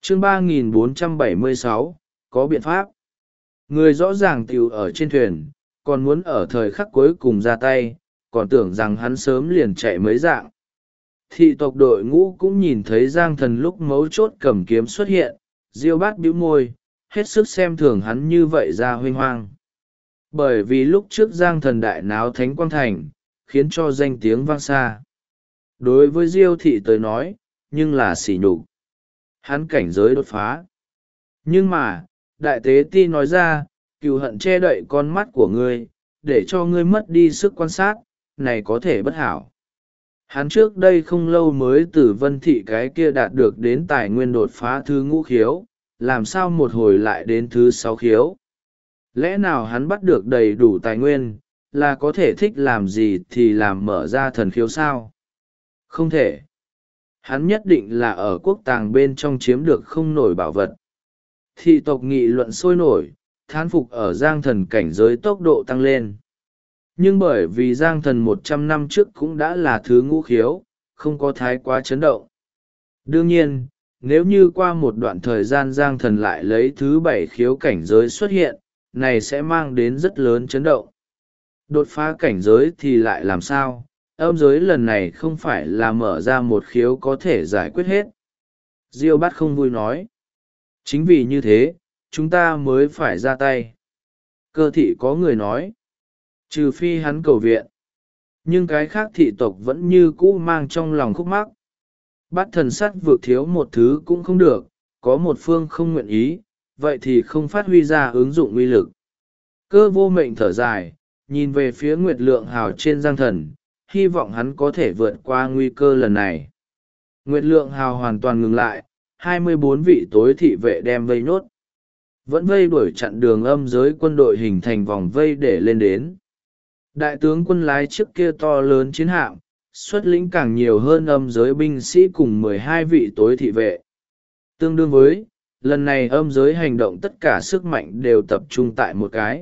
chương 3476, có biện pháp. Người rõ ràng tiểu ở trên thuyền, còn muốn ở thời khắc cuối cùng ra tay, còn tưởng rằng hắn sớm liền chạy mấy dạng. Thị tộc đội ngũ cũng nhìn thấy Giang Thần lúc mấu chốt cầm kiếm xuất hiện, Diêu Bát bĩu môi, hết sức xem thường hắn như vậy ra huênh hoang. Bởi vì lúc trước Giang Thần đại náo Thánh Quang Thành, khiến cho danh tiếng vang xa. Đối với Diêu thị tới nói, nhưng là sỉ nhục. Hắn cảnh giới đột phá. Nhưng mà, đại tế ti nói ra, cừu hận che đậy con mắt của ngươi, để cho ngươi mất đi sức quan sát, này có thể bất hảo. Hắn trước đây không lâu mới từ Vân Thị cái kia đạt được đến tài nguyên đột phá thứ ngũ khiếu, làm sao một hồi lại đến thứ sáu khiếu. Lẽ nào hắn bắt được đầy đủ tài nguyên, là có thể thích làm gì thì làm mở ra thần khiếu sao? Không thể. Hắn nhất định là ở quốc tàng bên trong chiếm được không nổi bảo vật. Thị tộc nghị luận sôi nổi, thán phục ở Giang Thần cảnh giới tốc độ tăng lên. Nhưng bởi vì Giang Thần 100 năm trước cũng đã là thứ ngũ khiếu, không có thái quá chấn động. Đương nhiên, nếu như qua một đoạn thời gian Giang Thần lại lấy thứ 7 khiếu cảnh giới xuất hiện, này sẽ mang đến rất lớn chấn động. Đột phá cảnh giới thì lại làm sao? Âm giới lần này không phải là mở ra một khiếu có thể giải quyết hết. Diêu Bát không vui nói. Chính vì như thế, chúng ta mới phải ra tay. Cơ thị có người nói. Trừ phi hắn cầu viện. Nhưng cái khác thị tộc vẫn như cũ mang trong lòng khúc mắc. Bát thần sắt vượt thiếu một thứ cũng không được, có một phương không nguyện ý, vậy thì không phát huy ra ứng dụng uy lực. Cơ vô mệnh thở dài, nhìn về phía Nguyệt Lượng Hào trên Giang Thần, hy vọng hắn có thể vượt qua nguy cơ lần này. Nguyệt Lượng Hào hoàn toàn ngừng lại, 24 vị tối thị vệ đem vây nốt. Vẫn vây đuổi chặn đường âm giới quân đội hình thành vòng vây để lên đến. Đại tướng quân lái chiếc kia to lớn chiến hạm, xuất lĩnh càng nhiều hơn âm giới binh sĩ cùng 12 vị tối thị vệ. Tương đương với, lần này âm giới hành động tất cả sức mạnh đều tập trung tại một cái.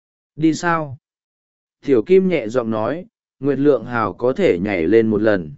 Đi sao? Tiểu Kim nhẹ giọng nói, Nguyệt Lượng Hào có thể nhảy lên một lần.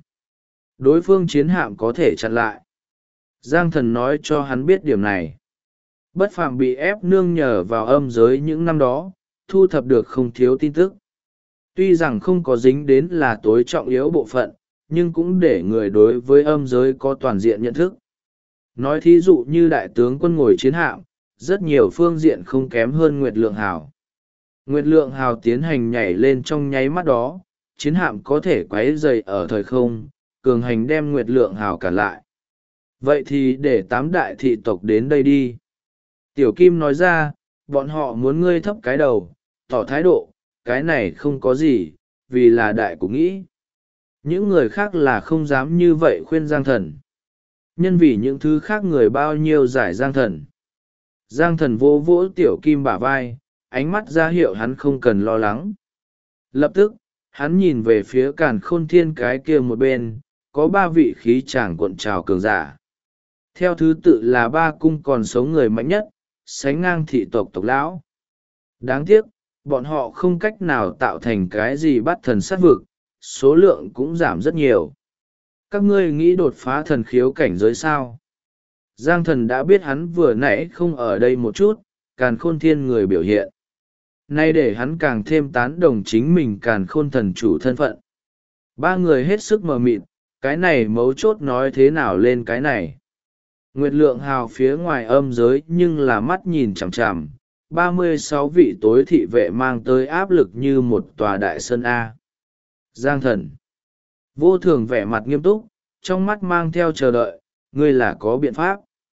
Đối phương chiến hạm có thể chặn lại. Giang Thần nói cho hắn biết điểm này. Bất phàm bị ép nương nhờ vào âm giới những năm đó, thu thập được không thiếu tin tức. Tuy rằng không có dính đến là tối trọng yếu bộ phận, nhưng cũng để người đối với âm giới có toàn diện nhận thức. Nói thí dụ như đại tướng quân ngồi chiến hạm, rất nhiều phương diện không kém hơn Nguyệt Lượng Hào. Nguyệt Lượng Hào tiến hành nhảy lên trong nháy mắt đó, chiến hạm có thể quấy dày ở thời không, cường hành đem Nguyệt Lượng Hào cản lại. Vậy thì để 8 đại thị tộc đến đây đi. Tiểu Kim nói ra, bọn họ muốn ngươi thấp cái đầu, tỏ thái độ, cái này không có gì, vì là đại cũng nghĩ. Những người khác là không dám như vậy khuyên Giang Thần. Nhân vì những thứ khác người bao nhiêu giải Giang Thần. Giang Thần vỗ vỗ Tiểu Kim bả vai, ánh mắt ra hiệu hắn không cần lo lắng. Lập tức, hắn nhìn về phía Càn Khôn Thiên cái kia một bên, có 3 vị khí tràng cuộn trào cường giả. Theo thứ tự là 3 cung còn sống người mạnh nhất, sánh ngang thị tộc tộc lão. Đáng tiếc, bọn họ không cách nào tạo thành cái gì bắt thần sát vực, số lượng cũng giảm rất nhiều. Các ngươi nghĩ đột phá thần khiếu cảnh giới sao? Giang Thần đã biết hắn vừa nãy không ở đây một chút, Càn Khôn Thiên người biểu hiện. Nay để hắn càng thêm tán đồng chính mình Càn Khôn thần chủ thân phận. 3 người hết sức mờ mịt, cái này mấu chốt nói thế nào lên cái này. Nguyệt Lượng Hào phía ngoài âm giới nhưng là mắt nhìn chằm chằm, 36 vị tối thị vệ mang tới áp lực như một tòa đại sơn A. Giang Thần vô thường vẻ mặt nghiêm túc, trong mắt mang theo chờ đợi, ngươi là có biện pháp.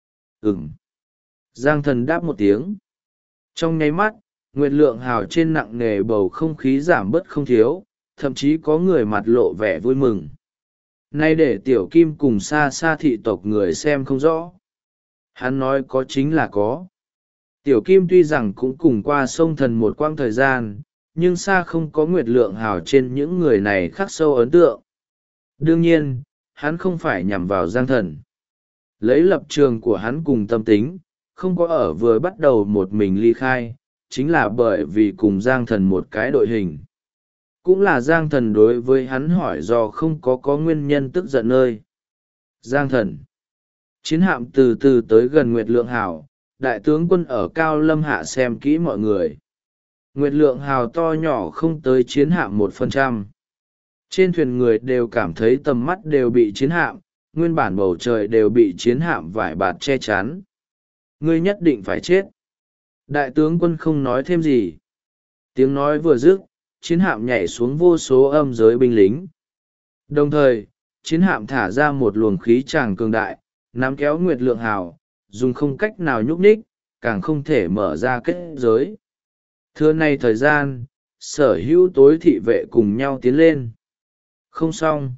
Giang Thần đáp một tiếng. Trong nháy mắt, Nguyệt Lượng Hào trên nặng nề bầu không khí giảm bớt không thiếu, thậm chí có người mặt lộ vẻ vui mừng. Nay để Tiểu Kim cùng xa xa thị tộc người xem không rõ. Hắn nói có chính là có. Tiểu Kim tuy rằng cũng cùng qua sông thần một quãng thời gian, nhưng xa không có Nguyệt Lượng Hào trên những người này khắc sâu ấn tượng. Đương nhiên, hắn không phải nhằm vào Giang Thần. Lấy lập trường của hắn cùng tâm tính, không có ở vừa bắt đầu một mình ly khai, chính là bởi vì cùng Giang Thần một cái đội hình. Cũng là Giang Thần đối với hắn hỏi do không có nguyên nhân tức giận nơi. Giang Thần. Chiến hạm từ từ tới gần Nguyệt Lượng Hào, đại tướng quân ở Cao Lâm hạ xem kỹ mọi người. Nguyệt Lượng Hào to nhỏ không tới chiến hạm 1%. Trên thuyền người đều cảm thấy tầm mắt đều bị chiến hạm, nguyên bản bầu trời đều bị chiến hạm vải bạt che chắn. Ngươi nhất định phải chết. Đại tướng quân không nói thêm gì. Tiếng nói vừa dứt, chiến hạm nhảy xuống vô số âm giới binh lính. Đồng thời, chiến hạm thả ra một luồng khí tràng cường đại, nắm kéo Nguyệt Lượng Hào, dùng không cách nào nhúc nhích, càng không thể mở ra kết giới. Thưa này thời gian, sở hữu tối thị vệ cùng nhau tiến lên. Không xong.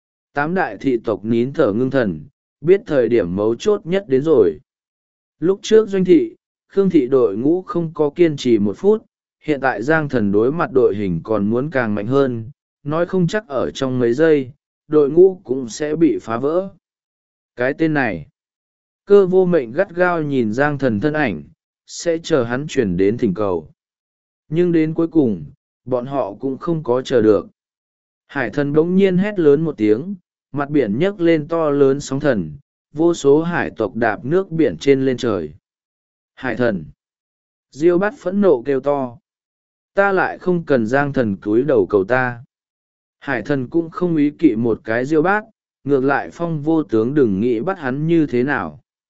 8 đại thị tộc nín thở ngưng thần, biết thời điểm mấu chốt nhất đến rồi. Lúc trước Doanh thị, Khương thị đội ngũ không có kiên trì 1 phút, hiện tại Giang Thần đối mặt đội hình còn muốn càng mạnh hơn, nói không chắc ở trong mấy giây, đội ngũ cũng sẽ bị phá vỡ. Cái tên này, Cơ Vô Mệnh gắt gao nhìn Giang Thần thân ảnh, sẽ chờ hắn chuyển đến thỉnh cầu. Nhưng đến cuối cùng, bọn họ cũng không có chờ được. Hải Thần bỗng nhiên hét lớn một tiếng, mặt biển nhấc lên to lớn sóng thần, vô số hải tộc đạp nước biển trên lên trời. Hải Thần! Diêu Bát phẫn nộ kêu to. Ta lại không cần Giang Thần cúi đầu cầu ta. Hải Thần cũng không ý kỵ một cái Diêu Bát, ngược lại Phong Vô Tướng đừng nghĩ bắt hắn như thế nào.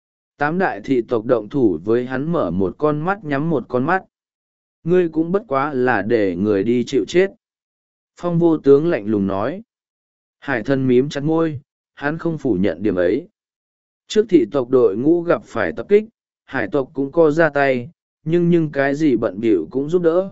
8 đại thị tộc động thủ với hắn mở một con mắt nhắm một con mắt. Ngươi cũng bất quá là để người đi chịu chết. Phong Vô Tướng lạnh lùng nói. Hải Thần mím chặt môi, hắn không phủ nhận điểm ấy. Trước thị tộc đội ngũ gặp phải tập kích, hải tộc cũng co ra tay, nhưng cái gì bận bịu cũng giúp đỡ.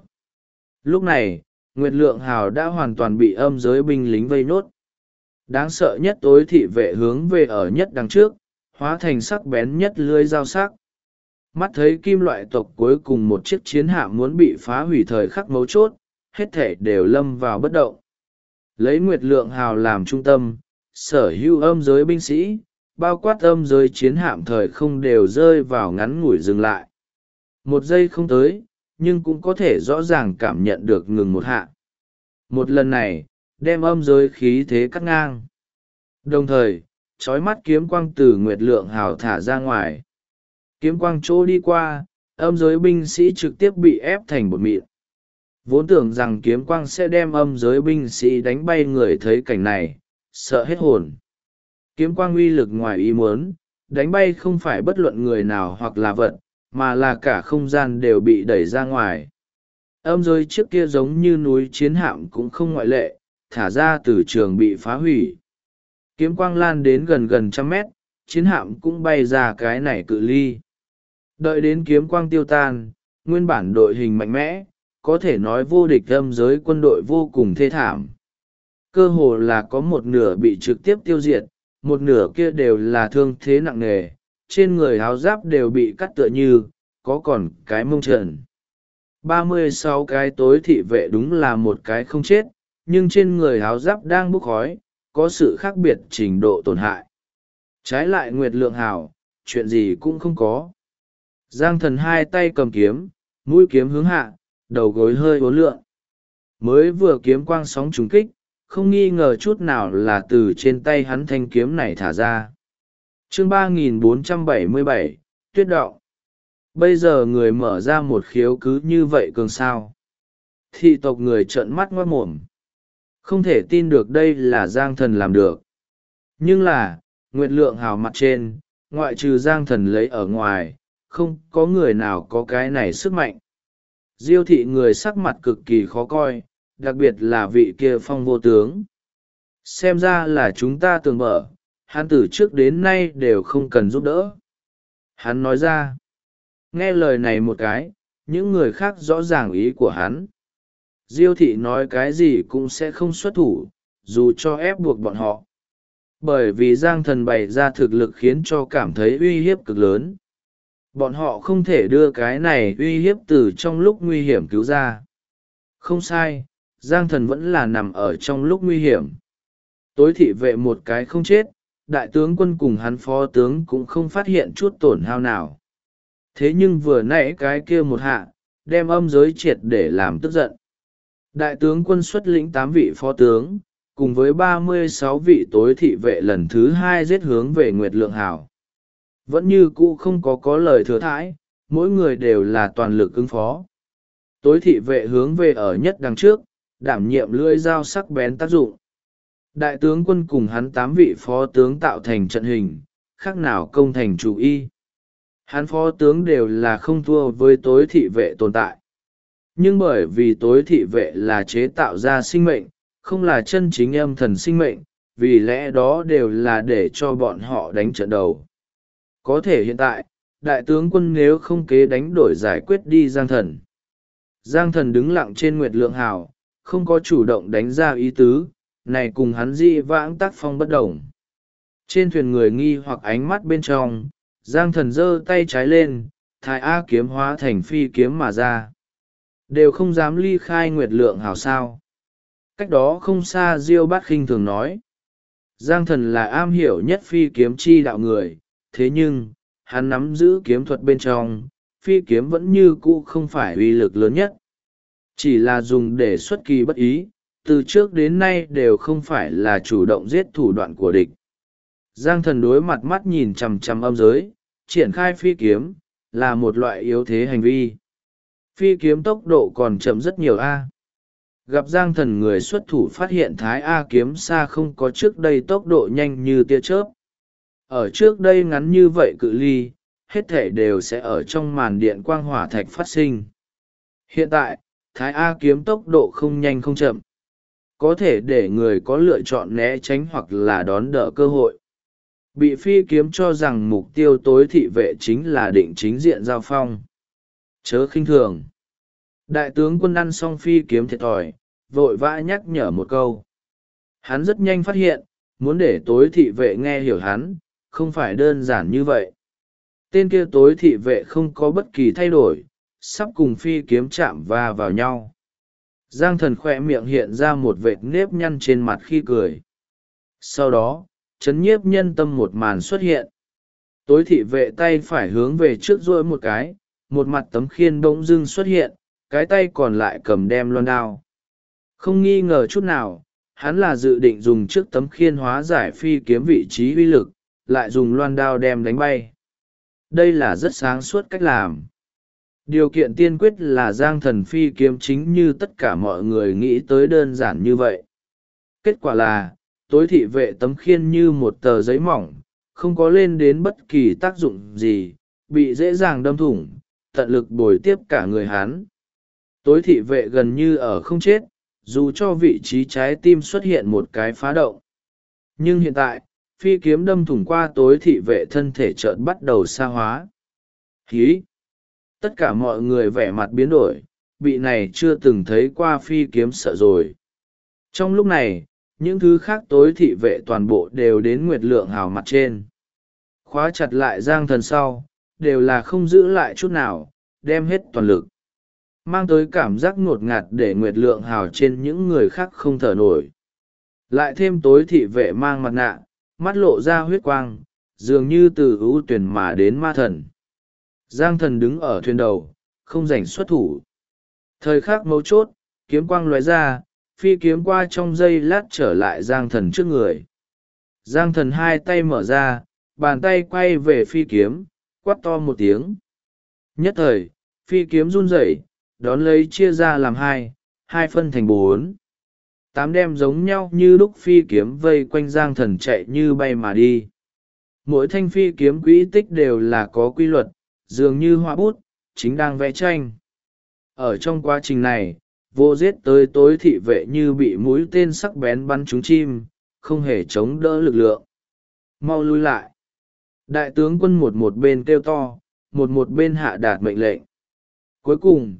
Lúc này, Nguyệt Lượng Hào đã hoàn toàn bị âm giới binh lính vây nốt. Đáng sợ nhất tối thị vệ hướng về ở nhất đằng trước, hóa thành sắc bén nhất lưới dao sắc. Mắt thấy kim loại tộc cuối cùng một chiếc chiến hạm muốn bị phá hủy thời khắc mấu chốt, hết thể đều lâm vào bất động. Lấy Nguyệt Lượng Hào làm trung tâm, sở hữu âm giới binh sĩ, bao quát âm giới chiến hạm thời không đều rơi vào ngắn ngủi dừng lại. 1 giây không tới, nhưng cũng có thể rõ ràng cảm nhận được ngừng một hạ. Một lần này, đem âm giới khí thế cắt ngang. Đồng thời, trói mắt kiếm quang từ Nguyệt Lượng Hào thả ra ngoài. Kiếm quang chỗ đi qua, âm giới binh sĩ trực tiếp bị ép thành bột mịn. Vốn tưởng rằng kiếm quang sẽ đem âm giới binh sĩ đánh bay, người thấy cảnh này, sợ hết hồn. Kiếm quang uy lực ngoài ý muốn, đánh bay không phải bất luận người nào hoặc là vật, mà là cả không gian đều bị đẩy ra ngoài. Âm giới trước kia giống như núi chiến hạm cũng không ngoại lệ, thả ra từ trường bị phá hủy. Kiếm quang lan đến gần 100 mét, chiến hạm cũng bay ra cái này cự ly. Đợi đến kiếm quang tiêu tan, nguyên bản đội hình mạnh mẽ, có thể nói vô địch âm giới quân đội vô cùng thê thảm. Cơ hồ là có một nửa bị trực tiếp tiêu diệt, một nửa kia đều là thương thế nặng nề, trên người áo giáp đều bị cắt tựa như, có còn cái mông trần. 36 cái tối thị vệ đúng là một cái không chết, nhưng trên người áo giáp đang bốc khói, có sự khác biệt trình độ tổn hại. Trái lại Nguyệt Lượng Hào, chuyện gì cũng không có. Giang Thần 2 tay cầm kiếm, mũi kiếm hướng hạ, đầu gối hơi uốn lượn. Mới vừa kiếm quang sóng trúng kích, không nghi ngờ chút nào là từ trên tay hắn thanh kiếm này thả ra. Chương 3477, Tuyết Động. Bây giờ người mở ra một khiếu cứ như vậy cường sao. Thị tộc người trợn mắt ngoát mồm. Không thể tin được đây là Giang Thần làm được. Nhưng là, Nguyệt Lượng Hào mặt trên, ngoại trừ Giang Thần lấy ở ngoài, không có người nào có cái này sức mạnh. Diêu thị người sắc mặt cực kỳ khó coi, đặc biệt là vị kia Phong Vô Tướng. Xem ra là chúng ta tưởng mở, hắn từ trước đến nay đều không cần giúp đỡ. Hắn nói ra. Nghe lời này một cái, những người khác rõ ràng ý của hắn. Diêu thị nói cái gì cũng sẽ không xuất thủ, dù cho ép buộc bọn họ. Bởi vì Giang Thần bày ra thực lực khiến cho cảm thấy uy hiếp cực lớn. Bọn họ không thể đưa cái này uy hiếp từ trong lúc nguy hiểm cứu ra. Không sai, Giang Thần vẫn là nằm ở trong lúc nguy hiểm. Tối thị vệ một cái không chết, đại tướng quân cùng hắn phó tướng cũng không phát hiện chút tổn hao nào. Thế nhưng vừa nãy cái kia một hạ, đem âm giới triệt để làm tức giận. Đại tướng quân xuất lĩnh 8 vị phó tướng, cùng với 36 vị tối thị vệ lần thứ 2 giết hướng về Nguyệt Lượng Hào. vẫn như cũ không có lời thừa thãi, mỗi người đều là toàn lực ứng phó. Tối thị vệ hướng về ở nhất đằng trước, đảm nhiệm lưỡi dao sắc bén tác dụng. Đại tướng quân cùng hắn 8 vị phó tướng tạo thành trận hình, khác nào công thành chủ y. Hắn phó tướng đều là không thua với tối thị vệ tồn tại. Nhưng bởi vì tối thị vệ là chế tạo ra sinh mệnh, không là chân chính âm thần sinh mệnh, vì lẽ đó đều là để cho bọn họ đánh trận đầu. Có thể hiện tại, đại tướng quân nếu không kế đánh đổi giải quyết đi Giang Thần. Giang Thần đứng lặng trên Nguyệt Lượng Hào, không có chủ động đánh ra ý tứ, này cùng hắn dị vãng tác phong bất đồng. Trên thuyền người nghi hoặc ánh mắt bên trong, Giang Thần giơ tay trái lên, Thái A kiếm hóa thành phi kiếm mà ra. Đều không dám ly khai Nguyệt Lượng Hào sao. Cách đó không xa Diêu Bát khinh thường nói. Giang Thần là am hiểu nhất phi kiếm chi đạo người, thế nhưng, hắn nắm giữ kiếm thuật bên trong, phi kiếm vẫn như cũ không phải uy lực lớn nhất. Chỉ là dùng để xuất kỳ bất ý, từ trước đến nay đều không phải là chủ động giết thủ đoạn của địch. Giang Thần đối mặt mắt nhìn chằm chằm âm giới, triển khai phi kiếm, là một loại yếu thế hành vi. Phi kiếm tốc độ còn chậm rất nhiều a. Gặp Giang Thần người xuất thủ phát hiện Thái A kiếm xa không có trước đây tốc độ nhanh như tia chớp. Ở trước đây ngắn như vậy cự ly, hết thể đều sẽ ở trong màn điện quang hỏa thạch phát sinh. Hiện tại, Thái A kiếm tốc độ không nhanh không chậm. Có thể để người có lựa chọn né tránh hoặc là đón đỡ cơ hội. Bị phi kiếm cho rằng mục tiêu tối thị vệ chính là định chính diện giao phong. Chớ khinh thường. Đại tướng quân ăn xong phi kiếm thiệt thòi, vội vã nhắc nhở một câu. Hắn rất nhanh phát hiện, muốn để tối thị vệ nghe hiểu hắn, không phải đơn giản như vậy. Tên kia tối thị vệ không có bất kỳ thay đổi, sắp cùng phi kiếm chạm va vào nhau. Giang Thần khỏe miệng hiện ra một vệt nếp nhăn trên mặt khi cười. Sau đó, chấn nhiếp nhân tâm một màn xuất hiện. Tối thị vệ tay phải hướng về trước duỗi một cái, một mặt tấm khiên bỗng dưng xuất hiện, cái tay còn lại cầm đem loan đao. Không nghi ngờ chút nào, hắn là dự định dùng trước tấm khiên hóa giải phi kiếm vị trí uy lực, lại dùng loan đao đem đánh bay. Đây là rất sáng suốt cách làm. Điều kiện tiên quyết là Giang Thần phi kiếm chính như tất cả mọi người nghĩ tới đơn giản như vậy. Kết quả là, tối thị vệ tấm khiên như một tờ giấy mỏng, không có lên đến bất kỳ tác dụng gì, bị dễ dàng đâm thủng, tận lực bồi tiếp cả người hắn. Tối thị vệ gần như ở không chết, dù cho vị trí trái tim xuất hiện một cái phá động. Nhưng hiện tại, phi kiếm đâm thủng qua tối thị vệ thân thể chợt bắt đầu xa hóa. Hí! Tất cả mọi người vẻ mặt biến đổi, bị này chưa từng thấy qua phi kiếm sợ rồi. Trong lúc này, những thứ khác tối thị vệ toàn bộ đều đến Nguyệt Lượng Hào mặt trên. Khóa chặt lại Giang Thần sau, đều là không giữ lại chút nào, đem hết toàn lực. Mang tới cảm giác ngột ngạt để Nguyệt Lượng Hào trên những người khác không thở nổi. Lại thêm tối thị vệ mang mặt nạ, mắt lộ ra huyết quang, dường như từ ưu tuyển mà đến ma thần. Giang Thần đứng ở thuyền đầu, không rảnh xuất thủ. Thời khắc mấu chốt, kiếm quang lóe ra, phi kiếm qua trong giây lát trở lại Giang Thần trước người. Giang Thần hai tay mở ra, bàn tay quay về phi kiếm, quát to một tiếng. Nhất thời, phi kiếm run rẩy, đón lấy chia ra làm hai phân thành 4. 8 đem giống nhau như lúc phi kiếm vây quanh Giang Thần chạy như bay mà đi. Mỗi thanh phi kiếm quỹ tích đều là có quy luật, dường như họa bút, chính đang vẽ tranh. Ở trong quá trình này, vô giết tới tối thị vệ như bị mũi tên sắc bén bắn trúng chim, không hề chống đỡ lực lượng. Mau lui lại. Đại tướng quân một bên kêu to, một bên hạ đạt mệnh lệnh. Cuối cùng,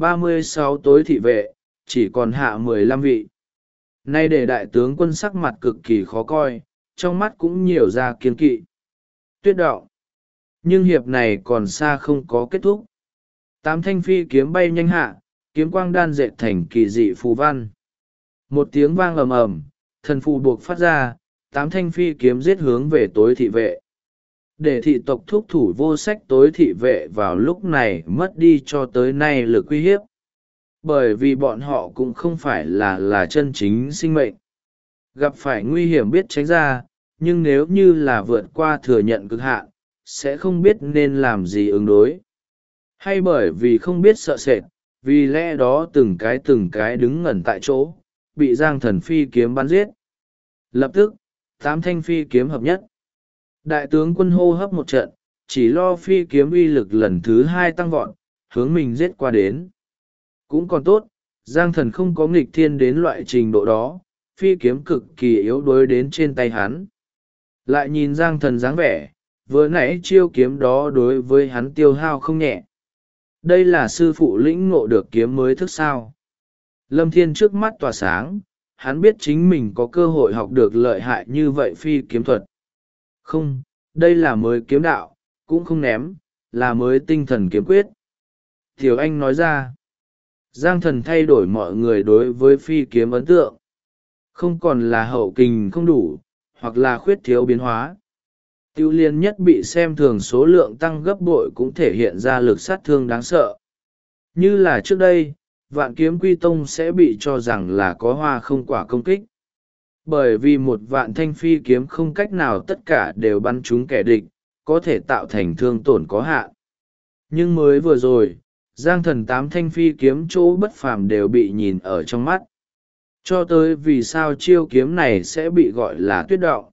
36 tối thị vệ, chỉ còn hạ 15 vị. Nay để đại tướng quân sắc mặt cực kỳ khó coi, trong mắt cũng nhiều ra kiên kỵ. Tuyết đạo. Nhưng hiệp này còn xa không có kết thúc. 8 thanh phi kiếm bay nhanh hạ, kiếm quang đan dệt thành kỳ dị phù văn. Một tiếng vang ầm ầm, thần phù buộc phát ra, 8 thanh phi kiếm giết hướng về tối thị vệ. Để thị tộc thúc thủ vô sách tối thị vệ vào lúc này mất đi cho tới nay lực uy hiếp. Bởi vì bọn họ cũng không phải là chân chính sinh mệnh. Gặp phải nguy hiểm biết tránh ra, nhưng nếu như là vượt qua thừa nhận cực hạn, sẽ không biết nên làm gì ứng đối, hay bởi vì không biết sợ sệt, vì lẽ đó từng cái đứng ngẩn tại chỗ, bị Giang Thần phi kiếm bắn giết. Lập tức, 8 thanh phi kiếm hợp nhất. Đại tướng quân hô hấp một trận, chỉ lo phi kiếm uy lực lần thứ 2 tăng vọt, hướng mình giết qua đến. Cũng còn tốt, Giang Thần không có nghịch thiên đến loại trình độ đó, phi kiếm cực kỳ yếu đuối đến trên tay hắn. Lại nhìn Giang Thần dáng vẻ, vừa nãy chiêu kiếm đó đối với hắn tiêu hao không nhẹ. Đây là sư phụ lĩnh ngộ được kiếm mới thức sao. Lâm Thiên trước mắt tỏa sáng, hắn biết chính mình có cơ hội học được lợi hại như vậy phi kiếm thuật. Không, đây là mới kiếm đạo, cũng không ném, là mới tinh thần kiếm quyết. Tiểu Anh nói ra, Giang Thần thay đổi mọi người đối với phi kiếm ấn tượng. Không còn là hậu kình không đủ, hoặc là khuyết thiếu biến hóa. Tiêu liên nhất bị xem thường số lượng tăng gấp bội cũng thể hiện ra lực sát thương đáng sợ. Như là trước đây, Vạn Kiếm Quy Tông sẽ bị cho rằng là có hoa không quả công kích. Bởi vì một vạn thanh phi kiếm không cách nào tất cả đều bắn trúng kẻ địch, có thể tạo thành thương tổn có hạn. Nhưng mới vừa rồi, Giang Thần 8 thanh phi kiếm chỗ bất phàm đều bị nhìn ở trong mắt. Cho tới vì sao chiêu kiếm này sẽ bị gọi là tuyết động,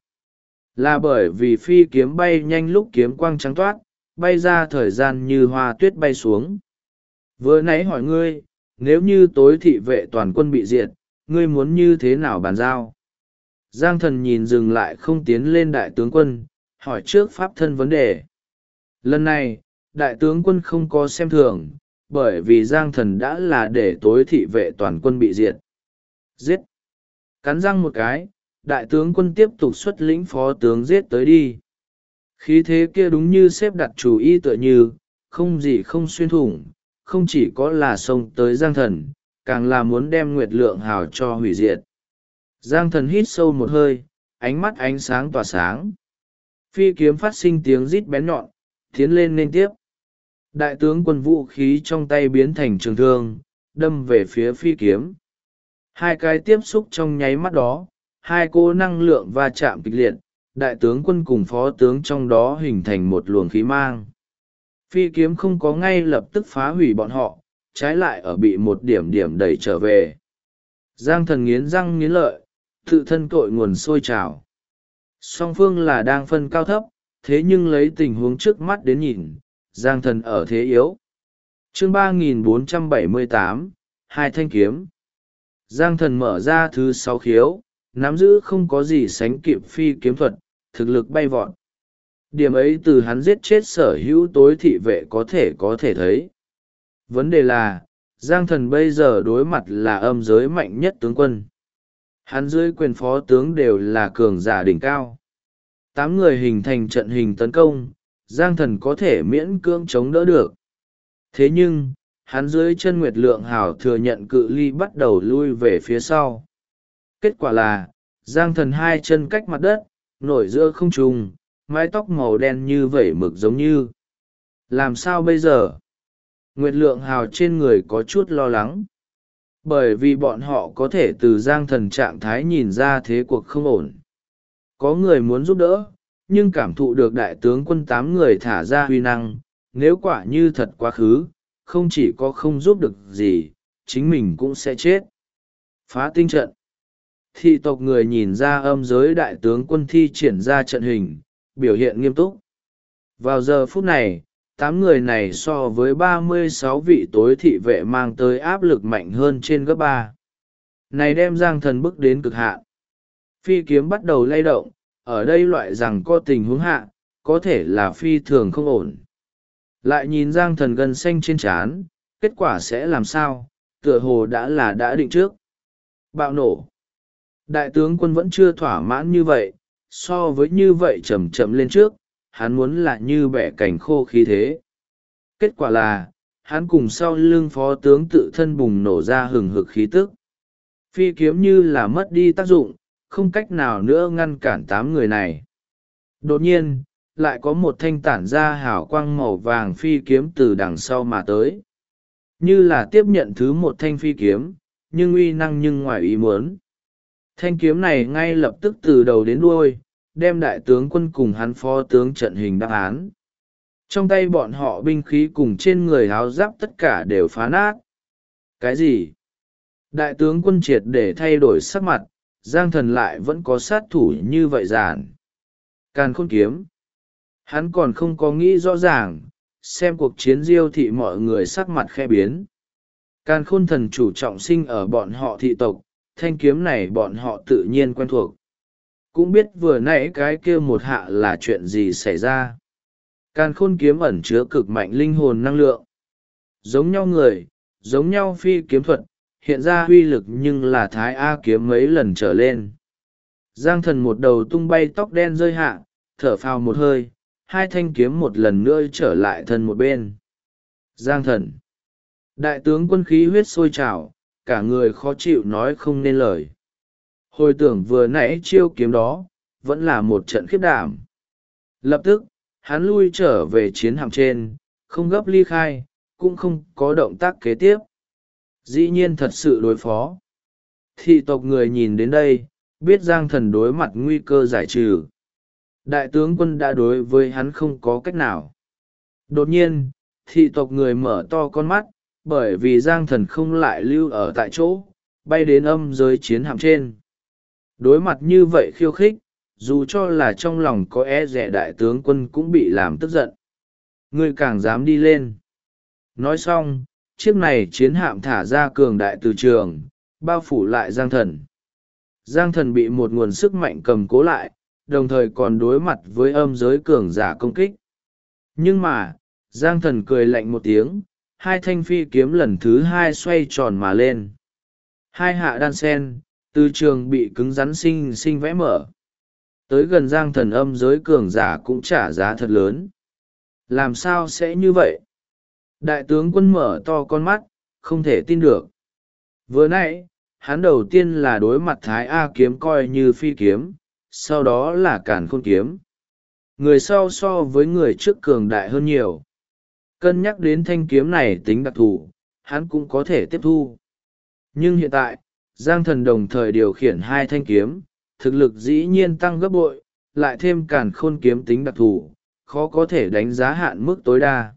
là bởi vì phi kiếm bay nhanh lúc kiếm quang trắng toát, bay ra thời gian như hoa tuyết bay xuống. Vừa nãy hỏi ngươi, nếu như tối thị vệ toàn quân bị diệt, ngươi muốn như thế nào bàn giao? Giang Thần nhìn dừng lại không tiến lên đại tướng quân, hỏi trước pháp thân vấn đề. Lần này, đại tướng quân không có xem thường, bởi vì Giang Thần đã là để tối thị vệ toàn quân bị diệt. Giết! Cắn răng một cái, đại tướng quân tiếp tục xuất lĩnh phó tướng giết tới đi. Khí thế kia đúng như xếp đặt chủ ý tựa như, không gì không xuyên thủng, không chỉ có là xông tới Giang Thần, càng là muốn đem Nguyệt Lượng Hào cho hủy diệt. Giang Thần hít sâu một hơi, ánh mắt ánh sáng tỏa sáng. Phi kiếm phát sinh tiếng rít bén nhọn, tiến lên nên tiếp. Đại tướng quân vũ khí trong tay biến thành trường thương, đâm về phía phi kiếm. Hai cái tiếp xúc trong nháy mắt đó, hai cỗ năng lượng va chạm kịch liệt, đại tướng quân cùng phó tướng trong đó hình thành một luồng khí mang. Phi kiếm không có ngay lập tức phá hủy bọn họ, trái lại ở bị một điểm điểm đẩy trở về. Giang Thần nghiến răng nghiến lợi, tự thân cội nguồn sôi trào. Song phương là đang phân cao thấp, thế nhưng lấy tình huống trước mắt đến nhìn, Giang Thần ở thế yếu. Chương 3478, hai thanh kiếm. Giang Thần mở ra thứ 6 khiếu, nắm giữ không có gì sánh kịp phi kiếm thuật, thực lực bay vọt. Điểm ấy từ hắn giết chết sở hữu tối thị vệ có thể thấy. Vấn đề là, Giang Thần bây giờ đối mặt là âm giới mạnh nhất tướng quân. Hắn dưới quyền phó tướng đều là cường giả đỉnh cao. 8 người hình thành trận hình tấn công, Giang Thần có thể miễn cưỡng chống đỡ được. Thế nhưng, hắn dưới chân Nguyệt Lượng Hào thừa nhận cự ly bắt đầu lui về phía sau. Kết quả là, Giang Thần 2 chân cách mặt đất, nổi giữa không trung, mái tóc màu đen như vẩy mực giống như. Làm sao bây giờ? Nguyệt Lượng Hào trên người có chút lo lắng. Bởi vì bọn họ có thể từ Giang Thần trạng thái nhìn ra thế cuộc không ổn. Có người muốn giúp đỡ, nhưng cảm thụ được đại tướng quân 8 người thả ra huy năng, nếu quả như thật quá khứ, không chỉ có không giúp được gì, chính mình cũng sẽ chết. Phá tinh trận. Thị tộc người nhìn ra âm giới đại tướng quân thi triển ra trận hình, biểu hiện nghiêm túc. Vào giờ phút này, 8 người này so với 36 vị tối thị vệ mang tới áp lực mạnh hơn trên gấp 3. Này đem Giang Thần bức đến cực hạn. Phi kiếm bắt đầu lay động, ở đây loại rằng có tình huống hạ, có thể là phi thường không ổn. Lại nhìn Giang Thần gân xanh trên trán, kết quả sẽ làm sao, tựa hồ đã định trước. Bạo nổ. Đại tướng quân vẫn chưa thỏa mãn như vậy, so với như vậy chậm chậm lên trước, hắn muốn là như bẻ cành khô khí thế. Kết quả là, hắn cùng sau lưng phó tướng tự thân bùng nổ ra hừng hực khí tức. Phi kiếm như là mất đi tác dụng, không cách nào nữa ngăn cản 8 người này. Đột nhiên, lại có một thanh tản ra hào quang màu vàng phi kiếm từ đằng sau mà tới. Như là tiếp nhận thứ một thanh phi kiếm, nhưng uy năng nhưng ngoài ý muốn. Thanh kiếm này ngay lập tức từ đầu đến đuôi, đem đại tướng quân cùng hắn phó tướng trận hình đáp án. Trong tay bọn họ binh khí cùng trên người áo giáp tất cả đều phá nát. Cái gì? Đại tướng quân triệt để thay đổi sắc mặt, Giang Thần lại vẫn có sát thủ như vậy giản. Càn Khôn kiếm. Hắn còn không có nghĩ rõ ràng, xem cuộc chiến Diêu thị mọi người sắc mặt khe biến. Càn Khôn thần chủ trọng sinh ở bọn họ thị tộc, thanh kiếm này bọn họ tự nhiên quen thuộc. Cũng biết vừa nãy cái kia một hạ là chuyện gì xảy ra. Càn Khôn kiếm ẩn chứa cực mạnh linh hồn năng lượng. Giống nhau người, giống nhau phi kiếm thuật, hiện ra uy lực nhưng là thái A kiếm mấy lần trở lên. Giang Thần một đầu tung bay tóc đen rơi hạ, thở phào một hơi, hai thanh kiếm một lần nữa trở lại thân một bên. Giang Thần. Đại tướng quân khí huyết sôi trào, cả người khó chịu nói không nên lời. Hồi tưởng vừa nãy chiêu kiếm đó, vẫn là một trận khiếp đảm. Lập tức, hắn lui trở về chiến hạm trên, không gấp ly khai, cũng không có động tác kế tiếp. Dĩ nhiên thật sự đối phó. Thị tộc người nhìn đến đây, biết Giang Thần đối mặt nguy cơ giải trừ. Đại tướng quân đã đối với hắn không có cách nào. Đột nhiên, thị tộc người mở to con mắt, bởi vì Giang Thần không lại lưu ở tại chỗ, bay đến âm giới chiến hạm trên. Đối mặt như vậy khiêu khích, dù cho là trong lòng có e rẻ đại tướng quân cũng bị làm tức giận. Ngươi càng dám đi lên. Nói xong, chiếc này chiến hạm thả ra cường đại từ trường, bao phủ lại Giang Thần. Giang Thần bị một nguồn sức mạnh cầm cố lại, đồng thời còn đối mặt với âm giới cường giả công kích. Nhưng mà, Giang Thần cười lạnh một tiếng, hai thanh phi kiếm lần thứ hai xoay tròn mà lên. Hai hạ đan sen, từ trường bị cứng rắn sinh vẽ mở. Tới gần Giang Thần âm giới cường giả cũng trả giá thật lớn. Làm sao sẽ như vậy? Đại tướng quân mở to con mắt, không thể tin được. Vừa nãy, hắn đầu tiên là đối mặt Thái A kiếm coi như phi kiếm, sau đó là Càn Khôn kiếm. Người sau so với người trước cường đại hơn nhiều. Cân nhắc đến thanh kiếm này tính đặc thù, hắn cũng có thể tiếp thu. Nhưng hiện tại, Giang Thần đồng thời điều khiển hai thanh kiếm, thực lực dĩ nhiên tăng gấp bội, lại thêm Càn Khôn kiếm tính đặc thù, khó có thể đánh giá hạn mức tối đa.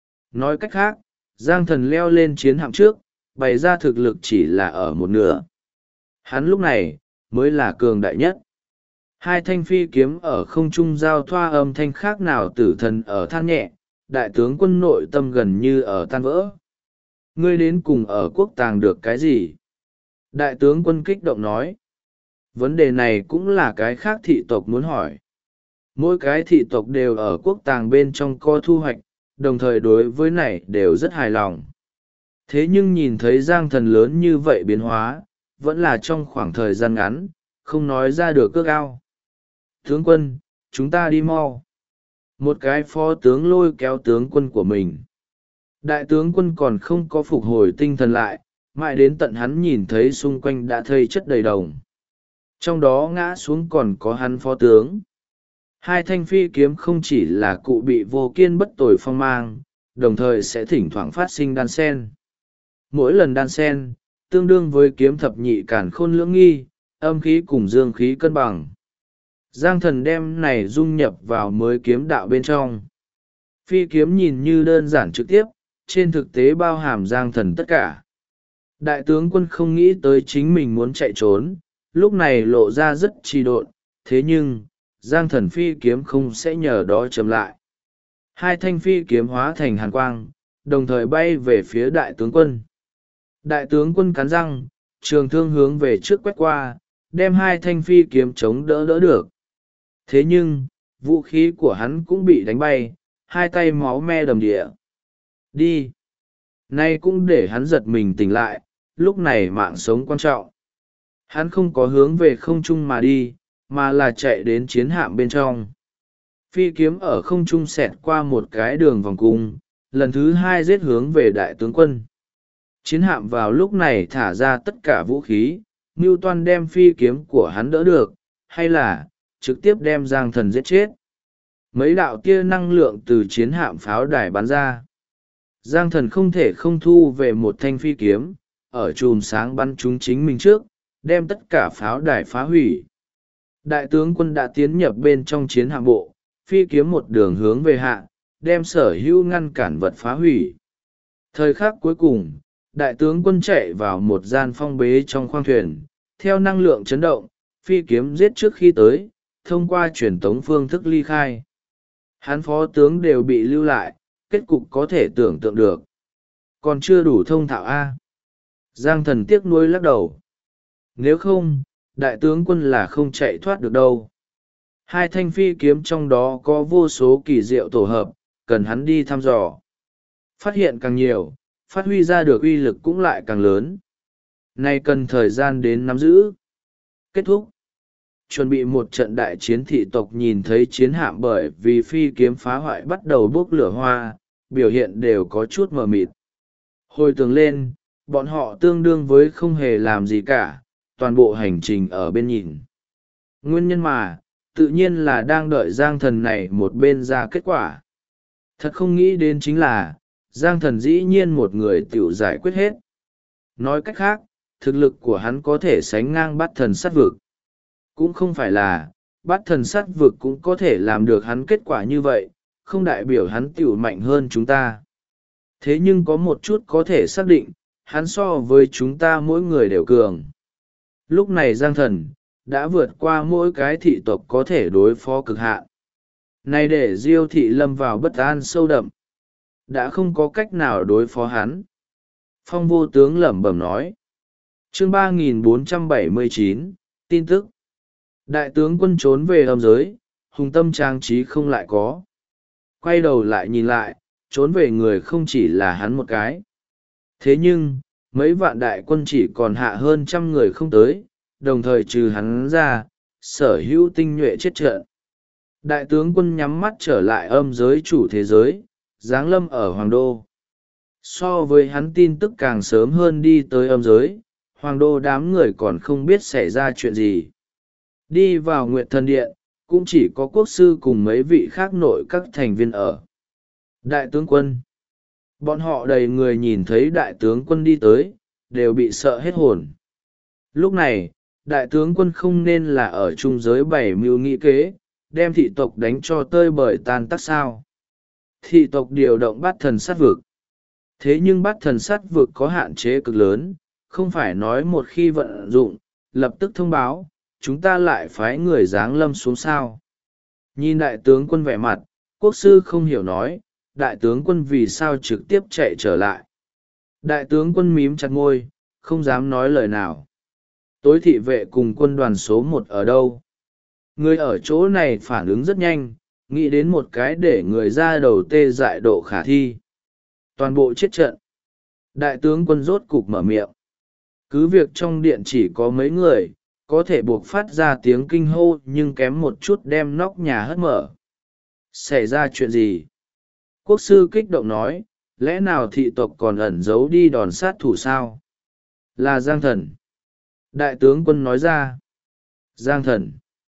Nói cách khác, Giang Thần leo lên chiến hạm trước, bày ra thực lực chỉ là ở một nửa. Hắn lúc này, mới là cường đại nhất. Hai thanh phi kiếm ở không trung giao thoa âm thanh khác nào tử thần ở than nhẹ, đại tướng quân nội tâm gần như ở tan vỡ. Ngươi đến cùng ở quốc tàng được cái gì? Đại tướng quân kích động nói. Vấn đề này cũng là cái khác thị tộc muốn hỏi. Mỗi cái thị tộc đều ở quốc tàng bên trong co thu hoạch, đồng thời đối với này đều rất hài lòng. Thế nhưng nhìn thấy Giang Thần lớn như vậy biến hóa, vẫn là trong khoảng thời gian ngắn, không nói ra được ước ao. Tướng quân, chúng ta đi mau. Một cái phó tướng lôi kéo tướng quân của mình. Đại tướng quân còn không có phục hồi tinh thần lại, mãi đến tận hắn nhìn thấy xung quanh đã thây chất đầy đồng. Trong đó ngã xuống còn có hắn phó tướng. Hai thanh phi kiếm không chỉ là cụ bị vô kiên bất tồi phong mang, đồng thời sẽ thỉnh thoảng phát sinh đan sen. Mỗi lần đan sen, tương đương với kiếm thập nhị càn khôn lưỡng nghi, âm khí cùng dương khí cân bằng. Giang Thần đem này dung nhập vào mới kiếm đạo bên trong. Phi kiếm nhìn như đơn giản trực tiếp, trên thực tế bao hàm Giang Thần tất cả. Đại tướng quân không nghĩ tới chính mình muốn chạy trốn, lúc này lộ ra rất trì độn, thế nhưng, Giang Thần phi kiếm không sẽ nhờ đó chậm lại. Hai thanh phi kiếm hóa thành hàn quang, đồng thời bay về phía đại tướng quân. Đại tướng quân cắn răng, trường thương hướng về trước quét qua, đem hai thanh phi kiếm chống đỡ được. Thế nhưng, vũ khí của hắn cũng bị đánh bay, hai tay máu me đầm địa. Đi! Nay cũng để hắn giật mình tỉnh lại, lúc này mạng sống quan trọng. Hắn không có hướng về không trung mà đi, mà là chạy đến chiến hạm bên trong. Phi kiếm ở không trung xẹt qua một cái đường vòng cung, lần thứ hai giết hướng về đại tướng quân. Chiến hạm vào lúc này thả ra tất cả vũ khí, mưu toan đem phi kiếm của hắn đỡ được, hay là trực tiếp đem Giang Thần giết chết. Mấy đạo tia năng lượng từ chiến hạm pháo đài bắn ra. Giang Thần không thể không thu về một thanh phi kiếm, ở chùm sáng bắn chúng chính mình trước, đem tất cả pháo đài phá hủy. Đại tướng quân đã tiến nhập bên trong chiến hạm bộ, phi kiếm một đường hướng về hạ, đem sở hữu ngăn cản vật phá hủy. Thời khắc cuối cùng, đại tướng quân chạy vào một gian phong bế trong khoang thuyền, theo năng lượng chấn động, phi kiếm giết trước khi tới, thông qua truyền tống phương thức ly khai. Hắn phó tướng đều bị lưu lại, kết cục có thể tưởng tượng được. Còn chưa đủ thông thạo A. Giang Thần tiếc nuối lắc đầu. Nếu không, đại tướng quân là không chạy thoát được đâu. Hai thanh phi kiếm trong đó có vô số kỳ diệu tổ hợp, cần hắn đi thăm dò. Phát hiện càng nhiều, phát huy ra được uy lực cũng lại càng lớn. Nay cần thời gian đến nắm giữ. Kết thúc. Chuẩn bị một trận đại chiến, thị tộc nhìn thấy chiến hạm bởi vì phi kiếm phá hoại bắt đầu bốc lửa hoa, biểu hiện đều có chút mờ mịt. Hồi tưởng lên, bọn họ tương đương với không hề làm gì cả, toàn bộ hành trình ở bên nhìn. Nguyên nhân mà, tự nhiên là đang đợi Giang Thần này một bên ra kết quả. Thật không nghĩ đến chính là, Giang Thần dĩ nhiên một người tiểu giải quyết hết. Nói cách khác, thực lực của hắn có thể sánh ngang Bát Thần sát vực. Cũng không phải là, Bát Thần sát vực cũng có thể làm được hắn kết quả như vậy, không đại biểu hắn tiểu mạnh hơn chúng ta. Thế nhưng có một chút có thể xác định, hắn so với chúng ta mỗi người đều cường. Lúc này Giang Thần đã vượt qua mỗi cái thị tộc có thể đối phó cực hạn. Này để Diêu thị lâm vào bất an sâu đậm. Đã không có cách nào đối phó hắn. Phong Vô Tướng lẩm bẩm nói. Chương 3479, tin tức. Đại tướng quân trốn về âm giới, hùng tâm trang trí không lại có. Quay đầu lại nhìn lại, trốn về người không chỉ là hắn một cái. Thế nhưng, mấy vạn đại quân chỉ còn hạ hơn 100 người không tới, đồng thời trừ hắn ra, sở hữu tinh nhuệ chết trận. Đại tướng quân nhắm mắt trở lại âm giới chủ thế giới, giáng lâm ở Hoàng Đô. So với hắn tin tức càng sớm hơn đi tới âm giới, Hoàng Đô đám người còn không biết xảy ra chuyện gì. Đi vào Nguyệt Thần Điện, cũng chỉ có quốc sư cùng mấy vị khác nội các thành viên ở. Đại tướng quân. Bọn họ đầy người nhìn thấy đại tướng quân đi tới, đều bị sợ hết hồn. Lúc này, đại tướng quân không nên là ở trung giới bảy mưu nghị kế, đem thị tộc đánh cho tơi bời tan tác sao. Thị tộc điều động Bát Thần sát vực. Thế nhưng Bát Thần sát vực có hạn chế cực lớn, không phải nói một khi vận dụng, lập tức thông báo, chúng ta lại phái người giáng lâm xuống sao. Nhìn đại tướng quân vẻ mặt, quốc sư không hiểu nói, đại tướng quân vì sao trực tiếp chạy trở lại. Đại tướng quân mím chặt môi, không dám nói lời nào. Tối thị vệ cùng quân đoàn số 1 ở đâu? Người ở chỗ này phản ứng rất nhanh, nghĩ đến một cái để người ra đầu tê dại độ khả thi. Toàn bộ chết trận. Đại tướng quân rốt cục mở miệng. Cứ việc trong điện chỉ có mấy người, có thể buộc phát ra tiếng kinh hô nhưng kém một chút đem nóc nhà hất mở. Xảy ra chuyện gì? Quốc sư kích động nói, lẽ nào thị tộc còn ẩn giấu đi đòn sát thủ sao? Là Giang Thần. Đại tướng quân nói ra. Giang Thần.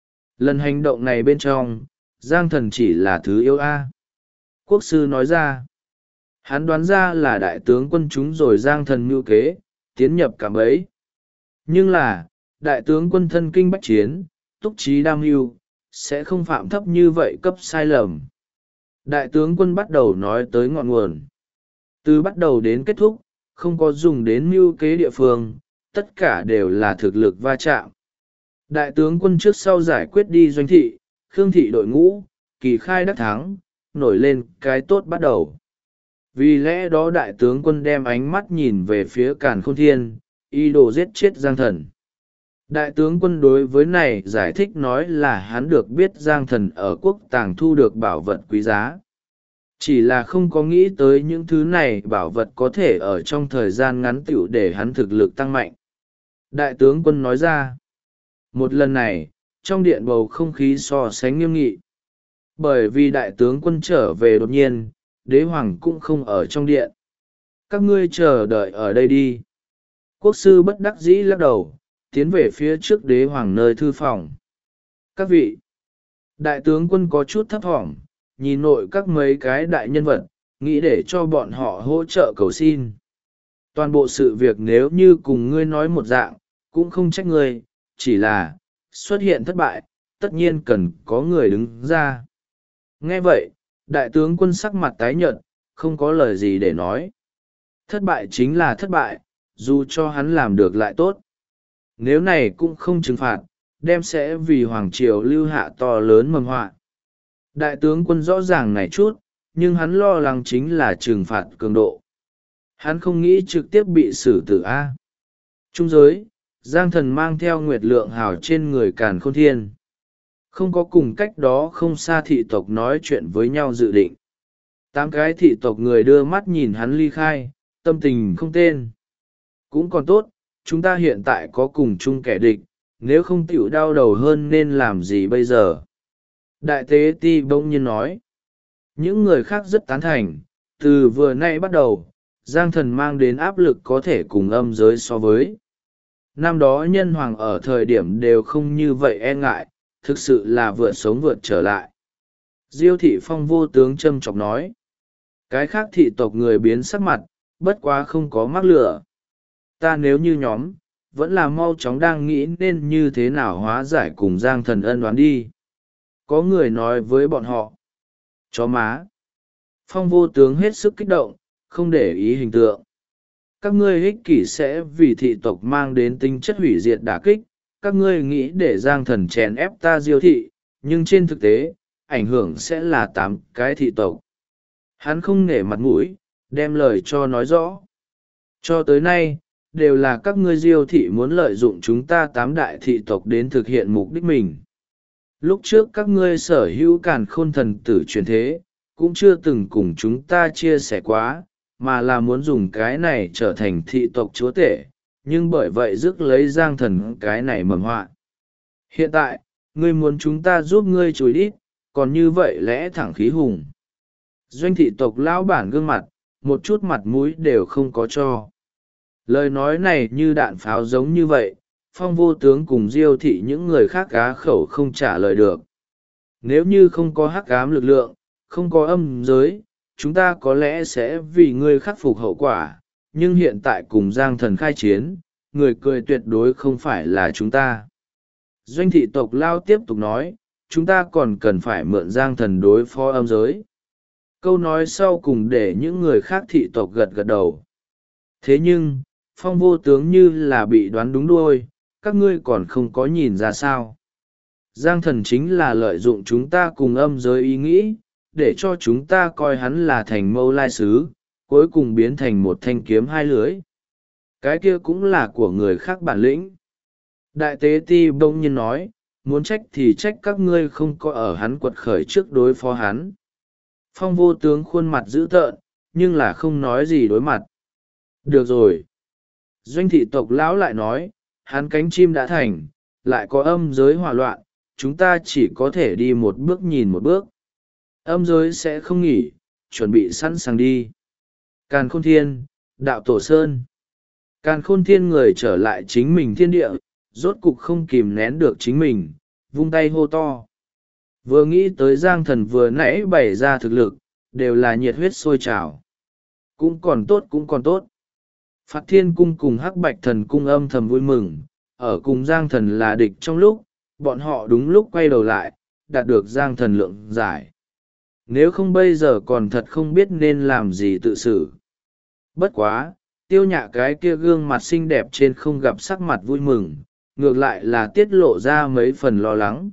Lần hành động này bên trong, Giang Thần chỉ là thứ yếu A. Quốc sư nói ra. Hắn đoán ra là đại tướng quân chúng rồi Giang Thần mưu kế, tiến nhập cả bấy. Nhưng là, đại tướng quân thân kinh bách chiến, túc trí đam mưu, sẽ không phạm thấp như vậy cấp sai lầm. Đại tướng quân bắt đầu nói tới ngọn nguồn. Từ bắt đầu đến kết thúc, không có dùng đến mưu kế địa phương, tất cả đều là thực lực va chạm. Đại tướng quân trước sau giải quyết đi Doanh thị, Khương thị đội ngũ, kỳ khai đắc thắng, nổi lên cái tốt bắt đầu. Vì lẽ đó đại tướng quân đem ánh mắt nhìn về phía Càn Khôn Thiên, ý đồ giết chết Giang Thần. Đại tướng quân đối với này giải thích nói là hắn được biết Giang Thần ở quốc tàng thu được bảo vật quý giá. Chỉ là không có nghĩ tới những thứ này bảo vật có thể ở trong thời gian ngắn tiểu để hắn thực lực tăng mạnh. Đại tướng quân nói ra, một lần này, trong điện bầu không khí so sánh nghiêm nghị. Bởi vì đại tướng quân trở về đột nhiên, đế hoàng cũng không ở trong điện. Các ngươi chờ đợi ở đây đi. Quốc sư bất đắc dĩ lắc đầu, tiến về phía trước đế hoàng nơi thư phòng. Các vị, đại tướng quân có chút thấp thỏm, nhìn nội các mấy cái đại nhân vật, nghĩ để cho bọn họ hỗ trợ cầu xin. Toàn bộ sự việc nếu như cùng ngươi nói một dạng, cũng không trách ngươi, chỉ là, xuất hiện thất bại, tất nhiên cần có người đứng ra. Nghe vậy, Đại tướng quân sắc mặt tái nhợt, không có lời gì để nói. Thất bại chính là thất bại, dù cho hắn làm được lại tốt. Nếu này cũng không trừng phạt, đem sẽ vì Hoàng Triều lưu hạ to lớn mầm họa. Đại tướng quân rõ ràng này chút, nhưng hắn lo lắng chính là trừng phạt cường độ. Hắn không nghĩ trực tiếp bị xử tử A. Trung giới, Giang Thần mang theo Nguyệt Lượng Hào trên người Càn Khôn Thiên. Không có cùng cách đó không xa thị tộc nói chuyện với nhau dự định. 8 cái thị tộc người đưa mắt nhìn hắn ly khai, tâm tình không tên. Cũng còn tốt, chúng ta hiện tại có cùng chung kẻ địch, nếu không tiểu đau đầu hơn nên làm gì bây giờ. Đại tế ti bỗng nhiên nói. Những người khác rất tán thành, từ vừa nay bắt đầu, Giang Thần mang đến áp lực có thể cùng âm giới so với. Năm đó nhân hoàng ở thời điểm đều không như vậy e ngại, thực sự là vượt sống vượt trở lại. Diêu thị Phong vô tướng châm chọc nói. Cái khác thị tộc người biến sắc mặt, bất quá không có mắc lửa. Ta nếu như nhóm, vẫn là mau chóng đang nghĩ nên như thế nào hóa giải cùng Giang Thần ân oán đi. Có người nói với bọn họ. Chó má. Phong vô tướng hết sức kích động, không để ý hình tượng. Các ngươi ích kỷ sẽ vì thị tộc mang đến tính chất hủy diệt đả kích. Các ngươi nghĩ để Giang Thần chèn ép ta Diêu thị, nhưng trên thực tế, ảnh hưởng sẽ là 8 cái thị tộc. Hắn không nể mặt mũi, đem lời cho nói rõ. Cho tới nay, đều là các ngươi Diêu thị muốn lợi dụng chúng ta 8 đại thị tộc đến thực hiện mục đích mình. Lúc trước các ngươi sở hữu Càn Khôn thần tử truyền thế, cũng chưa từng cùng chúng ta chia sẻ quá, mà là muốn dùng cái này trở thành thị tộc chúa tể, nhưng bởi vậy rước lấy Giang Thần cái này mầm họa. Hiện tại, ngươi muốn chúng ta giúp ngươi chùi đít, còn như vậy lẽ thẳng khí hùng. Doanh thị tộc lão bản gương mặt, một chút mặt mũi đều không có cho. Lời nói này như đạn pháo giống như vậy, Phong vô tướng cùng Diêu thị những người khác cá khẩu không trả lời được. Nếu như không có hắc ám lực lượng, không có âm giới, chúng ta có lẽ sẽ vì ngươi khắc phục hậu quả, nhưng hiện tại cùng Giang Thần khai chiến, người cười tuyệt đối không phải là chúng ta. Doanh thị tộc lao tiếp tục nói, chúng ta còn cần phải mượn Giang Thần đối phó âm giới. Câu nói sau cùng để những người khác thị tộc gật gật đầu. Thế nhưng, Phong vô tướng như là bị đoán đúng đuôi, các ngươi còn không có nhìn ra sao. Giang Thần chính là lợi dụng chúng ta cùng âm giới ý nghĩ, để cho chúng ta coi hắn là thành mâu lai sứ, cuối cùng biến thành một thanh kiếm hai lưới. Cái kia cũng là của người khác bản lĩnh. Đại tế ti bỗng nhiên nói, muốn trách thì trách các ngươi không có ở hắn quật khởi trước đối phó hắn. Phong vô tướng khuôn mặt dữ tợn, nhưng là không nói gì đối mặt. Được rồi. Doanh thị tộc lão lại nói, hắn cánh chim đã thành, lại có âm giới hỏa loạn, chúng ta chỉ có thể đi một bước nhìn một bước. Âm giới sẽ không nghỉ, chuẩn bị sẵn sàng đi. Càn Khôn Thiên, Đạo Tổ Sơn. Càn Khôn Thiên người trở lại chính mình thiên địa, rốt cục không kìm nén được chính mình, vung tay hô to. Vừa nghĩ tới Giang Thần vừa nãy bày ra thực lực, đều là nhiệt huyết sôi trào. Cũng còn tốt cũng còn tốt. Phạt Thiên Cung cùng Hắc Bạch Thần Cung âm thầm vui mừng, ở cùng Giang Thần là địch trong lúc, bọn họ đúng lúc quay đầu lại, đạt được Giang Thần lượng giải. Nếu không bây giờ còn thật không biết nên làm gì tự xử. Bất quá, Tiêu Nhạ cái kia gương mặt xinh đẹp trên không gặp sắc mặt vui mừng, ngược lại là tiết lộ ra mấy phần lo lắng.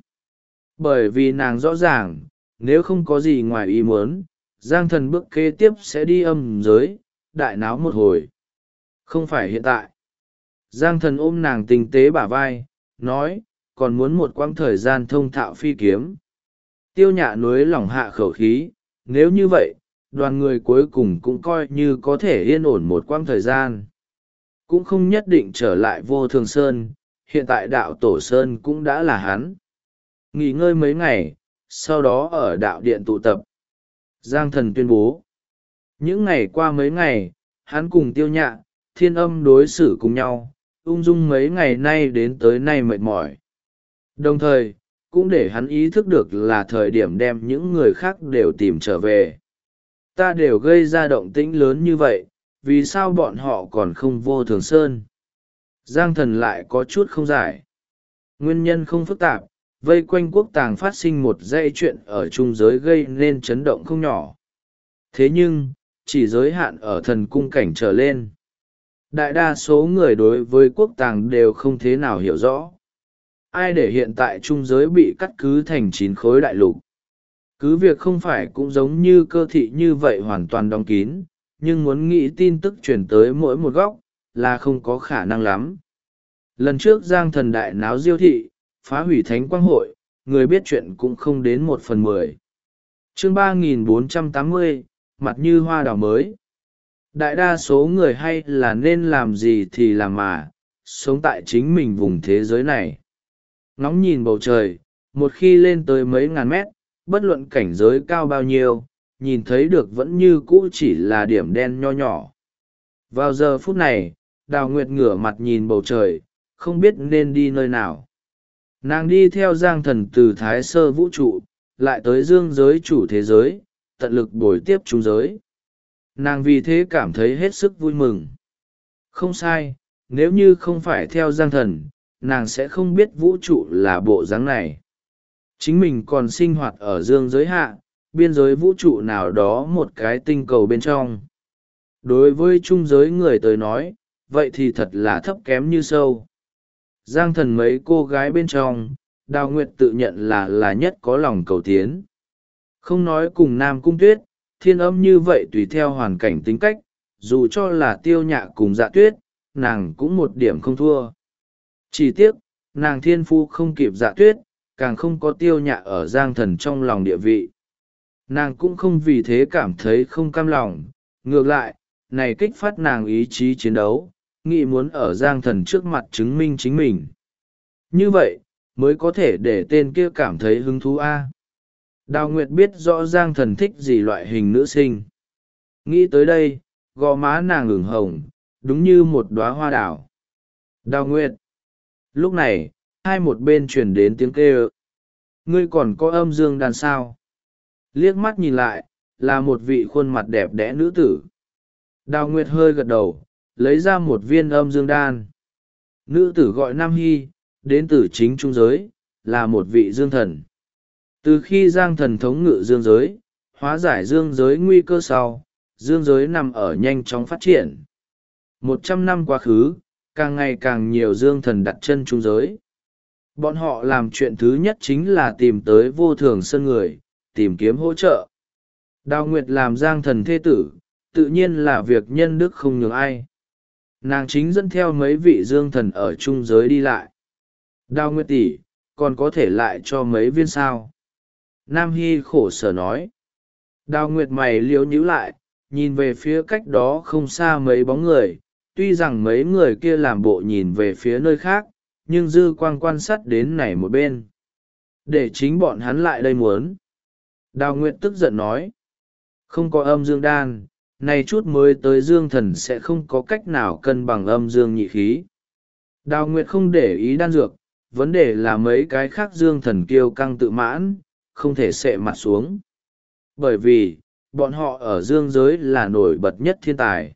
Bởi vì nàng rõ ràng, nếu không có gì ngoài ý muốn, Giang Thần bước kế tiếp sẽ đi âm giới, đại náo một hồi. Không phải hiện tại. Giang Thần ôm nàng tinh tế bả vai, nói, còn muốn một quãng thời gian thông thạo phi kiếm. Tiêu Nhạ nuối lỏng hạ khẩu khí, nếu như vậy, đoàn người cuối cùng cũng coi như có thể yên ổn một quãng thời gian. Cũng không nhất định trở lại Vô Thường Sơn, hiện tại Đạo Tổ Sơn cũng đã là hắn. Nghỉ ngơi mấy ngày, sau đó ở đạo điện tụ tập. Giang Thần tuyên bố. Những ngày qua mấy ngày, hắn cùng Tiêu Nhạ, Thiên Âm đối xử cùng nhau, ung dung mấy ngày nay đến tới nay mệt mỏi. Đồng thời, cũng để hắn ý thức được là thời điểm đem những người khác đều tìm trở về. Ta đều gây ra động tĩnh lớn như vậy, vì sao bọn họ còn không Vô Thường Sơn? Giang Thần lại có chút không giải. Nguyên nhân không phức tạp, vây quanh quốc tàng phát sinh một dãy chuyện ở trung giới gây nên chấn động không nhỏ. Thế nhưng, chỉ giới hạn ở thần cung cảnh trở lên. Đại đa số người đối với quốc tàng đều không thế nào hiểu rõ. Ai để hiện tại trung giới bị cắt cứ thành 9 khối đại lục. Cứ việc không phải cũng giống như cơ thị như vậy hoàn toàn đóng kín, nhưng muốn nghĩ tin tức truyền tới mỗi một góc, là không có khả năng lắm. Lần trước Giang Thần đại náo Diêu thị, phá hủy Thánh Quang hội, người biết chuyện cũng không đến 1/10. Chương 3480, mặt như hoa đào mới. Đại đa số người hay là nên làm gì thì làm mà, sống tại chính mình vùng thế giới này. Ngóng nhìn bầu trời, một khi lên tới mấy ngàn mét, bất luận cảnh giới cao bao nhiêu, nhìn thấy được vẫn như cũ chỉ là điểm đen nho nhỏ. Vào giờ phút này, Đào Nguyệt ngửa mặt nhìn bầu trời, không biết nên đi nơi nào. Nàng đi theo Giang Thần từ Thái Sơ vũ trụ, lại tới dương giới chủ thế giới, tận lực bồi tiếp trung giới. Nàng vì thế cảm thấy hết sức vui mừng. Không sai, nếu như không phải theo Giang Thần, nàng sẽ không biết vũ trụ là bộ dáng này. Chính mình còn sinh hoạt ở dương giới hạ, biên giới vũ trụ nào đó một cái tinh cầu bên trong. Đối với trung giới người tới nói, vậy thì thật là thấp kém như sâu. Giang Thần mấy cô gái bên trong, Đào Nguyệt tự nhận là nhất có lòng cầu tiến. Không nói cùng Nam Cung Tuyết, Thiên Âm như vậy tùy theo hoàn cảnh tính cách, dù cho là Tiêu Nhạ cùng Dạ Tuyết, nàng cũng một điểm không thua. Chỉ tiếc, nàng thiên phu không kịp Dạ Tuyết, càng không có Tiêu Nhạ ở Giang Thần trong lòng địa vị. Nàng cũng không vì thế cảm thấy không cam lòng, ngược lại, này kích phát nàng ý chí chiến đấu, nghĩ muốn ở Giang Thần trước mặt chứng minh chính mình. Như vậy, mới có thể để tên kia cảm thấy hứng thú a. Đào Nguyệt biết rõ Giang Thần thích gì loại hình nữ sinh. Nghĩ tới đây, gò má nàng ửng hồng, đúng như một đóa hoa đào. Đào Nguyệt. Lúc này, hai một bên truyền đến tiếng kêu. Ngươi còn có âm dương đàn sao? Liếc mắt nhìn lại, là một vị khuôn mặt đẹp đẽ nữ tử. Đào Nguyệt hơi gật đầu, lấy ra một viên âm dương đan. Nữ tử gọi Nam Hy, đến từ chính trung giới, là một vị dương thần. Từ khi Giang Thần thống ngự dương giới, hóa giải dương giới nguy cơ sau, dương giới nằm ở nhanh chóng phát triển. 100 năm quá khứ, càng ngày càng nhiều dương thần đặt chân trung giới. Bọn họ làm chuyện thứ nhất chính là tìm tới vô thường sơn người, tìm kiếm hỗ trợ. Đào Nguyệt làm Giang Thần thê tử, tự nhiên là việc nhân đức không nhường ai. Nàng chính dẫn theo mấy vị dương thần ở trung giới đi lại. Đào Nguyệt tỷ, còn có thể lại cho mấy viên sao? Nam Hy khổ sở nói. Đào Nguyệt mày liếu nhíu lại, nhìn về phía cách đó không xa mấy bóng người, tuy rằng mấy người kia làm bộ nhìn về phía nơi khác, nhưng dư quang quan sát đến này một bên. Để chính bọn hắn lại đây muốn. Đào Nguyệt tức giận nói. Không có âm dương đan, này chút mới tới dương thần sẽ không có cách nào cân bằng âm dương nhị khí. Đào Nguyệt không để ý đan dược, vấn đề là mấy cái khác dương thần kiêu căng tự mãn, không thể xệ mặt xuống. Bởi vì, bọn họ ở dương giới là nổi bật nhất thiên tài.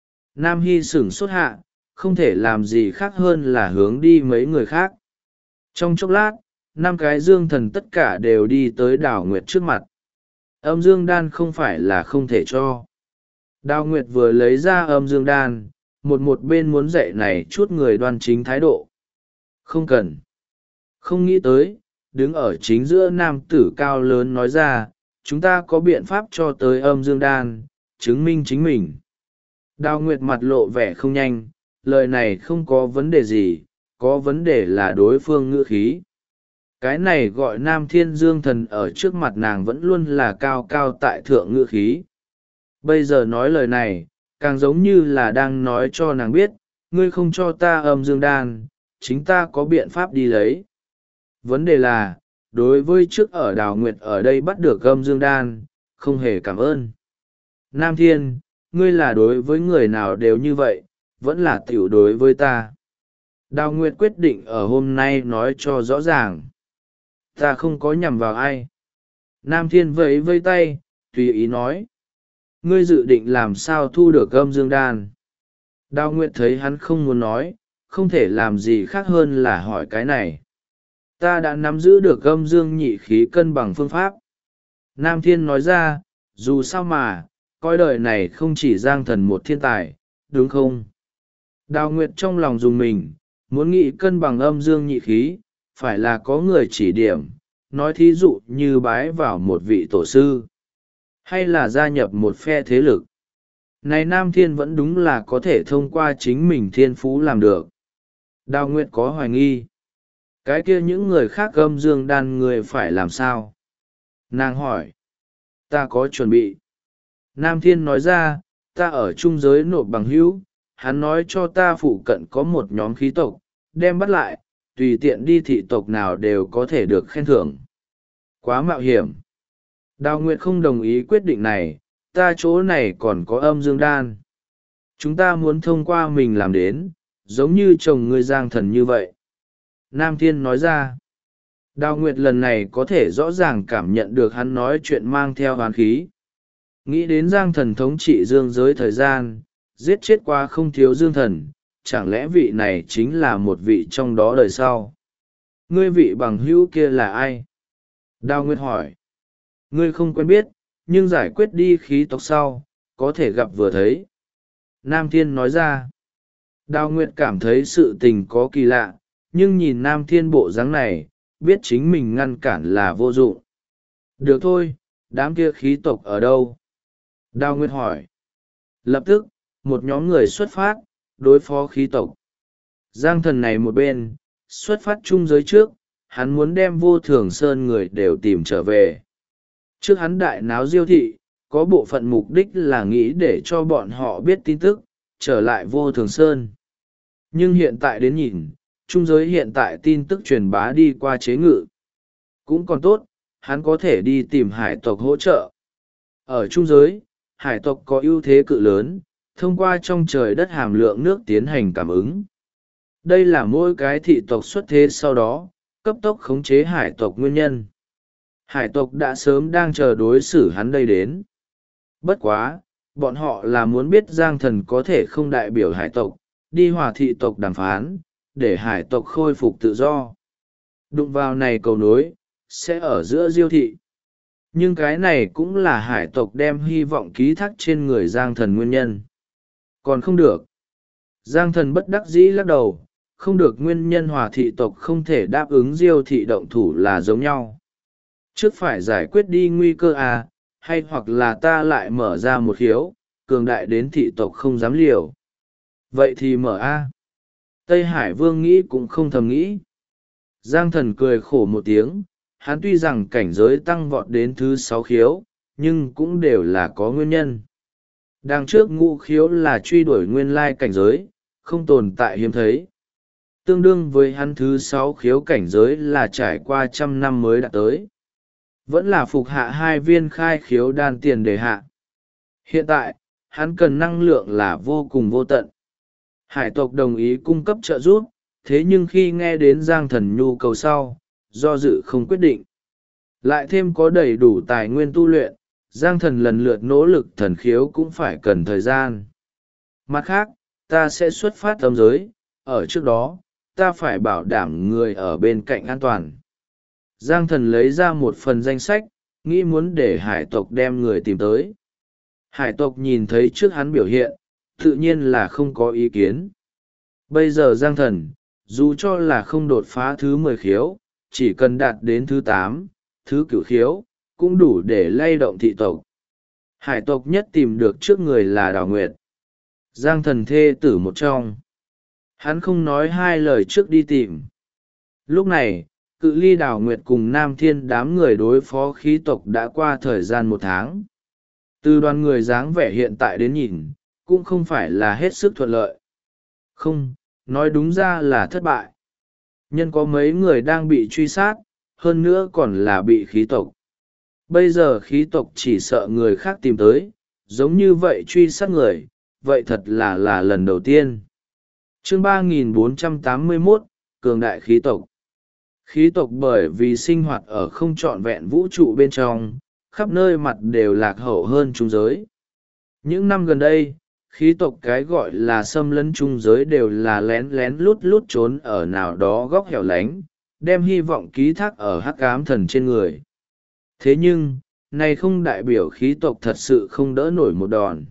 Nam Hy sửng sốt hạ, không thể làm gì khác hơn là hướng đi mấy người khác. Trong chốc lát, 5 cái dương thần tất cả đều đi tới Đào Nguyệt trước mặt. Âm dương đan không phải là không thể cho. Đào Nguyệt vừa lấy ra âm dương đan, một bên muốn dạy này chút người đoan chính thái độ. Không cần. Không nghĩ tới, đứng ở chính giữa nam tử cao lớn nói ra, chúng ta có biện pháp cho tới âm dương đan, chứng minh chính mình. Đào Nguyệt mặt lộ vẻ không nhanh, lời này không có vấn đề gì, có vấn đề là đối phương ngữ khí. Cái này gọi Nam Thiên Dương Thần ở trước mặt nàng vẫn luôn là cao cao tại thượng ngữ khí. Bây giờ nói lời này, càng giống như là đang nói cho nàng biết, ngươi không cho ta âm dương đan, chính ta có biện pháp đi lấy. Vấn đề là, đối với trước ở Đào Nguyệt ở đây bắt được âm dương đan, không hề cảm ơn. Nam Thiên, ngươi là đối với người nào đều như vậy, vẫn là tiểu đối với ta. Đào Nguyệt quyết định ở hôm nay nói cho rõ ràng. Ta không có nhằm vào ai. Nam Thiên vẫy vây tay, tùy ý nói. Ngươi dự định làm sao thu được âm dương đan? Đào Nguyệt thấy hắn không muốn nói, không thể làm gì khác hơn là hỏi cái này. Ta đã nắm giữ được âm dương nhị khí cân bằng phương pháp. Nam Thiên nói ra, dù sao mà, coi đời này không chỉ Giang Thần một thiên tài, đúng không? Đào Nguyệt trong lòng dùng mình, muốn nghĩ cân bằng âm dương nhị khí, phải là có người chỉ điểm, nói thí dụ như bái vào một vị tổ sư, hay là gia nhập một phe thế lực. Này Nam Thiên vẫn đúng là có thể thông qua chính mình thiên phú làm được. Đào Nguyệt có hoài nghi. Cái kia những người khác âm dương đan người phải làm sao? Nàng hỏi. Ta có chuẩn bị. Nam Thiên nói ra, ta ở trung giới nộp bằng hữu, hắn nói cho ta phụ cận có một nhóm khí tộc, đem bắt lại, tùy tiện đi thị tộc nào đều có thể được khen thưởng. Quá mạo hiểm. Đào Nguyệt không đồng ý quyết định này, ta chỗ này còn có âm dương đan. Chúng ta muốn thông qua mình làm đến, giống như chồng ngươi Giang Thần như vậy. Nam Thiên nói ra. Đào Nguyệt lần này có thể rõ ràng cảm nhận được hắn nói chuyện mang theo hoán khí. Nghĩ đến Giang Thần thống trị dương giới thời gian, giết chết qua không thiếu dương thần, chẳng lẽ vị này chính là một vị trong đó đời sau? Ngươi vị bằng hữu kia là ai? Đào Nguyệt hỏi. Ngươi không quen biết, nhưng giải quyết đi khí tộc sau, có thể gặp vừa thấy. Nam Thiên nói ra. Đào Nguyệt cảm thấy sự tình có kỳ lạ, nhưng nhìn Nam Thiên bộ dáng này, biết chính mình ngăn cản là vô dụng. Được thôi, đám kia khí tộc ở đâu? Đào Nguyệt hỏi. Lập tức, một nhóm người xuất phát, đối phó khí tộc. Giang Thần này một bên, xuất phát chung giới trước, hắn muốn đem Vô Thường Sơn người đều tìm trở về. Trước hắn đại náo Diêu thị, có bộ phận mục đích là nghĩ để cho bọn họ biết tin tức, trở lại Vô Thường Sơn. Nhưng hiện tại đến nhìn, trung giới hiện tại tin tức truyền bá đi qua chế ngự. Cũng còn tốt, hắn có thể đi tìm hải tộc hỗ trợ. Ở trung giới, hải tộc có ưu thế cự lớn, thông qua trong trời đất hàm lượng nước tiến hành cảm ứng. Đây là mỗi cái thị tộc xuất thế sau đó, cấp tốc khống chế hải tộc nguyên nhân. Hải tộc đã sớm đang chờ đối xử hắn đây đến. Bất quá, bọn họ là muốn biết Giang Thần có thể không đại biểu hải tộc, đi hòa thị tộc đàm phán, để hải tộc khôi phục tự do. Đụng vào này cầu nối, sẽ ở giữa Diêu thị. Nhưng cái này cũng là hải tộc đem hy vọng ký thác trên người Giang Thần nguyên nhân. Còn không được. Giang Thần bất đắc dĩ lắc đầu, không được nguyên nhân hòa thị tộc không thể đáp ứng Diêu thị động thủ là giống nhau. Trước phải giải quyết đi nguy cơ à, hay hoặc là ta lại mở ra một khiếu, cường đại đến thị tộc không dám liều. Vậy thì mở a. Tây Hải Vương nghĩ cũng không thầm nghĩ. Giang Thần cười khổ một tiếng, hắn tuy rằng cảnh giới tăng vọt đến thứ 6 khiếu, nhưng cũng đều là có nguyên nhân. Đằng trước ngũ khiếu là truy đuổi nguyên lai cảnh giới, không tồn tại hiếm thấy. Tương đương với hắn thứ 6 khiếu cảnh giới là trải qua 100 năm mới đạt tới. Vẫn là phục hạ 2 viên khai khiếu đan tiền đề hạ. Hiện tại, hắn cần năng lượng là vô cùng vô tận. Hải tộc đồng ý cung cấp trợ giúp, thế nhưng khi nghe đến Giang Thần nhu cầu sau, do dự không quyết định. Lại thêm có đầy đủ tài nguyên tu luyện, Giang Thần lần lượt nỗ lực thần khiếu cũng phải cần thời gian. Mặt khác, ta sẽ xuất phát âm giới, ở trước đó, ta phải bảo đảm người ở bên cạnh an toàn. Giang Thần lấy ra một phần danh sách, nghĩ muốn để hải tộc đem người tìm tới. Hải tộc nhìn thấy trước hắn biểu hiện, tự nhiên là không có ý kiến. Bây giờ Giang Thần, dù cho là không đột phá thứ 10 khiếu, chỉ cần đạt đến thứ 8, thứ 9 khiếu, cũng đủ để lay động thị tộc. Hải tộc nhất tìm được trước người là Đào Nguyệt. Giang Thần thê tử một trong. Hắn không nói hai lời trước đi tìm. Lúc này, cự ly Đào Nguyệt cùng Nam Thiên đám người đối phó khí tộc đã qua thời gian 1 tháng. Từ đoàn người dáng vẻ hiện tại đến nhìn, cũng không phải là hết sức thuận lợi. Không, nói đúng ra là thất bại. Nhân có mấy người đang bị truy sát, hơn nữa còn là bị khí tộc. Bây giờ khí tộc chỉ sợ người khác tìm tới, giống như vậy truy sát người, vậy thật là lần đầu tiên. Chương 3481, Cường đại khí tộc. Khí tộc bởi vì sinh hoạt ở không trọn vẹn vũ trụ bên trong, khắp nơi mặt đều lạc hậu hơn trung giới. Những năm gần đây, khí tộc cái gọi là xâm lấn trung giới đều là lén lén lút lút trốn ở nào đó góc hẻo lánh, đem hy vọng ký thác ở hắc ám thần trên người. Thế nhưng, này không đại biểu khí tộc thật sự không đỡ nổi một đòn.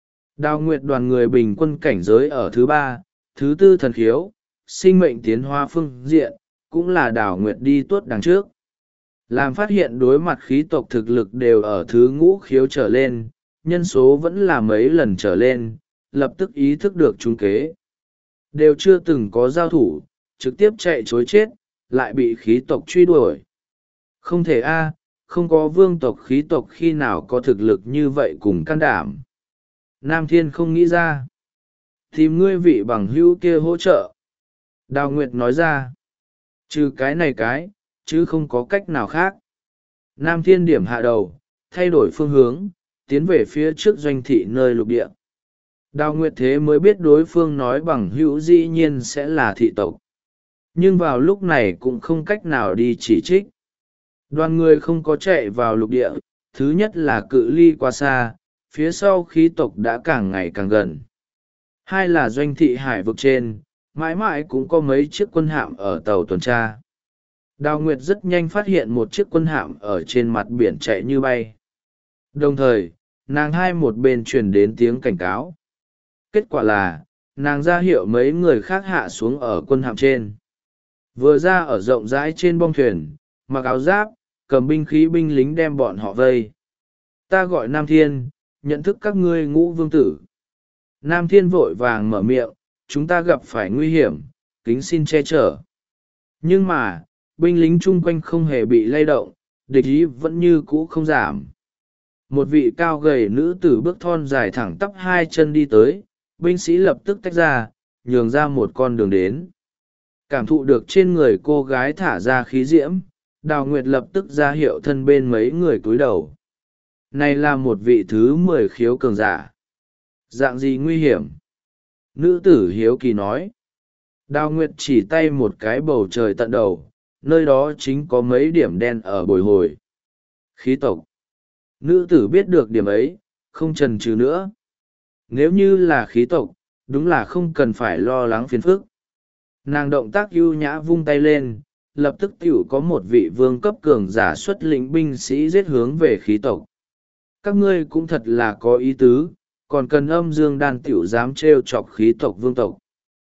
Đào Nguyệt đoàn người bình quân cảnh giới ở thứ 3, thứ 4 thần khiếu, sinh mệnh tiến hóa phương diện, cũng là Đào Nguyệt đi tuốt đằng trước. Làm phát hiện đối mặt khí tộc thực lực đều ở thứ 5 khiếu trở lên, nhân số vẫn là mấy lần trở lên, lập tức ý thức được trúng kế. Đều chưa từng có giao thủ, trực tiếp chạy chối chết, lại bị khí tộc truy đuổi. Không thể a, không có vương tộc khí tộc khi nào có thực lực như vậy cùng can đảm. Nam Thiên không nghĩ ra. Tìm ngươi vị bằng hữu kia hỗ trợ. Đào Nguyệt nói ra. Trừ cái này chứ không có cách nào khác. Nam Thiên điểm hạ đầu, thay đổi phương hướng, tiến về phía trước doanh thị nơi lục địa. Đào Nguyệt thế mới biết đối phương nói bằng hữu dĩ nhiên sẽ là thị tộc. Nhưng vào lúc này cũng không cách nào đi chỉ trích. Đoàn người không có chạy vào lục địa, thứ nhất là cự ly quá xa, phía sau khí tộc đã càng ngày càng gần. Hai là doanh thị hải vực trên, mãi mãi cũng có mấy chiếc quân hạm ở tàu tuần tra. Đào Nguyệt rất nhanh phát hiện một chiếc quân hạm ở trên mặt biển chạy như bay. Đồng thời, nàng hai một bên truyền đến tiếng cảnh cáo. Kết quả là, nàng ra hiệu mấy người khác hạ xuống ở quân hạm trên. Vừa ra ở rộng rãi trên bong thuyền, mặc áo giáp, cầm binh khí binh lính đem bọn họ vây. Ta gọi Nam Thiên, nhận thức các ngươi Ngũ Vương tử. Nam Thiên vội vàng mở miệng, chúng ta gặp phải nguy hiểm, kính xin che chở. Nhưng mà, binh lính chung quanh không hề bị lay động, địch ý vẫn như cũ không giảm. Một vị cao gầy nữ tử bước thon dài thẳng tắp hai chân đi tới, binh sĩ lập tức tách ra, nhường ra một con đường đến. Cảm thụ được trên người cô gái thả ra khí diễm, Đào Nguyệt lập tức ra hiệu thân bên mấy người cúi đầu. Này là một vị thứ 10 khiếu cường giả. Dạng gì nguy hiểm? Nữ tử hiếu kỳ nói. Đào Nguyệt chỉ tay một cái bầu trời tận đầu, nơi đó chính có mấy điểm đen ở bồi hồi. Khí tộc. Nữ tử biết được điểm ấy, không chần chừ nữa. Nếu như là khí tộc, đúng là không cần phải lo lắng phiền phức. Nàng động tác ưu nhã vung tay lên, lập tức tiểu có một vị vương cấp cường giả xuất lĩnh binh sĩ giết hướng về khí tộc. Các ngươi cũng thật là có ý tứ, còn cần âm dương đan tiểu dám trêu chọc khí tộc vương tộc.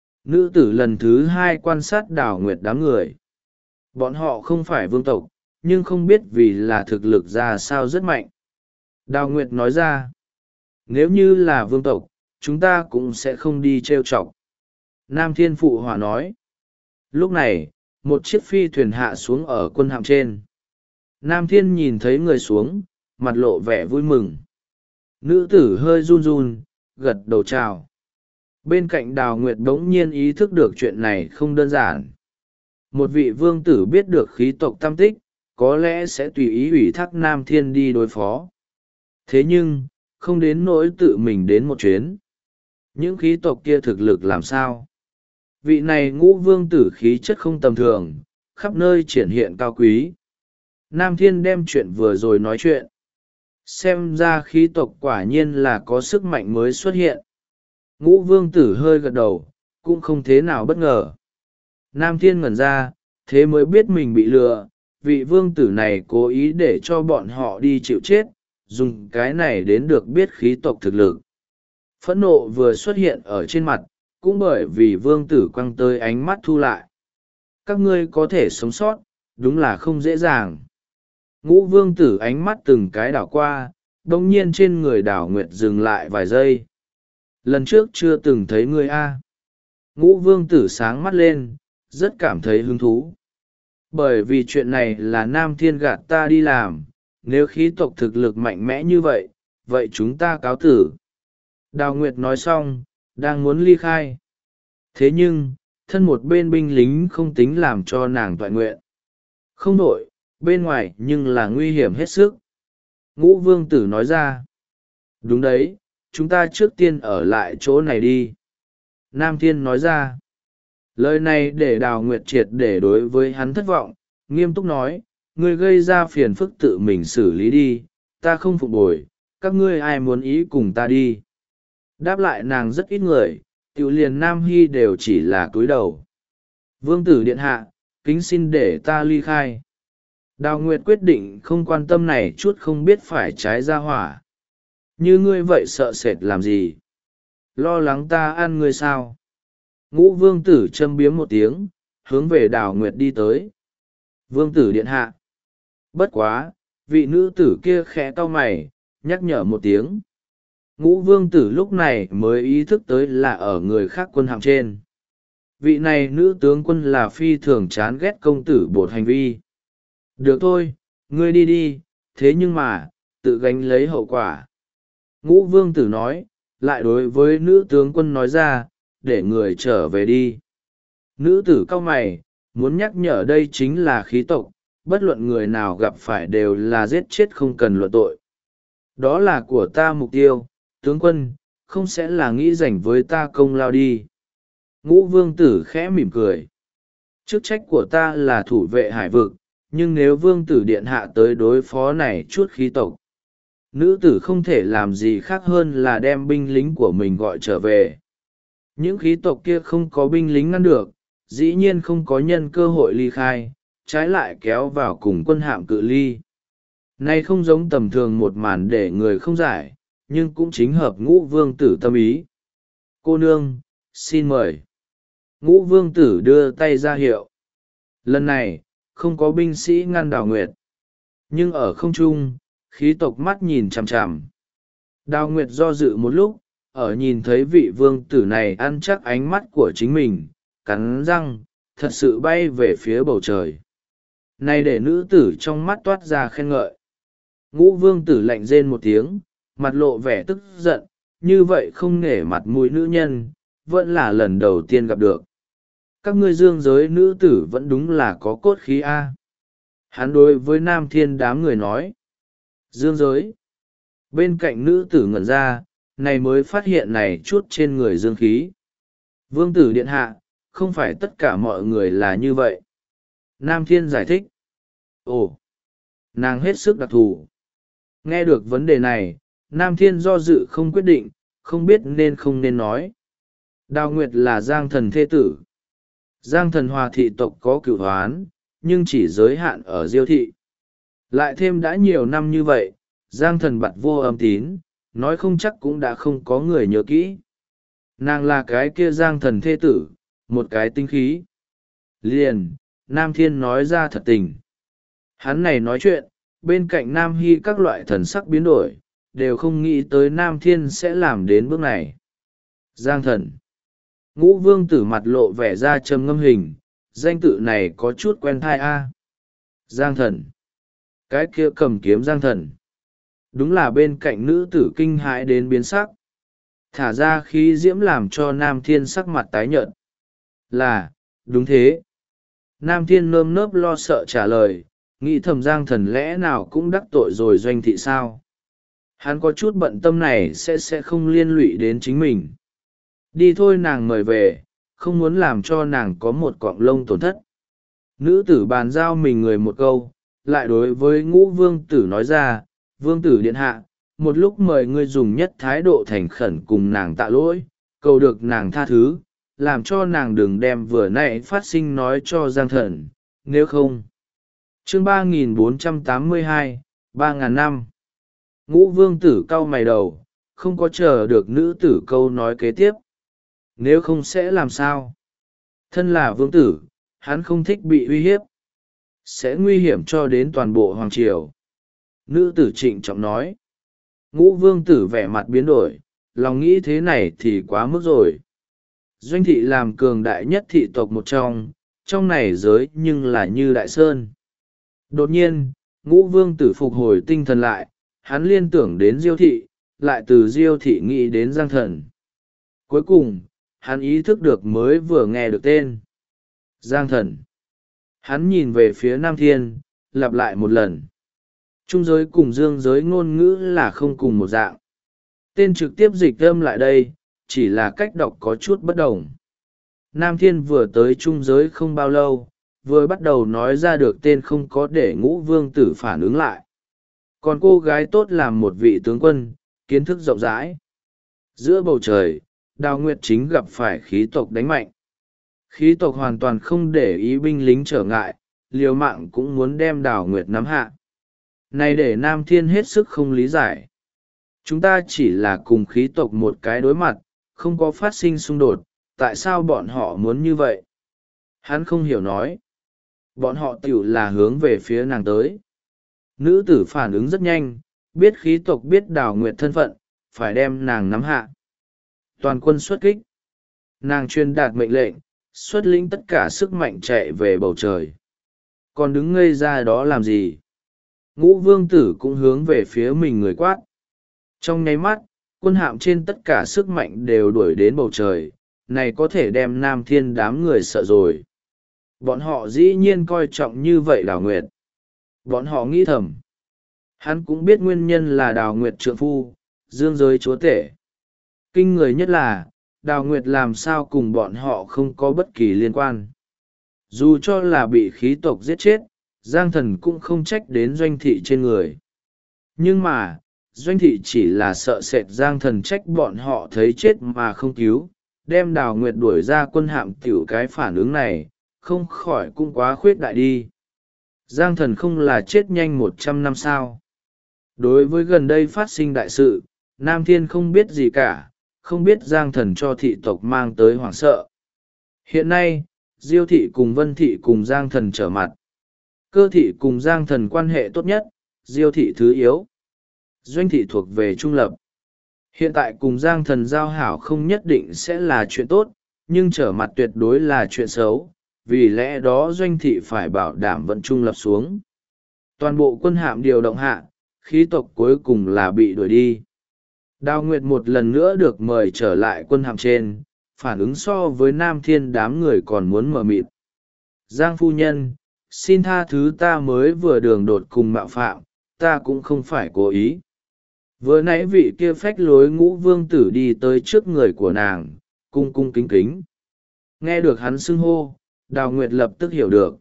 Nữ tử lần thứ 2 quan sát Đào Nguyệt đám người. Bọn họ không phải vương tộc, nhưng không biết vì là thực lực ra sao rất mạnh. Đào Nguyệt nói ra, nếu như là vương tộc, chúng ta cũng sẽ không đi trêu chọc. Nam Thiên phụ hỏa nói. Lúc này, một chiếc phi thuyền hạ xuống ở quân hạm trên. Nam Thiên nhìn thấy người xuống, mặt lộ vẻ vui mừng. Nữ tử hơi run run, gật đầu chào. Bên cạnh Đào Nguyệt bỗng nhiên ý thức được chuyện này không đơn giản. Một vị vương tử biết được khí tộc tam tích, có lẽ sẽ tùy ý ủy thác Nam Thiên đi đối phó. Thế nhưng, không đến nỗi tự mình đến một chuyến. Những khí tộc kia thực lực làm sao? Vị này Ngũ Vương tử khí chất không tầm thường, khắp nơi triển hiện cao quý. Nam Thiên đem chuyện vừa rồi nói chuyện. Xem ra khí tộc quả nhiên là có sức mạnh mới xuất hiện. Ngũ Vương tử hơi gật đầu, cũng không thế nào bất ngờ. Nam Thiên ngẩn ra, thế mới biết mình bị lừa. Vị vương tử này cố ý để cho bọn họ đi chịu chết, dùng cái này đến được biết khí tộc thực lực. Phẫn nộ vừa xuất hiện ở trên mặt, cũng bởi vì vương tử quăng tới ánh mắt thu lại. Các ngươi có thể sống sót, đúng là không dễ dàng. Ngũ vương tử ánh mắt từng cái đảo qua, đồng nhiên trên người Đào Nguyệt dừng lại vài giây. Lần trước chưa từng thấy ngươi a. Ngũ vương tử sáng mắt lên, rất cảm thấy hứng thú. Bởi vì chuyện này là Nam Thiên gạt ta đi làm, nếu khí tộc thực lực mạnh mẽ như vậy, vậy chúng ta cáo tử. Đào Nguyệt nói xong, đang muốn ly khai. Thế nhưng, thân một bên binh lính không tính làm cho nàng toại nguyện. Không đổi, bên ngoài nhưng là nguy hiểm hết sức. Ngũ vương tử nói ra. Đúng đấy, chúng ta trước tiên ở lại chỗ này đi. Nam Thiên nói ra. Lời này để Đào Nguyệt triệt để đối với hắn thất vọng, nghiêm túc nói, ngươi gây ra phiền phức tự mình xử lý đi, ta không phục bồi, các ngươi ai muốn ý cùng ta đi. Đáp lại nàng rất ít người, tiểu liền Nam Hy đều chỉ là cúi đầu. Vương tử điện hạ, kính xin để ta ly khai. Đào Nguyệt quyết định không quan tâm này chút không biết phải trái ra hỏa. Như ngươi vậy sợ sệt làm gì? Lo lắng ta ăn ngươi sao? Ngũ vương tử châm biếm một tiếng, hướng về Đào Nguyệt đi tới. Vương tử điện hạ. Bất quá, vị nữ tử kia khẽ cau mày, nhắc nhở một tiếng. Ngũ vương tử lúc này mới ý thức tới là ở người khác quân hàm trên. Vị này nữ tướng quân là phi thường chán ghét công tử bột hành vi. Được thôi, ngươi đi đi, thế nhưng mà, tự gánh lấy hậu quả. Ngũ vương tử nói, lại đối với nữ tướng quân nói ra, để người trở về đi. Nữ tử cau mày, muốn nhắc nhở đây chính là khí tộc, bất luận người nào gặp phải đều là giết chết không cần luận tội. Đó là của ta mục tiêu, tướng quân, không sẽ là nghĩ rảnh với ta công lao đi. Ngũ vương tử khẽ mỉm cười. Chức trách của ta là thủ vệ hải vực, nhưng nếu vương tử điện hạ tới đối phó này chút khí tộc, nữ tử không thể làm gì khác hơn là đem binh lính của mình gọi trở về. Những khí tộc kia không có binh lính ngăn được, dĩ nhiên không có nhân cơ hội ly khai, trái lại kéo vào cùng quân hạm cự ly. Này không giống tầm thường một màn để người không giải, nhưng cũng chính hợp ngũ vương tử tâm ý. Cô nương, xin mời. Ngũ vương tử đưa tay ra hiệu. Lần này, không có binh sĩ ngăn Đào Nguyệt. Nhưng ở không trung, khí tộc mắt nhìn chằm chằm. Đào Nguyệt do dự một lúc, ở nhìn thấy vị vương tử này ăn chắc ánh mắt của chính mình, cắn răng, thật sự bay về phía bầu trời. Này để nữ tử trong mắt toát ra khen ngợi. Ngũ vương tử lạnh rên một tiếng, mặt lộ vẻ tức giận, như vậy không nể mặt mũi nữ nhân, vẫn là lần đầu tiên gặp được. Các ngươi dương giới nữ tử vẫn đúng là có cốt khí A. Hắn đối với Nam Thiên đám người nói. Dương giới. Bên cạnh nữ tử ngẩn ra, này mới phát hiện này chút trên người dương khí. Vương tử điện hạ, không phải tất cả mọi người là như vậy. Nam Thiên giải thích. Ồ, nàng hết sức đặc thù. Nghe được vấn đề này, Nam Thiên do dự không quyết định, không biết nên không nên nói. Đào Nguyệt là Giang thần thê tử. Giang thần hòa thị tộc có cửu hoán, nhưng chỉ giới hạn ở Diêu thị. Lại thêm đã nhiều năm như vậy, Giang thần bặt vô âm tín, nói không chắc cũng đã không có người nhớ kỹ. Nàng là cái kia Giang thần thê tử, một cái tinh khí. Liền, Nam Thiên nói ra thật tình. Hắn này nói chuyện, bên cạnh Nam Hy các loại thần sắc biến đổi, đều không nghĩ tới Nam Thiên sẽ làm đến bước này. Giang thần. Ngũ vương tử mặt lộ vẻ ra trầm ngâm hình, danh tự này có chút quen thai a. Giang thần. Cái kia cầm kiếm Giang thần. Đúng là bên cạnh nữ tử kinh hãi đến biến sắc. Thả ra khí diễm làm cho Nam Thiên sắc mặt tái nhợt. Là, đúng thế. Nam Thiên nơm nớp lo sợ trả lời, nghĩ thầm Giang thần lẽ nào cũng đắc tội rồi doanh thị sao. Hắn có chút bận tâm này sẽ không liên lụy đến chính mình. Đi thôi, nàng mời về, không muốn làm cho nàng có một cọng lông tổn thất. Nữ tử bàn giao mình người một câu, lại đối với Ngũ vương tử nói ra, vương tử điện hạ, một lúc mời ngươi dùng nhất thái độ thành khẩn cùng nàng tạ lỗi, cầu được nàng tha thứ, làm cho nàng đừng đem vừa nãy phát sinh nói cho Giang thần, nếu không. Chương 3482, 3.000 năm. Ngũ vương tử cau mày đầu, không có chờ được nữ tử câu nói kế tiếp. Nếu không sẽ làm sao? Thân là vương tử, hắn không thích bị uy hiếp. Sẽ nguy hiểm cho đến toàn bộ hoàng triều. Nữ tử trịnh trọng nói. Ngũ vương tử vẻ mặt biến đổi, lòng nghĩ thế này thì quá mức rồi. Doanh thị làm cường đại nhất thị tộc một trong này giới nhưng là như đại sơn. Đột nhiên, Ngũ vương tử phục hồi tinh thần lại, hắn liên tưởng đến Diêu thị, lại từ Diêu thị nghĩ đến Giang thần. Cuối cùng, hắn ý thức được mới vừa nghe được tên. Giang thần. Hắn nhìn về phía Nam Thiên, lặp lại một lần. Trung giới cùng dương giới ngôn ngữ là không cùng một dạng. Tên trực tiếp dịch âm lại đây, chỉ là cách đọc có chút bất đồng. Nam Thiên vừa tới trung giới không bao lâu, vừa bắt đầu nói ra được tên không có để Ngũ vương tử phản ứng lại. Còn cô gái tốt làm một vị tướng quân, kiến thức rộng rãi. Giữa bầu trời, Đào Nguyệt chính gặp phải khí tộc đánh mạnh. Khí tộc hoàn toàn không để ý binh lính trở ngại, liều mạng cũng muốn đem Đào Nguyệt nắm hạ. Này để Nam Thiên hết sức không lý giải. Chúng ta chỉ là cùng khí tộc một cái đối mặt, không có phát sinh xung đột, tại sao bọn họ muốn như vậy? Hắn không hiểu nói. Bọn họ tiểu là hướng về phía nàng tới. Nữ tử phản ứng rất nhanh, biết khí tộc biết Đào Nguyệt thân phận, phải đem nàng nắm hạ. Toàn quân xuất kích. Nàng truyền đạt mệnh lệnh, xuất lĩnh tất cả sức mạnh chạy về bầu trời. Còn đứng ngây ra đó làm gì? Ngũ vương tử cũng hướng về phía mình người quát. Trong nháy mắt, quân hạm trên tất cả sức mạnh đều đuổi đến bầu trời, này có thể đem Nam Thiên đám người sợ rồi. Bọn họ dĩ nhiên coi trọng như vậy Đào Nguyệt. Bọn họ nghĩ thầm. Hắn cũng biết nguyên nhân là Đào Nguyệt trượng phu, dương giới chúa tể. Kinh người nhất là, Đào Nguyệt làm sao cùng bọn họ không có bất kỳ liên quan. Dù cho là bị khí tộc giết chết, Giang Thần cũng không trách đến Doanh Thị trên người. Nhưng mà, Doanh Thị chỉ là sợ sệt Giang Thần trách bọn họ thấy chết mà không cứu, đem Đào Nguyệt đuổi ra quân hạm tiểu cái phản ứng này, không khỏi cũng quá khuyết đại đi. Giang Thần không là chết nhanh 100 năm sao. Đối với gần đây phát sinh đại sự, Nam Thiên không biết gì cả, không biết Giang Thần cho thị tộc mang tới hoảng sợ. Hiện nay, Diêu Thị cùng Vân Thị cùng Giang Thần trở mặt. Cơ Thị cùng Giang Thần quan hệ tốt nhất, Diêu Thị thứ yếu. Doanh Thị thuộc về trung lập. Hiện tại cùng Giang Thần giao hảo không nhất định sẽ là chuyện tốt, nhưng trở mặt tuyệt đối là chuyện xấu, vì lẽ đó Doanh Thị phải bảo đảm vẫn trung lập xuống. Toàn bộ quân hạm điều động hạ, khí tộc cuối cùng là bị đuổi đi. Đào Nguyệt một lần nữa được mời trở lại quân hạm trên, phản ứng so với Nam Thiên đám người còn muốn mờ mịt. Giang phu nhân, xin tha thứ ta mới vừa đường đột cùng mạo phạm, ta cũng không phải cố ý. Vừa nãy vị kia phách lối Ngũ vương tử đi tới trước người của nàng, cung cung kính kính. Nghe được hắn xưng hô, Đào Nguyệt lập tức hiểu được.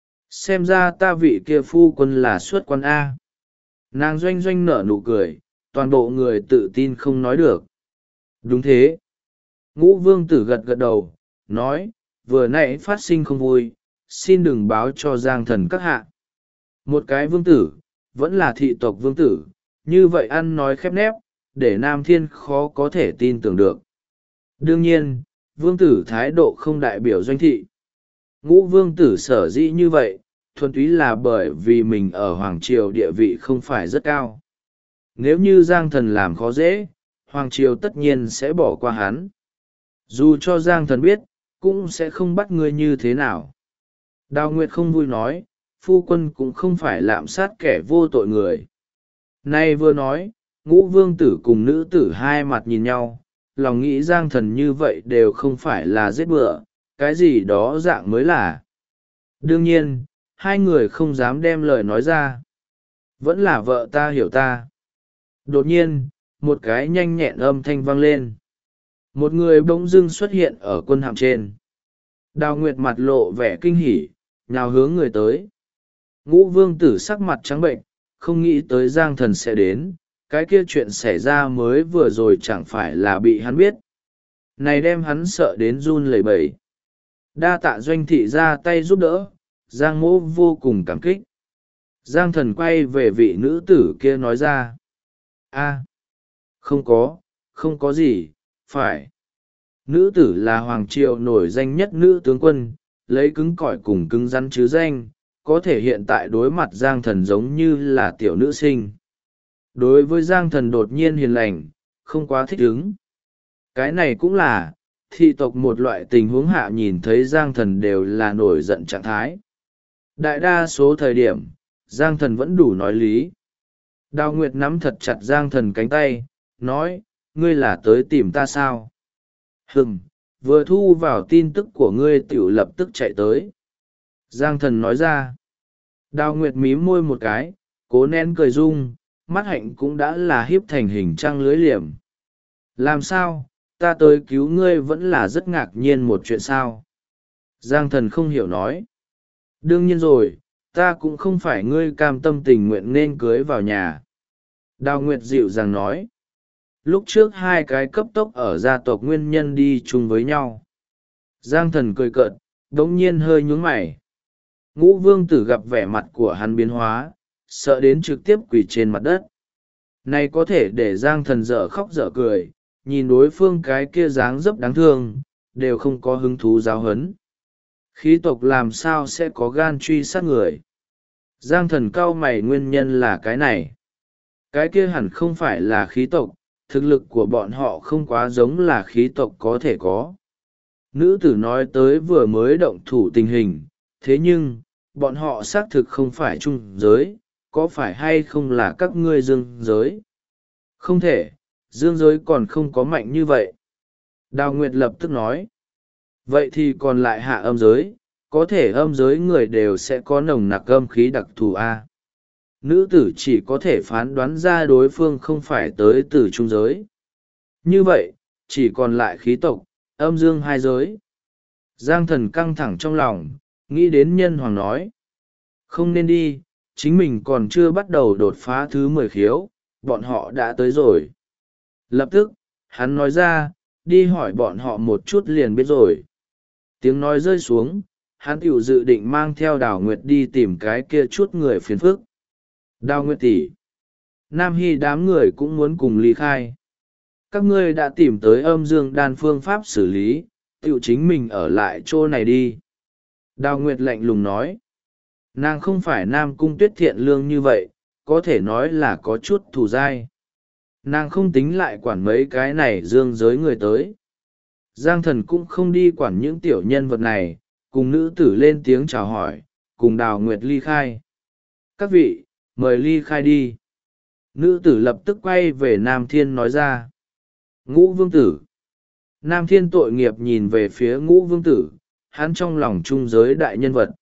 Xem ra ta vị kia phu quân là xuất quan A. Nàng doanh doanh nở nụ cười, toàn bộ người tự tin không nói được. Đúng thế. Ngũ vương tử gật gật đầu, nói, vừa nãy phát sinh không vui, xin đừng báo cho Giang Thần các hạ. Một cái vương tử, vẫn là thị tộc vương tử, như vậy ăn nói khép nép, để Nam Thiên khó có thể tin tưởng được. Đương nhiên, vương tử thái độ không đại biểu Doanh Thị. Ngũ vương tử sở dĩ như vậy, thuần túy là bởi vì mình ở Hoàng Triều địa vị không phải rất cao. Nếu như Giang Thần làm khó dễ, Hoàng Triều tất nhiên sẽ bỏ qua hắn. Dù cho Giang Thần biết, cũng sẽ không bắt ngươi như thế nào. Đào Nguyệt không vui nói, phu quân cũng không phải lạm sát kẻ vô tội người. Nay vừa nói, Ngũ vương tử cùng nữ tử hai mặt nhìn nhau, lòng nghĩ Giang Thần như vậy đều không phải là giết bựa, cái gì đó dạng mới là. Đương nhiên, hai người không dám đem lời nói ra. Vẫn là vợ ta hiểu ta. Đột nhiên, một cái nhanh nhẹn âm thanh vang lên. Một người bỗng dưng xuất hiện ở quân hạm trên. Đào Nguyệt mặt lộ vẻ kinh hỉ, nhào hướng người tới. Ngũ vương tử sắc mặt trắng bệnh, không nghĩ tới Giang Thần sẽ đến, cái kia chuyện xảy ra mới vừa rồi chẳng phải là bị hắn biết. Này đem hắn sợ đến run lẩy bẩy. Đa tạ Doanh Thị ra tay giúp đỡ, Giang mỗ vô cùng cảm kích. Giang Thần quay về vị nữ tử kia nói ra. Không có gì, phải. Nữ tử là Hoàng Triều nổi danh nhất nữ tướng quân, lấy cứng cỏi cùng cứng rắn chứ danh, có thể hiện tại đối mặt Giang Thần giống như là tiểu nữ sinh. Đối với Giang Thần đột nhiên hiền lành, không quá thích ứng. Cái này cũng là, thị tộc một loại tình huống hạ nhìn thấy Giang Thần đều là nổi giận trạng thái. Đại đa số thời điểm, Giang Thần vẫn đủ nói lý. Đào Nguyệt nắm thật chặt Giang Thần cánh tay, nói, ngươi là tới tìm ta sao? Vừa thu vào tin tức của ngươi tiểu lập tức chạy tới. Giang Thần nói ra. Đào Nguyệt mím môi một cái, cố nén cười rung, mắt hạnh cũng đã là hiếp thành hình trăng lưới liềm. Làm sao, ta tới cứu ngươi vẫn là rất ngạc nhiên một chuyện sao? Giang Thần không hiểu nói. Đương nhiên rồi, ta cũng không phải ngươi cam tâm tình nguyện nên cưới vào nhà. Đào Nguyệt dịu dàng nói. Lúc trước hai cái cấp tốc ở gia tộc nguyên nhân đi chung với nhau. Giang thần cười cợt, đống nhiên hơi nhún mày. Ngũ vương tử gặp vẻ mặt của hắn biến hóa, sợ đến trực tiếp quỳ trên mặt đất. Này có thể để Giang thần dở khóc dở cười, nhìn đối phương cái kia dáng dấp đáng thương, đều không có hứng thú giáo huấn. Khí tộc làm sao sẽ có gan truy sát người? Giang thần cau mày, nguyên nhân là cái này. Cái kia hẳn không phải là khí tộc, thực lực của bọn họ không quá giống là khí tộc có thể có. Nữ tử nói tới vừa mới động thủ tình hình, thế nhưng, bọn họ xác thực không phải trung giới, có phải hay không là các ngươi dương giới? Không thể, dương giới còn không có mạnh như vậy. Đào Nguyệt lập tức nói. Vậy thì còn lại hạ âm giới, có thể âm giới người đều sẽ có nồng nặc âm khí đặc thù A. Nữ tử chỉ có thể phán đoán ra đối phương không phải tới từ trung giới. Như vậy, chỉ còn lại khí tộc, âm dương hai giới. Giang thần căng thẳng trong lòng, nghĩ đến nhân hoàng nói. Không nên đi, chính mình còn chưa bắt đầu đột phá thứ 10 khiếu, bọn họ đã tới rồi. Lập tức, hắn nói ra, đi hỏi bọn họ một chút liền biết rồi. Tiếng nói rơi xuống, hắn tiểu dự định mang theo Đào Nguyệt đi tìm cái kia chút người phiền phức. Đào Nguyệt tỷ, Nam Hy đám người cũng muốn cùng ly khai. Các ngươi đã tìm tới âm dương đan phương pháp xử lý, tiểu chính mình ở lại chỗ này đi. Đào Nguyệt lạnh lùng nói. Nàng không phải Nam Cung Tuyết thiện lương như vậy, có thể nói là có chút thù dai. Nàng không tính lại quản mấy cái này dương giới người tới. Giang thần cũng không đi quản những tiểu nhân vật này, cùng nữ tử lên tiếng chào hỏi, cùng Đào Nguyệt ly khai. Các vị, mời ly khai đi. Nữ tử lập tức quay về Nam Thiên nói ra. Ngũ vương tử. Nam Thiên tội nghiệp nhìn về phía Ngũ vương tử, hắn trong lòng trung giới đại nhân vật.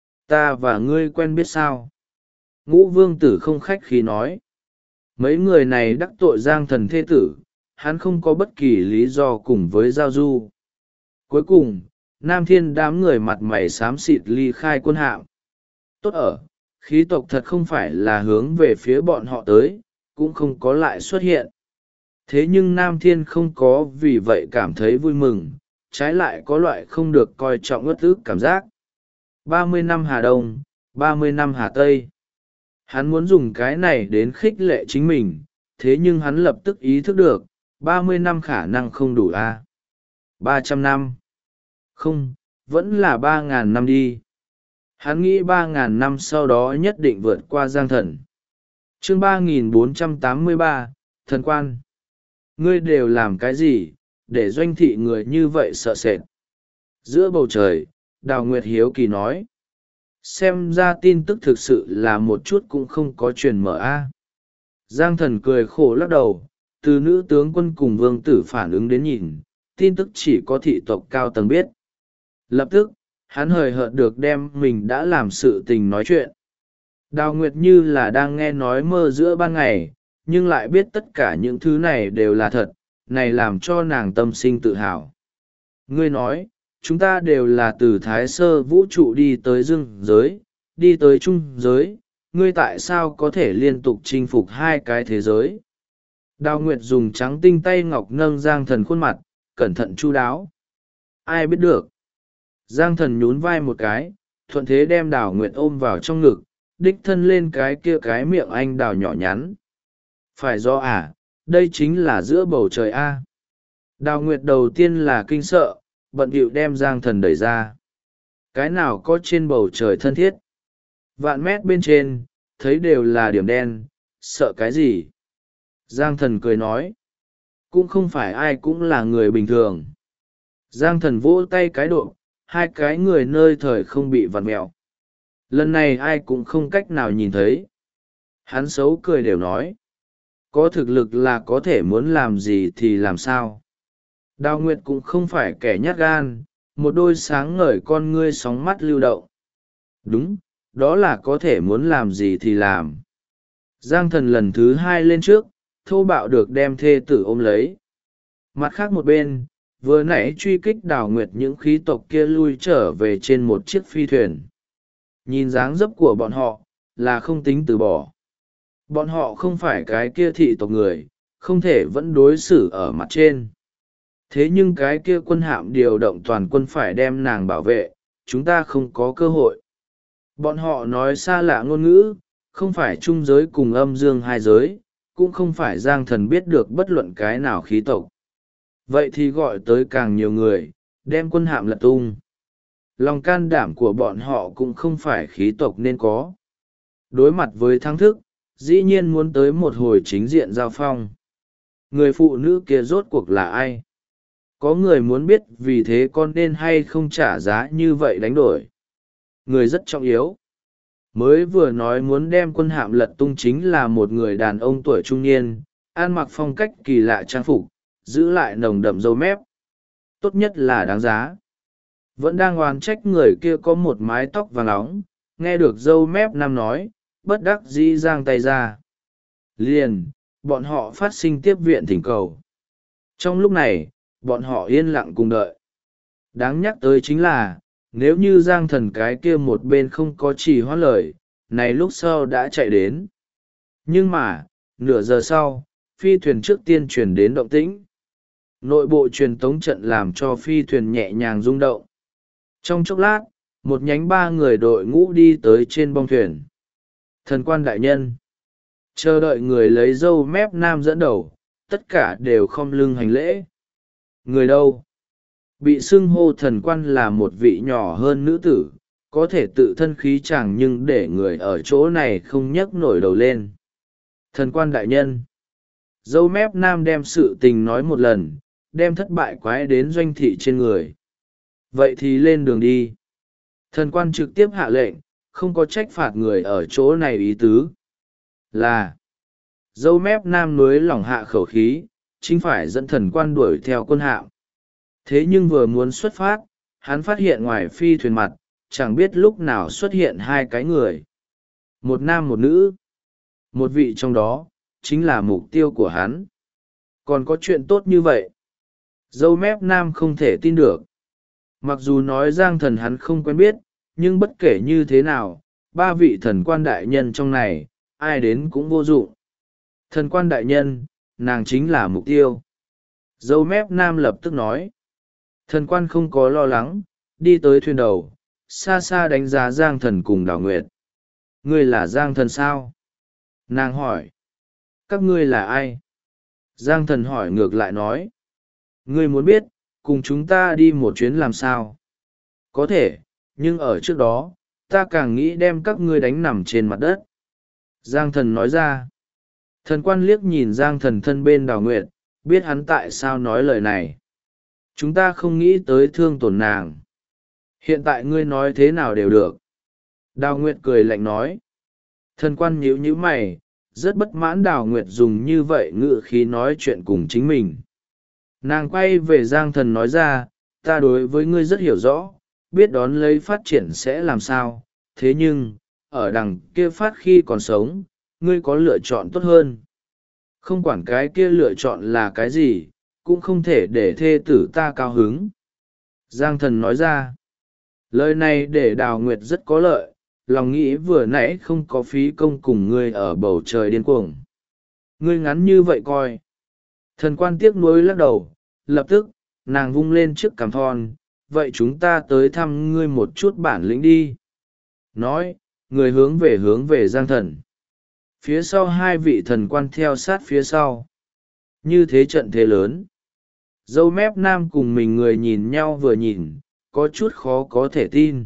Ta và ngươi quen biết sao? Ngũ vương tử không khách khí nói. Mấy người này đắc tội Giang thần thê tử, hắn không có bất kỳ lý do cùng với giao du. Cuối cùng, Nam Thiên đám người mặt mày xám xịt ly khai quân hạm. Tốt ở, khí tộc thật không phải là hướng về phía bọn họ tới, cũng không có lại xuất hiện. Thế nhưng Nam Thiên không có vì vậy cảm thấy vui mừng, trái lại có loại không được coi trọng uất ức cảm giác. 30 năm Hà Đông, 30 năm Hà Tây. Hắn muốn dùng cái này đến khích lệ chính mình, thế nhưng hắn lập tức ý thức được, 30 năm khả năng không đủ a. 300 năm. Không, vẫn là 3.000 năm đi. Hắn nghĩ 3.000 năm sau đó nhất định vượt qua Giang thần. Chương 3483, thần quan. Ngươi đều làm cái gì, để doanh thị người như vậy sợ sệt? Giữa bầu trời, Đào Nguyệt hiếu kỳ nói. Xem ra tin tức thực sự là một chút cũng không có truyền mở a. Giang thần cười khổ lắc đầu, từ nữ tướng quân cùng vương tử phản ứng đến nhìn, tin tức chỉ có thị tộc cao tầng biết. Lập tức, hắn hời hợt được đem mình đã làm sự tình nói chuyện. Đào Nguyệt như là đang nghe nói mơ giữa ban ngày, nhưng lại biết tất cả những thứ này đều là thật, này làm cho nàng tâm sinh tự hào. Ngươi nói, chúng ta đều là từ thái sơ vũ trụ đi tới dương giới, đi tới trung giới, ngươi tại sao có thể liên tục chinh phục hai cái thế giới? Đào Nguyệt dùng trắng tinh tay ngọc nâng Giang thần khuôn mặt, cẩn thận chu đáo. Ai biết được? Giang thần nhún vai một cái, thuận thế đem Đào Nguyệt ôm vào trong ngực, đích thân lên cái kia cái miệng anh đào nhỏ nhắn. Phải do đây chính là giữa bầu trời a. Đào Nguyệt đầu tiên là kinh sợ, bận bịu đem Giang thần đẩy ra. Cái nào có trên bầu trời thân thiết? Vạn mét bên trên, thấy đều là điểm đen, sợ cái gì? Giang thần cười nói. Cũng không phải ai cũng là người bình thường. Giang thần vỗ tay cái độ, hai cái người nơi thời không bị vặn mẹo. Lần này ai cũng không cách nào nhìn thấy. Hắn xấu cười đều nói. Có thực lực là có thể muốn làm gì thì làm sao. Đào Nguyệt cũng không phải kẻ nhát gan, một đôi sáng ngời con ngươi sóng mắt lưu động. Đúng, đó là có thể muốn làm gì thì làm. Giang thần lần thứ hai lên trước, thô bạo được đem thê tử ôm lấy. Mặt khác một bên, vừa nãy truy kích Đào Nguyệt những khí tộc kia lui trở về trên một chiếc phi thuyền. Nhìn dáng dấp của bọn họ, là không tính từ bỏ. Bọn họ không phải cái kia thị tộc người, không thể vẫn đối xử ở mặt trên. Thế nhưng cái kia quân hạm điều động toàn quân phải đem nàng bảo vệ, chúng ta không có cơ hội. Bọn họ nói xa lạ ngôn ngữ, không phải trung giới cùng âm dương hai giới, cũng không phải Giang Thần biết được bất luận cái nào khí tộc. Vậy thì gọi tới càng nhiều người, đem quân hạm lật tung. Lòng can đảm của bọn họ cũng không phải khí tộc nên có. Đối mặt với thắng thức, dĩ nhiên muốn tới một hồi chính diện giao phong. Người phụ nữ kia rốt cuộc là ai? Có người muốn biết vì thế con nên hay không trả giá như vậy đánh đổi. Người rất trọng yếu. Mới vừa nói muốn đem quân hạm lật tung chính là một người đàn ông tuổi trung niên, ăn mặc phong cách kỳ lạ trang phục, giữ lại nồng đậm râu mép. Tốt nhất là đáng giá. Vẫn đang oán trách người kia có một mái tóc vàng óng, nghe được râu mép nam nói, bất đắc dĩ giang tay ra. Liền, bọn họ phát sinh tiếp viện thỉnh cầu. Trong lúc này, bọn họ yên lặng cùng đợi. Đáng nhắc tới chính là, nếu như Giang Thần cái kia một bên không có trì hoãn lời, này lúc sau đã chạy đến. Nhưng mà, nửa giờ sau, phi thuyền trước tiên chuyển đến động tĩnh. Nội bộ truyền tống trận làm cho phi thuyền nhẹ nhàng rung động. Trong chốc lát, một nhánh 3 người đội ngũ đi tới trên bong thuyền. Thần quan đại nhân. Chờ đợi người lấy râu mép nam dẫn đầu, tất cả đều khom lưng hành lễ. Người đâu? Bị xưng hô thần quan là một vị nhỏ hơn nữ tử, có thể tự thân khí chàng nhưng để người ở chỗ này không nhấc nổi đầu lên. Thần quan đại nhân. Dâu mép nam đem sự tình nói một lần, đem thất bại quái đến doanh thị trên người. Vậy thì lên đường đi. Thần quan trực tiếp hạ lệnh, không có trách phạt người ở chỗ này ý tứ. Là. Dâu mép nam nối lỏng hạ khẩu khí, chính phải dẫn thần quan đuổi theo quân hạm. Thế nhưng vừa muốn xuất phát, hắn phát hiện ngoài phi thuyền mặt, chẳng biết lúc nào xuất hiện 2 cái người. Một nam một nữ. Một vị trong đó, chính là mục tiêu của hắn. Còn có chuyện tốt như vậy. Dâu mép nam không thể tin được. Mặc dù nói Giang Thần hắn không quen biết, nhưng bất kể như thế nào, 3 vị thần quan đại nhân trong này, ai đến cũng vô dụng. Thần quan đại nhân, nàng chính là mục tiêu. Dâu mép nam lập tức nói. Thần quan không có lo lắng, đi tới thuyền đầu, xa xa đánh giá Giang Thần cùng Đào Nguyệt. Ngươi là Giang Thần sao? Nàng hỏi. Các ngươi là ai? Giang Thần hỏi ngược lại nói. Ngươi muốn biết, cùng chúng ta đi một chuyến làm sao? Có thể, nhưng ở trước đó, ta càng nghĩ đem các ngươi đánh nằm trên mặt đất. Giang Thần nói ra. Thần quan liếc nhìn Giang Thần thân bên Đào Nguyệt, biết hắn tại sao nói lời này. Chúng ta không nghĩ tới thương tổn nàng. Hiện tại ngươi nói thế nào đều được. Đào Nguyệt cười lạnh nói. Thần quan nhíu nhíu mày, rất bất mãn Đào Nguyệt dùng như vậy ngữ khí nói chuyện cùng chính mình. Nàng quay về Giang Thần nói ra, ta đối với ngươi rất hiểu rõ, biết đón lấy phát triển sẽ làm sao, thế nhưng, ở đằng kia phát khi còn sống, ngươi có lựa chọn tốt hơn. Không quản cái kia lựa chọn là cái gì, cũng không thể để thê tử ta cao hứng. Giang Thần nói ra, lời này để Đào Nguyệt rất có lợi, lòng nghĩ vừa nãy không có phí công cùng ngươi ở bầu trời điên cuồng. Ngươi ngắn như vậy coi. Thần quan tiếc nuối lắc đầu, lập tức, nàng vung lên trước cằm thon, vậy chúng ta tới thăm ngươi một chút bản lĩnh đi. Nói, người hướng về Giang Thần. Phía sau 2 vị thần quan theo sát phía sau. Như thế trận thế lớn. Dâu mép nam cùng mình người nhìn nhau vừa nhìn, có chút khó có thể tin.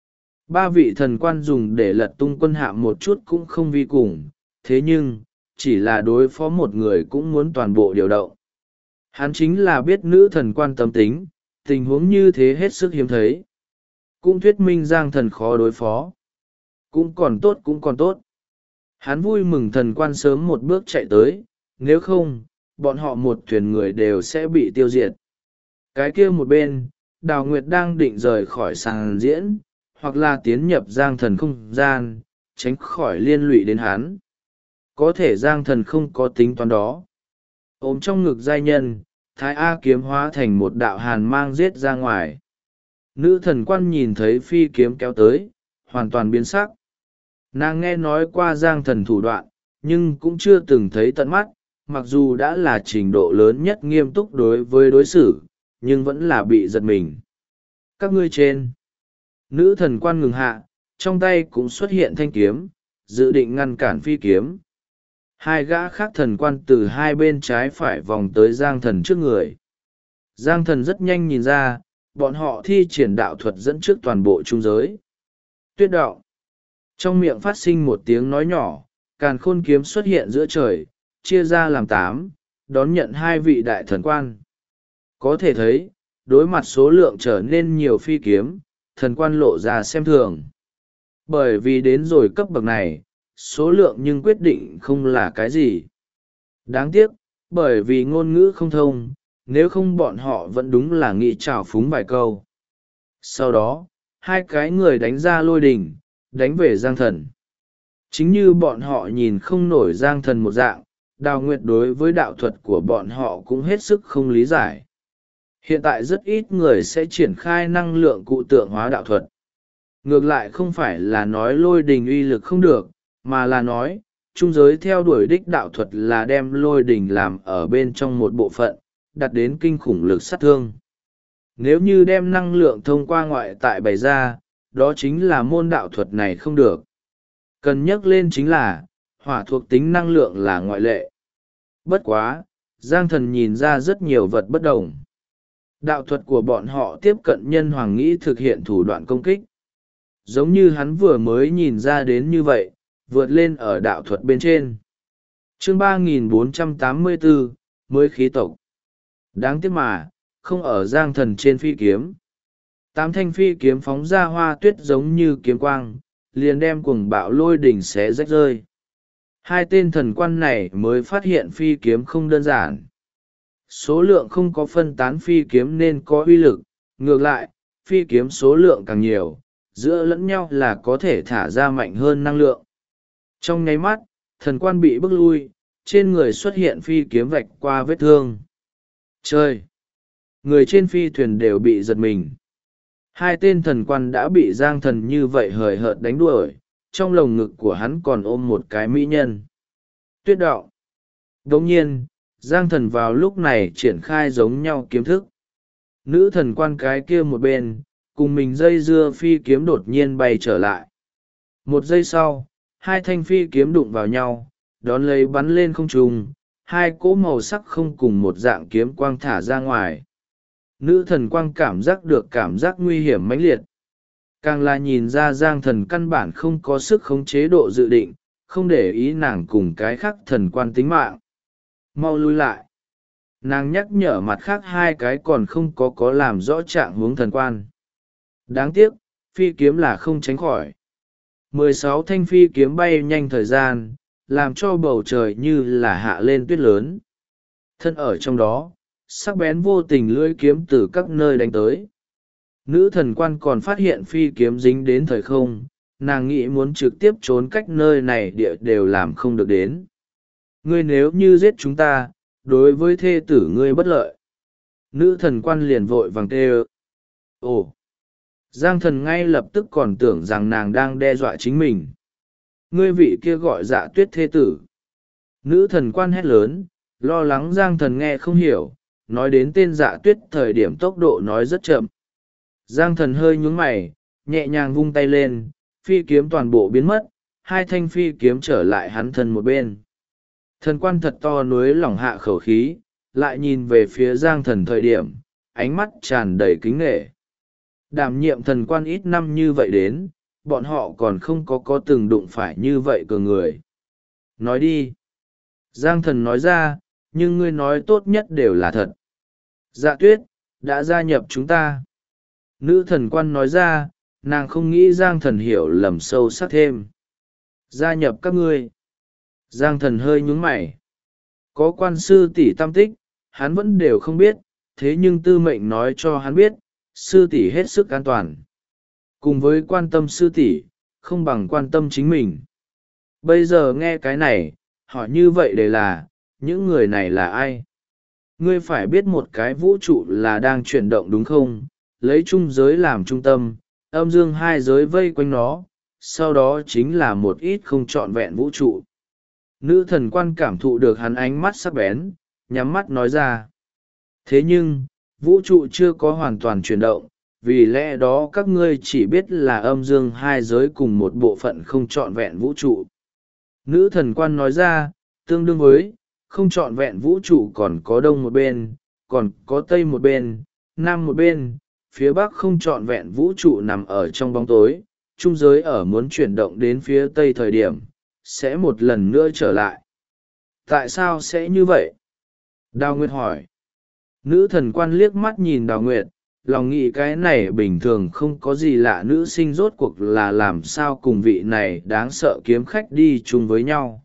3 vị thần quan dùng để lật tung quân hạm một chút cũng không vi cùng, thế nhưng, chỉ là đối phó một người cũng muốn toàn bộ điều động. Hắn chính là biết nữ thần quan tâm tính, tình huống như thế hết sức hiếm thấy. Cũng thuyết minh Giang Thần khó đối phó. Cũng còn tốt. Hắn vui mừng thần quan sớm một bước chạy tới, nếu không, bọn họ một thuyền người đều sẽ bị tiêu diệt. Cái kia một bên, Đào Nguyệt đang định rời khỏi sàn diễn, hoặc là tiến nhập Giang Thần không gian, tránh khỏi liên lụy đến hắn. Có thể Giang Thần không có tính toán đó. Ôm trong ngực giai nhân, Thái A kiếm hóa thành một đạo hàn mang giết ra ngoài. Nữ thần quan nhìn thấy phi kiếm kéo tới, hoàn toàn biến sắc. Nàng nghe nói qua Giang Thần thủ đoạn, nhưng cũng chưa từng thấy tận mắt, mặc dù đã là trình độ lớn nhất nghiêm túc đối với đối xử, nhưng vẫn là bị giật mình. Các ngươi trên. Nữ thần quan ngừng hạ, trong tay cũng xuất hiện thanh kiếm, dự định ngăn cản phi kiếm. Hai gã khác thần quan từ hai bên trái phải vòng tới Giang Thần trước người. Giang Thần rất nhanh nhìn ra, bọn họ thi triển đạo thuật dẫn trước toàn bộ trung giới. Tuyết đạo. Trong miệng phát sinh một tiếng nói nhỏ, càn khôn kiếm xuất hiện giữa trời, chia ra làm 8, đón nhận hai vị đại thần quan. Có thể thấy, đối mặt số lượng trở nên nhiều phi kiếm, thần quan lộ ra xem thường. Bởi vì đến rồi cấp bậc này, số lượng nhưng quyết định không là cái gì. Đáng tiếc, bởi vì ngôn ngữ không thông, nếu không bọn họ vẫn đúng là nghĩ trào phúng vài câu. Sau đó, hai cái người đánh ra lôi đình, đánh về Giang Thần. Chính như bọn họ nhìn không nổi Giang Thần một dạng, Đào Nguyệt đối với đạo thuật của bọn họ cũng hết sức không lý giải. Hiện tại rất ít người sẽ triển khai năng lượng cụ tượng hóa đạo thuật. Ngược lại không phải là nói lôi đình uy lực không được, mà là nói, trung giới theo đuổi đích đạo thuật là đem lôi đình làm ở bên trong một bộ phận, đặt đến kinh khủng lực sát thương. Nếu như đem năng lượng thông qua ngoại tại bày ra, đó chính là môn đạo thuật này không được. Cần nhắc lên chính là, hỏa thuộc tính năng lượng là ngoại lệ. Bất quá, Giang Thần nhìn ra rất nhiều vật bất đồng. Đạo thuật của bọn họ tiếp cận nhân hoàng nghĩ thực hiện thủ đoạn công kích. Giống như hắn vừa mới nhìn ra đến như vậy, vượt lên ở đạo thuật bên trên. Chương 3484, mới khí tộc. Đáng tiếc mà, không ở Giang Thần trên phi kiếm. 8 thanh phi kiếm phóng ra hoa tuyết giống như kiếm quang, liền đem cuồng bạo lôi đỉnh xé rách rơi. Hai tên thần quan này mới phát hiện phi kiếm không đơn giản. Số lượng không có phân tán phi kiếm nên có uy lực, ngược lại, phi kiếm số lượng càng nhiều, giữa lẫn nhau là có thể thả ra mạnh hơn năng lượng. Trong nháy mắt, thần quan bị bức lui, trên người xuất hiện phi kiếm vạch qua vết thương. Trời! Người trên phi thuyền đều bị giật mình. Hai tên thần quan đã bị Giang Thần như vậy hời hợt đánh đuổi, trong lồng ngực của hắn còn ôm một cái mỹ nhân. Tuyết đạo. Đồng nhiên, Giang Thần vào lúc này triển khai giống nhau kiếm thức. Nữ thần quan cái kia một bên, cùng mình dây dưa phi kiếm đột nhiên bay trở lại. Một giây sau, hai thanh phi kiếm đụng vào nhau, đón lấy bắn lên không trung, hai cỗ màu sắc không cùng một dạng kiếm quang thả ra ngoài. Nữ thần quang cảm giác được cảm giác nguy hiểm mãnh liệt. Càng là nhìn ra Giang Thần căn bản không có sức khống chế độ dự định, không để ý nàng cùng cái khác thần quan tính mạng. Mau lui lại. Nàng nhắc nhở mặt khác hai cái còn không có làm rõ trạng huống thần quan. Đáng tiếc, phi kiếm là không tránh khỏi. 16 thanh phi kiếm bay nhanh thời gian, làm cho bầu trời như là hạ lên tuyết lớn. Thân ở trong đó, sắc bén vô tình lưỡi kiếm từ các nơi đánh tới. Nữ thần quan còn phát hiện phi kiếm dính đến thời không, nàng nghĩ muốn trực tiếp trốn cách nơi này địa đều làm không được đến. Ngươi nếu như giết chúng ta, đối với thê tử ngươi bất lợi. Nữ thần quan liền vội vàng kêu. Ồ! Giang Thần ngay lập tức còn tưởng rằng nàng đang đe dọa chính mình. Ngươi vị kia gọi Dạ Tuyết thê tử. Nữ thần quan hét lớn, lo lắng Giang Thần nghe không hiểu, nói đến tên Dạ Tuyết thời điểm tốc độ nói rất chậm. Giang Thần hơi nhún mày, nhẹ nhàng vung tay lên, phi kiếm toàn bộ biến mất, hai thanh phi kiếm trở lại hắn thân một bên. Thần quan thật to nuối lỏng hạ khẩu khí, lại nhìn về phía Giang Thần thời điểm, ánh mắt tràn đầy kính nể. Đảm nhiệm thần quan ít năm như vậy đến, bọn họ còn không có từng đụng phải như vậy cờ người. Nói đi. Giang Thần nói ra, nhưng ngươi nói tốt nhất đều là thật. Dạ Tuyết, đã gia nhập chúng ta. Nữ thần quan nói ra, nàng không nghĩ Giang Thần hiểu lầm sâu sắc thêm. Gia nhập các ngươi. Giang Thần hơi nhún mày. Có quan sư tỷ tam tích, hắn vẫn đều không biết, thế nhưng tư mệnh nói cho hắn biết, sư tỷ hết sức an toàn. Cùng với quan tâm sư tỷ, không bằng quan tâm chính mình. Bây giờ nghe cái này, hỏi như vậy để là, những người này là ai? Ngươi phải biết một cái vũ trụ là đang chuyển động đúng không? Lấy trung giới làm trung tâm, âm dương hai giới vây quanh nó, sau đó chính là một ít không trọn vẹn vũ trụ. Nữ thần quan cảm thụ được hắn ánh mắt sắc bén, nhắm mắt nói ra. Thế nhưng, vũ trụ chưa có hoàn toàn chuyển động, vì lẽ đó các ngươi chỉ biết là âm dương hai giới cùng một bộ phận không trọn vẹn vũ trụ. Nữ thần quan nói ra, tương đương với, không trọn vẹn vũ trụ còn có đông một bên, còn có tây một bên, nam một bên, phía bắc không trọn vẹn vũ trụ nằm ở trong bóng tối, trung giới ở muốn chuyển động đến phía tây thời điểm, sẽ một lần nữa trở lại. Tại sao sẽ như vậy? Đào Nguyệt hỏi. Nữ thần quan liếc mắt nhìn Đào Nguyệt, lòng nghĩ cái này bình thường không có gì lạ, nữ sinh rốt cuộc là làm sao cùng vị này đáng sợ kiếm khách đi chung với nhau.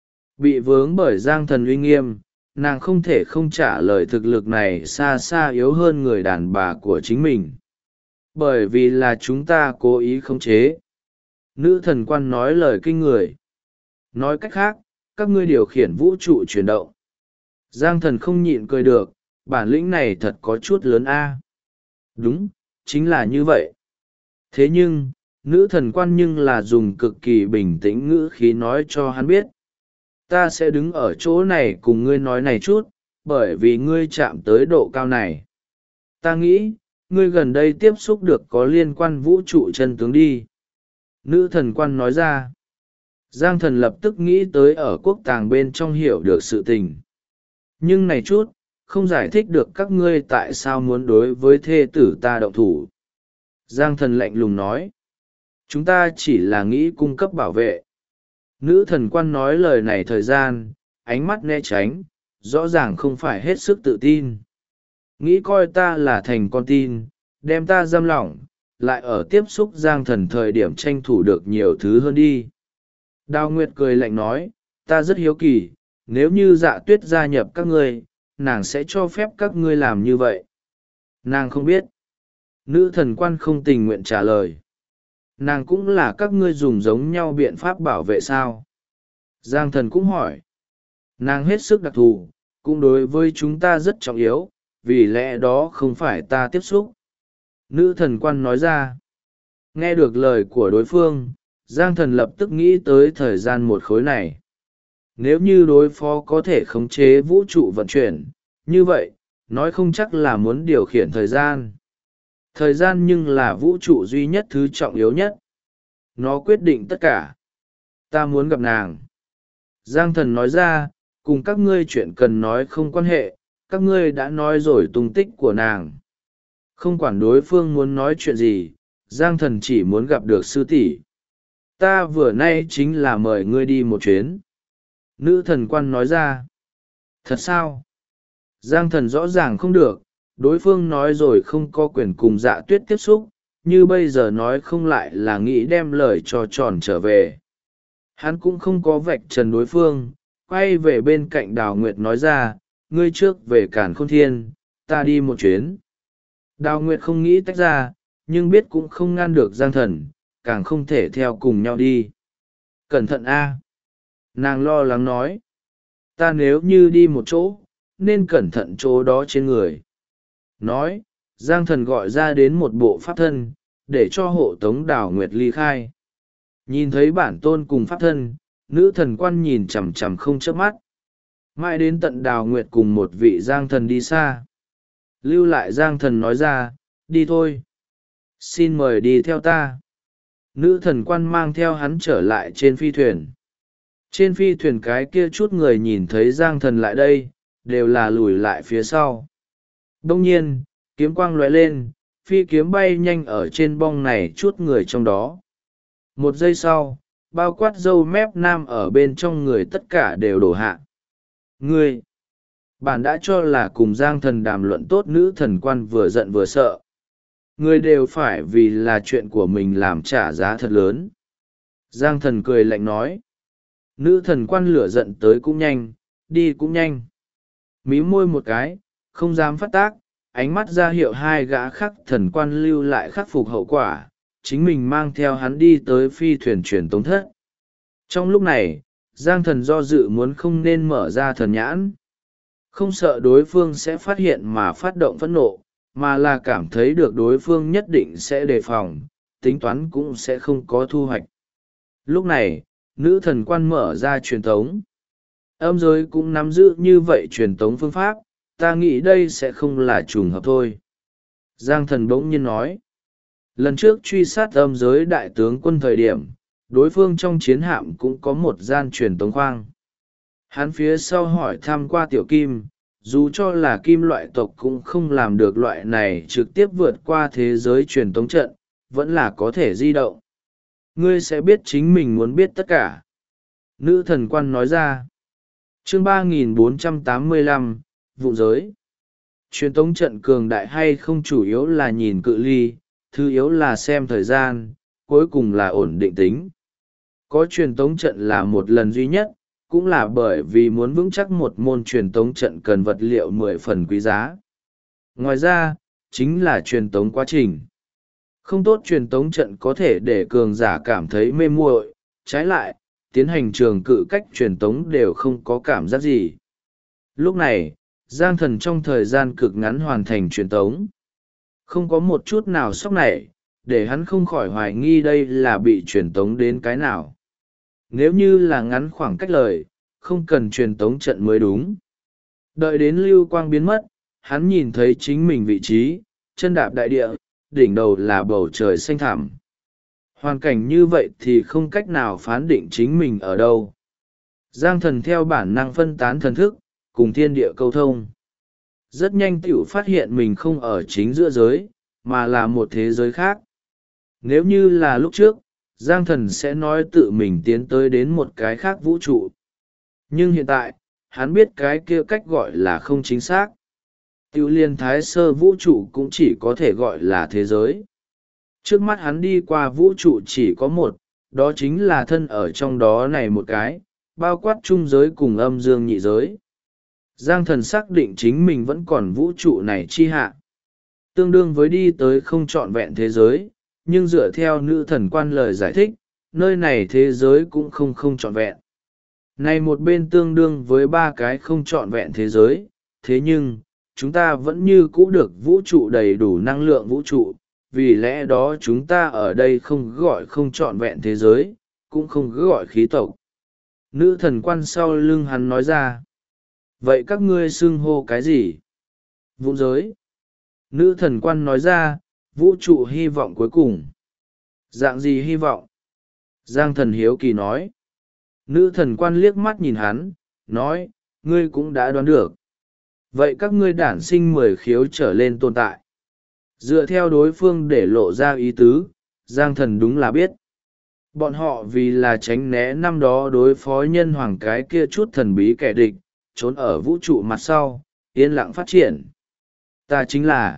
Bị vướng bởi Giang Thần uy nghiêm, nàng không thể không trả lời thực lực này xa xa yếu hơn người đàn bà của chính mình. Bởi vì là chúng ta cố ý khống chế. Nữ thần quan nói lời kinh người. Nói cách khác, các ngươi điều khiển vũ trụ chuyển động. Giang Thần không nhịn cười được, bản lĩnh này thật có chút lớn a. Đúng, chính là như vậy. Thế nhưng, nữ thần quan nhưng là dùng cực kỳ bình tĩnh ngữ khí nói cho hắn biết. Ta sẽ đứng ở chỗ này cùng ngươi nói này chút, bởi vì ngươi chạm tới độ cao này. Ta nghĩ, ngươi gần đây tiếp xúc được có liên quan vũ trụ chân tướng đi. Nữ thần quan nói ra. Giang Thần lập tức nghĩ tới ở quốc tàng bên trong hiểu được sự tình. Nhưng này chút, không giải thích được các ngươi tại sao muốn đối với thê tử ta động thủ. Giang Thần lạnh lùng nói. Chúng ta chỉ là nghĩ cung cấp bảo vệ. Nữ thần quan nói lời này thời gian, ánh mắt né tránh, rõ ràng không phải hết sức tự tin. Nghĩ coi ta là thành con tin, đem ta giam lỏng, lại ở tiếp xúc Giang Thần thời điểm tranh thủ được nhiều thứ hơn đi. Đào Nguyệt cười lạnh nói, ta rất hiếu kỳ, nếu như Dạ Tuyết gia nhập các ngươi, nàng sẽ cho phép các ngươi làm như vậy. Nàng không biết. Nữ thần quan không tình nguyện trả lời. Nàng cũng là các ngươi dùng giống nhau biện pháp bảo vệ sao? Giang Thần cũng hỏi. Nàng hết sức đặc thù, cũng đối với chúng ta rất trọng yếu, vì lẽ đó không phải ta tiếp xúc. Nữ thần quan nói ra. Nghe được lời của đối phương, Giang Thần lập tức nghĩ tới thời gian một khối này. Nếu như đối phó có thể khống chế vũ trụ vận chuyển, như vậy, nói không chắc là muốn điều khiển thời gian. Thời gian nhưng là vũ trụ duy nhất thứ trọng yếu nhất. Nó quyết định tất cả. Ta muốn gặp nàng. Giang Thần nói ra, cùng các ngươi chuyện cần nói không quan hệ, các ngươi đã nói rồi tung tích của nàng. Không quản đối phương muốn nói chuyện gì, Giang Thần chỉ muốn gặp được sư tỷ. Ta vừa nay chính là mời ngươi đi một chuyến. Nữ thần quan nói ra. Thật sao? Giang Thần rõ ràng không được, đối phương nói rồi không có quyền cùng Dạ Tuyết tiếp xúc, như bây giờ nói không lại là nghĩ đem lời cho tròn trở về. Hắn cũng không có vạch trần đối phương, quay về bên cạnh Đào Nguyệt nói ra, ngươi trước về Càn Khôn Thiên, ta đi một chuyến. Đào Nguyệt không nghĩ tách ra, nhưng biết cũng không ngăn được Giang Thần, càng không thể theo cùng nhau đi. Cẩn thận a. Nàng lo lắng nói. Ta nếu như đi một chỗ, nên cẩn thận chỗ đó trên người. Nói, Giang Thần gọi ra đến một bộ pháp thân, để cho hộ tống Đào Nguyệt ly khai. Nhìn thấy bản tôn cùng pháp thân, nữ thần quan nhìn chằm chằm không chớp mắt. Mãi đến tận Đào Nguyệt cùng một vị Giang Thần đi xa. Lưu lại Giang Thần nói ra, đi thôi. Xin mời đi theo ta. Nữ thần quan mang theo hắn trở lại trên phi thuyền. Trên phi thuyền cái kia chút người nhìn thấy Giang Thần lại đây, đều là lùi lại phía sau. Đông nhiên, kiếm quang lóe lên, phi kiếm bay nhanh ở trên bong này chút người trong đó. Một giây sau, bao quát râu mép nam ở bên trong người tất cả đều đổ hạ. Ngươi! Bạn đã cho là cùng Giang Thần đàm luận tốt, nữ thần quan vừa giận vừa sợ. Người đều phải vì là chuyện của mình làm trả giá thật lớn. Giang Thần cười lạnh nói. Nữ thần quan lửa giận tới cũng nhanh, đi cũng nhanh. Mí môi một cái, không dám phát tác, ánh mắt ra hiệu hai gã khắc thần quan lưu lại khắc phục hậu quả, chính mình mang theo hắn đi tới phi thuyền truyền tống thất. Trong lúc này, Giang Thần do dự muốn không nên mở ra thần nhãn. Không sợ đối phương sẽ phát hiện mà phát động phẫn nộ, mà là cảm thấy được đối phương nhất định sẽ đề phòng, tính toán cũng sẽ không có thu hoạch. Lúc này, nữ thần quan mở ra truyền tống. Âm giới cũng nắm giữ như vậy truyền tống phương pháp, ta nghĩ đây sẽ không là trùng hợp thôi. Giang thần bỗng nhiên nói. Lần trước truy sát âm giới đại tướng quân thời điểm, đối phương trong chiến hạm cũng có một gian truyền tống khoang. Hắn phía sau hỏi thăm qua tiểu kim, dù cho là kim loại tộc cũng không làm được loại này trực tiếp vượt qua thế giới truyền tống trận, vẫn là có thể di động. Ngươi sẽ biết chính mình muốn biết tất cả. Nữ thần quan nói ra. Chương 3485, vụ giới. Truyền tống trận cường đại hay không chủ yếu là nhìn cự ly, thứ yếu là xem thời gian, cuối cùng là ổn định tính. Có truyền tống trận là một lần duy nhất, cũng là bởi vì muốn vững chắc một môn truyền tống trận cần vật liệu 10 phần quý giá. Ngoài ra, chính là truyền tống quá trình. Không tốt truyền tống trận có thể để cường giả cảm thấy mê muội, trái lại, tiến hành trường cự cách truyền tống đều không có cảm giác gì. Lúc này, Giang Thần trong thời gian cực ngắn hoàn thành truyền tống. Không có một chút nào sốc nảy, để hắn không khỏi hoài nghi đây là bị truyền tống đến cái nào. Nếu như là ngắn khoảng cách lời, không cần truyền tống trận mới đúng. Đợi đến lưu quang biến mất, hắn nhìn thấy chính mình vị trí, chân đạp đại địa, đỉnh đầu là bầu trời xanh thẳm. Hoàn cảnh như vậy thì không cách nào phán định chính mình ở đâu. Giang Thần theo bản năng phân tán thần thức, cùng thiên địa câu thông. Rất nhanh tiểu phát hiện mình không ở chính giữa giới, mà là một thế giới khác. Nếu như là lúc trước, Giang Thần sẽ nói tự mình tiến tới đến một cái khác vũ trụ. Nhưng hiện tại, hắn biết cái kia cách gọi là không chính xác. Tiểu liên thái sơ vũ trụ cũng chỉ có thể gọi là thế giới. Trước mắt hắn đi qua vũ trụ chỉ có một, đó chính là thân ở trong đó này một cái, bao quát trung giới cùng âm dương nhị giới. Giang Thần xác định chính mình vẫn còn vũ trụ này chi hạ. Tương đương với đi tới không trọn vẹn thế giới, nhưng dựa theo nữ thần quan lời giải thích, nơi này thế giới cũng không trọn vẹn. Này một bên tương đương với 3 cái không trọn vẹn thế giới, thế nhưng, chúng ta vẫn như cũ được vũ trụ đầy đủ năng lượng vũ trụ, vì lẽ đó chúng ta ở đây không gọi không trọn vẹn thế giới, cũng không gọi khí tộc. Nữ thần quan sau lưng hắn nói ra. Vậy các ngươi xưng hô cái gì? Vũ giới. Nữ thần quan nói ra, vũ trụ hy vọng cuối cùng. Dạng gì hy vọng? Giang Thần hiếu kỳ nói. Nữ thần quan liếc mắt nhìn hắn, nói, ngươi cũng đã đoán được. Vậy các ngươi đản sinh 10 khiếu trở lên tồn tại. Dựa theo đối phương để lộ ra ý tứ, Giang Thần đúng là biết. Bọn họ vì là tránh né năm đó đối phó nhân hoàng cái kia chút thần bí kẻ địch, trốn ở vũ trụ mặt sau, yên lặng phát triển. Ta chính là...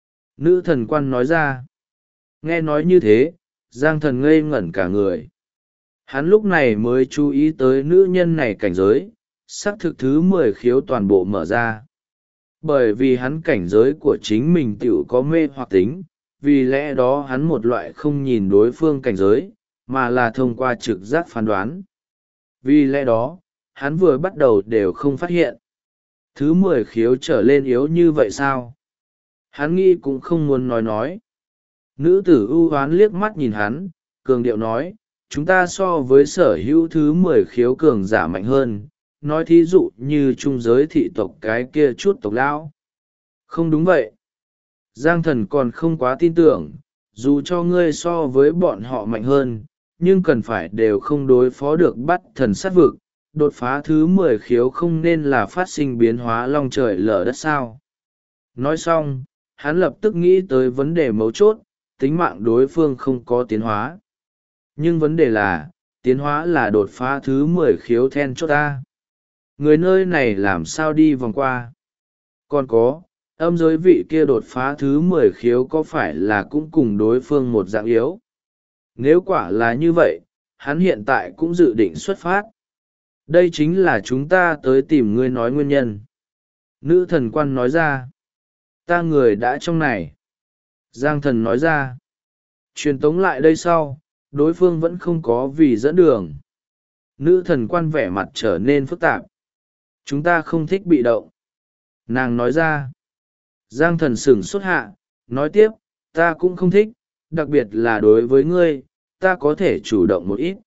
Nữ thần quan nói ra. Nghe nói như thế, Giang Thần ngây ngẩn cả người. Hắn lúc này mới chú ý tới nữ nhân này cảnh giới, xác thực thứ 10 khiếu toàn bộ mở ra. Bởi vì hắn cảnh giới của chính mình tiểu có mê hoặc tính, vì lẽ đó hắn một loại không nhìn đối phương cảnh giới, mà là thông qua trực giác phán đoán. Vì lẽ đó, hắn vừa bắt đầu đều không phát hiện. Thứ 10 khiếu trở lên yếu như vậy sao? Hắn nghĩ cũng không muốn nói. Nữ tử ưu hoán liếc mắt nhìn hắn, cường điệu nói, chúng ta so với sở hữu thứ 10 khiếu cường giả mạnh hơn, nói thí dụ như trung giới thị tộc cái kia chút tộc lão. Không đúng vậy. Giang Thần còn không quá tin tưởng, dù cho ngươi so với bọn họ mạnh hơn, nhưng cần phải đều không đối phó được bắt thần sát vực, đột phá thứ 10 khiếu không nên là phát sinh biến hóa long trời lở đất sao. Nói xong, hắn lập tức nghĩ tới vấn đề mấu chốt, tính mạng đối phương không có tiến hóa. Nhưng vấn đề là, tiến hóa là đột phá thứ 10 khiếu then chốt ta. Người nơi này làm sao đi vòng qua. Còn có, âm giới vị kia đột phá thứ 10 khiếu có phải là cũng cùng đối phương một dạng yếu. Nếu quả là như vậy, hắn hiện tại cũng dự định xuất phát. Đây chính là chúng ta tới tìm ngươi nói nguyên nhân. Nữ thần quan nói ra. Ta người đã trong này. Giang Thần nói ra. Truyền tống lại đây sau, đối phương vẫn không có vì dẫn đường. Nữ thần quan vẻ mặt trở nên phức tạp. Chúng ta không thích bị động. Nàng nói ra. Giang Thần sửng sốt hạ, nói tiếp, ta cũng không thích, đặc biệt là đối với ngươi, ta có thể chủ động một ít.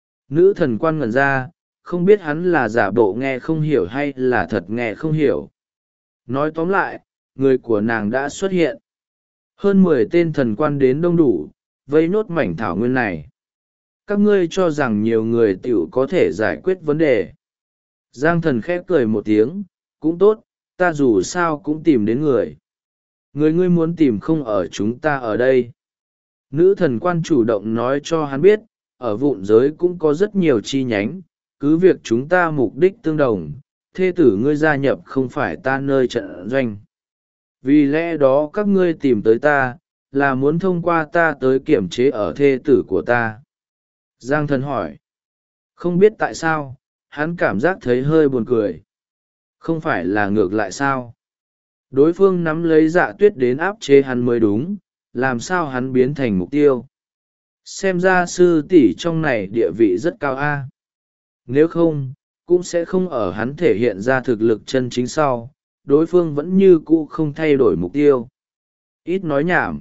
Nữ thần quan ngẩn ra, không biết hắn là giả bộ nghe không hiểu hay là thật nghe không hiểu. nói tóm lại, người của nàng đã xuất hiện. Hơn 10 tên thần quan đến đông đủ, vây nốt mảnh thảo nguyên này. Các ngươi cho rằng nhiều người t i ể u có thể giải quyết vấn đề. Giang thần khẽ cười một tiếng, cũng tốt, ta dù sao cũng tìm đến người. Người ngươi muốn tìm không ở chúng ta ở đây. Nữ thần quan chủ động nói cho hắn biết, ở vụn giới cũng có rất nhiều chi nhánh, cứ việc chúng ta mục đích tương đồng, thê tử ngươi gia nhập không phải ta nơi trận doanh. Vì lẽ đó các ngươi tìm tới ta, là muốn thông qua ta tới kiểm chế ở thê tử của ta. Giang thần hỏi. Không biết tại sao, hắn cảm giác thấy hơi buồn cười. Không phải là ngược lại sao? Đối phương nắm lấy Dạ Tuyết đến áp chế hắn mới đúng, làm sao hắn biến thành mục tiêu? Xem ra sư tỷ trong này địa vị rất cao a. Nếu không, cũng sẽ không ở hắn thể hiện ra thực lực chân chính sau, đối phương vẫn như cũ không thay đổi mục tiêu. Ít nói nhảm.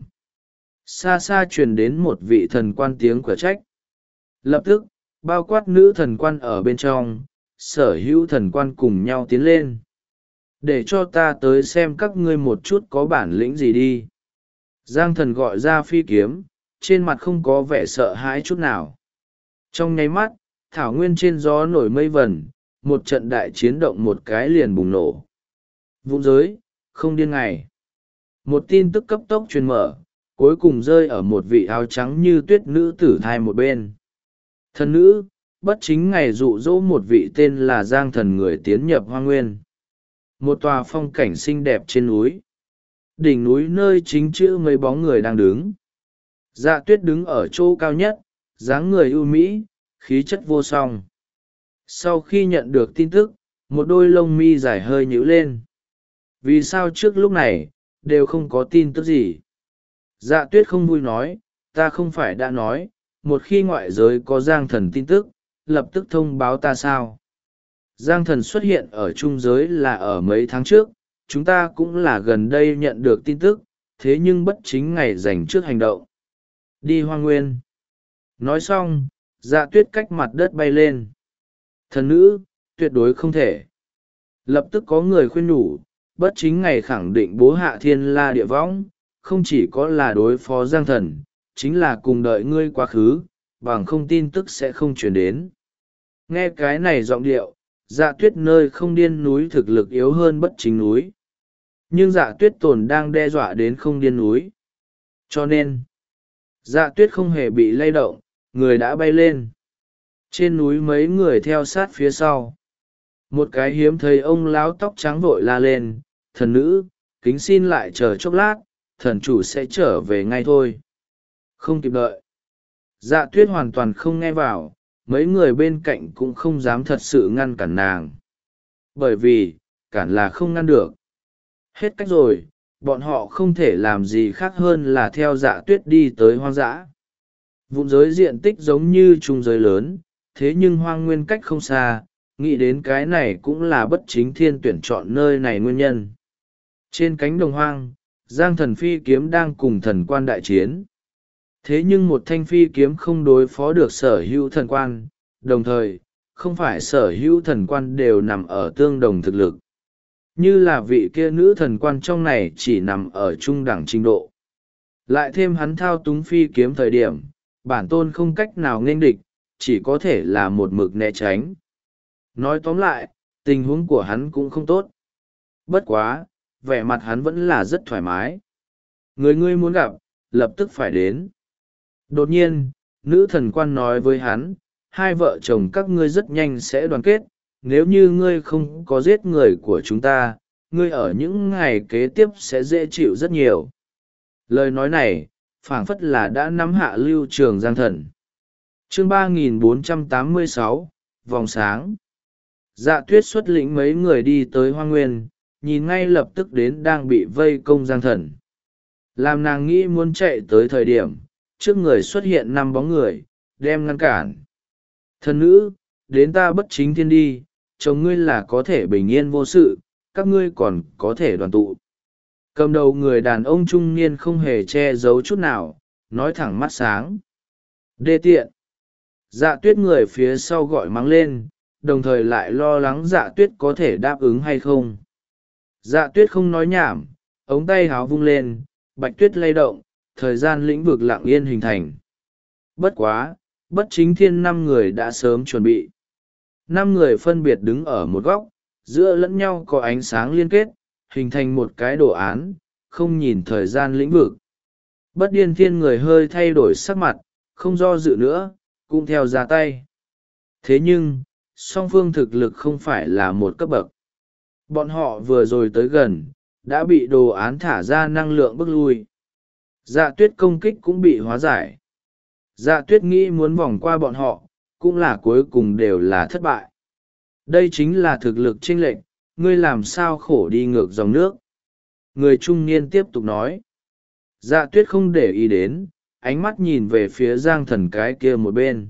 Xa xa truyền đến một vị thần quan tiếng cửa trách. Lập tức, bao quát nữ thần quan ở bên trong, sở hữu thần quan cùng nhau tiến lên. Để cho ta tới xem các ngươi một chút có bản lĩnh gì đi. Giang thần gọi ra phi kiếm, trên mặt không có vẻ sợ hãi chút nào. Trong nháy mắt, thảo nguyên trên gió nổi mây vẩn, một trận đại chiến động một cái liền bùng nổ. Vụn giới, không điên ngày. Một tin tức cấp tốc truyền mở, cuối cùng rơi ở một vị áo trắng như tuyết nữ tử thai một bên. Thần nữ, bất chính ngày dụ dỗ một vị tên là Giang thần người tiến nhập Hoang Nguyên. Một tòa phong cảnh xinh đẹp trên núi. Đỉnh núi nơi chính chữ mấy bóng người đang đứng. Dạ Tuyết đứng ở chỗ cao nhất, dáng người ưu mỹ, khí chất vô song. Sau khi nhận được tin tức, một đôi lông mi dài hơi nhíu lên. Vì sao trước lúc này, đều không có tin tức gì? Dạ Tuyết không vui nói, ta không phải đã nói, một khi ngoại giới có Giang thần tin tức, lập tức thông báo ta sao? Giang thần xuất hiện ở trung giới là ở mấy tháng trước, chúng ta cũng là gần đây nhận được tin tức, thế nhưng bất chính ngày dành trước hành động. Đi Hoang Nguyên. Nói xong, Dạ Tuyết cách mặt đất bay lên. Thần nữ, tuyệt đối không thể. Lập tức có người khuyên nhủ, bất chính ngày khẳng định bố hạ thiên la địa võng, không chỉ có là đối phó Giang thần, chính là cùng đợi ngươi quá khứ, bằng không tin tức sẽ không chuyển đến. Nghe cái này giọng điệu, Dạ Tuyết nơi không điên núi thực lực yếu hơn bất chính núi. Nhưng Dạ Tuyết tồn đang đe dọa đến không điên núi. Cho nên, Dạ Tuyết không hề bị lay động, người đã bay lên. Trên núi mấy người theo sát phía sau. Một cái hiếm thấy ông lão tóc trắng vội la lên, thần nữ, kính xin lại chờ chốc lát, thần chủ sẽ trở về ngay thôi. Không kịp đợi. Dạ Tuyết hoàn toàn không nghe vào, mấy người bên cạnh cũng không dám thật sự ngăn cản nàng. Bởi vì, cản là không ngăn được. Hết cách rồi, bọn họ không thể làm gì khác hơn là theo Dạ Tuyết đi tới hoang dã. Vụn giới diện tích giống như trung giới lớn, thế nhưng hoang nguyên cách không xa, nghĩ đến cái này cũng là bất chính thiên tuyển chọn nơi này nguyên nhân. Trên cánh đồng hoang, Giang thần phi kiếm đang cùng thần quan đại chiến. Thế nhưng một thanh phi kiếm không đối phó được sở hữu thần quan, đồng thời, không phải sở hữu thần quan đều nằm ở tương đồng thực lực. Như là vị kia nữ thần quan trong này chỉ nằm ở trung đẳng trình độ. Lại thêm hắn thao túng phi kiếm thời điểm, bản tôn không cách nào nghênh địch, chỉ có thể là một mực né tránh. Nói tóm lại, tình huống của hắn cũng không tốt. Bất quá, vẻ mặt hắn vẫn là rất thoải mái. Người ngươi muốn gặp, lập tức phải đến. Đột nhiên, nữ thần quan nói với hắn, hai vợ chồng các ngươi rất nhanh sẽ đoàn kết, nếu như ngươi không có giết người của chúng ta, ngươi ở những ngày kế tiếp sẽ dễ chịu rất nhiều. Lời nói này, phảng phất là đã nắm hạ lưu trường Giang thần. Chương 3486, vòng sáng. Dạ Tuyết xuất lĩnh mấy người đi tới Hoang Nguyên, nhìn ngay lập tức đến đang bị vây công Giang thần. Làm nàng nghĩ muốn chạy tới thời điểm, trước người xuất hiện 5 bóng người, đem ngăn cản. Thần nữ, đến ta bất chính thiên đi, chồng ngươi là có thể bình yên vô sự, các ngươi còn có thể đoàn tụ. Cầm đầu người đàn ông trung niên không hề che giấu chút nào, nói thẳng mắt sáng. Đê tiện. Dạ Tuyết người phía sau gọi mắng lên, đồng thời lại lo lắng Dạ Tuyết có thể đáp ứng hay không. Dạ tuyết không nói nhảm, ống tay háo vung lên, bạch tuyết lay động, thời gian lĩnh vực lặng yên hình thành. Bất quá, bất chính thiên 5 người đã sớm chuẩn bị. 5 người phân biệt đứng ở một góc, giữa lẫn nhau có ánh sáng liên kết, hình thành một cái đồ án, không nhìn thời gian lĩnh vực. Bất điên thiên người hơi thay đổi sắc mặt, không do dự nữa, cũng theo ra tay. Thế nhưng, song phương thực lực không phải là một cấp bậc. Bọn họ vừa rồi tới gần, đã bị đồ án thả ra năng lượng bức lui. Dạ tuyết công kích cũng bị hóa giải. Dạ tuyết nghĩ muốn vòng qua bọn họ, cũng là cuối cùng đều là thất bại. Đây chính là thực lực chênh lệch, ngươi làm sao khổ đi ngược dòng nước. Người trung niên tiếp tục nói. Dạ tuyết không để ý đến, ánh mắt nhìn về phía Giang Thần cái kia một bên.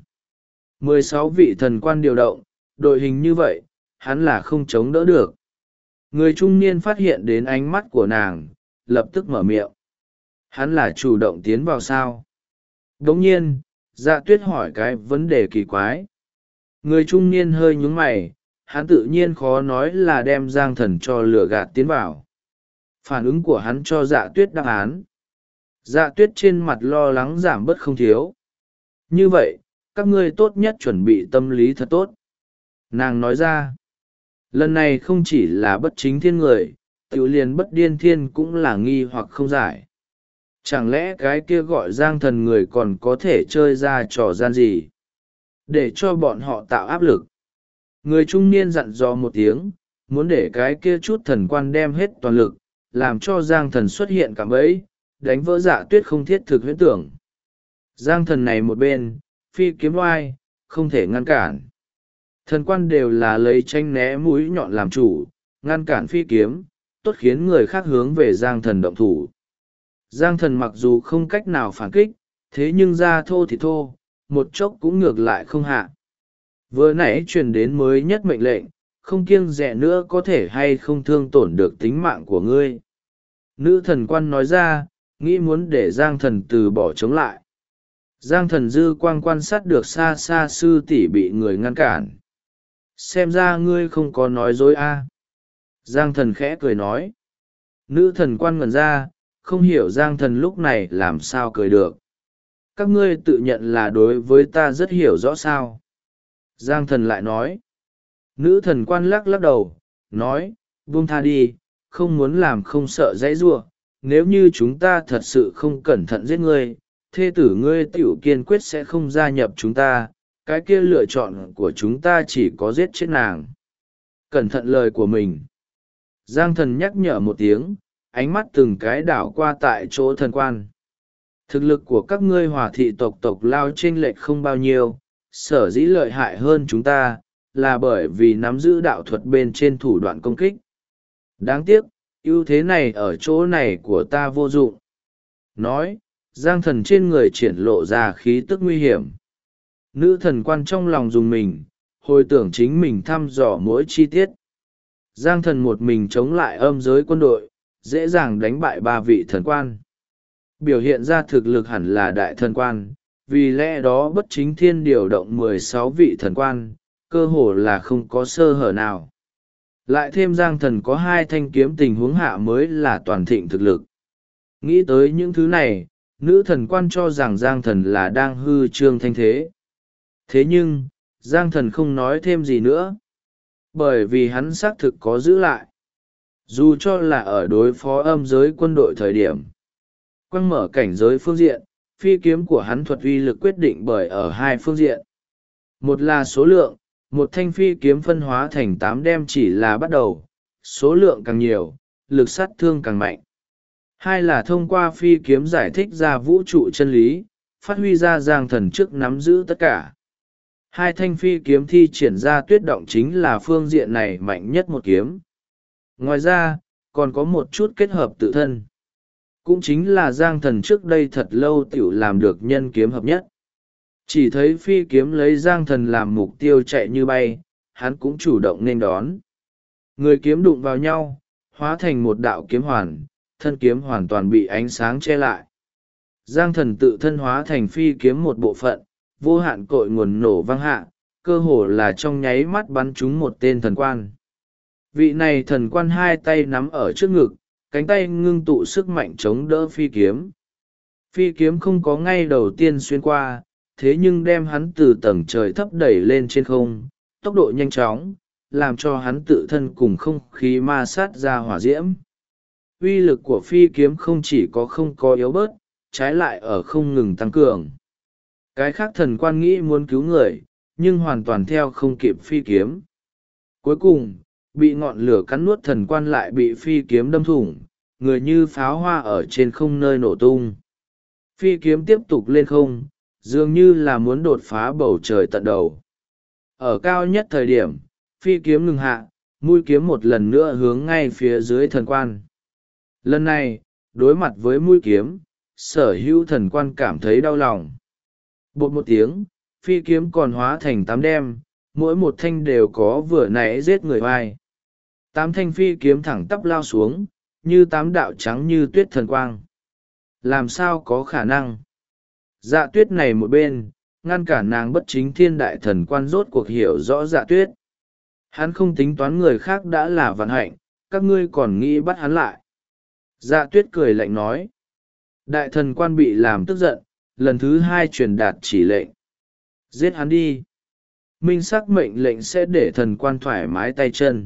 16 vị thần quan điều động, đội hình như vậy, hắn là không chống đỡ được. Người trung niên phát hiện đến ánh mắt của nàng, lập tức mở miệng. Hắn là chủ động tiến vào sao? Đồng nhiên, Dạ tuyết hỏi cái vấn đề kỳ quái. Người trung niên hơi nhúng mày, hắn tự nhiên khó nói là đem Giang Thần cho lừa gạt tiến vào. Phản ứng của hắn cho Dạ tuyết đáp án. Dạ tuyết trên mặt lo lắng giảm bớt không thiếu. Như vậy, các ngươi tốt nhất chuẩn bị tâm lý thật tốt. Nàng nói ra, lần này không chỉ là bất chính thiên người, tiểu liền bất điên thiên cũng là nghi hoặc không giải. Chẳng lẽ cái kia gọi Giang Thần người còn có thể chơi ra trò gian gì? Để cho bọn họ tạo áp lực. Người trung niên dặn dò một tiếng, muốn để cái kia chút thần quan đem hết toàn lực, làm cho Giang Thần xuất hiện cảm ấy, đánh vỡ Dạ tuyết không thiết thực huyễn tưởng. Giang Thần này một bên, phi kiếm oai, không thể ngăn cản. Thần quan đều là lấy tranh né mũi nhọn làm chủ, ngăn cản phi kiếm, tốt khiến người khác hướng về Giang Thần động thủ. Giang Thần mặc dù không cách nào phản kích, thế nhưng ra thô thì thô, một chốc cũng ngược lại không hạ. Vừa nãy truyền đến mới nhất mệnh lệnh, không kiêng dè nữa có thể hay không thương tổn được tính mạng của ngươi. Nữ thần quan nói ra, nghĩ muốn để Giang Thần từ bỏ chống lại. Giang Thần dư quang quan sát được xa xa sư tỷ bị người ngăn cản. Xem ra ngươi không có nói dối a. Giang Thần khẽ cười nói. Nữ thần quan ngẩn ra, không hiểu Giang Thần lúc này làm sao cười được. Các ngươi tự nhận là đối với ta rất hiểu rõ sao. Giang Thần lại nói. Nữ thần quan lắc lắc đầu, nói, buông tha đi, không muốn làm không sợ dãy giụa. Nếu như chúng ta thật sự không cẩn thận giết ngươi, thê tử ngươi tiểu kiên quyết sẽ không gia nhập chúng ta, cái kia lựa chọn của chúng ta chỉ có giết chết nàng. Cẩn thận lời của mình. Giang Thần nhắc nhở một tiếng, ánh mắt từng cái đảo qua tại chỗ thần quan. Thực lực của các ngươi Hòa thị tộc lao chênh lệch không bao nhiêu, sở dĩ lợi hại hơn chúng ta, là bởi vì nắm giữ đạo thuật bên trên thủ đoạn công kích. Đáng tiếc, ưu thế này ở chỗ này của ta vô dụng. Nói, Giang Thần trên người triển lộ ra khí tức nguy hiểm. Nữ thần quan trong lòng dùng mình, hồi tưởng chính mình thăm dò mỗi chi tiết. Giang Thần một mình chống lại âm giới quân đội, dễ dàng đánh bại 3 vị thần quan. Biểu hiện ra thực lực hẳn là đại thần quan, vì lẽ đó bất chính thiên điều động 16 vị thần quan, cơ hồ là không có sơ hở nào. Lại thêm Giang Thần có 2 thanh kiếm tình huống hạ mới là toàn thịnh thực lực. Nghĩ tới những thứ này, nữ thần quan cho rằng Giang Thần là đang hư trương thanh thế. Thế nhưng, Giang Thần không nói thêm gì nữa. Bởi vì hắn xác thực có giữ lại. Dù cho là ở đối phó âm giới quân đội thời điểm. Quăng mở cảnh giới phương diện, phi kiếm của hắn thuật uy lực quyết định bởi ở 2 phương diện. Một là số lượng, một thanh phi kiếm phân hóa thành 8 đem chỉ là bắt đầu, số lượng càng nhiều, lực sát thương càng mạnh. 2 là thông qua phi kiếm giải thích ra vũ trụ chân lý, phát huy ra Giang Thần trước nắm giữ tất cả. 2 thanh phi kiếm thi triển ra tuyết động chính là phương diện này mạnh nhất một kiếm. Ngoài ra, còn có một chút kết hợp tự thân. Cũng chính là Giang Thần trước đây thật lâu tiểu làm được nhân kiếm hợp nhất. Chỉ thấy phi kiếm lấy Giang Thần làm mục tiêu chạy như bay, hắn cũng chủ động nên đón. Người kiếm đụng vào nhau, hóa thành một đạo kiếm hoàn, thân kiếm hoàn toàn bị ánh sáng che lại. Giang Thần tự thân hóa thành phi kiếm một bộ phận, vô hạn cội nguồn nổ vang hạ, cơ hồ là trong nháy mắt bắn trúng một tên thần quan. Vị này thần quan hai tay nắm ở trước ngực, cánh tay ngưng tụ sức mạnh chống đỡ phi kiếm. Phi kiếm không có ngay đầu tiên xuyên qua, thế nhưng đem hắn từ tầng trời thấp đẩy lên trên không, tốc độ nhanh chóng, làm cho hắn tự thân cùng không khí ma sát ra hỏa diễm. Uy lực của phi kiếm không chỉ có không có yếu bớt, trái lại ở không ngừng tăng cường. Cái khác thần quan nghĩ muốn cứu người, nhưng hoàn toàn theo không kịp phi kiếm. Cuối cùng, bị ngọn lửa cắn nuốt thần quan lại bị phi kiếm đâm thủng, người như pháo hoa ở trên không nơi nổ tung. Phi kiếm tiếp tục lên không, dường như là muốn đột phá bầu trời tận đầu. Ở cao nhất thời điểm, phi kiếm ngừng hạ, mũi kiếm một lần nữa hướng ngay phía dưới thần quan. Lần này, đối mặt với mũi kiếm, sở hữu thần quan cảm thấy đau lòng. Bột một tiếng, phi kiếm còn hóa thành 8 đem, mỗi một thanh đều có vừa nãy giết người vai. 8 thanh phi kiếm thẳng tắp lao xuống, như 8 đạo trắng như tuyết thần quang. Làm sao có khả năng? Dạ tuyết này một bên, ngăn cản nàng bất chính thiên đại thần quan rốt cuộc hiểu rõ dạ tuyết. Hắn không tính toán người khác đã là vận hạnh, các ngươi còn nghĩ bắt hắn lại. Dạ tuyết cười lạnh nói. Đại thần quan bị làm tức giận, lần thứ 2 truyền đạt chỉ lệnh. Giết hắn đi. Minh sắc mệnh lệnh sẽ để thần quan thoải mái tay chân.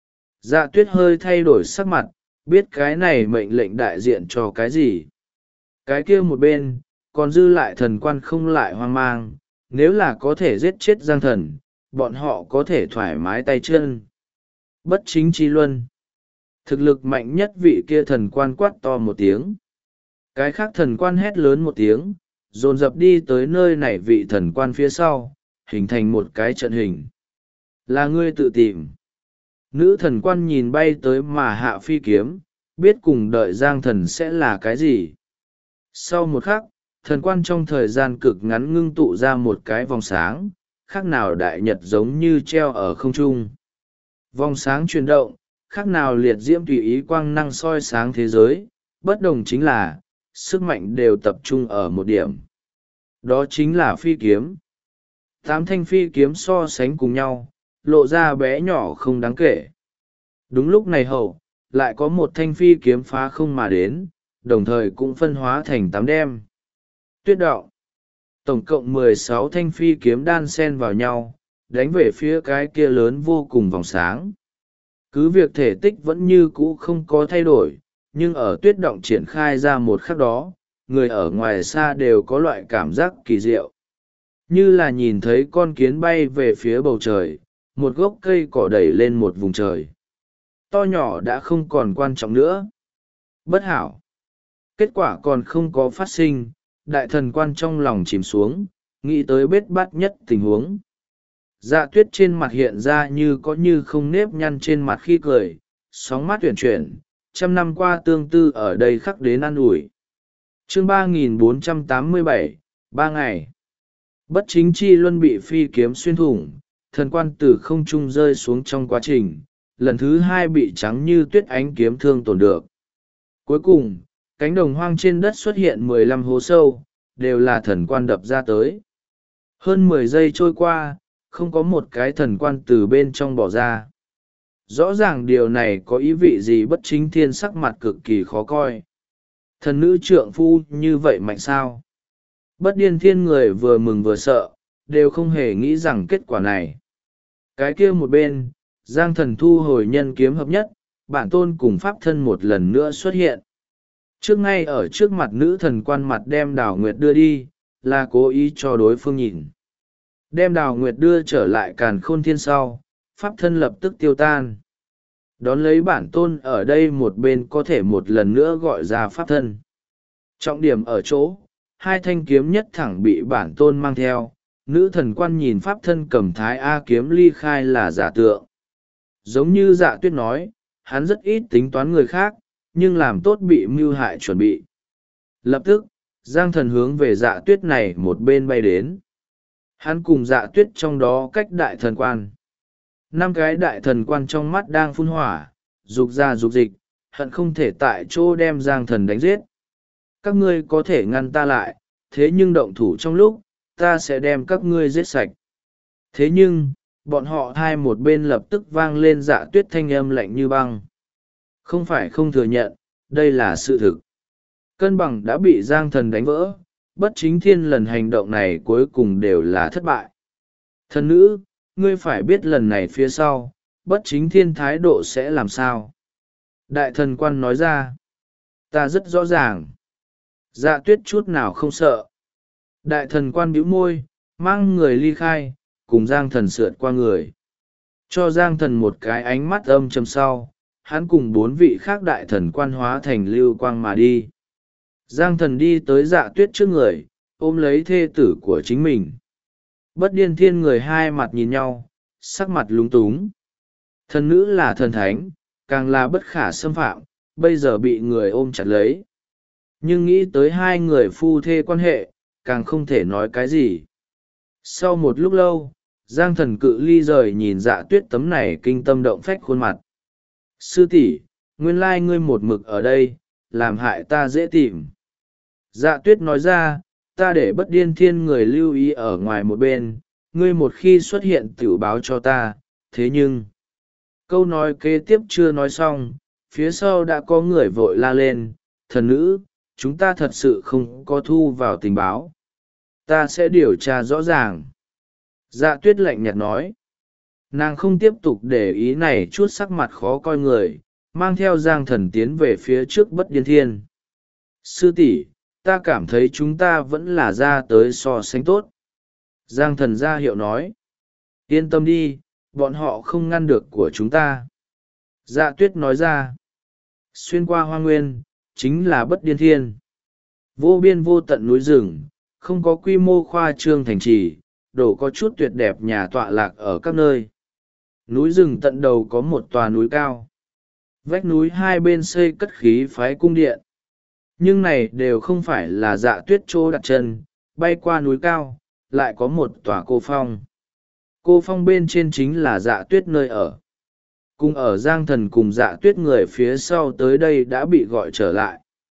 Dạ tuyết hơi thay đổi sắc mặt, biết cái này mệnh lệnh đại diện cho cái gì. Cái kia một bên, còn dư lại thần quan không lại hoang mang, nếu là có thể giết chết Giang Thần, bọn họ có thể thoải mái tay chân. Bất chính chi luân. Thực lực mạnh nhất vị kia thần quan quát to một tiếng. Cái khác thần quan hét lớn một tiếng, dồn dập đi tới nơi này vị thần quan phía sau, hình thành một cái trận hình. Là ngươi tự tìm. Nữ thần quan nhìn bay tới mà hạ phi kiếm, biết cùng đợi Giang Thần sẽ là cái gì. Sau một khắc, thần quan trong thời gian cực ngắn ngưng tụ ra một cái vòng sáng, khác nào đại nhật giống như treo ở không trung. Vòng sáng chuyển động, khác nào liệt diễm tùy ý quang năng soi sáng thế giới, bất đồng chính là, sức mạnh đều tập trung ở một điểm. Đó chính là phi kiếm. 8 thanh phi kiếm so sánh cùng nhau, lộ ra bé nhỏ không đáng kể. Đúng lúc này hậu, lại có một thanh phi kiếm phá không mà đến, đồng thời cũng phân hóa thành 8 đem. Tuyết đạo. Tổng cộng 16 thanh phi kiếm đan xen vào nhau, đánh về phía cái kia lớn vô cùng vòng sáng. Cứ việc thể tích vẫn như cũ không có thay đổi, nhưng ở tuyết động triển khai ra một khắc đó, người ở ngoài xa đều có loại cảm giác kỳ diệu. Như là nhìn thấy con kiến bay về phía bầu trời, một gốc cây cỏ đẩy lên một vùng trời. To nhỏ đã không còn quan trọng nữa. Bất hảo. Kết quả còn không có phát sinh, đại thần quan trong lòng chìm xuống, nghĩ tới bết bát nhất tình huống. Dạ tuyết trên mặt hiện ra như có như không nếp nhăn trên mặt khi cười, sóng mắt tuyển chuyển, 100 năm qua tương tư ở đây khắc đến an ủi. Chương 3487, 3 ngày. Bất chính chi luân bị phi kiếm xuyên thủng, thần quan từ không trung rơi xuống trong quá trình, lần thứ 2 bị trắng như tuyết ánh kiếm thương tổn được. Cuối cùng, cánh đồng hoang trên đất xuất hiện 15 hố sâu, đều là thần quan đập ra tới. Hơn 10 giây trôi qua, không có một cái thần quan từ bên trong bỏ ra. Rõ ràng điều này có ý vị gì bất chính thiên sắc mặt cực kỳ khó coi. Thần nữ trượng phu như vậy mạnh sao? Bất điên thiên người vừa mừng vừa sợ, đều không hề nghĩ rằng kết quả này. Cái kia một bên, Giang Thần thu hồi nhân kiếm hợp nhất, bản tôn cùng pháp thân một lần nữa xuất hiện. Trước ngay ở trước mặt nữ thần quan mặt đem Đào Nguyệt đưa đi, là cố ý cho đối phương nhìn. Đem Đào Nguyệt đưa trở lại Càn Khôn Thiên sau, pháp thân lập tức tiêu tan. Đón lấy bản tôn ở đây một bên có thể một lần nữa gọi ra pháp thân. Trọng điểm ở chỗ, 2 thanh kiếm nhất thẳng bị bản tôn mang theo, nữ thần quan nhìn pháp thân cầm thái A kiếm ly khai là giả tượng. Giống như Dạ tuyết nói, hắn rất ít tính toán người khác, nhưng làm tốt bị mưu hại chuẩn bị. Lập tức, Giang Thần hướng về Dạ tuyết này một bên bay đến. Hắn cùng Dạ tuyết trong đó cách đại thần quan. 5 cái đại thần quan trong mắt đang phun hỏa, dục ra dục dịch, hận không thể tại chỗ đem Giang Thần đánh giết. Các ngươi có thể ngăn ta lại, thế nhưng động thủ trong lúc, ta sẽ đem các ngươi giết sạch. Thế nhưng, bọn họ hai một bên lập tức vang lên Dạ Tuyết thanh âm lạnh như băng. Không phải không thừa nhận, đây là sự thực. Cân bằng đã bị Giang Thần đánh vỡ, Bất Chính Thiên lần hành động này cuối cùng đều là thất bại. Thần nữ, ngươi phải biết lần này phía sau, Bất Chính Thiên thái độ sẽ làm sao? Đại thần quan nói ra. Ta rất rõ ràng. Dạ Tuyết chút nào không sợ. Đại thần quan bĩu môi, mang người ly khai, cùng Giang Thần sượt qua người. Cho Giang Thần một cái ánh mắt âm trầm sau, hắn cùng 4 vị khác đại thần quan hóa thành lưu quang mà đi. Giang Thần đi tới Dạ Tuyết trước người, ôm lấy thê tử của chính mình. Bất Điên Thiên người hai mặt nhìn nhau, sắc mặt lúng túng. Thần nữ là thần thánh, càng là bất khả xâm phạm, bây giờ bị người ôm chặt lấy. Nhưng nghĩ tới hai người phu thê quan hệ, càng không thể nói cái gì. Sau một lúc lâu, Giang Thần cự ly rời nhìn Dạ Tuyết tấm này kinh tâm động phách khuôn mặt. Sư tỷ, nguyên lai ngươi một mực ở đây, làm hại ta dễ tìm. Dạ Tuyết nói ra, ta để Bất Điên Thiên người lưu ý ở ngoài một bên, ngươi một khi xuất hiện tiểu báo cho ta, thế nhưng... Câu nói kế tiếp chưa nói xong, phía sau đã có người vội la lên, thần nữ, chúng ta thật sự không có thu vào tình báo. Ta sẽ điều tra rõ ràng. Dạ Tuyết lạnh nhạt nói. Nàng không tiếp tục để ý này chút sắc mặt khó coi người, mang theo Giang Thần tiến về phía trước Bất Điên Thiên. Sư tỷ, ta cảm thấy chúng ta vẫn là ra tới so sánh tốt. Giang Thần ra hiệu nói. Yên tâm đi, bọn họ không ngăn được của chúng ta. Dạ Tuyết nói ra. Xuyên qua hoang nguyên, chính là Bất Điên Thiên. Vô biên vô tận núi rừng, không có quy mô khoa trương thành trì, đổ có chút tuyệt đẹp nhà tọa lạc ở các nơi. Núi rừng tận đầu có một tòa núi cao. Vách núi hai bên xây cất khí phái cung điện. Nhưng này đều không phải là Dạ Tuyết chỗ đặt chân, bay qua núi cao, lại có một tòa cô phong. Cô phong bên trên chính là Dạ Tuyết nơi ở. Cùng ở Giang Thần cùng Dạ Tuyết người phía sau tới đây đã bị gọi trở lại.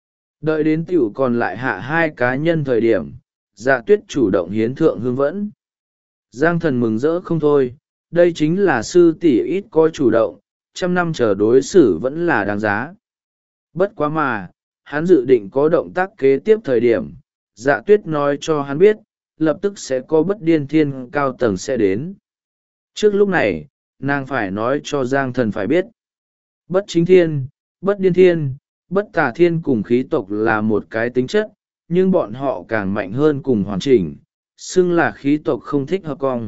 Đợi đến tiểu còn lại hạ hai cá nhân thời điểm, Dạ Tuyết chủ động hiến thượng hương vẫn. Giang Thần mừng rỡ không thôi, đây chính là sư tỷ ít có chủ động, 100 năm chờ đối xử vẫn là đáng giá. Bất quá mà, hắn dự định có động tác kế tiếp thời điểm, Dạ Tuyết nói cho hắn biết, lập tức sẽ có Bất Điên Thiên cao tầng sẽ đến. Trước lúc này, nàng phải nói cho Giang Thần phải biết. Bất Chính Thiên, Bất Điên Thiên, Bất Tà Thiên cùng khí tộc là một cái tính chất, nhưng bọn họ càng mạnh hơn cùng hoàn chỉnh, xưng là khí tộc không thích hợp cong.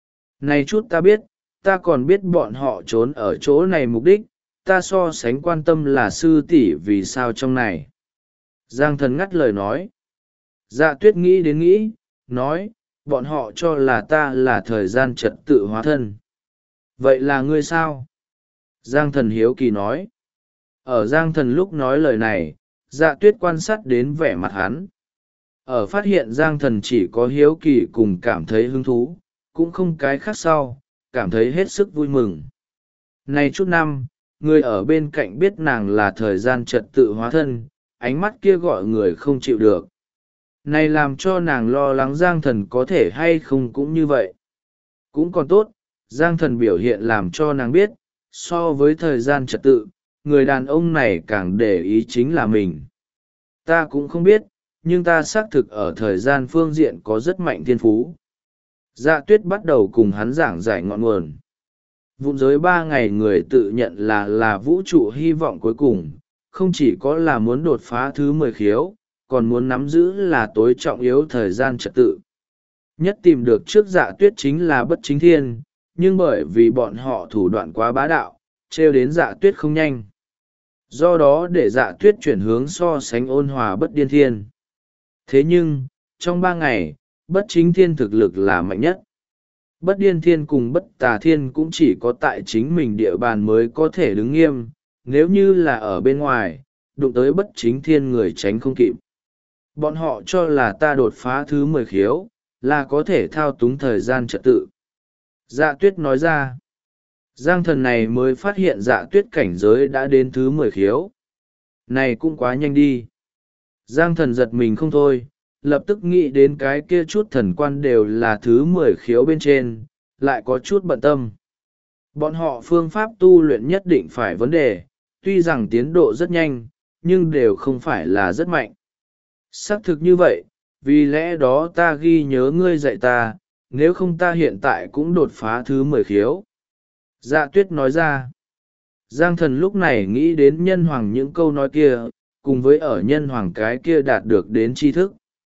Này chút ta biết, ta còn biết bọn họ trốn ở chỗ này mục đích, ta so sánh quan tâm là sư tỷ vì sao trong này. Giang Thần ngắt lời nói. Dạ Tuyết nghĩ đến nghĩ, nói, bọn họ cho là ta là thời gian trật tự hóa thân. Vậy là ngươi sao? Giang Thần hiếu kỳ nói. Ở Giang Thần lúc nói lời này, Dạ Tuyết quan sát đến vẻ mặt hắn. Ở phát hiện Giang Thần chỉ có hiếu kỳ cùng cảm thấy hứng thú, cũng không cái khác sau, cảm thấy hết sức vui mừng. Này chút năm, người ở bên cạnh biết nàng là thời gian trật tự hóa thân, ánh mắt kia gọi người không chịu được. Này làm cho nàng lo lắng Giang Thần có thể hay không cũng như vậy. Cũng còn tốt, Giang Thần biểu hiện làm cho nàng biết, so với thời gian trật tự, người đàn ông này càng để ý chính là mình. Ta cũng không biết, nhưng ta xác thực ở thời gian phương diện có rất mạnh thiên phú. Dạ Tuyết bắt đầu cùng hắn giảng giải ngọn nguồn. Vụn giới 3 ngày người tự nhận là vũ trụ hy vọng cuối cùng, không chỉ có là muốn đột phá thứ 10 khiếu, còn muốn nắm giữ là tối trọng yếu thời gian trật tự. Nhất tìm được trước Dạ Tuyết chính là Bất Chính Thiên, nhưng bởi vì bọn họ thủ đoạn quá bá đạo, trêu đến Dạ Tuyết không nhanh. Do đó để Dạ Tuyết chuyển hướng so sánh ôn hòa Bất Điên Thiên. Thế nhưng, trong 3 ngày, Bất Chính Thiên thực lực là mạnh nhất. Bất Điên Thiên cùng Bất Tà Thiên cũng chỉ có tại chính mình địa bàn mới có thể đứng nghiêm, nếu như là ở bên ngoài, đụng tới Bất Chính Thiên người tránh không kịp. Bọn họ cho là ta đột phá thứ 10 khiếu, là có thể thao túng thời gian trật tự. Dạ Tuyết nói ra. Giang Thần này mới phát hiện Dạ Tuyết cảnh giới đã đến thứ 10 khiếu. Này cũng quá nhanh đi. Giang Thần giật mình không thôi, lập tức nghĩ đến cái kia chút thần quan đều là thứ 10 khiếu bên trên, lại có chút bận tâm. Bọn họ phương pháp tu luyện nhất định phải vấn đề, tuy rằng tiến độ rất nhanh, nhưng đều không phải là rất mạnh. Xác thực như vậy, vì lẽ đó ta ghi nhớ ngươi dạy ta, nếu không ta hiện tại cũng đột phá thứ 10 khiếu. Dạ tuyết nói ra. Giang thần lúc này nghĩ đến nhân hoàng những câu nói kia, cùng với ở nhân hoàng cái kia đạt được đến tri thức.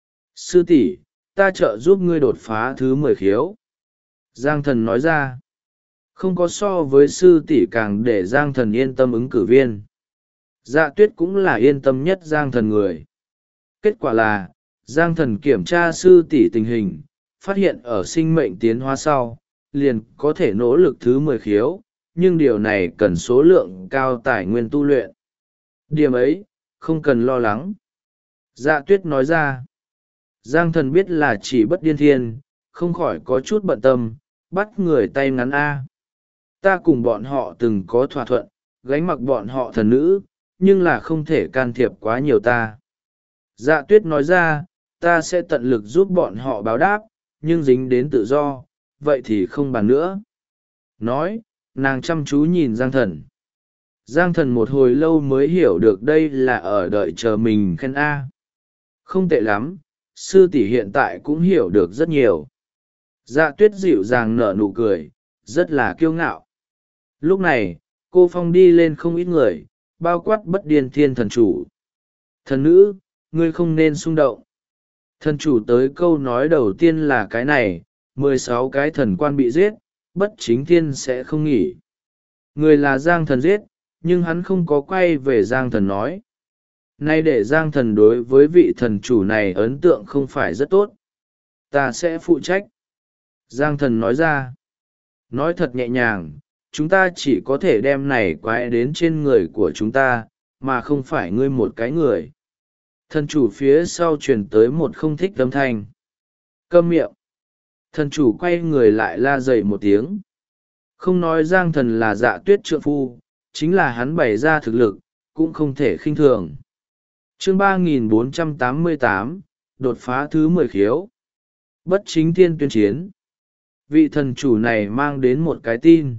Sư tỷ, ta trợ giúp ngươi đột phá thứ 10 khiếu. Giang thần nói ra. Không có so với sư tỷ càng để Giang thần yên tâm ứng cử viên. Dạ tuyết cũng là yên tâm nhất Giang thần người. Kết quả là, Giang thần kiểm tra sư tỷ tình hình, phát hiện ở sinh mệnh tiến hóa sau, liền có thể nỗ lực thứ 10 khiếu, nhưng điều này cần số lượng cao tài nguyên tu luyện. Điểm ấy, không cần lo lắng. Dạ tuyết nói ra. Giang thần biết là chỉ bất điên thiên, không khỏi có chút bận tâm, bắt người tay ngắn A. Ta cùng bọn họ từng có thỏa thuận, gánh mặc bọn họ thần nữ, nhưng là không thể can thiệp quá nhiều ta. Dạ tuyết nói ra, ta sẽ tận lực giúp bọn họ báo đáp, nhưng dính đến tự do, vậy thì không bàn nữa. Nói, nàng chăm chú nhìn Giang thần. Giang thần một hồi lâu mới hiểu được đây là ở đợi chờ mình khen A. Không tệ lắm, sư tỷ hiện tại cũng hiểu được rất nhiều. Dạ tuyết dịu dàng nở nụ cười, rất là kiêu ngạo. Lúc này, cô phong đi lên không ít người, bao quát bất điên thiên thần chủ. Thần nữ, ngươi không nên xung động. Thần chủ tới câu nói đầu tiên là cái này, 16 cái thần quan bị giết, bất chính thiên sẽ không nghỉ. Người là Giang thần giết, nhưng hắn không có quay về Giang thần nói. Nay để Giang thần đối với vị thần chủ này ấn tượng không phải rất tốt. Ta sẽ phụ trách. Giang thần nói ra. Nói thật nhẹ nhàng, chúng ta chỉ có thể đem này quái đến trên người của chúng ta, mà không phải ngươi một cái người. Thần chủ phía sau truyền tới một không thích âm thanh. Câm miệng. Thần chủ quay người lại la dậy một tiếng. Không nói Giang thần là Dạ tuyết trượng phu, chính là hắn bày ra thực lực, cũng không thể khinh thường. Chương 3488, đột phá thứ 10 khiếu. Bất chính thiên tuyên chiến. Vị thần chủ này mang đến một cái tin.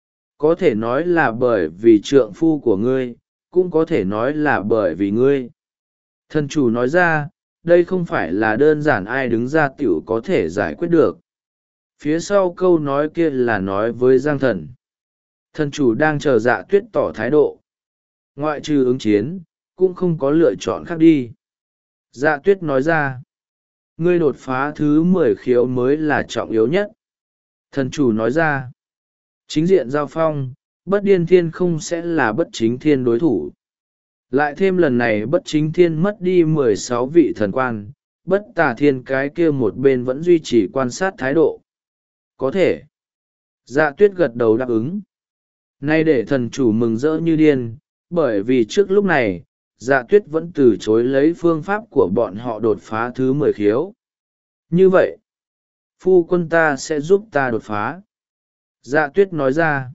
Có thể nói là bởi vì trượng phu của ngươi, cũng có thể nói là bởi vì ngươi. Thần chủ nói ra, đây không phải là đơn giản ai đứng ra tiểu có thể giải quyết được. Phía sau câu nói kia là nói với Giang thần. Thần chủ đang chờ Dạ tuyết tỏ thái độ. Ngoại trừ ứng chiến, cũng không có lựa chọn khác đi. Dạ tuyết nói ra, ngươi đột phá thứ 10 khiếu mới là trọng yếu nhất. Thần chủ nói ra, chính diện giao phong, bất điên thiên không sẽ là bất chính thiên đối thủ. Lại thêm lần này bất chính thiên mất đi 16 vị thần quan, bất tà thiên cái kia một bên vẫn duy trì quan sát thái độ. Có thể. Dạ tuyết gật đầu đáp ứng. Nay để thần chủ mừng rỡ như điên, bởi vì trước lúc này, Dạ tuyết vẫn từ chối lấy phương pháp của bọn họ đột phá thứ 10 khiếu. Như vậy, phu quân ta sẽ giúp ta đột phá. Dạ tuyết nói ra.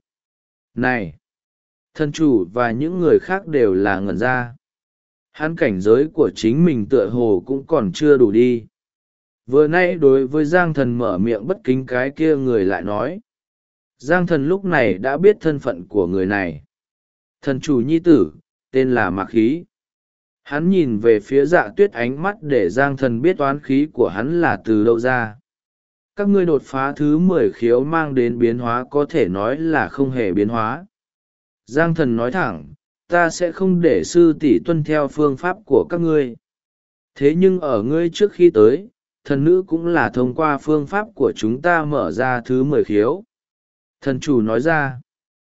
Này! Thần chủ và những người khác đều là ngẩn ra. Hắn cảnh giới của chính mình tựa hồ cũng còn chưa đủ đi. Vừa nay đối với Giang thần mở miệng bất kính cái kia người lại nói. Giang thần lúc này đã biết thân phận của người này. Thần chủ nhi tử, tên là Mạc Khí. Hắn nhìn về phía Dạ tuyết ánh mắt để Giang thần biết oán khí của hắn là từ đâu ra. Các ngươi đột phá thứ 10 khiếu mang đến biến hóa có thể nói là không hề biến hóa. Giang thần nói thẳng, ta sẽ không để sư tỷ tuân theo phương pháp của các ngươi. Thế nhưng ở ngươi trước khi tới, thần nữ cũng là thông qua phương pháp của chúng ta mở ra thứ 10 khiếu. Thần chủ nói ra,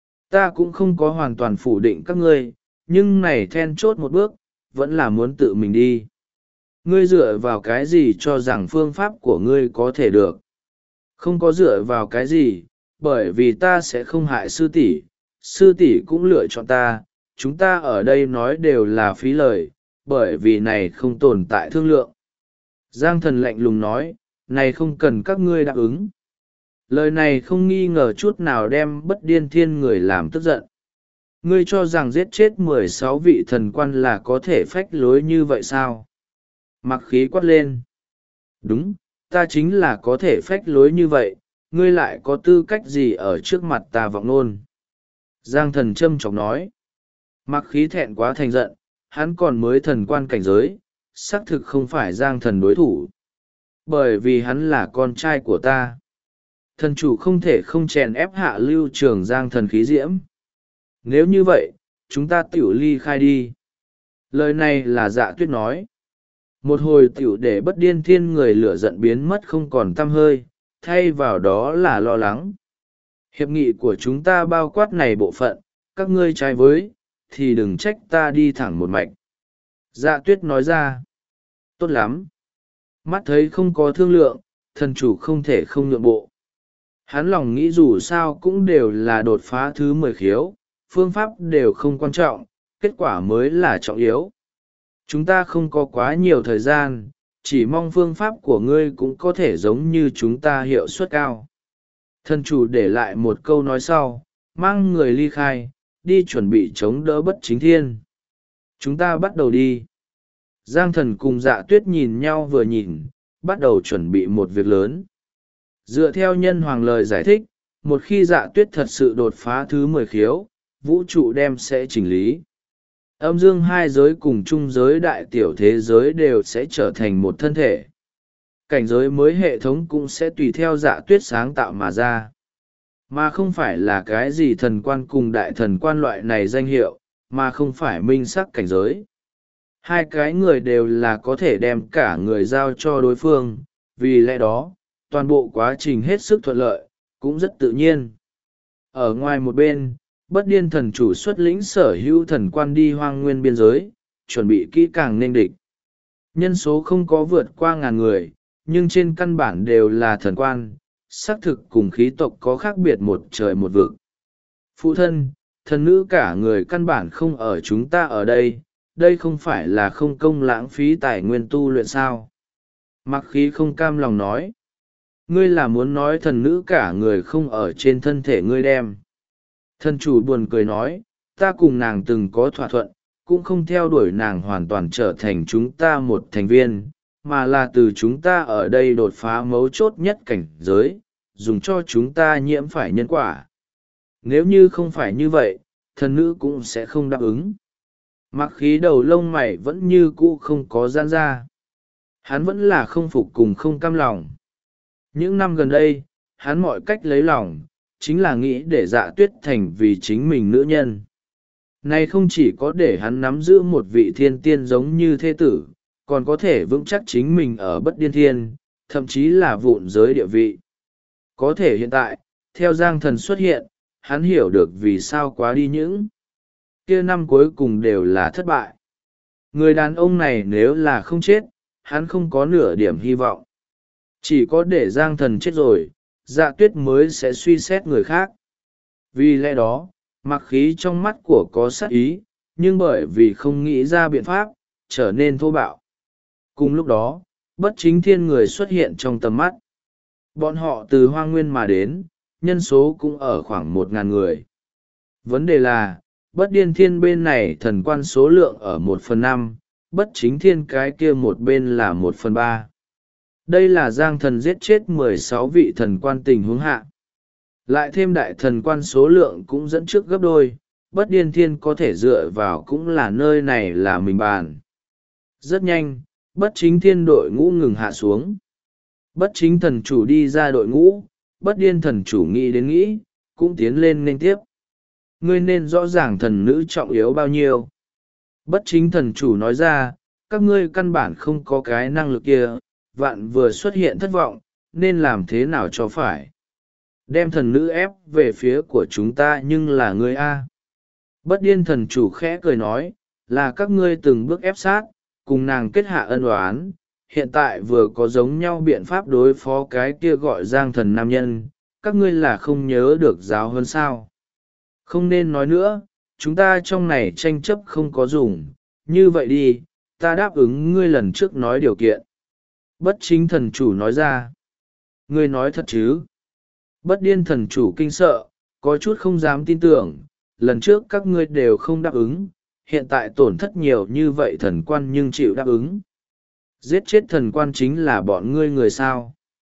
ta cũng không có hoàn toàn phủ định các ngươi, nhưng này then chốt một bước, vẫn là muốn tự mình đi. Ngươi dựa vào cái gì cho rằng phương pháp của ngươi có thể được? Không có dựa vào cái gì, bởi vì ta sẽ không hại sư tỷ, sư tỷ cũng lựa chọn ta, chúng ta ở đây nói đều là phí lời, bởi vì này không tồn tại thương lượng. Giang thần lạnh lùng nói, này không cần các ngươi đáp ứng. Lời này không nghi ngờ chút nào đem bất điên thiên người làm tức giận. Ngươi cho rằng giết chết 16 vị thần quan là có thể phách lối như vậy sao? Mặc khí quát lên. Đúng, ta chính là có thể phách lối như vậy, ngươi lại có tư cách gì ở trước mặt ta vọng nôn? Giang thần châm chọc nói. Mặc khí thẹn quá thành giận, hắn còn mới thần quan cảnh giới, xác thực không phải giang thần đối thủ. Bởi vì hắn là con trai của ta. Thần chủ không thể không chèn ép hạ lưu trường giang thần khí diễm. Nếu như vậy, chúng ta tiểu ly khai đi. Lời này là Dạ Tuyết nói. Một hồi tiểu để bất điên thiên người lửa giận biến mất không còn tăm hơi, thay vào đó là lo lắng. Hiệp nghị của chúng ta bao quát này bộ phận, các ngươi trái với, thì đừng trách ta đi thẳng một mạch. Dạ Tuyết nói ra. Tốt lắm. Mắt thấy không có thương lượng, thần chủ không thể không nhượng bộ. Hắn lòng nghĩ dù sao cũng đều là đột phá thứ 10 khiếu, phương pháp đều không quan trọng, kết quả mới là trọng yếu. Chúng ta không có quá nhiều thời gian, chỉ mong phương pháp của ngươi cũng có thể giống như chúng ta hiệu suất cao. Thần chủ để lại một câu nói sau, mang người ly khai, đi chuẩn bị chống đỡ bất chính thiên. Chúng ta bắt đầu đi. Giang thần cùng Dạ Tuyết nhìn nhau vừa nhìn, bắt đầu chuẩn bị một việc lớn. Dựa theo nhân hoàng lời giải thích, một khi Dạ Tuyết thật sự đột phá thứ 10 khiếu, vũ trụ đem sẽ chỉnh lý. Âm dương hai giới cùng chung giới đại tiểu thế giới đều sẽ trở thành một thân thể. Cảnh giới mới hệ thống cũng sẽ tùy theo Dạ Tuyết sáng tạo mà ra. Mà không phải là cái gì thần quan cùng đại thần quan loại này danh hiệu, mà không phải minh sắc cảnh giới. Hai cái người đều là có thể đem cả người giao cho đối phương, vì lẽ đó, toàn bộ quá trình hết sức thuận lợi, cũng rất tự nhiên. Ở ngoài một bên, bất điên thần chủ xuất lĩnh sở hữu thần quan đi hoang nguyên biên giới, chuẩn bị kỹ càng nên địch. Nhân số không có vượt qua 1000 người, nhưng trên căn bản đều là thần quan, xác thực cùng khí tộc có khác biệt một trời một vực. Phụ thân, thần nữ cả người căn bản không ở chúng ta ở đây, đây không phải là không công lãng phí tài nguyên tu luyện sao? Mặc khí không cam lòng nói. Ngươi là muốn nói thần nữ cả người không ở trên thân thể ngươi đem. Thần chủ buồn cười nói, ta cùng nàng từng có thỏa thuận, cũng không theo đuổi nàng hoàn toàn trở thành chúng ta một thành viên, mà là từ chúng ta ở đây đột phá mấu chốt nhất cảnh giới, dùng cho chúng ta nhiễm phải nhân quả. Nếu như không phải như vậy, thần nữ cũng sẽ không đáp ứng. Mặc khí đầu lông mày vẫn như cũ không có giãn ra. Hắn vẫn là không phục cùng không cam lòng. Những năm gần đây, hắn mọi cách lấy lòng, chính là nghĩ để Dạ Tuyết thành vì chính mình nữ nhân. Này không chỉ có để hắn nắm giữ một vị thiên tiên giống như thế tử, còn có thể vững chắc chính mình ở bất điên thiên, thậm chí là vụn giới địa vị. Có thể hiện tại, theo Giang thần xuất hiện, hắn hiểu được vì sao quá đi những kia năm cuối cùng đều là thất bại. Người đàn ông này nếu là không chết, hắn không có nửa điểm hy vọng. Chỉ có để Giang thần chết rồi, Dạ Tuyết mới sẽ suy xét người khác. Vì lẽ đó, mặc khí trong mắt của có sát ý, nhưng bởi vì không nghĩ ra biện pháp, trở nên thô bạo. Cùng lúc đó, bất chính thiên người xuất hiện trong tầm mắt. Bọn họ từ hoang nguyên mà đến, nhân số cũng ở khoảng 1000 người. Vấn đề là, bất điên thiên bên này thần quan số lượng ở 1/5, bất chính thiên cái kia một bên là 1/3. Đây là Giang thần giết chết 16 vị thần quan tình huống hạ. Lại thêm đại thần quan số lượng cũng dẫn trước gấp đôi, bất điên thiên có thể dựa vào cũng là nơi này là mình bàn. Rất nhanh, bất chính thiên đội ngũ ngừng hạ xuống. Bất chính thần chủ đi ra đội ngũ, bất điên thần chủ nghĩ đến nghĩ, cũng tiến lên nên tiếp. Ngươi nên rõ ràng thần nữ trọng yếu bao nhiêu. Bất chính thần chủ nói ra, các ngươi căn bản không có cái năng lực kia, vạn vừa xuất hiện thất vọng, nên làm thế nào cho phải. Đem thần nữ ép về phía của chúng ta nhưng là ngươi A. Bất điên thần chủ khẽ cười nói, là các ngươi từng bước ép sát, cùng nàng kết hạ ân oán, hiện tại vừa có giống nhau biện pháp đối phó cái kia gọi Giang thần nam nhân, các ngươi là không nhớ được giáo hơn sao. Không nên nói nữa, chúng ta trong này tranh chấp không có dùng, như vậy đi, ta đáp ứng ngươi lần trước nói điều kiện. Bất chính thần chủ nói ra. Ngươi nói thật chứ? Bất điên thần chủ kinh sợ, có chút không dám tin tưởng, lần trước các ngươi đều không đáp ứng, hiện tại tổn thất nhiều như vậy thần quan nhưng chịu đáp ứng. Giết chết thần quan chính là bọn ngươi người sao?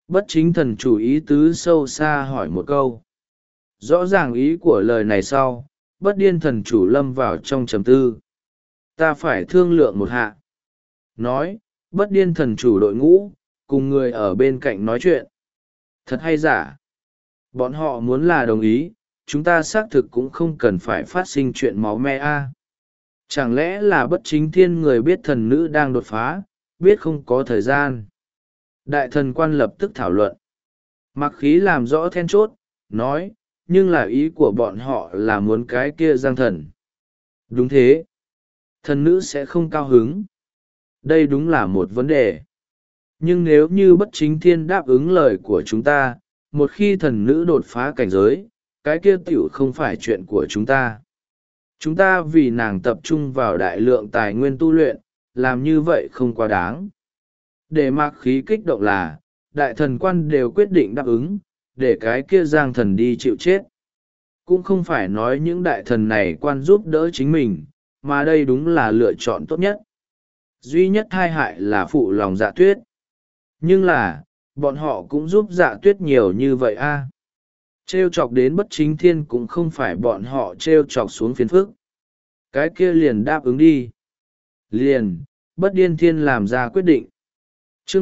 Bất chính thần chủ ý tứ sâu xa hỏi một câu. Rõ ràng ý của lời này sau, bất điên thần chủ lâm vào trong trầm tư. Ta phải thương lượng một hạ. Nói, bất điên thần chủ đội ngũ, cùng người ở bên cạnh nói chuyện. Thật hay giả? Bọn họ muốn là đồng ý, chúng ta xác thực cũng không cần phải phát sinh chuyện máu me a. Chẳng lẽ là bất chính thiên người biết thần nữ đang đột phá, biết không có thời gian. Đại thần quan lập tức thảo luận. Mặc khí làm rõ then chốt, nói, nhưng là ý của bọn họ là muốn cái kia giang thần. Đúng thế. Thần nữ sẽ không cao hứng. Đây đúng là một vấn đề. Nhưng nếu như bất chính thiên đáp ứng lời của chúng ta, một khi thần nữ đột phá cảnh giới, cái kia tiểu không phải chuyện của chúng ta. Chúng ta vì nàng tập trung vào đại lượng tài nguyên tu luyện, làm như vậy không quá đáng. Để mạc khí kích động là, đại thần quan đều quyết định đáp ứng, để cái kia giang thần đi chịu chết. Cũng không phải nói những đại thần này quan giúp đỡ chính mình, mà đây đúng là lựa chọn tốt nhất. Duy nhất hai hại là phụ lòng Dạ Tuyết. Nhưng là, bọn họ cũng giúp Dạ Tuyết nhiều như vậy a. Trêu chọc đến bất chính thiên cũng không phải bọn họ trêu chọc xuống phiền phức. Cái kia liền đáp ứng đi. Liền, bất điên thiên làm ra quyết định. Chương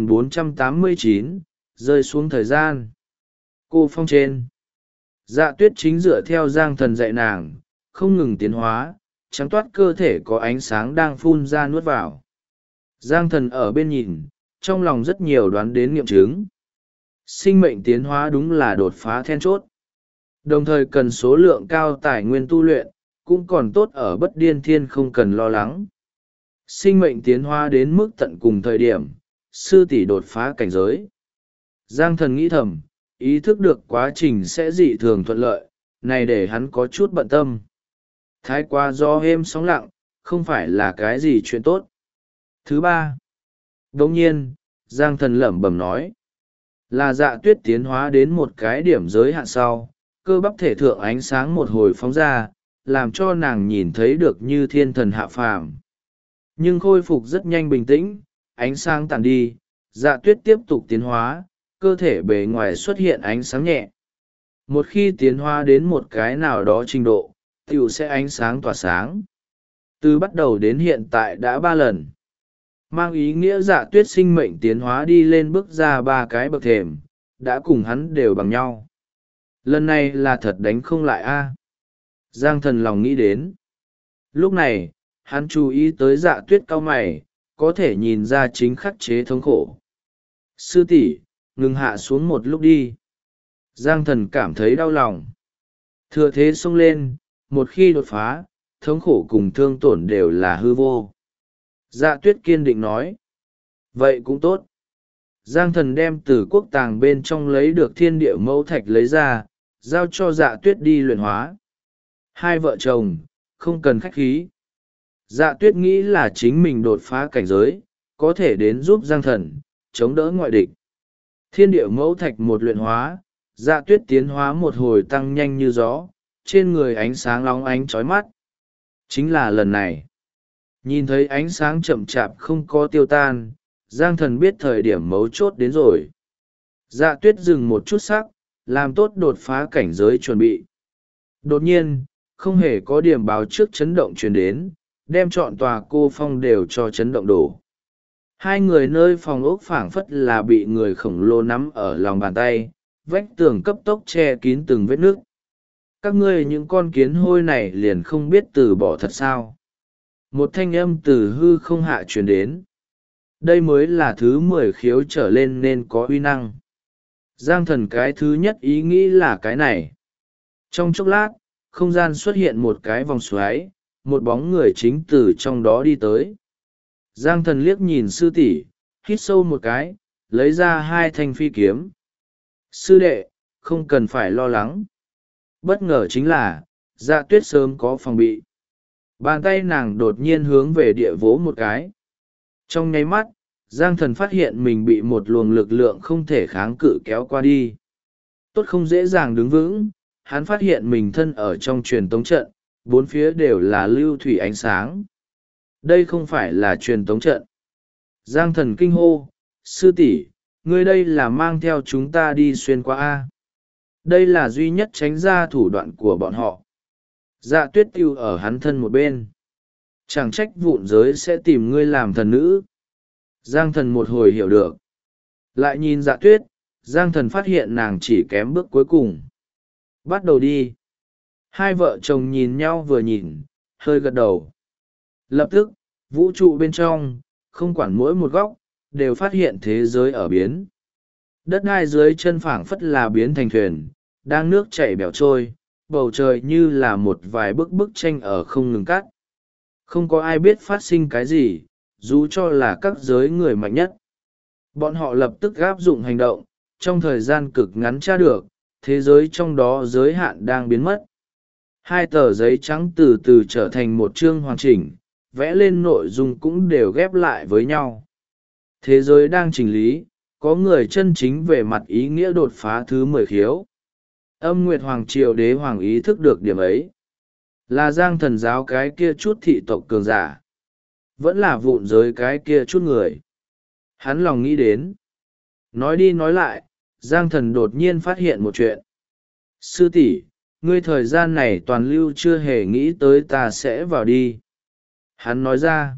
3489, rơi xuống thời gian. Cô phong trên. Dạ Tuyết chính dựa theo giang thần dạy nàng, không ngừng tiến hóa, trắng toát cơ thể có ánh sáng đang phun ra nuốt vào. Giang thần ở bên nhìn, trong lòng rất nhiều đoán đến nghiệm chứng. Sinh mệnh tiến hóa đúng là đột phá then chốt. Đồng thời cần số lượng cao tài nguyên tu luyện, cũng còn tốt ở bất điên thiên không cần lo lắng. Sinh mệnh tiến hóa đến mức tận cùng thời điểm, sư tỷ đột phá cảnh giới. Giang thần nghĩ thầm, ý thức được quá trình sẽ dị thường thuận lợi, này để hắn có chút bận tâm. Thái quá gió êm sóng lặng, không phải là cái gì chuyện tốt. Thứ ba. Đồng nhiên, Giang thần lẩm bẩm nói. Là Dạ Tuyết tiến hóa đến một cái điểm giới hạn sau, cơ bắp thể thượng ánh sáng một hồi phóng ra, làm cho nàng nhìn thấy được như thiên thần hạ phàm. Nhưng khôi phục rất nhanh bình tĩnh, ánh sáng tàn đi, Dạ Tuyết tiếp tục tiến hóa, cơ thể bề ngoài xuất hiện ánh sáng nhẹ. Một khi tiến hóa đến một cái nào đó trình độ, tiểu sẽ ánh sáng tỏa sáng. Từ bắt đầu đến hiện tại đã 3 lần. Mang ý nghĩa Dạ Tuyết sinh mệnh tiến hóa đi lên bước ra 3 cái bậc thềm, đã cùng hắn đều bằng nhau. Lần này là thật đánh không lại a. Giang thần lòng nghĩ đến. Lúc này, hắn chú ý tới Dạ Tuyết cau mày, có thể nhìn ra chính khắc chế thống khổ. Sư tỷ, ngừng hạ xuống một lúc đi. Giang thần cảm thấy đau lòng. Thừa thế xông lên, một khi đột phá, thống khổ cùng thương tổn đều là hư vô. Dạ Tuyết kiên định nói. Vậy cũng tốt. Giang thần đem từ quốc tàng bên trong lấy được thiên địa mẫu thạch lấy ra, giao cho Dạ Tuyết đi luyện hóa. Hai vợ chồng, không cần khách khí. Dạ Tuyết nghĩ là chính mình đột phá cảnh giới, có thể đến giúp Giang thần, chống đỡ ngoại địch. Thiên địa mẫu thạch một luyện hóa, Dạ Tuyết tiến hóa một hồi tăng nhanh như gió, trên người ánh sáng lóng ánh chói mắt. Chính là lần này. Nhìn thấy ánh sáng chậm chạp không có tiêu tan, Giang thần biết thời điểm mấu chốt đến rồi. Dạ Tuyết dừng một chút sắc, làm tốt đột phá cảnh giới chuẩn bị. Đột nhiên, không hề có điểm báo trước chấn động truyền đến, đem trọn tòa cô phong đều cho chấn động đổ. Hai người nơi phòng ốc phảng phất là bị người khổng lồ nắm ở lòng bàn tay, vách tường cấp tốc che kín từng vết nước. Các ngươi những con kiến hôi này liền không biết từ bỏ thật sao. Một thanh âm từ hư không hạ truyền đến. Đây mới là thứ 10 khiếu trở lên nên có uy năng. Giang thần cái thứ nhất ý nghĩ là cái này. Trong chốc lát, không gian xuất hiện một cái vòng xoáy, một bóng người chính từ trong đó đi tới. Giang thần liếc nhìn sư tỷ, hít sâu một cái, lấy ra 2 thanh phi kiếm. Sư đệ, không cần phải lo lắng. Bất ngờ chính là, Dạ Tuyết sớm có phòng bị. Bàn tay nàng đột nhiên hướng về địa vỗ một cái. Trong nháy mắt, Giang thần phát hiện mình bị một luồng lực lượng không thể kháng cự kéo qua đi. Tốt không dễ dàng đứng vững, hắn phát hiện mình thân ở trong truyền tống trận, 4 phía đều là lưu thủy ánh sáng. Đây không phải là truyền tống trận. Giang thần kinh hô, sư tỷ, Ngươi đây là mang theo chúng ta đi xuyên qua a. Đây là duy nhất tránh ra thủ đoạn của bọn họ. Dạ tuyết tiêu ở hắn thân một bên. Chẳng trách vụn giới sẽ tìm ngươi làm thần nữ. Giang thần một hồi hiểu được. Lại nhìn dạ tuyết, Giang thần phát hiện nàng chỉ kém bước cuối cùng. Bắt đầu đi. Hai vợ chồng nhìn nhau vừa nhìn, hơi gật đầu. Lập tức, vũ trụ bên trong, không quản mỗi một góc, đều phát hiện thế giới ở biến. Đất đai dưới chân phảng phất là biến thành thuyền, đang nước chảy bẻo trôi, bầu trời như là một vài bức tranh ở không ngừng cắt. Không có ai biết phát sinh cái gì, dù cho là các giới người mạnh nhất. Bọn họ lập tức áp dụng hành động, trong thời gian cực ngắn tra được, thế giới trong đó giới hạn đang biến mất. Hai tờ giấy trắng từ từ trở thành một chương hoàn chỉnh, vẽ lên nội dung cũng đều ghép lại với nhau. Thế giới đang chỉnh lý, có người chân chính về mặt ý nghĩa đột phá thứ 10 khiếu. Âm Nguyệt Hoàng Triều Đế Hoàng ý thức được điểm ấy. Là Giang thần giáo cái kia chút thị tộc cường giả. Vẫn là vụn giới cái kia chút người. Hắn lòng nghĩ đến. Nói đi nói lại, Giang thần đột nhiên phát hiện một chuyện. Sư tỷ, ngươi thời gian này toàn lưu chưa hề nghĩ tới ta sẽ vào đi. Hắn nói ra.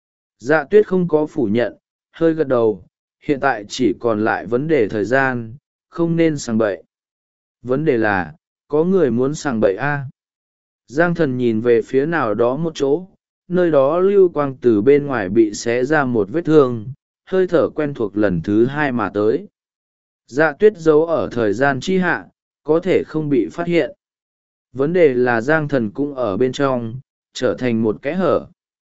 Dạ tuyết không có phủ nhận, hơi gật đầu. Hiện tại chỉ còn lại vấn đề thời gian, không nên sằng bậy. Vấn đề là, có người muốn sằng bậy a. Giang thần nhìn về phía nào đó một chỗ, nơi đó lưu quang từ bên ngoài bị xé ra một vết thương, hơi thở quen thuộc lần thứ 2 mà tới. Dạ tuyết giấu ở thời gian chi hạ, có thể không bị phát hiện. Vấn đề là Giang thần cũng ở bên trong, trở thành một kẽ hở.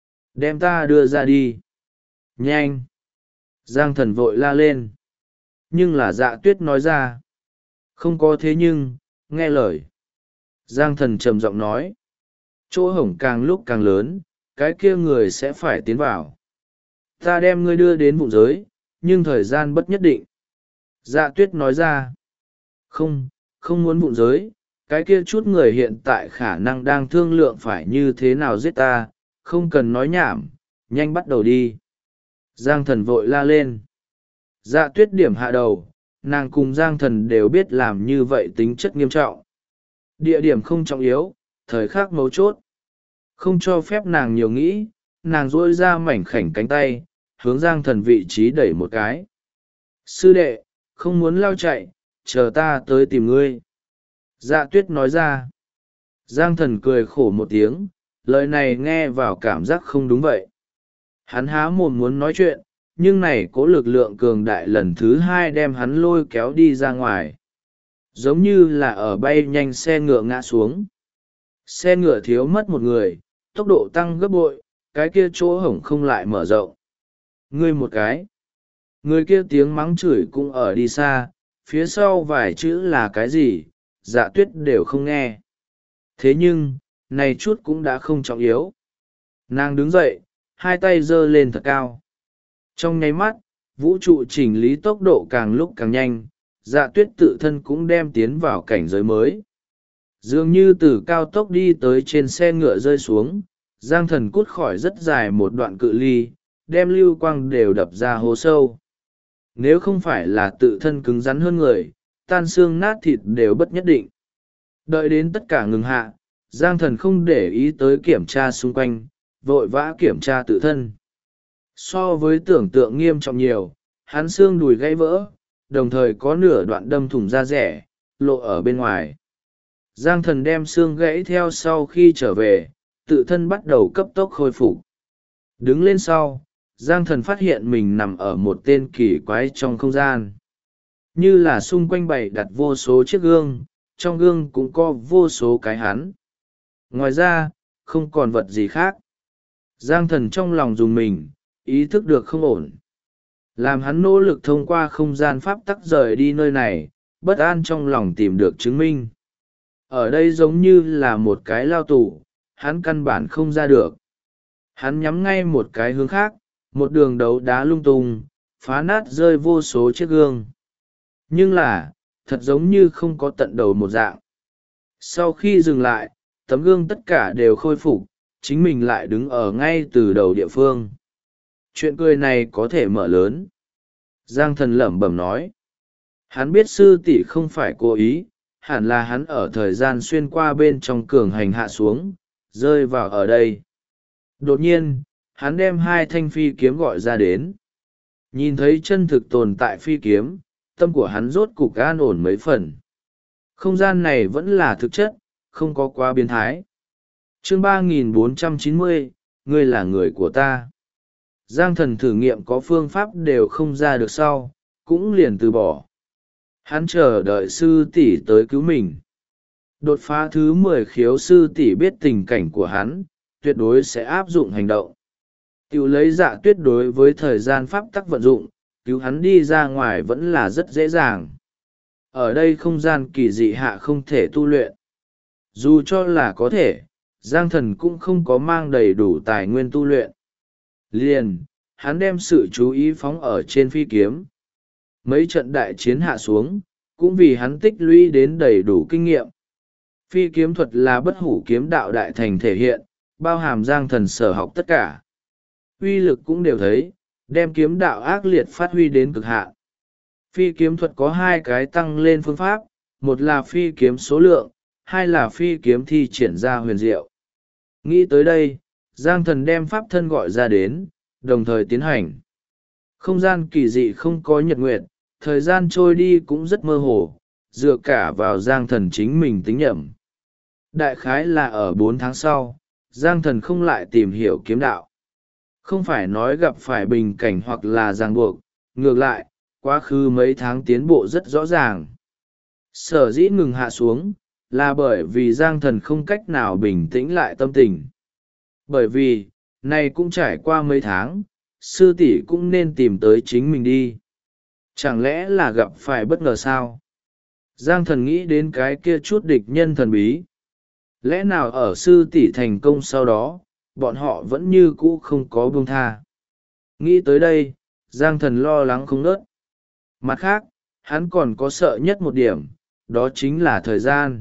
Đem ta đưa ra đi. Nhanh! Giang thần vội la lên. Nhưng là dạ tuyết nói ra. Không có thế nhưng, nghe lời. Giang thần trầm giọng nói. Chỗ hổng càng lúc càng lớn, cái kia người sẽ phải tiến vào. Ta đem ngươi đưa đến vụn giới, nhưng thời gian bất nhất định. Dạ tuyết nói ra. Không, không muốn vụn giới, cái kia chút người hiện tại khả năng đang thương lượng phải như thế nào giết ta, không cần nói nhảm, nhanh bắt đầu đi. Giang thần vội la lên. Dạ tuyết điểm hạ đầu, nàng cùng Giang thần đều biết làm như vậy tính chất nghiêm trọng. Địa điểm không trọng yếu, thời khắc mấu chốt. Không cho phép nàng nhiều nghĩ, nàng duỗi ra mảnh khảnh cánh tay, hướng Giang thần vị trí đẩy một cái. Sư đệ, không muốn lao chạy, chờ ta tới tìm ngươi. Dạ tuyết nói ra. Giang thần cười khổ một tiếng, lời này nghe vào cảm giác không đúng vậy. Hắn há mồm muốn nói chuyện, nhưng này cố lực lượng cường đại lần thứ 2 đem hắn lôi kéo đi ra ngoài. Giống như là ở bay nhanh xe ngựa ngã xuống. Xe ngựa thiếu mất một người, tốc độ tăng gấp bội, cái kia chỗ hổng không lại mở rộng. Ngươi một cái. Người kia tiếng mắng chửi cũng ở đi xa, phía sau vài chữ là cái gì, dạ tuyết đều không nghe. Thế nhưng, này chút cũng đã không trọng yếu. Nàng đứng dậy, hai tay giơ lên thật cao. Trong nháy mắt, vũ trụ chỉnh lý tốc độ càng lúc càng nhanh, dạ tuyết tự thân cũng đem tiến vào cảnh giới mới. Dường như từ cao tốc đi tới trên xe ngựa rơi xuống, Giang thần cút khỏi rất dài một đoạn cự ly, đem lưu quang đều đập ra hố sâu. Nếu không phải là tự thân cứng rắn hơn người, tan xương nát thịt đều bất nhất định. Đợi đến tất cả ngừng hạ, Giang thần không để ý tới kiểm tra xung quanh, vội vã kiểm tra tự thân. So với tưởng tượng nghiêm trọng nhiều, hắn xương đùi gãy vỡ, đồng thời có nửa đoạn đâm thủng da rẻ, lộ ở bên ngoài. Giang thần đem xương gãy theo sau khi trở về, tự thân bắt đầu cấp tốc khôi phục. Đứng lên sau, Giang thần phát hiện mình nằm ở một tên kỳ quái trong không gian. Như là xung quanh bày đặt vô số chiếc gương, trong gương cũng có vô số cái hắn. Ngoài ra, không còn vật gì khác. Giang thần trong lòng dùng mình, ý thức được không ổn. Làm hắn nỗ lực thông qua không gian pháp tắc rời đi nơi này, bất an trong lòng tìm được chứng minh. Ở đây giống như là một cái lao tù, hắn căn bản không ra được. Hắn nhắm ngay một cái hướng khác, một đường đấu đá lung tung, phá nát rơi vô số chiếc gương. Nhưng là, thật giống như không có tận đầu một dạng. Sau khi dừng lại, tấm gương tất cả đều khôi phục, chính mình lại đứng ở ngay từ đầu địa phương. Chuyện cười này có thể mở lớn. Giang thần lẩm bẩm nói. Hắn biết sư tỷ không phải cố ý, hẳn là hắn ở thời gian xuyên qua bên trong cường hành hạ xuống, rơi vào ở đây. Đột nhiên, hắn đem hai thanh phi kiếm gọi ra đến. Nhìn thấy chân thực tồn tại phi kiếm, tâm của hắn rốt cục an ổn mấy phần. Không gian này vẫn là thực chất, không có quá biến thái. Chương 3490, ngươi là người của ta. Giang thần thử nghiệm có phương pháp đều không ra được sau, cũng liền từ bỏ. Hắn chờ đợi sư tỷ tới cứu mình. Đột phá thứ 10 khiếu, sư tỷ biết tình cảnh của hắn, tuyệt đối sẽ áp dụng hành động. Tiểu lấy Dạ Tuyết đối với thời gian pháp tắc vận dụng, cứu hắn đi ra ngoài vẫn là rất dễ dàng. Ở đây không gian kỳ dị hạ không thể tu luyện. Dù cho là có thể, Giang thần cũng không có mang đầy đủ tài nguyên tu luyện. Liền, hắn đem sự chú ý phóng ở trên phi kiếm. Mấy trận đại chiến hạ xuống, cũng vì hắn tích lũy đến đầy đủ kinh nghiệm. Phi kiếm thuật là bất hủ kiếm đạo đại thành thể hiện, bao hàm Giang thần sở học tất cả. Uy lực cũng đều thấy, đem kiếm đạo ác liệt phát huy đến cực hạn. Phi kiếm thuật có hai cái tăng lên phương pháp, một là phi kiếm số lượng, hai là phi kiếm thi triển ra huyền diệu. Nghĩ tới đây, Giang thần đem pháp thân gọi ra đến, đồng thời tiến hành. Không gian kỳ dị không có nhật nguyệt, thời gian trôi đi cũng rất mơ hồ, dựa cả vào Giang thần chính mình tính nhẩm. Đại khái là ở 4 tháng sau, Giang thần không lại tìm hiểu kiếm đạo. Không phải nói gặp phải bình cảnh hoặc là ràng buộc, ngược lại, quá khứ mấy tháng tiến bộ rất rõ ràng. Sở dĩ ngừng hạ xuống, là bởi vì Giang thần không cách nào bình tĩnh lại tâm tình. Bởi vì, này cũng trải qua mấy tháng, sư tỷ cũng nên tìm tới chính mình đi. Chẳng lẽ là gặp phải bất ngờ sao? Giang thần nghĩ đến cái kia chút địch nhân thần bí. Lẽ nào ở sư tỷ thành công sau đó, bọn họ vẫn như cũ không có buông tha. Nghĩ tới đây, Giang thần lo lắng không ngớt. Mặt khác, hắn còn có sợ nhất một điểm, đó chính là thời gian.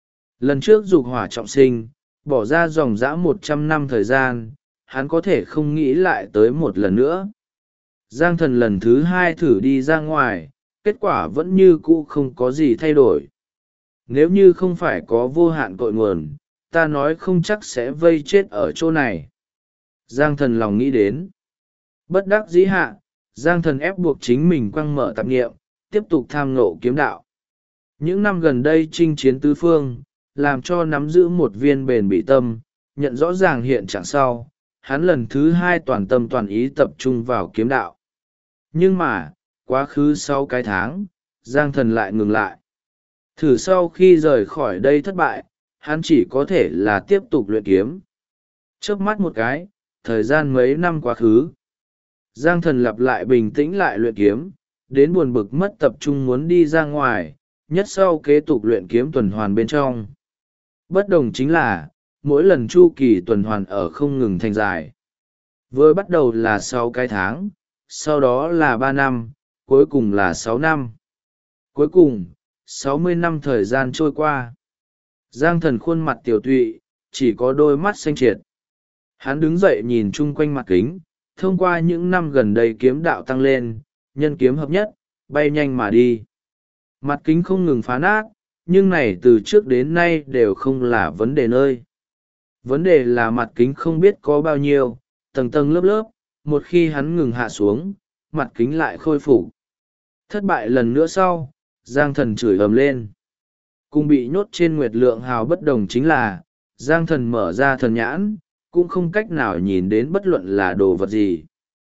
Lần trước dục hỏa trọng sinh, bỏ ra dòng dã 100 năm thời gian, hắn có thể không nghĩ lại tới một lần nữa. Giang thần lần thứ 2 thử đi ra ngoài, kết quả vẫn như cũ không có gì thay đổi. Nếu như không phải có vô hạn cội nguồn, ta nói không chắc sẽ vây chết ở chỗ này. Giang thần lòng nghĩ đến. Bất đắc dĩ hạ, Giang thần ép buộc chính mình quăng mở tạp nghiệm, tiếp tục tham ngộ kiếm đạo. Những năm gần đây chinh chiến tứ phương, làm cho nắm giữ một viên bền bị tâm, nhận rõ ràng hiện trạng sau, hắn lần thứ 2 toàn tâm toàn ý tập trung vào kiếm đạo. Nhưng mà, quá khứ 6 cái tháng, Giang thần lại ngừng lại. Thử sau khi rời khỏi đây thất bại, hắn chỉ có thể là tiếp tục luyện kiếm. Chớp mắt một cái, thời gian mấy năm quá khứ. Giang thần lặp lại bình tĩnh lại luyện kiếm, đến buồn bực mất tập trung muốn đi ra ngoài, nhất sau kế tục luyện kiếm tuần hoàn bên trong. Bất đồng chính là, mỗi lần chu kỳ tuần hoàn ở không ngừng thành dài. Vừa bắt đầu là 6 cái tháng, sau đó là 3 năm, cuối cùng là 6 năm. Cuối cùng, 60 năm thời gian trôi qua. Giang thần khuôn mặt tiểu tụy, chỉ có đôi mắt xanh triệt. Hắn đứng dậy nhìn chung quanh mặt kính, thông qua những năm gần đây kiếm đạo tăng lên, nhân kiếm hợp nhất, bay nhanh mà đi. Mặt kính không ngừng phá nát, nhưng này từ trước đến nay đều không là vấn đề nơi. Vấn đề là mặt kính không biết có bao nhiêu, tầng tầng lớp lớp, một khi hắn ngừng hạ xuống, mặt kính lại khôi phục. Thất bại lần nữa sau, Giang thần chửi ầm lên. Cùng bị nhốt trên nguyệt lượng hào bất đồng chính là, Giang thần mở ra thần nhãn, cũng không cách nào nhìn đến bất luận là đồ vật gì.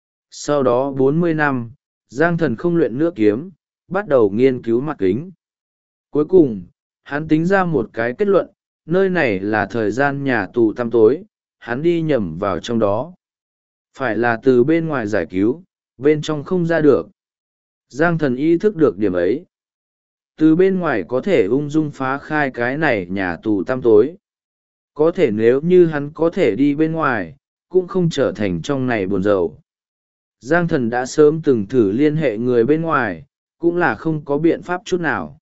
Sau đó 40 năm, Giang thần không luyện nữa kiếm, bắt đầu nghiên cứu mặt kính. Cuối cùng, hắn tính ra một cái kết luận, nơi này là thời gian nhà tù tăm tối, hắn đi nhầm vào trong đó. Phải là từ bên ngoài giải cứu, bên trong không ra được. Giang thần ý thức được điểm ấy. Từ bên ngoài có thể ung dung phá khai cái này nhà tù tăm tối. Có thể nếu như hắn có thể đi bên ngoài, cũng không trở thành trong này buồn rầu. Giang thần đã sớm từng thử liên hệ người bên ngoài, cũng là không có biện pháp chút nào.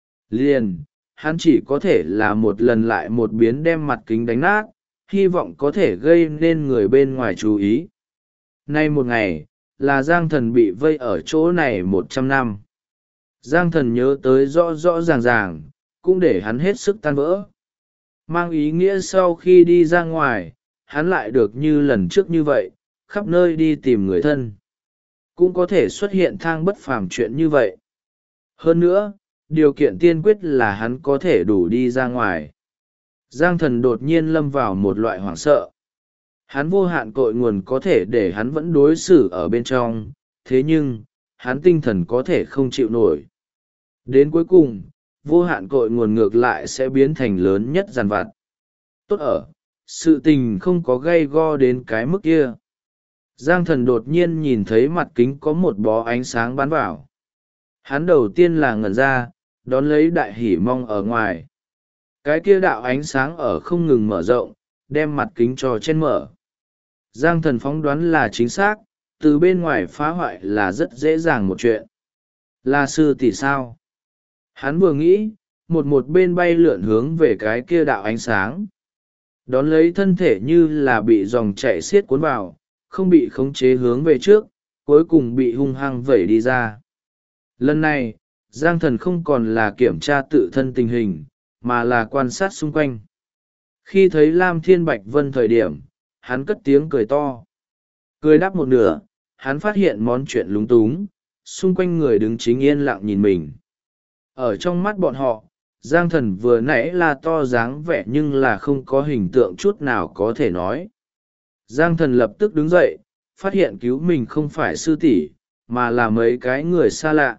Liền, hắn chỉ có thể là một lần lại một biến đem mặt kính đánh nát, hy vọng có thể gây nên người bên ngoài chú ý. Nay một ngày, là Giang Thần bị vây ở chỗ này 100 năm. Giang Thần nhớ tới rõ rõ ràng ràng, cũng để hắn hết sức tan vỡ. Mang ý nghĩa sau khi đi ra ngoài, hắn lại được như lần trước như vậy, khắp nơi đi tìm người thân. Cũng có thể xuất hiện thang bất phàm chuyện như vậy. Hơn nữa, điều kiện tiên quyết là hắn có thể đủ đi ra ngoài. Giang Thần đột nhiên lâm vào một loại hoảng sợ. Hắn vô hạn cội nguồn có thể để hắn vẫn đối xử ở bên trong, thế nhưng, hắn tinh thần có thể không chịu nổi. Đến cuối cùng, vô hạn cội nguồn ngược lại sẽ biến thành lớn nhất dằn vặt. Tốt ở, sự tình không có gay go đến cái mức kia. Giang Thần đột nhiên nhìn thấy mặt kính có một bó ánh sáng bắn vào. Hắn đầu tiên là ngẩn ra, đón lấy đại hỉ mong ở ngoài. Cái kia đạo ánh sáng ở không ngừng mở rộng, đem mặt kính cho chen mở. Giang Thần phóng đoán là chính xác, từ bên ngoài phá hoại là rất dễ dàng một chuyện. Là sư tỷ sao? Hắn vừa nghĩ, một bên bay lượn hướng về cái kia đạo ánh sáng. Đón lấy thân thể như là bị dòng chảy xiết cuốn vào, không bị khống chế hướng về trước, cuối cùng bị hung hăng vẩy đi ra. Lần này, Giang Thần không còn là kiểm tra tự thân tình hình, mà là quan sát xung quanh. Khi thấy Lam Thiên Bạch Vân thời điểm, hắn cất tiếng cười to. Cười đáp một nửa, hắn phát hiện món chuyện lúng túng, xung quanh người đứng chính yên lặng nhìn mình. Ở trong mắt bọn họ, Giang Thần vừa nãy là to dáng vẻ nhưng là không có hình tượng chút nào có thể nói. Giang Thần lập tức đứng dậy, phát hiện cứu mình không phải sư tỷ, mà là mấy cái người xa lạ.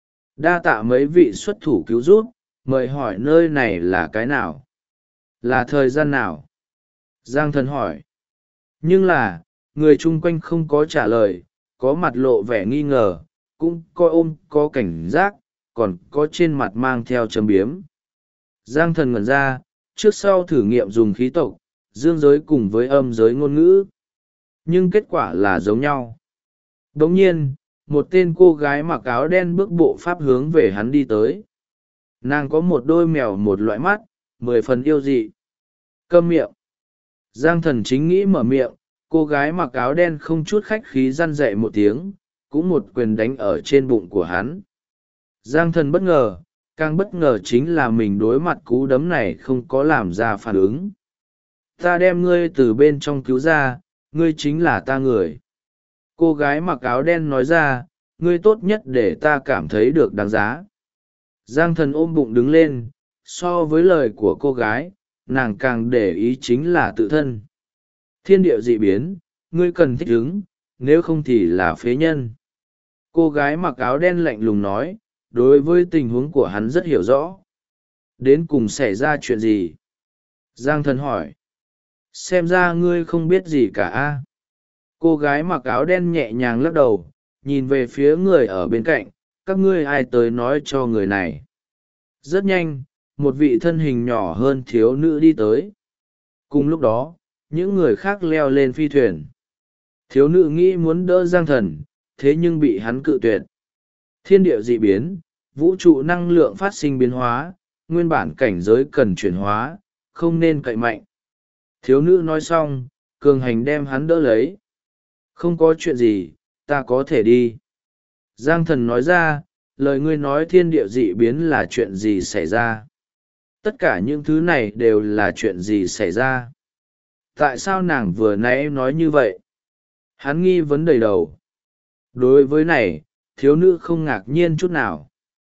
Đa tạ mấy vị xuất thủ cứu giúp, mời hỏi nơi này là cái nào? Là thời gian nào? Giang Thần hỏi. Nhưng là, người chung quanh không có trả lời, có mặt lộ vẻ nghi ngờ, cũng có cảnh giác, còn có trên mặt mang theo châm biếm. Giang Thần ngẩn ra, trước sau thử nghiệm dùng khí tộc, dương giới cùng với âm giới ngôn ngữ. Nhưng kết quả là giống nhau. Đồng nhiên, một tên cô gái mặc áo đen bước bộ pháp hướng về hắn đi tới. Nàng có một đôi mèo một loại mắt, 10 phần yêu dị. Câm miệng. Giang Thần chính nghĩ mở miệng, cô gái mặc áo đen không chút khách khí răn dậy một tiếng, cũng một quyền đánh ở trên bụng của hắn. Giang Thần bất ngờ, càng bất ngờ chính là mình đối mặt cú đấm này không có làm ra phản ứng. Ta đem ngươi từ bên trong cứu ra, ngươi chính là ta người. Cô gái mặc áo đen nói ra, ngươi tốt nhất để ta cảm thấy được đáng giá. Giang Thần ôm bụng đứng lên, so với lời của cô gái, nàng càng để ý chính là tự thân. Thiên địa dị biến, ngươi cần thích ứng, nếu không thì là phế nhân. Cô gái mặc áo đen lạnh lùng nói, đối với tình huống của hắn rất hiểu rõ. Đến cùng xảy ra chuyện gì? Giang Thần hỏi. Xem ra ngươi không biết gì cả a. Cô gái mặc áo đen nhẹ nhàng lắc đầu, nhìn về phía người ở bên cạnh, các ngươi ai tới nói cho người này. Rất nhanh, một vị thân hình nhỏ hơn thiếu nữ đi tới. Cùng lúc đó, những người khác leo lên phi thuyền. Thiếu nữ nghĩ muốn đỡ Giang Thần, thế nhưng bị hắn cự tuyệt. Thiên địa dị biến, vũ trụ năng lượng phát sinh biến hóa, nguyên bản cảnh giới cần chuyển hóa, không nên cậy mạnh. Thiếu nữ nói xong, cường hành đem hắn đỡ lấy. Không có chuyện gì, ta có thể đi. Giang Thần nói ra, lời ngươi nói thiên địa dị biến là chuyện gì xảy ra? Tất cả những thứ này đều là chuyện gì xảy ra? Tại sao nàng vừa nãy nói như vậy? Hắn nghi vấn đầy đầu. Đối với này, thiếu nữ không ngạc nhiên chút nào.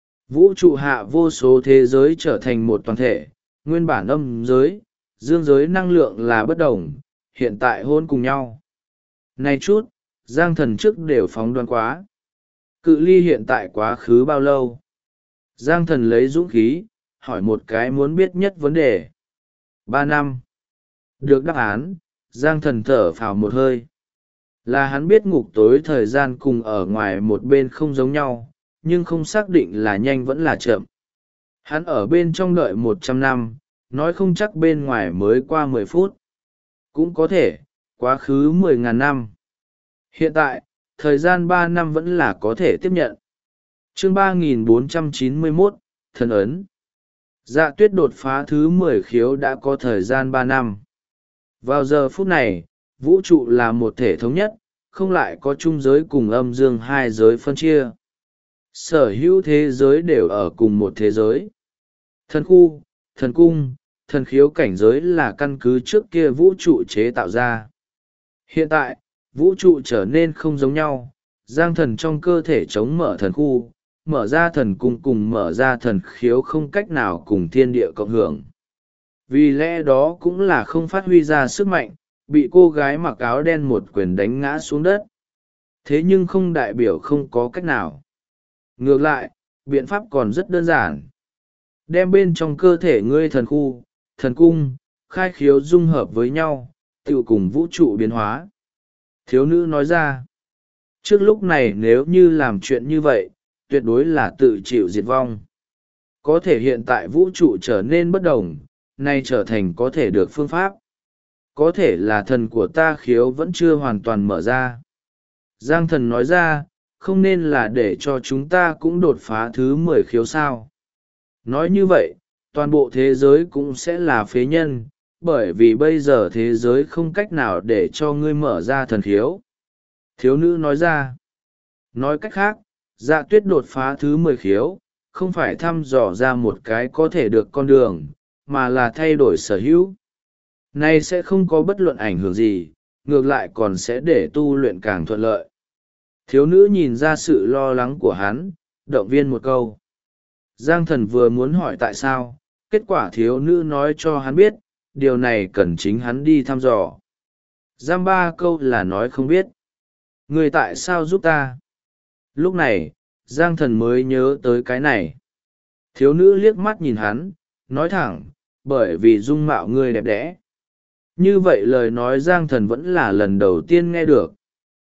Vũ trụ hạ vô số thế giới trở thành một toàn thể, nguyên bản âm giới, dương giới năng lượng là bất đồng, hiện tại hôn cùng nhau. Này chút, Giang Thần trước đều phóng đoán quá. Cự ly hiện tại quá khứ bao lâu? Giang Thần lấy dũng khí, hỏi một cái muốn biết nhất vấn đề. 3 năm. Được đáp án, Giang Thần thở phào một hơi. Là hắn biết ngục tối thời gian cùng ở ngoài một bên không giống nhau, nhưng không xác định là nhanh vẫn là chậm. Hắn ở bên trong đợi 100 năm, nói không chắc bên ngoài mới qua 10 phút. Cũng có thể, quá khứ 10.000 năm. Hiện tại, thời gian 3 năm vẫn là có thể tiếp nhận. Chương 3491, Thần ấn. Dạ Tuyết đột phá thứ 10 khiếu đã có thời gian 3 năm. Vào giờ phút này, vũ trụ là một thể thống nhất, không lại có trung giới cùng âm dương hai giới phân chia. Sở hữu thế giới đều ở cùng một thế giới. Thần khu, thần cung, thần khiếu cảnh giới là căn cứ trước kia vũ trụ chế tạo ra. Hiện tại, vũ trụ trở nên không giống nhau, giang thần trong cơ thể chống mở thần khu, mở ra thần cung cùng mở ra thần khiếu không cách nào cùng thiên địa cộng hưởng. Vì lẽ đó cũng là không phát huy ra sức mạnh, bị cô gái mặc áo đen một quyền đánh ngã xuống đất. Thế nhưng không đại biểu không có cách nào. Ngược lại, biện pháp còn rất đơn giản. Đem bên trong cơ thể ngươi thần khu, thần cung, khai khiếu dung hợp với nhau, tự cùng vũ trụ biến hóa. Thiếu nữ nói ra, trước lúc này nếu như làm chuyện như vậy, tuyệt đối là tự chịu diệt vong. Có thể hiện tại vũ trụ trở nên bất đồng, nay trở thành có thể được phương pháp. Có thể là thần của ta khiếu vẫn chưa hoàn toàn mở ra. Giang thần nói ra, không nên là để cho chúng ta cũng đột phá thứ 10 khiếu sao. Nói như vậy, toàn bộ thế giới cũng sẽ là phế nhân, bởi vì bây giờ thế giới không cách nào để cho ngươi mở ra thần khiếu. Thiếu nữ nói ra. Nói cách khác, Dạ Tuyết đột phá thứ 10 khiếu, không phải thăm dò ra một cái có thể được con đường, mà là thay đổi sở hữu. Này sẽ không có bất luận ảnh hưởng gì, ngược lại còn sẽ để tu luyện càng thuận lợi. Thiếu nữ nhìn ra sự lo lắng của hắn, động viên một câu. Giang thần vừa muốn hỏi tại sao, kết quả thiếu nữ nói cho hắn biết, điều này cần chính hắn đi thăm dò. Giam ba câu là nói không biết. Người tại sao giúp ta? Lúc này, Giang thần mới nhớ tới cái này. Thiếu nữ liếc mắt nhìn hắn, nói thẳng, bởi vì dung mạo ngươi đẹp đẽ. Như vậy lời nói Giang thần vẫn là lần đầu tiên nghe được.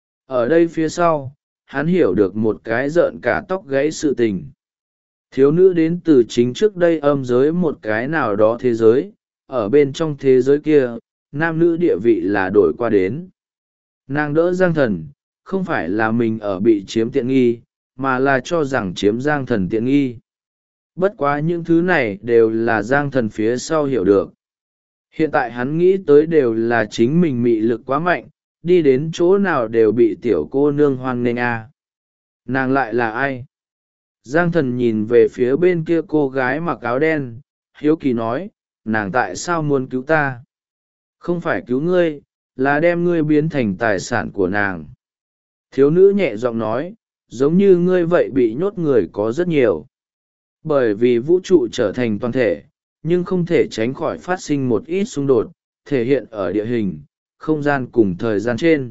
Ở đây phía sau, hắn hiểu được một cái rợn cả tóc gãy sự tình. Thiếu nữ đến từ chính trước đây âm giới một cái nào đó thế giới, ở bên trong thế giới kia, nam nữ địa vị là đổi qua đến. Nàng đỡ Giang thần, không phải là mình ở bị chiếm tiện nghi, mà là cho rằng chiếm Giang thần tiện nghi. Bất quá những thứ này đều là Giang thần phía sau hiểu được. Hiện tại hắn nghĩ tới đều là chính mình mị lực quá mạnh, đi đến chỗ nào đều bị tiểu cô nương hoan nghênh a. Nàng lại là ai? Giang thần nhìn về phía bên kia cô gái mặc áo đen, hiếu kỳ nói, nàng tại sao muốn cứu ta? Không phải cứu ngươi, là đem ngươi biến thành tài sản của nàng. Thiếu nữ nhẹ giọng nói, giống như ngươi vậy bị nhốt người có rất nhiều. Bởi vì vũ trụ trở thành toàn thể, nhưng không thể tránh khỏi phát sinh một ít xung đột, thể hiện ở địa hình, không gian cùng thời gian trên.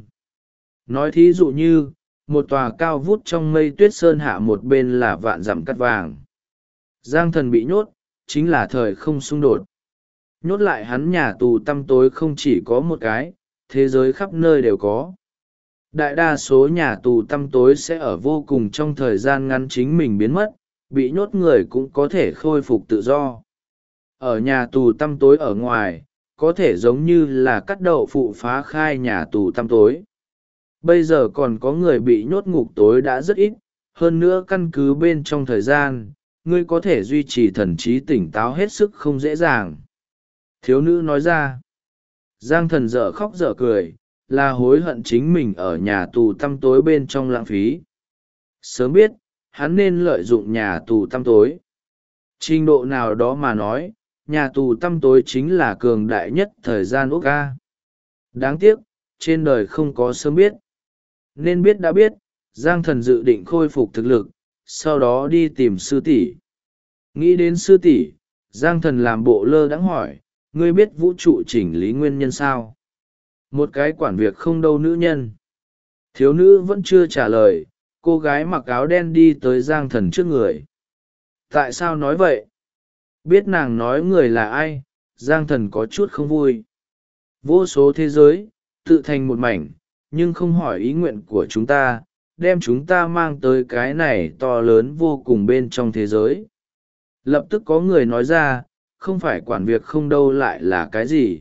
Nói thí dụ như, một tòa cao vút trong mây tuyết sơn hạ một bên là vạn dặm cắt vàng. Giang thần bị nhốt, chính là thời không xung đột. Nhốt lại hắn nhà tù tăm tối không chỉ có một cái, thế giới khắp nơi đều có. Đại đa số nhà tù tăm tối sẽ ở vô cùng trong thời gian ngắn chính mình biến mất, bị nhốt người cũng có thể khôi phục tự do. Ở nhà tù tăm tối ở ngoài, có thể giống như là cắt đậu phụ phá khai nhà tù tăm tối. Bây giờ còn có người bị nhốt ngục tối đã rất ít, hơn nữa căn cứ bên trong thời gian, ngươi có thể duy trì thần trí tỉnh táo hết sức không dễ dàng. Thiếu nữ nói ra, Giang thần dở khóc dở cười, là hối hận chính mình ở nhà tù tăm tối bên trong lãng phí. Sớm biết, hắn nên lợi dụng nhà tù tăm tối. Trình độ nào đó mà nói, nhà tù tăm tối chính là cường đại nhất thời gian úc ca. Đáng tiếc, trên đời không có sớm biết. Nên biết đã biết, Giang thần dự định khôi phục thực lực, sau đó đi tìm sư tỷ. Nghĩ đến sư tỷ, Giang thần làm bộ lơ đãng hỏi, ngươi biết vũ trụ chỉnh lý nguyên nhân sao? Một cái quản việc không đâu nữ nhân. Thiếu nữ vẫn chưa trả lời, cô gái mặc áo đen đi tới Giang thần trước người. Tại sao nói vậy? Biết nàng nói người là ai, Giang thần có chút không vui. Vô số thế giới, tự thành một mảnh, nhưng không hỏi ý nguyện của chúng ta, đem chúng ta mang tới cái này to lớn vô cùng bên trong thế giới. Lập tức có người nói ra, không phải quản việc không đâu lại là cái gì?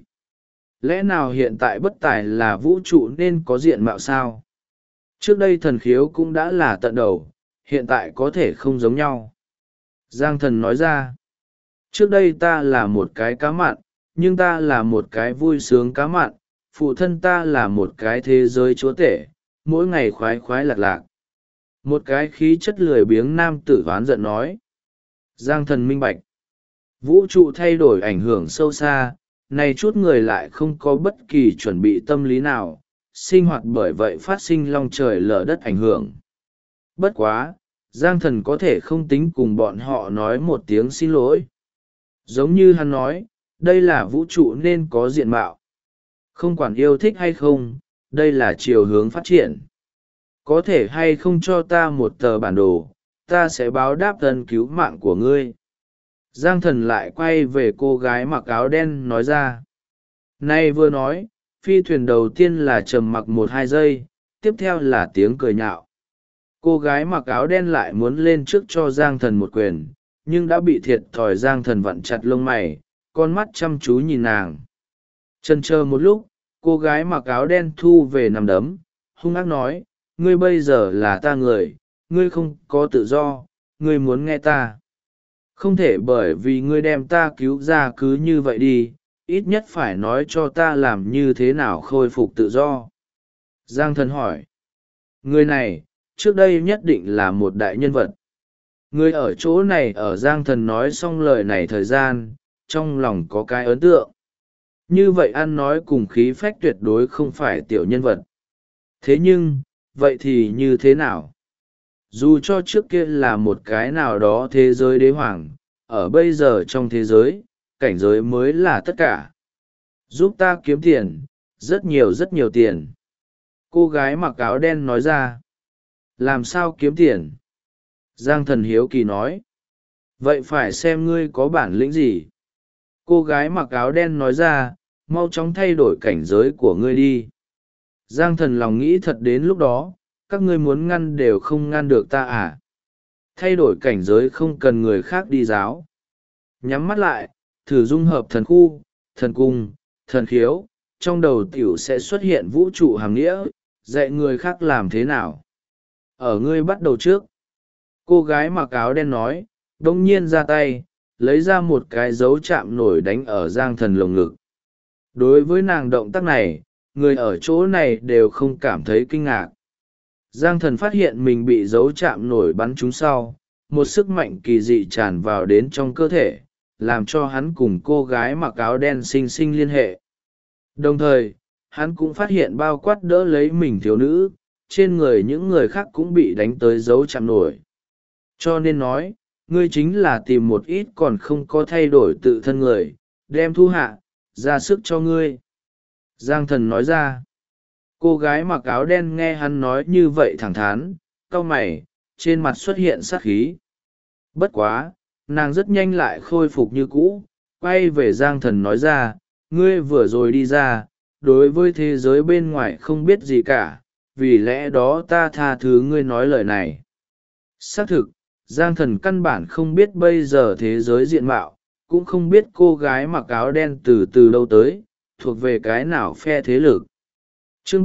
Lẽ nào hiện tại bất tài là vũ trụ nên có diện mạo sao? Trước đây thần khiếu cũng đã là tận đầu, hiện tại có thể không giống nhau. Giang thần nói ra, trước đây ta là một cái cá mặn, nhưng ta là một cái vui sướng cá mặn, phụ thân ta là một cái thế giới chúa tể, mỗi ngày khoái khoái lạc lạc. Một cái khí chất lười biếng nam tử oán giận nói. Giang thần minh bạch. Vũ trụ thay đổi ảnh hưởng sâu xa, này chút người lại không có bất kỳ chuẩn bị tâm lý nào, sinh hoạt bởi vậy phát sinh long trời lở đất ảnh hưởng. Bất quá, Giang thần có thể không tính cùng bọn họ nói một tiếng xin lỗi. Giống như hắn nói, đây là vũ trụ nên có diện mạo. Không quản yêu thích hay không, đây là chiều hướng phát triển. Có thể hay không cho ta một tờ bản đồ, ta sẽ báo đáp ân cứu mạng của ngươi. Giang thần lại quay về cô gái mặc áo đen nói ra. Nay vừa nói, phi thuyền đầu tiên là trầm mặc 1-2 giây, tiếp theo là tiếng cười nhạo. Cô gái mặc áo đen lại muốn lên trước cho Giang thần một quyền, nhưng đã bị thiệt thòi. Giang thần vặn chặt lông mày, con mắt chăm chú nhìn nàng. Chần chờ một lúc, cô gái mặc áo đen thu về nằm đấm, hung ác nói, ngươi bây giờ là ta người, ngươi không có tự do, ngươi muốn nghe ta. Không thể bởi vì ngươi đem ta cứu ra cứ như vậy đi, ít nhất phải nói cho ta làm như thế nào khôi phục tự do. Giang thần hỏi. Người này, trước đây nhất định là một đại nhân vật. Người ở chỗ này ở Giang thần nói xong lời này thời gian, trong lòng có cái ấn tượng. Như vậy ăn nói cùng khí phách tuyệt đối không phải tiểu nhân vật. Thế nhưng, vậy thì như thế nào? Dù cho trước kia là một cái nào đó thế giới đế hoàng, ở bây giờ trong thế giới, cảnh giới mới là tất cả. Giúp ta kiếm tiền, rất nhiều tiền. Cô gái mặc áo đen nói ra. Làm sao kiếm tiền? Giang thần hiếu kỳ nói. Vậy phải xem ngươi có bản lĩnh gì? Cô gái mặc áo đen nói ra, mau chóng thay đổi cảnh giới của ngươi đi. Giang thần lòng nghĩ thật đến lúc đó, các ngươi muốn ngăn đều không ngăn được ta à? Thay đổi cảnh giới không cần người khác đi giáo. Nhắm mắt lại, thử dung hợp thần khu, thần cung, thần khiếu, trong đầu tiểu sẽ xuất hiện vũ trụ hàm nghĩa, dạy người khác làm thế nào. Ở ngươi bắt đầu trước. Cô gái mặc áo đen nói, đông nhiên ra tay, lấy ra một cái dấu chạm nổi đánh ở Giang thần lồng ngực. Đối với nàng động tác này, người ở chỗ này đều không cảm thấy kinh ngạc. Giang thần phát hiện mình bị dấu chạm nổi bắn trúng sau, một sức mạnh kỳ dị tràn vào đến trong cơ thể, làm cho hắn cùng cô gái mặc áo đen sinh sinh liên hệ. Đồng thời, hắn cũng phát hiện bao quát đỡ lấy mình thiếu nữ, trên người những người khác cũng bị đánh tới dấu chạm nổi. Cho nên nói, ngươi chính là tìm một ít còn không có thay đổi tự thân người, đem thu hạ, ra sức cho ngươi. Giang thần nói ra. Cô gái mặc áo đen nghe hắn nói như vậy thẳng thắn, cau mày, trên mặt xuất hiện sát khí. Bất quá, nàng rất nhanh lại khôi phục như cũ, quay về Giang thần nói ra, ngươi vừa rồi đi ra, đối với thế giới bên ngoài không biết gì cả, vì lẽ đó ta tha thứ ngươi nói lời này. Xác thực, Giang thần căn bản không biết bây giờ thế giới diện mạo, cũng không biết cô gái mặc áo đen từ đâu tới, thuộc về cái nào phe thế lực. Chương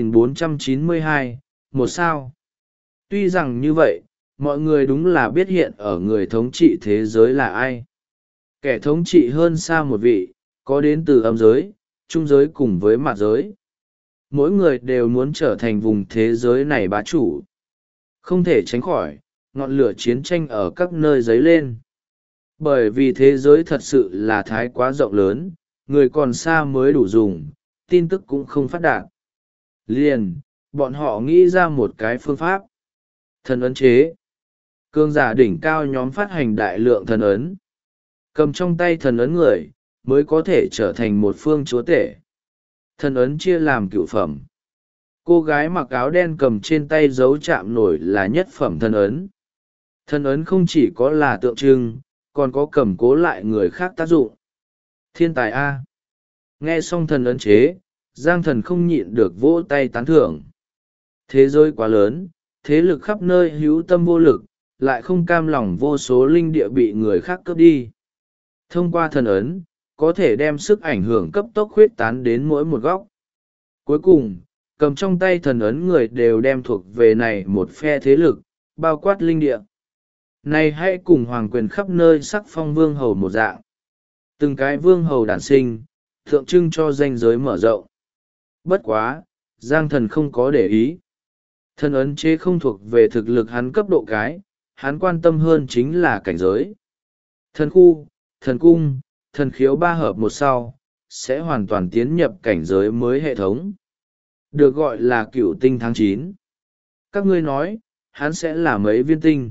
3492, một sao. Tuy rằng như vậy, mọi người đúng là biết hiện ở người thống trị thế giới là ai. Kẻ thống trị hơn xa một vị, có đến từ âm giới, trung giới cùng với mạt giới. Mỗi người đều muốn trở thành vùng thế giới này bá chủ. Không thể tránh khỏi, ngọn lửa chiến tranh ở các nơi dấy lên. Bởi vì thế giới thật sự là thái quá rộng lớn, người còn xa mới đủ dùng, tin tức cũng không phát đạt. Liền, bọn họ nghĩ ra một cái phương pháp. Thần ấn chế. Cường giả đỉnh cao nhóm phát hành đại lượng thần ấn. Cầm trong tay thần ấn người, mới có thể trở thành một phương chúa tể. Thần ấn chia làm cựu phẩm. Cô gái mặc áo đen cầm trên tay dấu chạm nổi là nhất phẩm thần ấn. Thần ấn không chỉ có là tượng trưng, còn có cầm cố lại người khác tác dụng. Thiên tài A. Nghe xong thần ấn chế, Giang thần không nhịn được vỗ tay tán thưởng. Thế giới quá lớn, thế lực khắp nơi hữu tâm vô lực, lại không cam lòng vô số linh địa bị người khác cướp đi. Thông qua thần ấn, có thể đem sức ảnh hưởng cấp tốc khuyết tán đến mỗi một góc. Cuối cùng, cầm trong tay thần ấn người đều đem thuộc về này một phe thế lực, bao quát linh địa. Này hãy cùng hoàng quyền khắp nơi sắc phong vương hầu một dạng. Từng cái vương hầu đản sinh, tượng trưng cho danh giới mở rộng. Bất quá, Giang thần không có để ý. Thần ấn chế không thuộc về thực lực hắn cấp độ cái, hắn quan tâm hơn chính là cảnh giới. Thần khu, thần cung, thần khiếu ba hợp một sau, sẽ hoàn toàn tiến nhập cảnh giới mới hệ thống. Được gọi là cựu tinh tháng 9. Các ngươi nói, hắn sẽ là mấy viên tinh.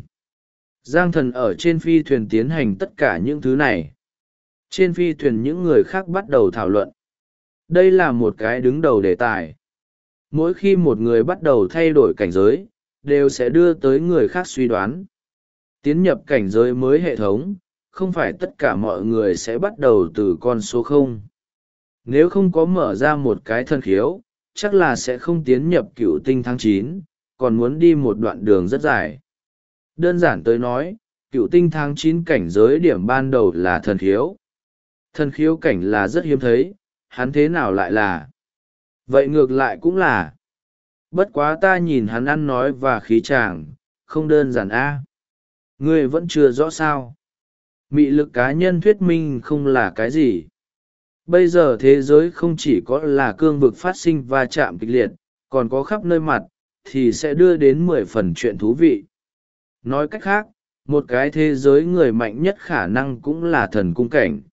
Giang Thần ở trên phi thuyền tiến hành tất cả những thứ này. Trên phi thuyền những người khác bắt đầu thảo luận. Đây là một cái đứng đầu đề tài. Mỗi khi một người bắt đầu thay đổi cảnh giới, đều sẽ đưa tới người khác suy đoán. Tiến nhập cảnh giới mới hệ thống, không phải tất cả mọi người sẽ bắt đầu từ con số 0. Nếu không có mở ra một cái thần khiếu, chắc là sẽ không tiến nhập cựu tinh tháng 9, còn muốn đi một đoạn đường rất dài. Đơn giản tới nói, cựu tinh tháng 9 cảnh giới điểm ban đầu là thần khiếu. Thần khiếu cảnh là rất hiếm thấy, hắn thế nào lại là? Vậy ngược lại cũng là. Bất quá ta nhìn hắn ăn nói và khí chàng, không đơn giản a. Ngươi vẫn chưa rõ sao. Mị lực cá nhân thuyết minh không là cái gì. Bây giờ thế giới không chỉ có là cương vực phát sinh va chạm kịch liệt, còn có khắp nơi mặt, thì sẽ đưa đến 10 phần chuyện thú vị. Nói cách khác, một cái thế giới người mạnh nhất khả năng cũng là thần cung cảnh.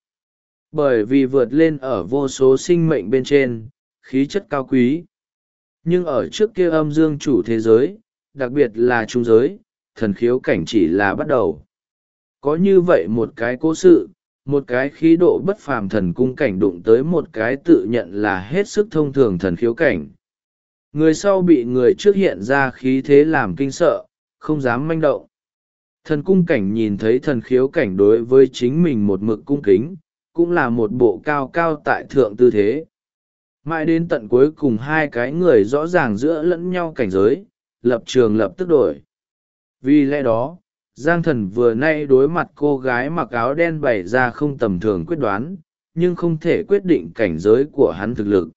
Bởi vì vượt lên ở vô số sinh mệnh bên trên, khí chất cao quý. Nhưng ở trước kia âm dương chủ thế giới, đặc biệt là trung giới, thần khiếu cảnh chỉ là bắt đầu. Có như vậy một cái cố sự, một cái khí độ bất phàm thần cung cảnh đụng tới một cái tự nhận là hết sức thông thường thần khiếu cảnh. Người sau bị người trước hiện ra khí thế làm kinh sợ, không dám manh động. Thần cung cảnh nhìn thấy thần khiếu cảnh đối với chính mình một mực cung kính, cũng là một bộ cao cao tại thượng tư thế. Mãi đến tận cuối cùng hai cái người rõ ràng giữa lẫn nhau cảnh giới, lập trường lập tức đổi. Vì lẽ đó, Giang Thần vừa nay đối mặt cô gái mặc áo đen bày ra không tầm thường quyết đoán, nhưng không thể quyết định cảnh giới của hắn thực lực.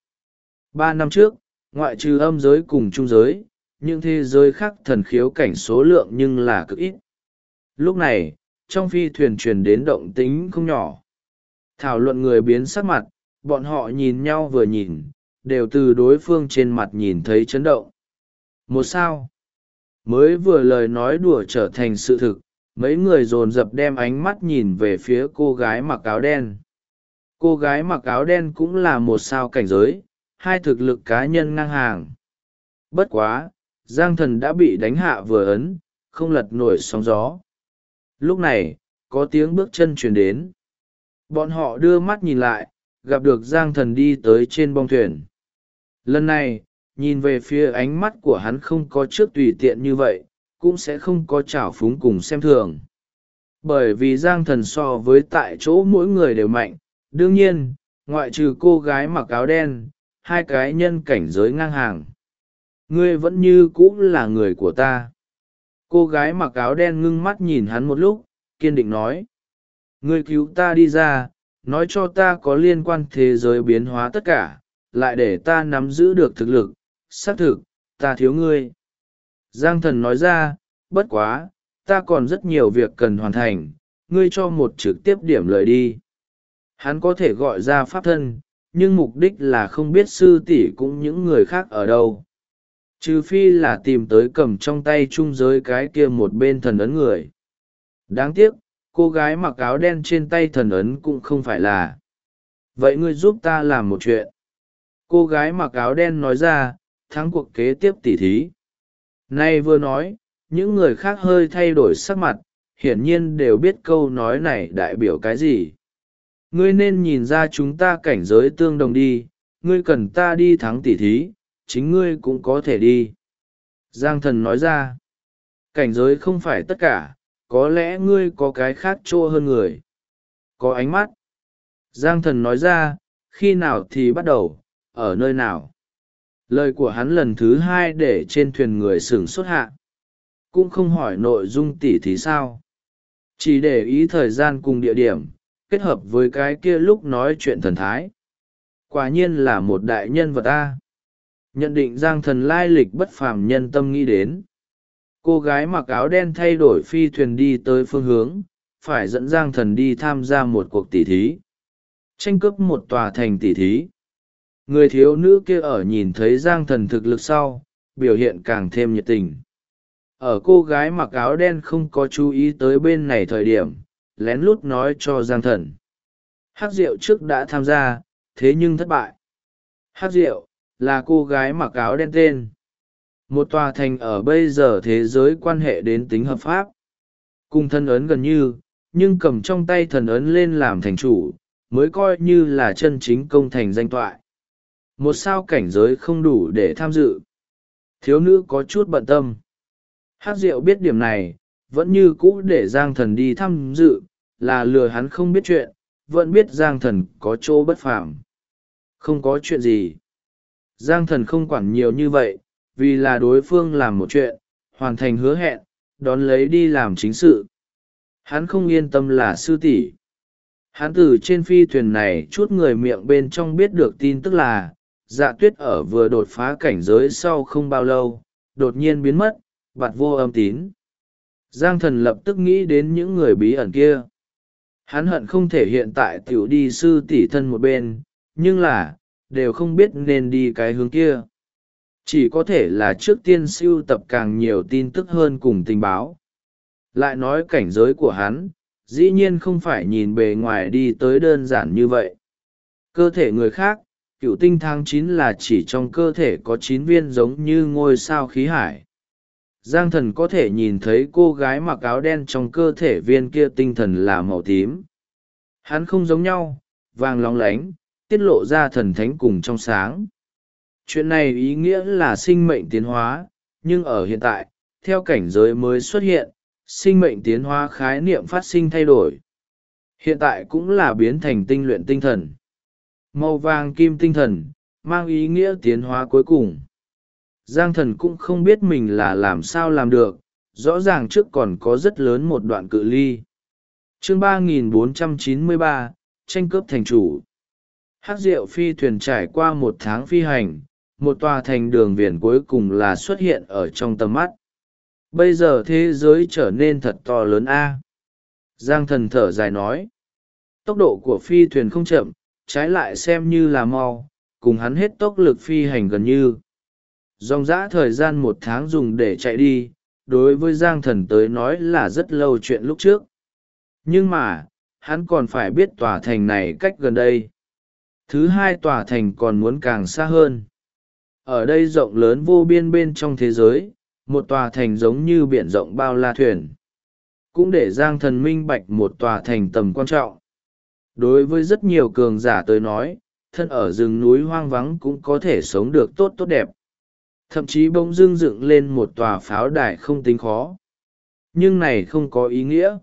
3 năm trước, ngoại trừ âm giới cùng trung giới, những thế giới khác thần khiếu cảnh số lượng nhưng là cực ít. Lúc này, trong phi thuyền truyền đến động tĩnh không nhỏ. Thảo luận người biến sắc mặt, bọn họ nhìn nhau vừa nhìn, đều từ đối phương trên mặt nhìn thấy chấn động. Một sao? Mới vừa lời nói đùa trở thành sự thực, mấy người dồn dập đem ánh mắt nhìn về phía cô gái mặc áo đen. Cô gái mặc áo đen cũng là một sao cảnh giới, hai thực lực cá nhân ngang hàng. Bất quá, Giang Thần đã bị đánh hạ vừa ấn, không lật nổi sóng gió. Lúc này, có tiếng bước chân truyền đến. Bọn họ đưa mắt nhìn lại, gặp được Giang Thần đi tới trên bong thuyền. Lần này, nhìn về phía ánh mắt của hắn không có trước tùy tiện như vậy, cũng sẽ không có trào phúng cùng xem thường. Bởi vì Giang Thần so với tại chỗ mỗi người đều mạnh, đương nhiên, ngoại trừ cô gái mặc áo đen, hai cái nhân cảnh giới ngang hàng. Ngươi vẫn như cũ là người của ta. Cô gái mặc áo đen ngưng mắt nhìn hắn một lúc, kiên định nói. Ngươi cứu ta đi ra, nói cho ta có liên quan thế giới biến hóa tất cả, lại để ta nắm giữ được thực lực, xác thực, ta thiếu ngươi. Giang Thần nói ra, bất quá, ta còn rất nhiều việc cần hoàn thành, ngươi cho một trực tiếp điểm lợi đi. Hắn có thể gọi ra pháp thân, nhưng mục đích là không biết sư tỷ cũng những người khác ở đâu. Trừ phi là tìm tới cầm trong tay trung giới cái kia một bên thần ấn người. Đáng tiếc, cô gái mặc áo đen trên tay thần ấn cũng không phải là. Vậy ngươi giúp ta làm một chuyện. Cô gái mặc áo đen nói ra, thắng cuộc kế tiếp tỉ thí. Nay vừa nói, những người khác hơi thay đổi sắc mặt, hiển nhiên đều biết câu nói này đại biểu cái gì. Ngươi nên nhìn ra chúng ta cảnh giới tương đồng đi, ngươi cần ta đi thắng tỉ thí, chính ngươi cũng có thể đi. Giang Thần nói ra, cảnh giới không phải tất cả, có lẽ ngươi có cái khác chỗ hơn người. Có ánh mắt. Giang Thần nói ra, khi nào thì bắt đầu, ở nơi nào. Lời của hắn lần thứ hai để trên thuyền người sửng sốt hạ. Cũng không hỏi nội dung tỉ thí sao. Chỉ để ý thời gian cùng địa điểm, kết hợp với cái kia lúc nói chuyện thần thái. Quả nhiên là một đại nhân vật ta. Nhận định Giang Thần lai lịch bất phàm nhân tâm nghĩ đến. Cô gái mặc áo đen thay đổi phi thuyền đi tới phương hướng, phải dẫn Giang Thần đi tham gia một cuộc tỉ thí. Tranh cướp một tòa thành tỉ thí. Người thiếu nữ kia ở nhìn thấy Giang Thần thực lực sau, biểu hiện càng thêm nhiệt tình. Ở cô gái mặc áo đen không có chú ý tới bên này thời điểm, lén lút nói cho Giang Thần. Hắc Diệu trước đã tham gia, thế nhưng thất bại. Hắc Diệu là cô gái mặc áo đen tên. Một tòa thành ở bây giờ thế giới quan hệ đến tính hợp pháp. Cùng thần ấn gần như, nhưng cầm trong tay thần ấn lên làm thành chủ, mới coi như là chân chính công thành danh toại. Một sao cảnh giới không đủ để tham dự. Thiếu nữ có chút bận tâm. Hắc Diệu biết điểm này, vẫn như cũ để Giang Thần đi tham dự, là lừa hắn không biết chuyện, vẫn biết Giang Thần có chỗ bất phàm. Không có chuyện gì. Giang Thần không quản nhiều như vậy, vì là đối phương làm một chuyện, hoàn thành hứa hẹn, đón lấy đi làm chính sự. Hắn không yên tâm là sư tỷ. Hắn từ trên phi thuyền này chút người miệng bên trong biết được tin tức là, Dạ Tuyết ở vừa đột phá cảnh giới sau không bao lâu, đột nhiên biến mất, bạt vô âm tín. Giang Thần lập tức nghĩ đến những người bí ẩn kia. Hắn hận không thể hiện tại tiểu đi sư tỷ thân một bên, nhưng là, đều không biết nên đi cái hướng kia. Chỉ có thể là trước tiên sưu tập càng nhiều tin tức hơn cùng tình báo. Lại nói cảnh giới của hắn, dĩ nhiên không phải nhìn bề ngoài đi tới đơn giản như vậy. Cơ thể người khác, cựu tinh tháng 9 là chỉ trong cơ thể có 9 viên giống như ngôi sao khí hải. Giang Thần có thể nhìn thấy cô gái mặc áo đen trong cơ thể viên kia tinh thần là màu tím. Hắn không giống nhau, vàng lóng lánh, tiết lộ ra thần thánh cùng trong sáng. Chuyện này ý nghĩa là sinh mệnh tiến hóa, nhưng ở hiện tại, theo cảnh giới mới xuất hiện, sinh mệnh tiến hóa khái niệm phát sinh thay đổi. Hiện tại cũng là biến thành tinh luyện tinh thần. Màu vàng kim tinh thần, mang ý nghĩa tiến hóa cuối cùng. Giang Thần cũng không biết mình là làm sao làm được, rõ ràng trước còn có rất lớn một đoạn cự ly. Chương 3493, tranh cướp thành chủ. Hắc Diệu phi thuyền trải qua 1 tháng phi hành, một tòa thành đường viền cuối cùng là xuất hiện ở trong tầm mắt. Bây giờ thế giới trở nên thật to lớn a. Giang Thần thở dài nói. Tốc độ của phi thuyền không chậm, trái lại xem như là mau, cùng hắn hết tốc lực phi hành gần như. Dòng dã thời gian 1 tháng dùng để chạy đi, đối với Giang Thần tới nói là rất lâu chuyện lúc trước. Nhưng mà, hắn còn phải biết tòa thành này cách gần đây. Thứ hai tòa thành còn muốn càng xa hơn. Ở đây rộng lớn vô biên bên trong thế giới, một tòa thành giống như biển rộng bao la thuyền. Cũng để Giang Thần minh bạch một tòa thành tầm quan trọng. Đối với rất nhiều cường giả tới nói, thân ở rừng núi hoang vắng cũng có thể sống được tốt tốt đẹp. Thậm chí bỗng dưng dựng lên một tòa pháo đài không tính khó. Nhưng này không có ý nghĩa.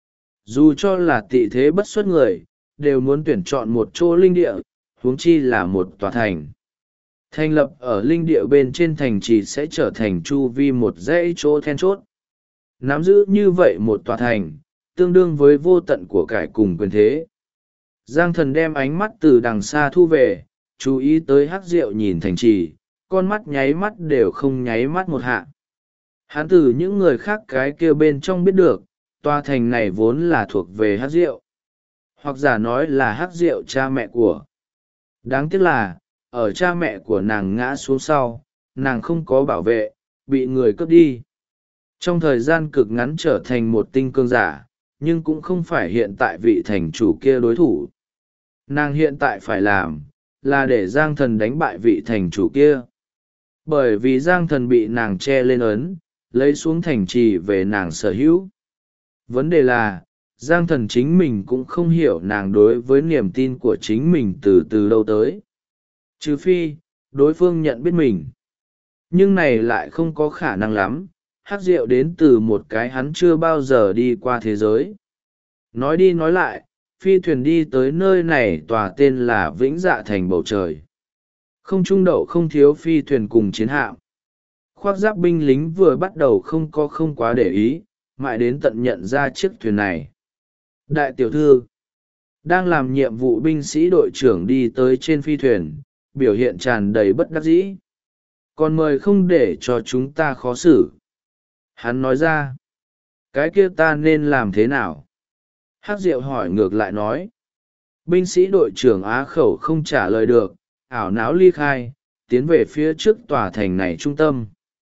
Dù cho là tị thế bất xuất người, đều muốn tuyển chọn một chỗ linh địa, huống chi là một tòa thành. Thành lập ở linh địa bên trên thành trì sẽ trở thành chu vi một dãy chỗ then chốt. Nắm giữ như vậy một tòa thành, tương đương với vô tận của cải cùng quyền thế. Giang Thần đem ánh mắt từ đằng xa thu về, chú ý tới Hắc Diệu nhìn thành trì, con mắt nháy mắt đều không nháy mắt một hạ. Hắn từ những người khác cái kia bên trong biết được, tòa thành này vốn là thuộc về Hắc Diệu. Hoặc giả nói là Hắc Diệu cha mẹ của. Đáng tiếc là, ở cha mẹ của nàng ngã xuống sau, nàng không có bảo vệ, bị người cướp đi. Trong thời gian cực ngắn trở thành một tinh cương giả, nhưng cũng không phải hiện tại vị thành chủ kia đối thủ. Nàng hiện tại phải làm, là để Giang Thần đánh bại vị thành chủ kia. Bởi vì Giang Thần bị nàng che lên ấn, lấy xuống thành trì về nàng sở hữu. Vấn đề là, Giang Thần chính mình cũng không hiểu nàng đối với niềm tin của chính mình từ đâu tới. Trừ phi, đối phương nhận biết mình. Nhưng này lại không có khả năng lắm, Hắc Diệu đến từ một cái hắn chưa bao giờ đi qua thế giới. Nói đi nói lại, phi thuyền đi tới nơi này tòa tên là Vĩnh Dạ Thành bầu trời. Không trung đậu không thiếu phi thuyền cùng chiến hạm. Khoác giáp binh lính vừa bắt đầu không quá để ý, mãi đến tận nhận ra chiếc thuyền này. Đại tiểu thư, đang làm nhiệm vụ binh sĩ đội trưởng đi tới trên phi thuyền, biểu hiện tràn đầy bất đắc dĩ. Còn mời không để cho chúng ta khó xử. Hắn nói ra, cái kia ta nên làm thế nào? Hắc Diệu hỏi ngược lại nói. Binh sĩ đội trưởng á khẩu không trả lời được, ảo não ly khai, tiến về phía trước tòa thành này trung tâm.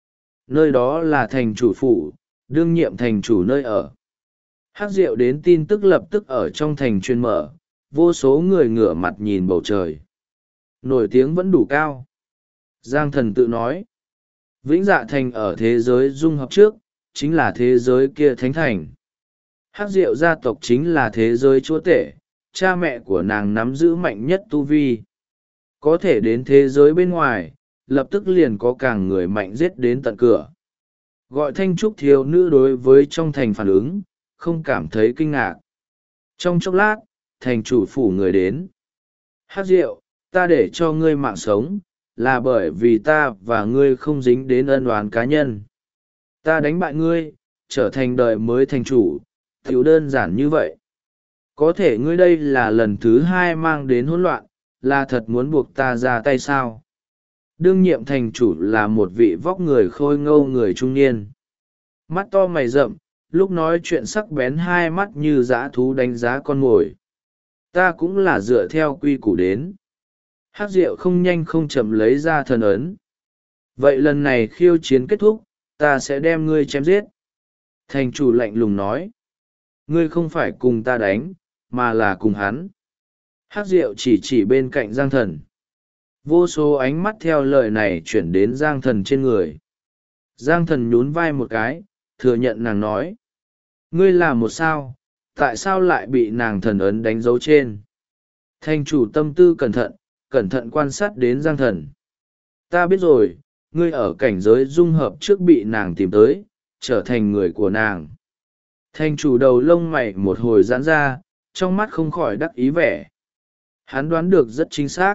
nơi đó là thành chủ phủ, đương nhiệm thành chủ nơi ở. Hắc Diệu đến tin tức lập tức ở trong thành truyền mở, vô số người ngửa mặt nhìn bầu trời. Nổi tiếng vẫn đủ cao. Giang Thần tự nói, Vĩnh Dạ Thành ở thế giới dung hợp trước, chính là thế giới kia thánh thành. Hắc Diệu gia tộc chính là thế giới chúa tể, cha mẹ của nàng nắm giữ mạnh nhất tu vi. Có thể đến thế giới bên ngoài, lập tức liền có càng người mạnh giết đến tận cửa. Gọi Thanh Trúc thiếu nữ đối với trong thành phản ứng, không cảm thấy kinh ngạc. Trong chốc lát, thành chủ phủ người đến. Hắc Diệu, ta để cho ngươi mạng sống, là bởi vì ta và ngươi không dính đến ân oán cá nhân. Ta đánh bại ngươi, trở thành đời mới thành chủ, tiểu đơn giản như vậy. Có thể ngươi đây là lần thứ hai mang đến hỗn loạn, là thật muốn buộc ta ra tay sao? Đương nhiệm thành chủ là một vị vóc người khôi ngâu người trung niên. Mắt to mày rậm, lúc nói chuyện sắc bén, hai mắt như dã thú đánh giá con mồi. Ta cũng là dựa theo quy củ đến. Hắc Diệu không nhanh không chậm lấy ra thần ấn. Vậy lần này khiêu chiến kết thúc, ta sẽ đem ngươi chém giết. Thành chủ lạnh lùng nói. Ngươi không phải cùng ta đánh, mà là cùng hắn. Hắc Diệu chỉ bên cạnh Giang Thần. Vô số ánh mắt theo lời này chuyển đến Giang Thần trên người. Giang Thần nhún vai một cái, thừa nhận nàng nói. Ngươi là một sao, tại sao lại bị nàng thần ấn đánh dấu trên? Thành chủ tâm tư cẩn thận quan sát đến Giang Thần. Ta biết rồi, ngươi ở cảnh giới dung hợp trước bị nàng tìm tới, trở thành người của nàng. Thành chủ đầu lông mày một hồi giãn ra, trong mắt không khỏi đắc ý vẻ. Hắn đoán được rất chính xác.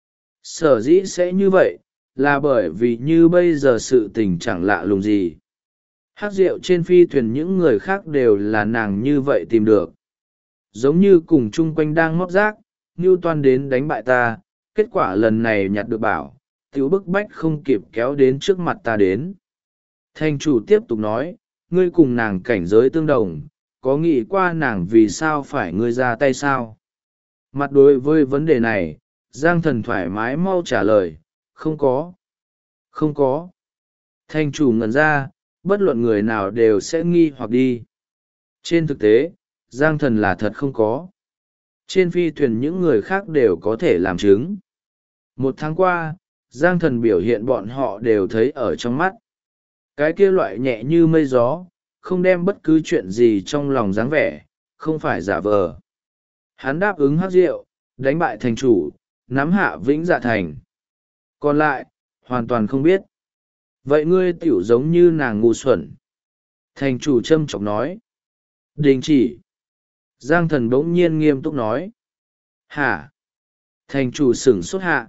Sở dĩ sẽ như vậy, là bởi vì như bây giờ sự tình chẳng lạ lùng gì. Hắc Diệu trên phi thuyền những người khác đều là nàng như vậy tìm được. Giống như cùng chung quanh đang móc rác, Ngưu Toan đến đánh bại ta, kết quả lần này nhặt được bảo, tiểu bức bách không kịp kéo đến trước mặt ta đến. Thành chủ tiếp tục nói, ngươi cùng nàng cảnh giới tương đồng, có nghĩ qua nàng vì sao phải ngươi ra tay sao? Mặt đối với vấn đề này, Giang Thần thoải mái mau trả lời, không có. Không có. Thành chủ ngẩn ra, bất luận người nào đều sẽ nghi hoặc đi. Trên thực tế, Giang Thần là thật không có. Trên phi thuyền những người khác đều có thể làm chứng. Một tháng qua, Giang Thần biểu hiện bọn họ đều thấy ở trong mắt. Cái kia loại nhẹ như mây gió, không đem bất cứ chuyện gì trong lòng dáng vẻ, không phải giả vờ. Hắn đáp ứng Hắc Diệu, đánh bại thành chủ, nắm hạ Vĩnh Dạ Thành. Còn lại, hoàn toàn không biết. Vậy ngươi tiểu giống như nàng ngu xuẩn. Thành chủ châm chọc nói. Đình chỉ. Giang Thần bỗng nhiên nghiêm túc nói. Hả? Thành chủ sửng sốt hạ.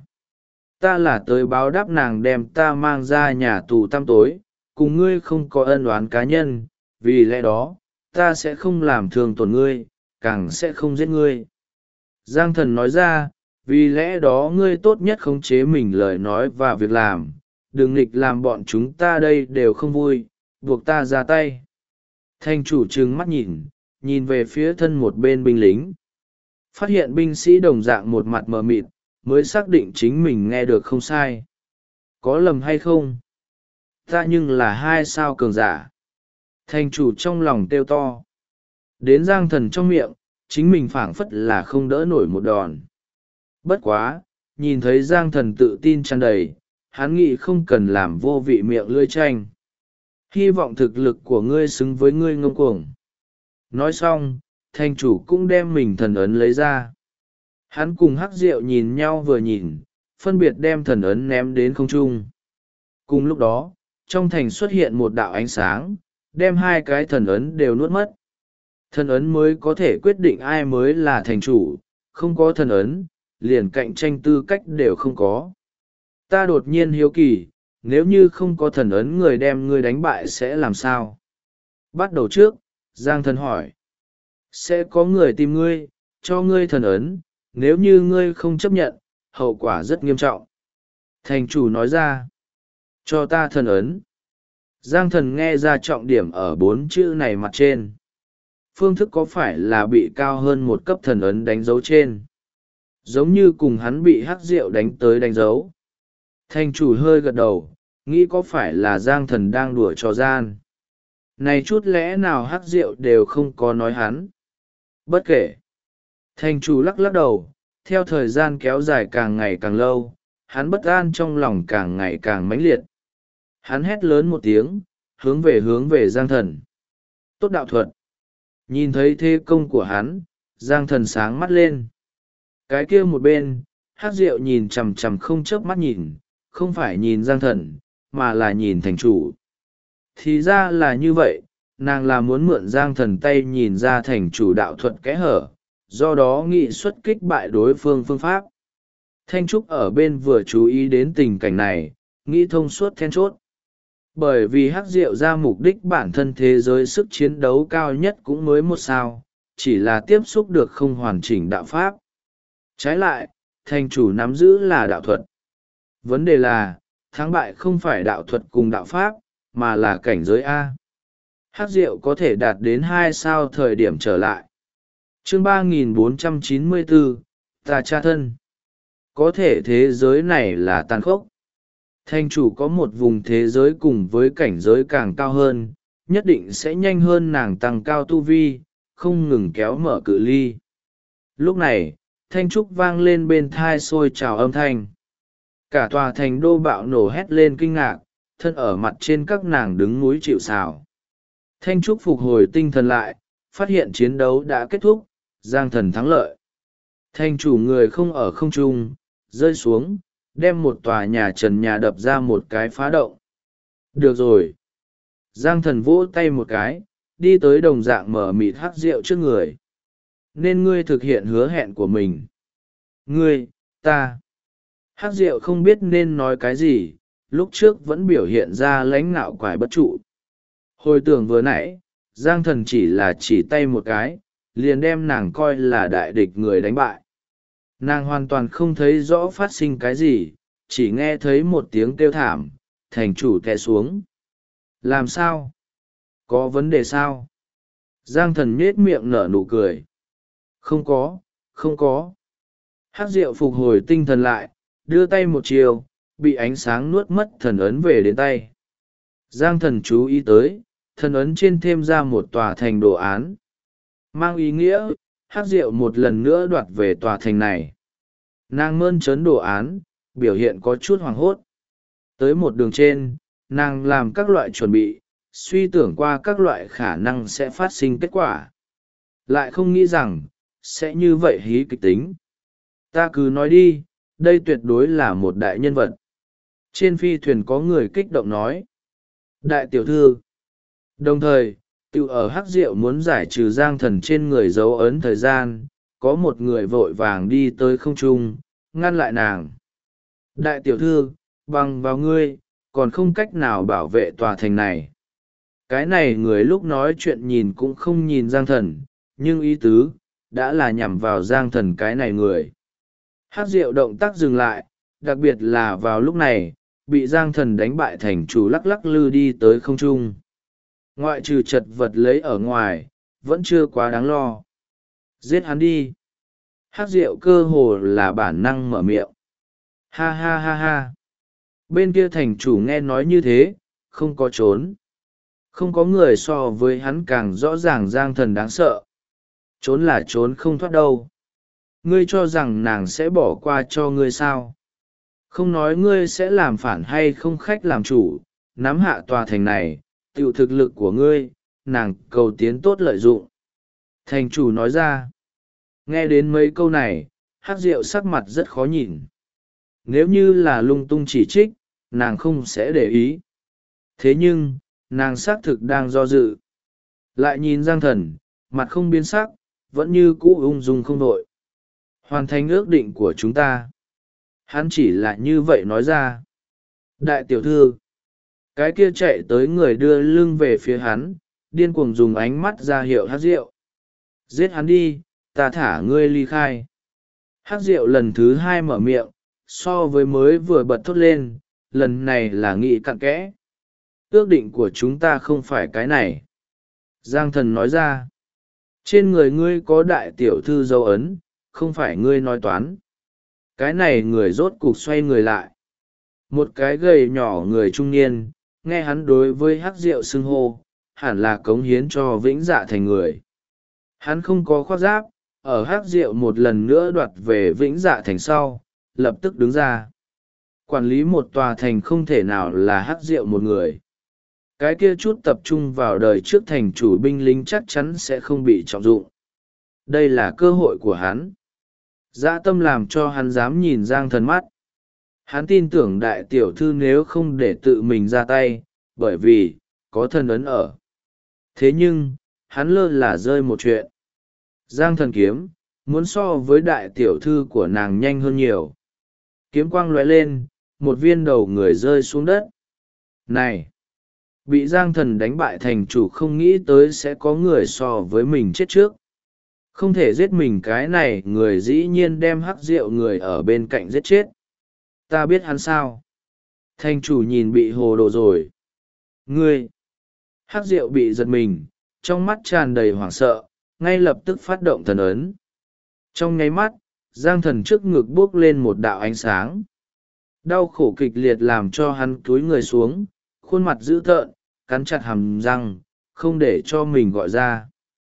Ta là tới báo đáp nàng đem ta mang ra nhà tù tăm tối, cùng ngươi không có ân oán cá nhân, vì lẽ đó, ta sẽ không làm thương tổn ngươi, càng sẽ không giết ngươi. Giang Thần nói ra, vì lẽ đó ngươi tốt nhất khống chế mình lời nói và việc làm, đừng nghịch làm bọn chúng ta đây đều không vui, buộc ta ra tay. Thành chủ trừng mắt nhìn về phía thân một bên binh lính. Phát hiện binh sĩ đồng dạng một mặt mờ mịt, mới xác định chính mình nghe được không sai. Có lầm hay không? Ta nhưng là 2 sao cường giả. Thành chủ trong lòng kêu to. Đến Giang Thần trong miệng, chính mình phảng phất là không đỡ nổi một đòn. Bất quá, nhìn thấy Giang Thần tự tin tràn đầy, hắn nghĩ không cần làm vô vị miệng lưỡi tranh. Hy vọng thực lực của ngươi xứng với ngươi ngông cuồng. Nói xong, thành chủ cũng đem mình thần ấn lấy ra. Hắn cùng Hắc Diệu nhìn nhau vừa nhìn, phân biệt đem thần ấn ném đến không trung. Cùng lúc đó, trong thành xuất hiện một đạo ánh sáng, đem 2 cái thần ấn đều nuốt mất. Thần ấn mới có thể quyết định ai mới là thành chủ, không có thần ấn, liền cạnh tranh tư cách đều không có. Ta đột nhiên hiếu kỳ, nếu như không có thần ấn người đem ngươi đánh bại sẽ làm sao? Bắt đầu trước, Giang Thần hỏi. Sẽ có người tìm ngươi, cho ngươi thần ấn, nếu như ngươi không chấp nhận, hậu quả rất nghiêm trọng. Thành chủ nói ra. Cho ta thần ấn. Giang Thần nghe ra trọng điểm ở 4 chữ này mặt trên. Phương thức có phải là bị cao hơn một cấp thần ấn đánh dấu trên? Giống như cùng hắn bị Hắc Diệu đánh tới đánh dấu. Thành chủ hơi gật đầu, nghĩ có phải là Giang Thần đang đùa trò gian. Này chút lẽ nào Hắc Diệu đều không có nói hắn. Bất kể. Thành chủ lắc lắc đầu, theo thời gian kéo dài càng ngày càng lâu, hắn bất an trong lòng càng ngày càng mãnh liệt. Hắn hét lớn một tiếng, hướng về Giang Thần. Tốt đạo thuật. Nhìn thấy thế công của hắn, Giang Thần sáng mắt lên. Cái kia một bên, Hắc Diệu nhìn chằm chằm không chớp mắt nhìn, không phải nhìn Giang Thần, mà là nhìn thành chủ. Thì ra là như vậy, nàng là muốn mượn Giang Thần tay nhìn ra thành chủ đạo thuật kẽ hở, do đó nghị xuất kích bại đối phương phương pháp. Thanh Trúc ở bên vừa chú ý đến tình cảnh này, nghĩ thông suốt then chốt. Bởi vì Hắc Diệu ra mục đích bản thân thế giới sức chiến đấu cao nhất cũng mới một sao, chỉ là tiếp xúc được không hoàn chỉnh đạo pháp. Trái lại, thành chủ nắm giữ là đạo thuật. Vấn đề là, thắng bại không phải đạo thuật cùng đạo pháp, mà là cảnh giới A. Hắc Diệu có thể đạt đến 2 sao thời điểm trở lại. Chương 3494, ta cha thân. Có thể thế giới này là tàn khốc. Thành chủ có một vùng thế giới cùng với cảnh giới càng cao hơn, nhất định sẽ nhanh hơn nàng tăng cao tu vi, không ngừng kéo mở cự ly. Lúc này, thanh trúc vang lên bên thai sôi trào âm thanh. Cả tòa thành đô bạo nổ hét lên kinh ngạc, thân ở mặt trên các nàng đứng núi chịu sào. Thanh trúc phục hồi tinh thần lại, phát hiện chiến đấu đã kết thúc, Giang Thần thắng lợi. Thành chủ người không ở không trung, rơi xuống, đem một tòa nhà trần nhà đập ra một cái phá động. Được rồi. Giang Thần vỗ tay một cái, đi tới đồng dạng mở mịt Hắc Diệu trước người. Nên ngươi thực hiện hứa hẹn của mình. Ngươi, ta. Hắc Diệu không biết nên nói cái gì, lúc trước vẫn biểu hiện ra lãnh ngạo quải bất trụ. Hồi tưởng vừa nãy, Giang Thần chỉ tay một cái, liền đem nàng coi là đại địch người đánh bại. Nàng hoàn toàn không thấy rõ phát sinh cái gì, chỉ nghe thấy một tiếng kêu thảm, thành chủ té xuống. Làm sao? Có vấn đề sao? Giang Thần nhết miệng nở nụ cười. Không có, không có. Hắc Diệu phục hồi tinh thần lại, đưa tay một chiều, bị ánh sáng nuốt mất thần ấn về đến tay. Giang Thần chú ý tới, thần ấn trên thêm ra một tòa thành đồ án. Mang ý nghĩa, Hắc Diệu một lần nữa đoạt về tòa thành này. Nàng mơn trớn đồ án, biểu hiện có chút hoảng hốt. Tới một đường trên, nàng làm các loại chuẩn bị, suy tưởng qua các loại khả năng sẽ phát sinh kết quả. Lại không nghĩ rằng, sẽ như vậy hí kịch tính. Ta cứ nói đi, đây tuyệt đối là một đại nhân vật. Trên phi thuyền có người kích động nói. Đại tiểu thư. Đồng thời, tiểu ở Hắc Diệu muốn giải trừ Giang Thần trên người dấu ấn thời gian, có một người vội vàng đi tới không trung, ngăn lại nàng. Đại tiểu thư, bằng vào ngươi, còn không cách nào bảo vệ tòa thành này. Cái này người lúc nói chuyện nhìn cũng không nhìn Giang Thần, nhưng ý tứ, đã là nhằm vào Giang Thần cái này người. Hắc Diệu động tác dừng lại, đặc biệt là vào lúc này, bị Giang Thần đánh bại thành chủ lắc lắc lư đi tới không trung. Ngoại trừ chật vật lấy ở ngoài, vẫn chưa quá đáng lo. Giết hắn đi. Hắc Diệu cơ hồ là bản năng mở miệng. Ha ha ha ha. Bên kia thành chủ nghe nói như thế, không có trốn. Không có người so với hắn càng rõ ràng Giang Thần đáng sợ. Trốn là trốn không thoát đâu. Ngươi cho rằng nàng sẽ bỏ qua cho ngươi sao? Không nói ngươi sẽ làm phản hay không khách làm chủ, nắm hạ tòa thành này, tiểu thực lực của ngươi, nàng cầu tiến tốt lợi dụng. Thành chủ nói ra. Nghe đến mấy câu này, Hắc Diệu sắc mặt rất khó nhìn. Nếu như là lung tung chỉ trích, nàng không sẽ để ý. Thế nhưng, nàng xác thực đang do dự. Lại nhìn Giang Thần, mặt không biến sắc, vẫn như cũ ung dung không đội. Hoàn thành ước định của chúng ta. Hắn chỉ là như vậy nói ra. Đại tiểu thư. Cái kia chạy tới người đưa lưng về phía hắn, điên cuồng dùng ánh mắt ra hiệu Hắc Diệu. Giết hắn đi, ta thả ngươi ly khai. Hắc Diệu lần thứ hai mở miệng, so với mới vừa bật thốt lên, lần này là nghị cặn kẽ. Ước định của chúng ta không phải cái này. Giang Thần nói ra. Trên người ngươi có đại tiểu thư dấu ấn, không phải ngươi nói toán. Cái này người rốt cục xoay người lại. một cái gầy nhỏ người trung niên, nghe hắn đối với hắc diệu xưng hô, hẳn là cống hiến cho vĩnh dạ thành người. Hắn không có khoác giáp, ở hắc diệu một lần nữa đoạt về vĩnh dạ thành sau, lập tức đứng ra. Quản lý một tòa thành không thể nào là hắc diệu một người. Cái kia chút tập trung vào đời trước thành chủ binh lính chắc chắn sẽ không bị trọng dụng. Đây là cơ hội của hắn. Dã tâm làm cho hắn dám nhìn Giang Thần mắt. Hắn tin tưởng đại tiểu thư nếu không để tự mình ra tay, bởi vì, có thần ấn ở. Thế nhưng, hắn lơ là rơi một chuyện. Giang Thần kiếm, muốn so với đại tiểu thư của nàng nhanh hơn nhiều. Kiếm quang lóe lên, một viên đầu người rơi xuống đất. Này! Bị Giang Thần đánh bại thành chủ không nghĩ tới sẽ có người so với mình chết trước. Không thể giết mình cái này, người dĩ nhiên đem hắc rượu người ở bên cạnh giết chết. Ta biết hắn sao? Thành chủ nhìn bị hồ đồ rồi. Ngươi! Hắc rượu bị giật mình, trong mắt tràn đầy hoảng sợ, ngay lập tức phát động thần ấn. Trong nháy mắt, Giang Thần trước ngực buốc lên một đạo ánh sáng. Đau khổ kịch liệt làm cho hắn cúi người xuống, khuôn mặt dữ tợn, cắn chặt hàm răng, không để cho mình gọi ra.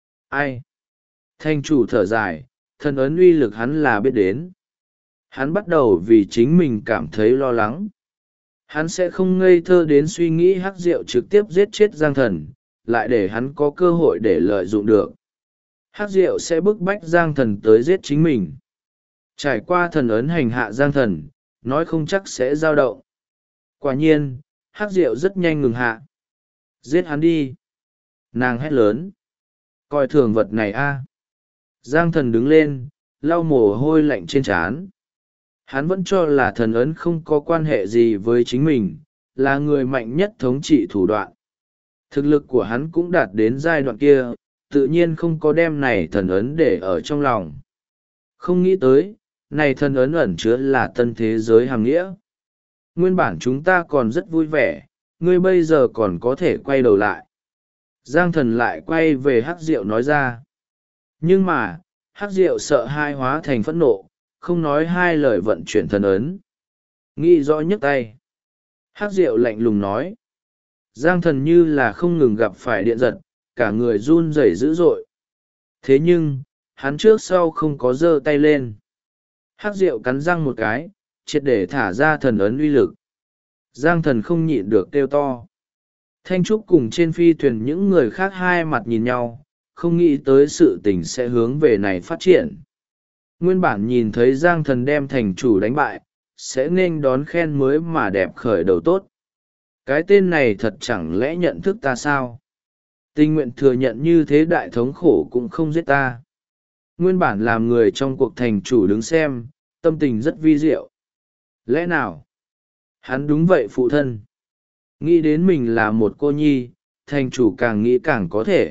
Ai? Thành chủ thở dài, thần ấn uy lực hắn là biết đến. Hắn bắt đầu vì chính mình cảm thấy lo lắng. Hắn sẽ không ngây thơ đến suy nghĩ hắc rượu trực tiếp giết chết Giang Thần, lại để hắn có cơ hội để lợi dụng được. Hắc rượu sẽ bức bách Giang Thần tới giết chính mình. Trải qua thần ấn hành hạ Giang Thần, nói không chắc sẽ dao động. Quả nhiên, hắc rượu rất nhanh ngừng hạ. Giết hắn đi! Nàng hét lớn. Coi thường vật này a! Giang Thần đứng lên, lau mồ hôi lạnh trên trán. Hắn vẫn cho là thần ấn không có quan hệ gì với chính mình, là người mạnh nhất thống trị thủ đoạn. Thực lực của hắn cũng đạt đến giai đoạn kia, tự nhiên không có đem này thần ấn để ở trong lòng. Không nghĩ tới, này thần ấn ẩn chứa là tân thế giới hàm nghĩa. Nguyên bản chúng ta còn rất vui vẻ, ngươi bây giờ còn có thể quay đầu lại. Giang Thần lại quay về hắc rượu nói ra. Nhưng mà, hắc rượu sợ hai hóa thành phẫn nộ, không nói hai lời vận chuyển thần ấn. Nghĩ rõ nhấc tay. Hắc rượu lạnh lùng nói. Giang Thần như là không ngừng gặp phải điện giật, cả người run rẩy dữ dội. Thế nhưng, hắn trước sau không có giơ tay lên. Hắc rượu cắn răng một cái, triệt để thả ra thần ấn uy lực. Giang Thần không nhịn được kêu to. Thanh Trúc cùng trên phi thuyền những người khác hai mặt nhìn nhau, không nghĩ tới sự tình sẽ hướng về này phát triển. Nguyên bản nhìn thấy Giang Thần đem thành chủ đánh bại, sẽ nên đón khen mới mà đẹp khởi đầu tốt. Cái tên này thật chẳng lẽ nhận thức ta sao? Tình nguyện thừa nhận như thế đại thống khổ cũng không giết ta. Nguyên bản làm người trong cuộc thành chủ đứng xem, tâm tình rất vi diệu. Lẽ nào? Hắn đúng vậy phụ thân. Nghĩ đến mình là một cô nhi, thành chủ càng nghĩ càng có thể.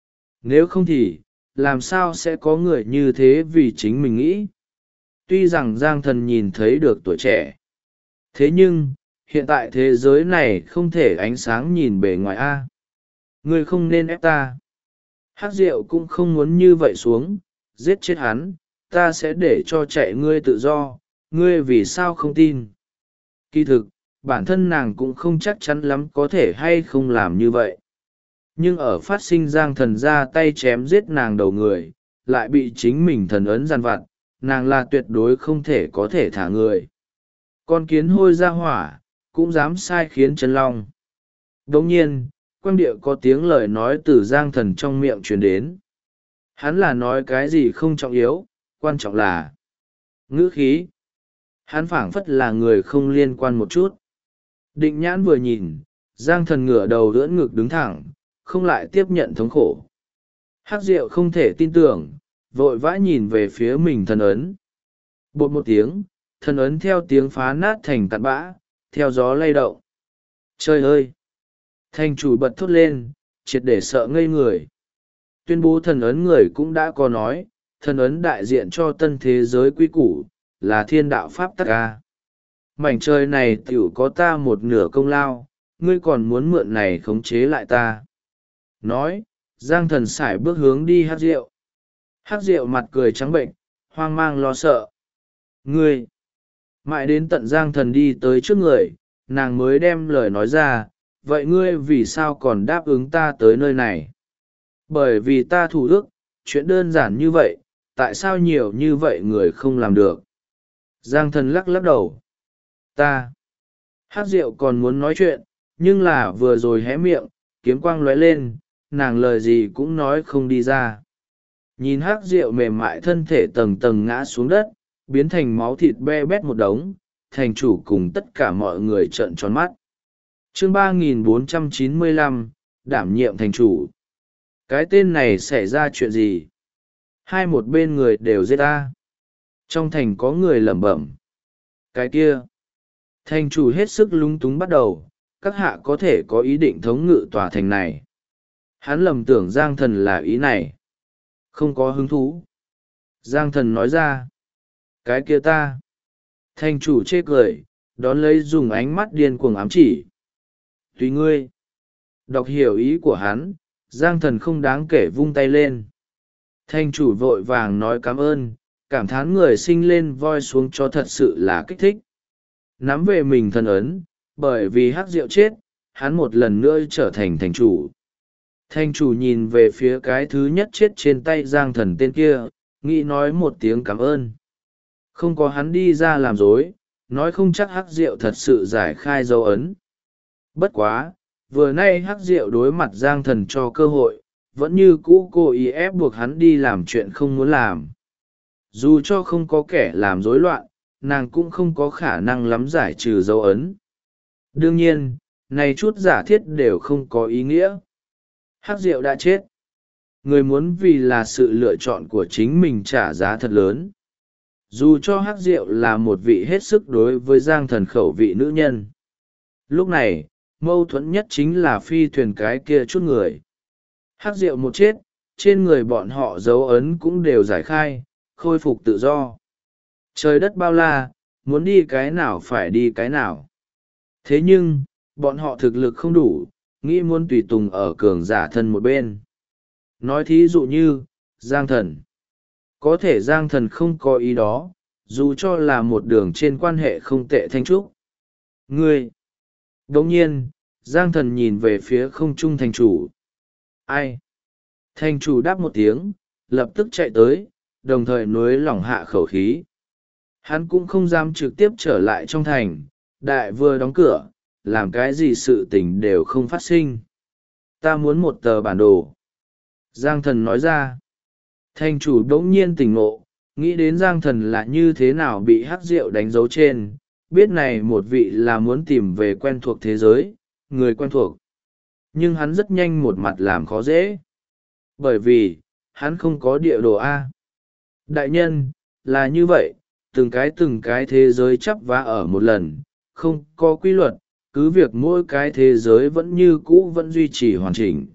Nếu không thì, làm sao sẽ có người như thế vì chính mình nghĩ? Tuy rằng Giang Thần nhìn thấy được tuổi trẻ. Thế nhưng, hiện tại thế giới này không thể ánh sáng nhìn bề ngoài a. Ngươi không nên ép ta. Hắc Diệu cũng không muốn như vậy xuống, giết chết hắn, ta sẽ để cho chạy ngươi tự do, ngươi vì sao không tin? Kỳ thực, bản thân nàng cũng không chắc chắn lắm có thể hay không làm như vậy. Nhưng ở phát sinh Giang Thần ra tay chém giết nàng đầu người, lại bị chính mình thần ấn giàn vặt, nàng là tuyệt đối không thể có thể thả người. Con kiến hôi ra hỏa, cũng dám sai khiến chân long. Đồng nhiên, quang địa có tiếng lời nói từ Giang Thần trong miệng truyền đến. Hắn là nói cái gì không trọng yếu, quan trọng là ngữ khí. Hắn phảng phất là người không liên quan một chút. Định nhãn vừa nhìn, Giang Thần ngửa đầu ưỡn ngực đứng thẳng, không lại tiếp nhận thống khổ. Hắc Diệu không thể tin tưởng, vội vã nhìn về phía mình thần ấn. Bột một tiếng, thần ấn theo tiếng phá nát thành cặn bã, theo gió lay động. Trời ơi! Thành chủ bật thốt lên, triệt để sợ ngây người. Tuyên bố thần ấn người cũng đã có nói, thần ấn đại diện cho tân thế giới quy củ, là thiên đạo pháp tắc ca. Mảnh trời này tiểu có ta một nửa công lao, ngươi còn muốn mượn này khống chế lại ta. Nói, Giang Thần sải bước hướng đi Hắc Diệu. Hắc Diệu mặt cười trắng bệnh, hoang mang lo sợ. Ngươi! Mãi đến tận Giang Thần đi tới trước người, nàng mới đem lời nói ra, vậy ngươi vì sao còn đáp ứng ta tới nơi này? Bởi vì ta thủ ước, chuyện đơn giản như vậy, tại sao nhiều như vậy người không làm được? Giang Thần lắc lắc đầu. Hát Diệu còn muốn nói chuyện, nhưng là vừa rồi hé miệng, kiếm quang lóe lên, nàng lời gì cũng nói không đi ra. Nhìn Hát Diệu mềm mại thân thể tầng tầng ngã xuống đất, biến thành máu thịt be bét một đống, thành chủ cùng tất cả mọi người trợn tròn mắt. Chương 3495, đảm nhiệm thành chủ. Cái tên này xảy ra chuyện gì? Hai một bên người đều giết ta. Trong thành có người lẩm bẩm. Cái kia. Thành chủ hết sức lúng túng bắt đầu, các hạ có thể có ý định thống ngự tòa thành này. Hắn lầm tưởng Giang Thần là ý này. Không có hứng thú. Giang Thần nói ra. Cái kia ta. Thành chủ chê cười, đón lấy dùng ánh mắt điên cuồng ám chỉ. Tùy ngươi. Đọc hiểu ý của hắn, Giang Thần không đáng kể vung tay lên. Thành chủ vội vàng nói cảm ơn, cảm thán người sinh lên voi xuống cho thật sự là kích thích. Nắm về mình thần ấn, bởi vì Hát Diệu chết, hắn một lần nữa trở thành thành chủ. Thành chủ nhìn về phía cái thứ nhất chết trên tay Giang Thần tên kia, nghĩ nói một tiếng cảm ơn. Không có hắn đi ra làm dối, nói không chắc Hát Diệu thật sự giải khai dấu ấn. Bất quá, vừa nay Hát Diệu đối mặt Giang Thần cho cơ hội, vẫn như cũ cố ý ép buộc hắn đi làm chuyện không muốn làm. Dù cho không có kẻ làm rối loạn, nàng cũng không có khả năng lắm giải trừ dấu ấn. Đương nhiên, này chút giả thiết đều không có ý nghĩa. Hát Diệu đã chết. Người muốn vì là sự lựa chọn của chính mình trả giá thật lớn. Dù cho Hát Diệu là một vị hết sức đối với Giang Thần khẩu vị nữ nhân. Lúc này, mâu thuẫn nhất chính là phi thuyền cái kia chút người. Hát Diệu một chết, trên người bọn họ dấu ấn cũng đều giải khai, khôi phục tự do. Trời đất bao la, muốn đi cái nào phải đi cái nào. Thế nhưng, bọn họ thực lực không đủ, nghĩ muốn tùy tùng ở cường giả thân một bên. Nói thí dụ như, Giang Thần. Có thể Giang Thần không có ý đó, dù cho là một đường trên quan hệ không tệ thanh trúc. Ngươi! Đồng nhiên, Giang Thần nhìn về phía không trung thành chủ. Ai? Thành chủ đáp một tiếng, lập tức chạy tới, đồng thời nối lỏng hạ khẩu khí. Hắn cũng không dám trực tiếp trở lại trong thành, đại vừa đóng cửa, làm cái gì sự tình đều không phát sinh. Ta muốn một tờ bản đồ. Giang Thần nói ra. Thành chủ đống nhiên tỉnh ngộ, nghĩ đến Giang Thần là như thế nào bị Hát Diệu đánh dấu trên, biết này một vị là muốn tìm về quen thuộc thế giới, người quen thuộc. Nhưng hắn rất nhanh một mặt làm khó dễ. Bởi vì, hắn không có địa đồ A. Đại nhân, là như vậy, từng cái thế giới chắp vá ở một lần, không có quy luật, cứ việc mỗi cái thế giới vẫn như cũ vẫn duy trì hoàn chỉnh.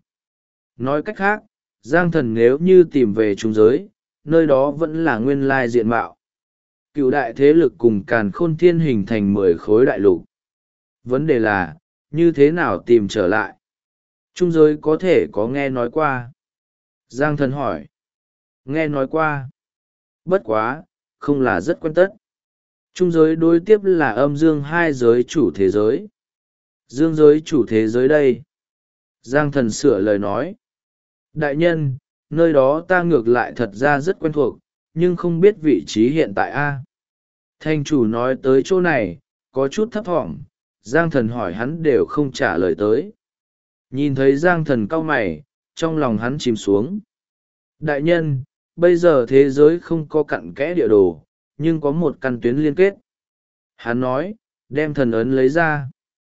Nói cách khác, Giang Thần nếu như tìm về trung giới, nơi đó vẫn là nguyên lai diện mạo. Cựu đại thế lực cùng Càn Khôn Thiên hình thành 10 khối đại lục. Vấn đề là, như thế nào tìm trở lại? Trung giới có thể có nghe nói qua. Giang Thần hỏi. Nghe nói qua. Bất quá, không là rất quen tất. Trung giới đối tiếp là âm dương hai giới chủ thế giới. Dương giới chủ thế giới đây. Giang Thần sửa lời nói. Đại nhân, nơi đó ta ngược lại thật ra rất quen thuộc, nhưng không biết vị trí hiện tại a. Thành chủ nói tới chỗ này, có chút thấp thỏm, Giang Thần hỏi hắn đều không trả lời tới. Nhìn thấy Giang Thần cau mày, trong lòng hắn chìm xuống. Đại nhân, bây giờ thế giới không có cặn kẽ địa đồ, nhưng có một căn tuyến liên kết. Hắn nói, đem thần ấn lấy ra.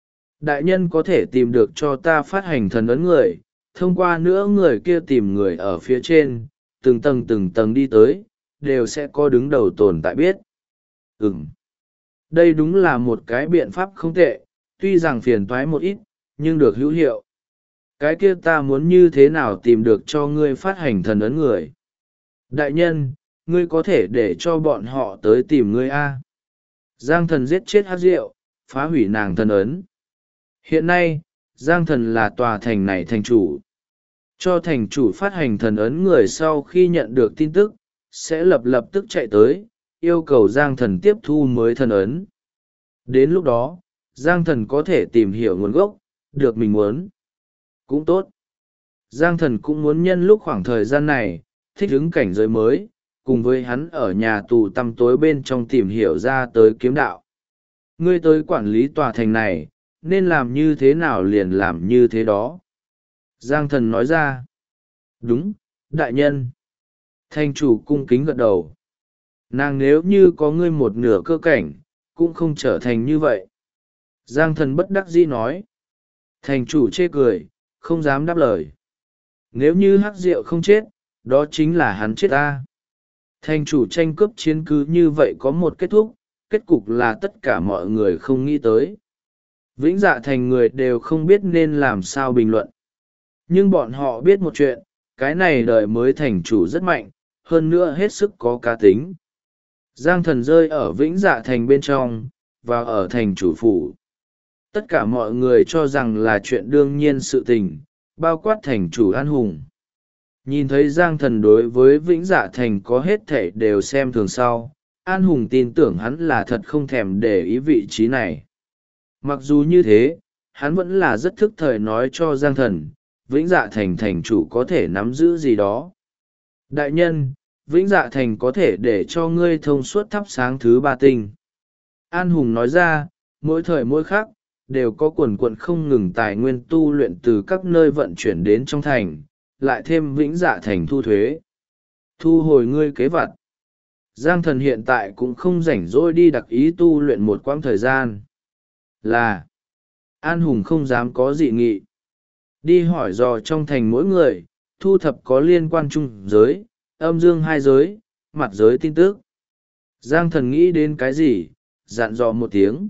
Đại nhân có thể tìm được cho ta phát hành thần ấn người, thông qua nữa người kia tìm người ở phía trên, từng tầng đi tới, đều sẽ có đứng đầu tồn tại biết. Đây đúng là một cái biện pháp không tệ, tuy rằng phiền toái một ít, nhưng được hữu hiệu. Cái kia ta muốn như thế nào tìm được cho ngươi phát hành thần ấn người? Đại nhân, ngươi có thể để cho bọn họ tới tìm ngươi a. Giang Thần giết chết Hát Diệu, phá hủy nàng thần ấn. Hiện nay, Giang Thần là tòa thành này thành chủ. Cho thành chủ phát hành thần ấn người sau khi nhận được tin tức, sẽ lập tức chạy tới, yêu cầu Giang Thần tiếp thu mới thần ấn. Đến lúc đó, Giang Thần có thể tìm hiểu nguồn gốc, được mình muốn. Cũng tốt. Giang Thần cũng muốn nhân lúc khoảng thời gian này, thích ứng cảnh giới mới, cùng với hắn ở nhà tù tăm tối bên trong tìm hiểu ra tới kiếm đạo. Ngươi tới quản lý tòa thành này, nên làm như thế nào liền làm như thế đó. Giang Thần nói ra. Đúng, đại nhân. Thành chủ cung kính gật đầu. Nàng nếu như có ngươi một nửa cơ cảnh, cũng không trở thành như vậy. Giang Thần bất đắc dĩ nói. Thành chủ chê cười, không dám đáp lời. Nếu như Hắc Diệu không chết, đó chính là hắn chết ta. Thành chủ tranh cướp chiến cứ như vậy có một kết thúc, kết cục là tất cả mọi người không nghĩ tới. Vĩnh Dạ Thành người đều không biết nên làm sao bình luận. Nhưng bọn họ biết một chuyện, cái này đời mới thành chủ rất mạnh, hơn nữa hết sức có cá tính. Giang Thần rơi ở Vĩnh Dạ Thành bên trong, và ở thành chủ phủ. Tất cả mọi người cho rằng là chuyện đương nhiên sự tình, bao quát thành chủ An Hùng. Nhìn thấy Giang Thần đối với Vĩnh Dạ Thành có hết thể đều xem thường sau, An Hùng tin tưởng hắn là thật không thèm để ý vị trí này. Mặc dù như thế, hắn vẫn là rất thức thời nói cho Giang Thần, Vĩnh Dạ Thành thành chủ có thể nắm giữ gì đó. Đại nhân, Vĩnh Dạ Thành có thể để cho ngươi thông suốt thắp sáng thứ ba tinh. An Hùng nói ra, mỗi thời mỗi khắc, đều có quần quận không ngừng tài nguyên tu luyện từ các nơi vận chuyển đến trong thành, lại thêm Vĩnh Dạ Thành thu thuế. Thu hồi ngươi kế vặt. Giang Thần hiện tại cũng không rảnh rỗi đi đặc ý tu luyện một quãng thời gian. Là, An Hùng không dám có dị nghị. Đi hỏi dò trong thành mỗi người, thu thập có liên quan chung giới, âm dương hai giới, mặt giới tin tức. Giang Thần nghĩ đến cái gì, dặn dò một tiếng.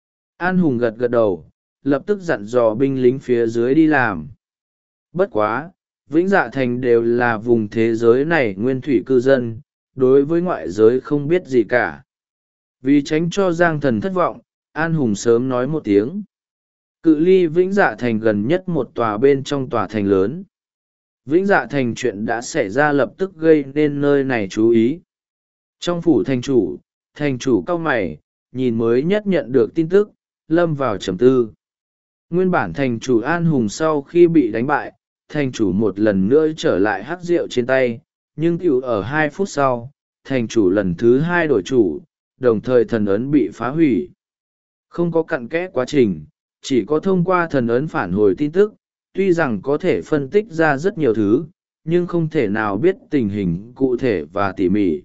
An Hùng gật gật đầu, lập tức dặn dò binh lính phía dưới đi làm. Bất quá, Vĩnh Dạ Thành đều là vùng thế giới này nguyên thủy cư dân, đối với ngoại giới không biết gì cả. Vì tránh cho Giang Thần thất vọng, An Hùng sớm nói một tiếng. Cự ly Vĩnh Dạ Thành gần nhất một tòa bên trong tòa thành lớn. Vĩnh Dạ Thành chuyện đã xảy ra lập tức gây nên nơi này chú ý. Trong phủ thành chủ cau mày, nhìn mới nhất nhận được tin tức, lâm vào trầm tư. Nguyên bản thành chủ An Hùng sau khi bị đánh bại, thành chủ một lần nữa trở lại hắc rượu trên tay, nhưng tiểu ở 2 phút sau, thành chủ lần thứ 2 đổi chủ, đồng thời thần ấn bị phá hủy. Không có cặn kẽ quá trình, chỉ có thông qua thần ấn phản hồi tin tức, tuy rằng có thể phân tích ra rất nhiều thứ, nhưng không thể nào biết tình hình cụ thể và tỉ mỉ.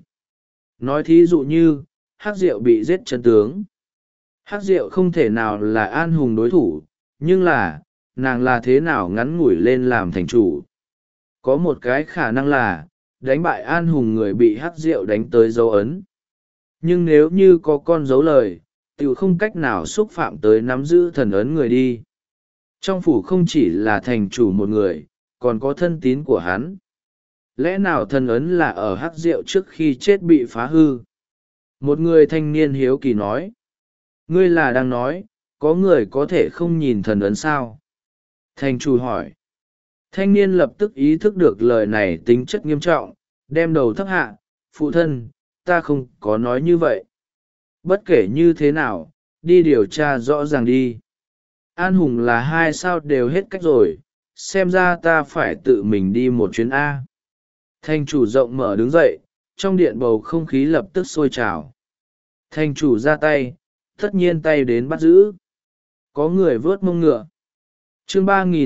Nói thí dụ như, Hắc Diệu bị giết chân tướng. Hắc Diệu không thể nào là An Hùng đối thủ, nhưng là, nàng là thế nào ngắn ngủi lên làm thành chủ. Có một cái khả năng là, đánh bại An Hùng người bị Hắc Diệu đánh tới dấu ấn. Nhưng nếu như có con dấu lời, tiểu không cách nào xúc phạm tới nắm giữ thần ấn người đi. Trong phủ không chỉ là thành chủ một người, còn có thân tín của hắn. Lẽ nào thần ấn là ở Hắc Diệu trước khi chết bị phá hư? Một người thanh niên hiếu kỳ nói. Ngươi là đang nói, có người có thể không nhìn thần ấn sao? Thành chủ hỏi. Thanh niên lập tức ý thức được lời này tính chất nghiêm trọng, đem đầu thấp hạ, phụ thân, ta không có nói như vậy. Bất kể như thế nào, đi điều tra rõ ràng đi. An Hùng là 2 sao đều hết cách rồi, xem ra ta phải tự mình đi một chuyến A. Thành chủ rộng mở đứng dậy, trong điện bầu không khí lập tức sôi trào. Thành chủ ra tay, tất nhiên tay đến bắt giữ. Có người vớt mông ngựa. Chương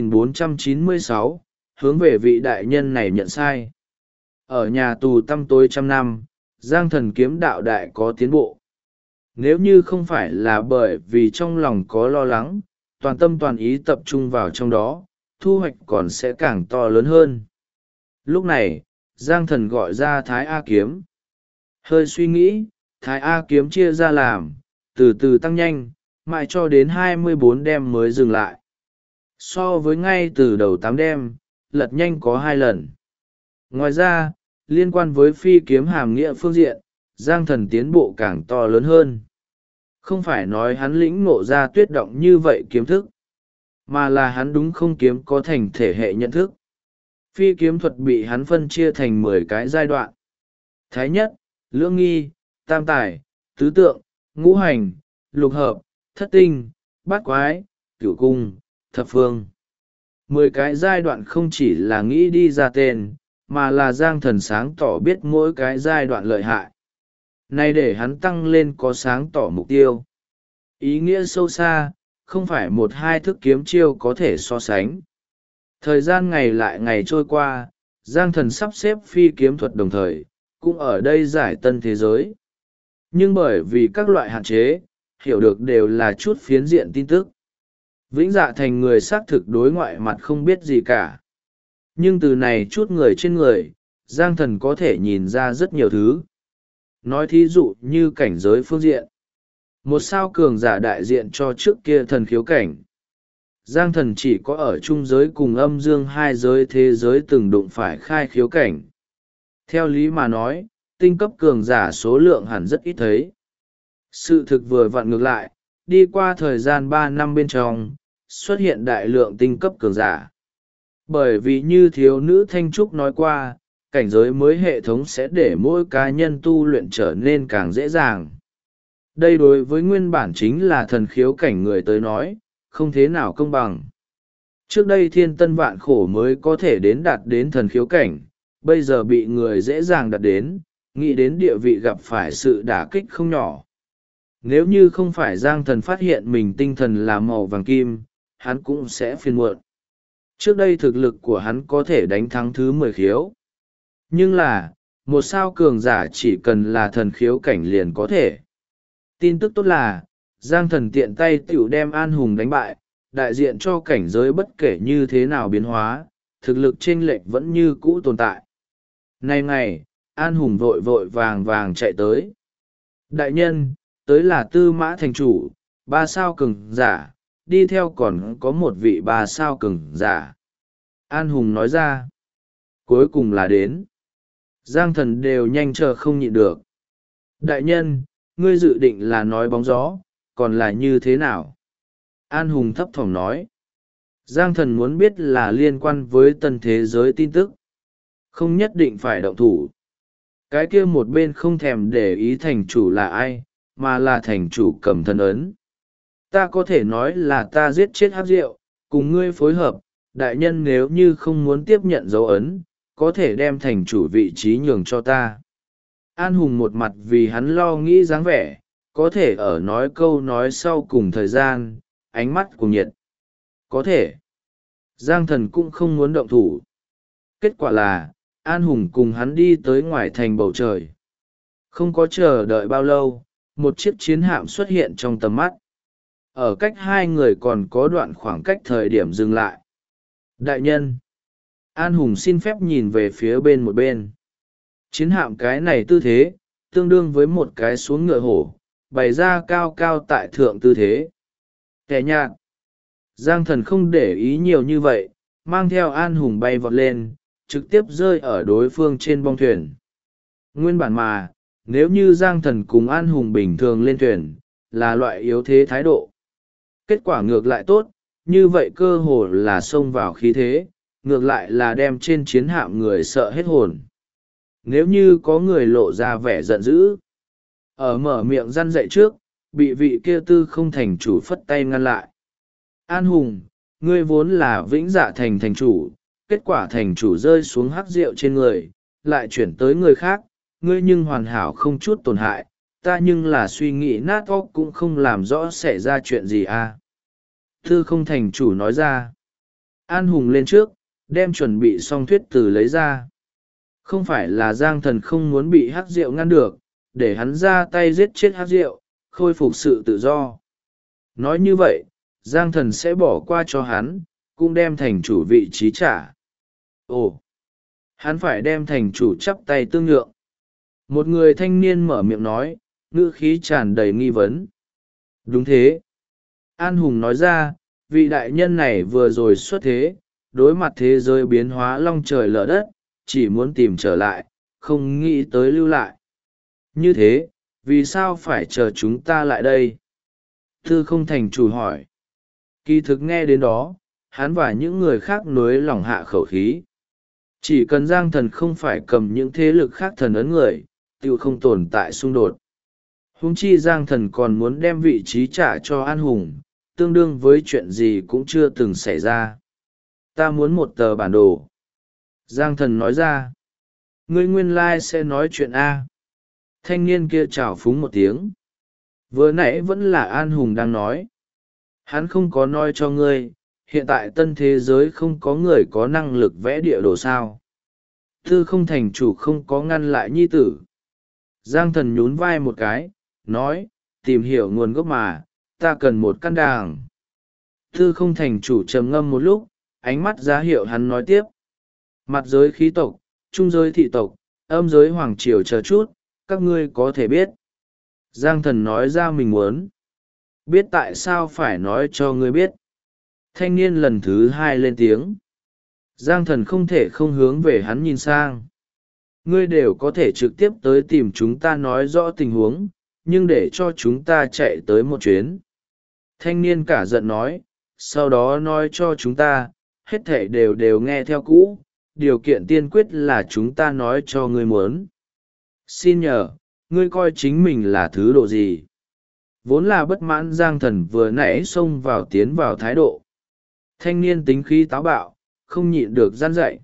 3496, hướng về vị đại nhân này nhận sai. Ở nhà tù tăm tối 100 năm, Giang Thần kiếm đạo đại có tiến bộ. Nếu như không phải là bởi vì trong lòng có lo lắng, toàn tâm toàn ý tập trung vào trong đó, thu hoạch còn sẽ càng to lớn hơn. Lúc này, Giang Thần gọi ra Thái A Kiếm. Hơi suy nghĩ, Thái A Kiếm chia ra làm, từ từ tăng nhanh, mãi cho đến 24 đêm mới dừng lại. So với ngay từ đầu 8 đêm, lật nhanh có 2 lần. Ngoài ra, liên quan với phi kiếm hàm nghĩa phương diện, Giang Thần tiến bộ càng to lớn hơn. Không phải nói hắn lĩnh ngộ ra tuyết động như vậy kiếm thức, mà là hắn đúng không kiếm có thành thể hệ nhận thức. Phi kiếm thuật bị hắn phân chia thành 10 cái giai đoạn. Thái nhất, lưỡng nghi, tam tài, tứ tượng, ngũ hành, lục hợp, thất tinh, bát quái, cửu cung, thập phương. 10 cái giai đoạn không chỉ là nghĩ đi ra tên, mà là Giang Thần sáng tỏ biết mỗi cái giai đoạn lợi hại. Này để hắn tăng lên có sáng tỏ mục tiêu. Ý nghĩa sâu xa, không phải một hai thức kiếm chiêu có thể so sánh. Thời gian ngày lại ngày trôi qua, Giang Thần sắp xếp phi kiếm thuật đồng thời, cũng ở đây giải tân thế giới. Nhưng bởi vì các loại hạn chế, hiểu được đều là chút phiến diện tin tức. Vĩnh Dạ thành người xác thực đối ngoại mặt không biết gì cả. Nhưng từ này chút người trên người, Giang Thần có thể nhìn ra rất nhiều thứ. Nói thí dụ như cảnh giới phương diện. Một sao cường giả đại diện cho trước kia thần khiếu cảnh. Giang Thần chỉ có ở trung giới cùng âm dương hai giới thế giới từng đụng phải khai khiếu cảnh. Theo lý mà nói, tinh cấp cường giả số lượng hẳn rất ít thấy. Sự thực vừa vặn ngược lại, đi qua thời gian 3 năm bên trong, xuất hiện đại lượng tinh cấp cường giả. Bởi vì như thiếu nữ Thanh Trúc nói qua, cảnh giới mới hệ thống sẽ để mỗi cá nhân tu luyện trở nên càng dễ dàng. Đây đối với nguyên bản chính là thần khiếu cảnh người tới nói, không thế nào công bằng. Trước đây thiên tân vạn khổ mới có thể đạt đến thần khiếu cảnh, bây giờ bị người dễ dàng đạt đến, nghĩ đến địa vị gặp phải sự đả kích không nhỏ. Nếu như không phải Giang Thần phát hiện mình tinh thần là màu vàng kim, hắn cũng sẽ phiền muộn. Trước đây thực lực của hắn có thể đánh thắng thứ 10 khiếu. Nhưng là, một sao cường giả chỉ cần là thần khiếu cảnh liền có thể. Tin tức tốt là, Giang Thần tiện tay tiểu đem An Hùng đánh bại, đại diện cho cảnh giới bất kể như thế nào biến hóa, thực lực chênh lệch vẫn như cũ tồn tại. Nay ngày, An Hùng vội vội vàng vàng chạy tới. Đại nhân, tới là Tư Mã thành chủ, 3 sao cường giả, đi theo còn có một vị 3 sao cường giả. An Hùng nói ra. Cuối cùng là đến. Giang Thần đều nhanh chờ không nhịn được. Đại nhân, ngươi dự định là nói bóng gió, còn là như thế nào? An Hùng thấp thỏm nói. Giang Thần muốn biết là liên quan với tân thế giới tin tức. Không nhất định phải động thủ. Cái kia một bên không thèm để ý thành chủ là ai, mà là thành chủ cầm thần ấn. Ta có thể nói là ta giết chết Hắc Diệu, cùng ngươi phối hợp, đại nhân nếu như không muốn tiếp nhận dấu ấn, có thể đem thành chủ vị trí nhường cho ta. An Hùng một mặt vì hắn lo nghĩ dáng vẻ, có thể ở nói câu nói sau cùng thời gian, ánh mắt cùng nhiệt. Có thể. Giang Thần cũng không muốn động thủ. Kết quả là, An Hùng cùng hắn đi tới ngoài thành bầu trời. Không có chờ đợi bao lâu, một chiếc chiến hạm xuất hiện trong tầm mắt. Ở cách hai người còn có đoạn khoảng cách thời điểm dừng lại. Đại nhân. An Hùng xin phép nhìn về phía bên một bên. Chiến hạm cái này tư thế, tương đương với một cái xuống ngựa hổ, bày ra cao cao tại thượng tư thế. Kẻ nhạt. Giang Thần không để ý nhiều như vậy, mang theo An Hùng bay vọt lên, trực tiếp rơi ở đối phương trên bong thuyền. Nguyên bản mà, nếu như Giang Thần cùng An Hùng bình thường lên thuyền, là loại yếu thế thái độ. Kết quả ngược lại tốt, như vậy cơ hồ là xông vào khí thế, ngược lại là đem trên chiến hạm người sợ hết hồn. Nếu như có người lộ ra vẻ giận dữ, ở mở miệng răn dậy trước, bị vị kia Tư Không thành chủ phất tay ngăn lại. An Hùng, ngươi vốn là Vĩnh Dạ thành thành chủ, kết quả thành chủ rơi xuống Hắc Diệu trên người, lại chuyển tới người khác, ngươi nhưng hoàn hảo không chút tổn hại, ta nhưng là suy nghĩ nát óc cũng không làm rõ xảy ra chuyện gì à. Tư Không thành chủ nói ra. An Hùng lên trước, đem chuẩn bị xong thuyết từ lấy ra. Không phải là Giang Thần không muốn bị Hắc Diệu ngăn được, để hắn ra tay giết chết Hắc Diệu, khôi phục sự tự do. Nói như vậy, Giang Thần sẽ bỏ qua cho hắn, cũng đem thành chủ vị trí trả. Ồ! Hắn phải đem thành chủ chắp tay tương nhượng. Một người thanh niên mở miệng nói, ngữ khí tràn đầy nghi vấn. Đúng thế. An Hùng nói ra, vị đại nhân này vừa rồi xuất thế, đối mặt thế giới biến hóa long trời lở đất, chỉ muốn tìm trở lại, không nghĩ tới lưu lại. Như thế, vì sao phải chờ chúng ta lại đây? Tư Không thành chủ hỏi. Kỳ thực nghe đến đó, hắn và những người khác nối lòng hạ khẩu khí. Chỉ cần Giang Thần không phải cầm những thế lực khác thần ấn người, tự không tồn tại xung đột. Huống chi Giang Thần còn muốn đem vị trí trả cho An Hùng, tương đương với chuyện gì cũng chưa từng xảy ra. Ta muốn một tờ bản đồ. Giang Thần nói ra. Ngươi nguyên lai sẽ nói chuyện A. Thanh niên kia trào phúng một tiếng. Vừa nãy vẫn là An Hùng đang nói. Hắn không có nói cho ngươi, hiện tại tân thế giới không có người có năng lực vẽ địa đồ sao. Tư không thành chủ không có ngăn lại nhi tử. Giang Thần nhún vai một cái, nói, tìm hiểu nguồn gốc mà, ta cần một căn đàng. Tư không thành chủ trầm ngâm một lúc, ánh mắt ra hiệu hắn nói tiếp. Mặt giới khí tộc, trung giới thị tộc, âm giới hoàng triều chờ chút, các ngươi có thể biết. Giang Thần nói ra mình muốn. Biết tại sao phải nói cho ngươi biết. Thanh niên lần thứ hai lên tiếng. Giang Thần không thể không hướng về hắn nhìn sang. Ngươi đều có thể trực tiếp tới tìm chúng ta nói rõ tình huống, nhưng để cho chúng ta chạy tới một chuyến. Thanh niên cả giận nói, sau đó nói cho chúng ta, hết thảy đều nghe theo cũ, điều kiện tiên quyết là chúng ta nói cho ngươi muốn. Xin nhờ, ngươi coi chính mình là thứ độ gì? Vốn là bất mãn Giang Thần vừa nãy xông vào tiến vào thái độ. Thanh niên tính khí táo bạo, không nhịn được gian dạy.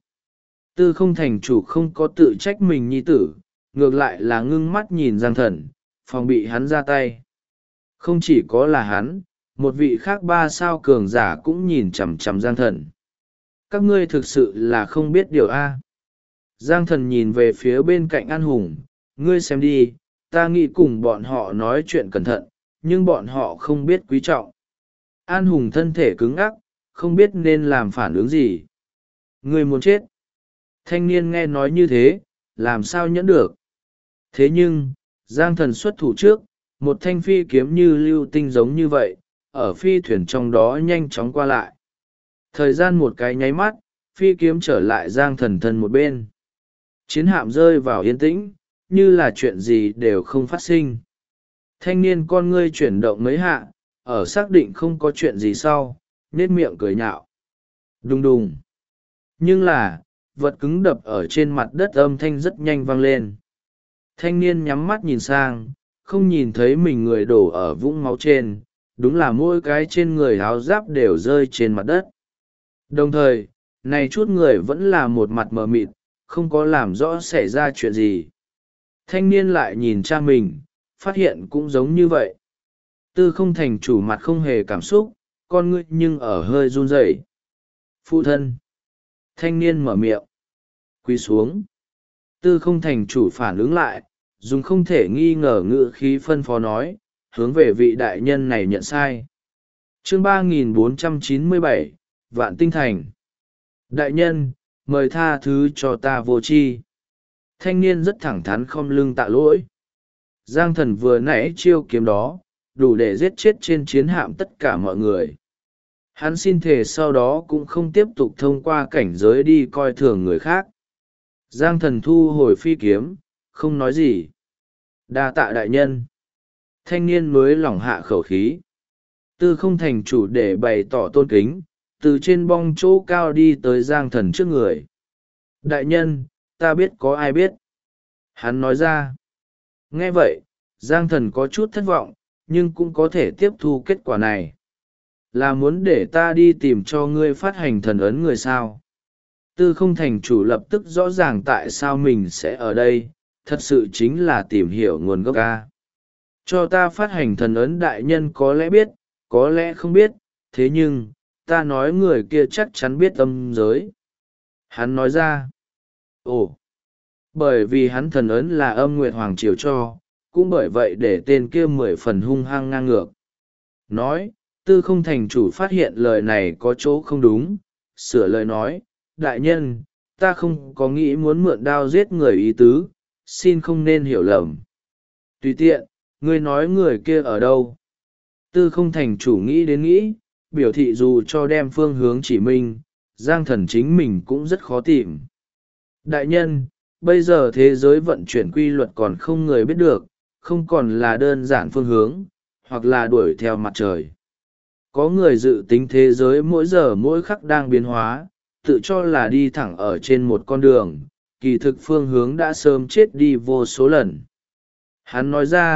Tư không thành chủ không có tự trách mình nhi tử, ngược lại là ngưng mắt nhìn Giang Thần, phòng bị hắn ra tay. Không chỉ có là hắn, một vị khác 3 sao cường giả cũng nhìn chằm chằm Giang Thần. Các ngươi thực sự là không biết điều A. Giang Thần nhìn về phía bên cạnh An Hùng, ngươi xem đi, ta nghĩ cùng bọn họ nói chuyện cẩn thận, nhưng bọn họ không biết quý trọng. An Hùng thân thể cứng ngắc, không biết nên làm phản ứng gì. Ngươi muốn chết. Thanh niên nghe nói như thế, làm sao nhẫn được. Thế nhưng, Giang Thần xuất thủ trước, một thanh phi kiếm như lưu tinh giống như vậy, ở phi thuyền trong đó nhanh chóng qua lại. Thời gian một cái nháy mắt, phi kiếm trở lại Giang Thần thân một bên. Chiến hạm rơi vào yên tĩnh, như là chuyện gì đều không phát sinh. Thanh niên con ngươi chuyển động mấy hạ, ở xác định không có chuyện gì sau, nết miệng cười nhạo. Đùng đùng. Nhưng là, vật cứng đập ở trên mặt đất âm thanh rất nhanh vang lên. Thanh niên nhắm mắt nhìn sang, không nhìn thấy mình người đổ ở vũng máu trên, đúng là mỗi cái trên người áo giáp đều rơi trên mặt đất. Đồng thời, này chút người vẫn là một mặt mờ mịt, không có làm rõ xảy ra chuyện gì. Thanh niên lại nhìn cha mình, phát hiện cũng giống như vậy. Tư không thành chủ mặt không hề cảm xúc, con ngươi nhưng ở hơi run rẩy. Phụ thân. Thanh niên mở miệng. Quỳ xuống. Tư không thành chủ phản ứng lại, dùng không thể nghi ngờ ngữ khí phân phó nói, hướng về vị đại nhân này nhận sai. Chương 3497, Vạn Tinh Thành. Đại nhân, mời tha thứ cho ta vô tri. Thanh niên rất thẳng thắn khom lưng tạ lỗi. Giang Thần vừa nãy chiêu kiếm đó, đủ để giết chết trên chiến hạm tất cả mọi người. Hắn xin thề sau đó cũng không tiếp tục thông qua cảnh giới đi coi thường người khác. Giang Thần thu hồi phi kiếm, không nói gì. Đa tạ đại nhân. Thanh niên mới lỏng hạ khẩu khí. Tư không thành chủ để bày tỏ tôn kính, từ trên bong chỗ cao đi tới Giang Thần trước người. Đại nhân, ta biết có ai biết. Hắn nói ra. Nghe vậy, Giang Thần có chút thất vọng, nhưng cũng có thể tiếp thu kết quả này. Là muốn để ta đi tìm cho ngươi phát hành thần ấn người sao. Tư không thành chủ lập tức rõ ràng tại sao mình sẽ ở đây, thật sự chính là tìm hiểu nguồn gốc ca. Cho ta phát hành thần ấn đại nhân có lẽ biết, có lẽ không biết, thế nhưng, ta nói người kia chắc chắn biết âm giới. Hắn nói ra. Ồ, bởi vì hắn thần ấn là âm nguyệt hoàng triều cho, cũng bởi vậy để tên kia 10 phần hung hăng ngang ngược. Nói, tư không thành chủ phát hiện lời này có chỗ không đúng, sửa lời nói, đại nhân, ta không có nghĩ muốn mượn đao giết người ý tứ, xin không nên hiểu lầm. Tùy tiện, ngươi nói người kia ở đâu? Tư không thành chủ nghĩ đến nghĩ, biểu thị dù cho đem phương hướng chỉ minh, Giang Thần chính mình cũng rất khó tìm. Đại nhân, bây giờ thế giới vận chuyển quy luật còn không người biết được, không còn là đơn giản phương hướng, hoặc là đuổi theo mặt trời. Có người dự tính thế giới mỗi giờ mỗi khắc đang biến hóa, tự cho là đi thẳng ở trên một con đường, kỳ thực phương hướng đã sớm chết đi vô số lần. Hắn nói ra,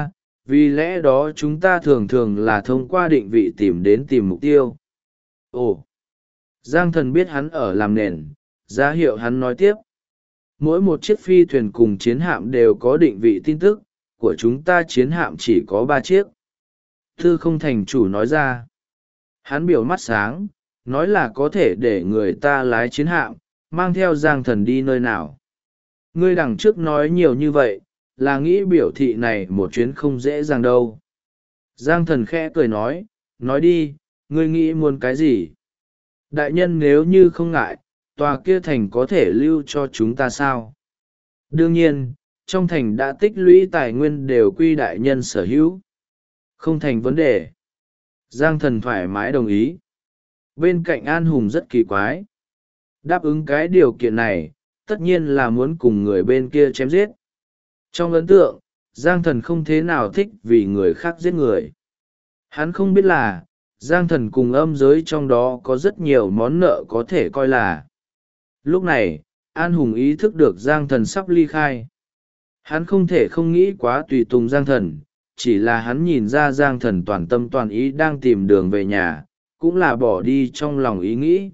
vì lẽ đó chúng ta thường thường là thông qua định vị tìm mục tiêu. Ồ, Giang Thần biết hắn ở làm nền, ra hiệu hắn nói tiếp. Mỗi một chiếc phi thuyền cùng chiến hạm đều có định vị tin tức, của chúng ta chiến hạm chỉ có 3 chiếc. Tư không thành chủ nói ra. Hắn biểu mắt sáng, nói là có thể để người ta lái chiến hạm, mang theo Giang Thần đi nơi nào. Ngươi đằng trước nói nhiều như vậy, là nghĩ biểu thị này một chuyến không dễ dàng đâu. Giang Thần khẽ cười nói đi, ngươi nghĩ muốn cái gì? Đại nhân nếu như không ngại, tòa kia thành có thể lưu cho chúng ta sao? Đương nhiên, trong thành đã tích lũy tài nguyên đều quy đại nhân sở hữu. Không thành vấn đề. Giang Thần thoải mái đồng ý. Bên cạnh An Hùng rất kỳ quái. Đáp ứng cái điều kiện này, tất nhiên là muốn cùng người bên kia chém giết. Trong ấn tượng, Giang Thần không thế nào thích vì người khác giết người. Hắn không biết là, Giang Thần cùng âm giới trong đó có rất nhiều món nợ có thể coi là. Lúc này, An Hùng ý thức được Giang Thần sắp ly khai. Hắn không thể không nghĩ quá tùy tùng Giang Thần, chỉ là hắn nhìn ra Giang Thần toàn tâm toàn ý đang tìm đường về nhà, cũng là bỏ đi trong lòng ý nghĩ.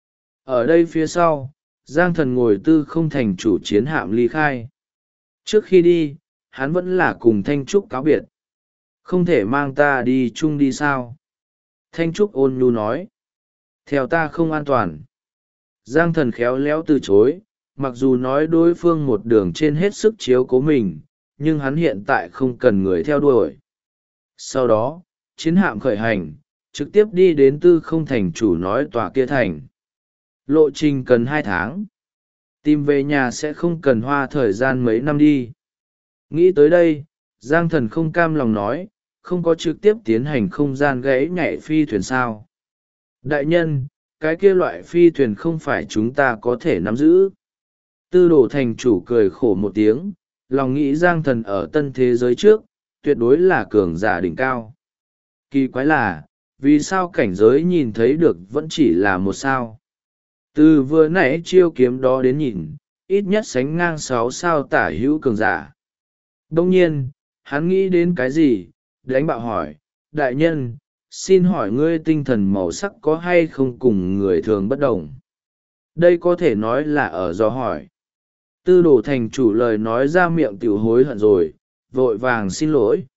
Ở đây phía sau, Giang Thần ngồi tư không thành chủ chiến hạm ly khai. Trước khi đi, hắn vẫn là cùng Thanh Trúc cáo biệt. Không thể mang ta đi chung đi sao? Thanh Trúc ôn nhu nói. Theo ta không an toàn. Giang Thần khéo léo từ chối, mặc dù nói đối phương một đường trên hết sức chiếu cố mình, nhưng hắn hiện tại không cần người theo đuổi. Sau đó, chiến hạm khởi hành, trực tiếp đi đến tư không thành chủ nói tòa kia thành. Lộ trình cần 2 tháng. Tìm về nhà sẽ không cần hoa thời gian mấy năm đi. Nghĩ tới đây, Giang Thần không cam lòng nói, không có trực tiếp tiến hành không gian gãy nhảy phi thuyền sao. Đại nhân, cái kia loại phi thuyền không phải chúng ta có thể nắm giữ. Tư đồ thành chủ cười khổ một tiếng, lòng nghĩ Giang Thần ở tân thế giới trước, tuyệt đối là cường giả đỉnh cao. Kỳ quái là, vì sao cảnh giới nhìn thấy được vẫn chỉ là một sao. Từ vừa nãy chiêu kiếm đó đến nhìn, ít nhất sánh ngang 6 sao tả hữu cường giả. Đông nhiên, hắn nghĩ đến cái gì, đánh bạo hỏi, đại nhân, xin hỏi ngươi tinh thần màu sắc có hay không cùng người thường bất đồng? Đây có thể nói là ở do hỏi. Tư đồ thành chủ lời nói ra miệng tiểu hối hận rồi, vội vàng xin lỗi.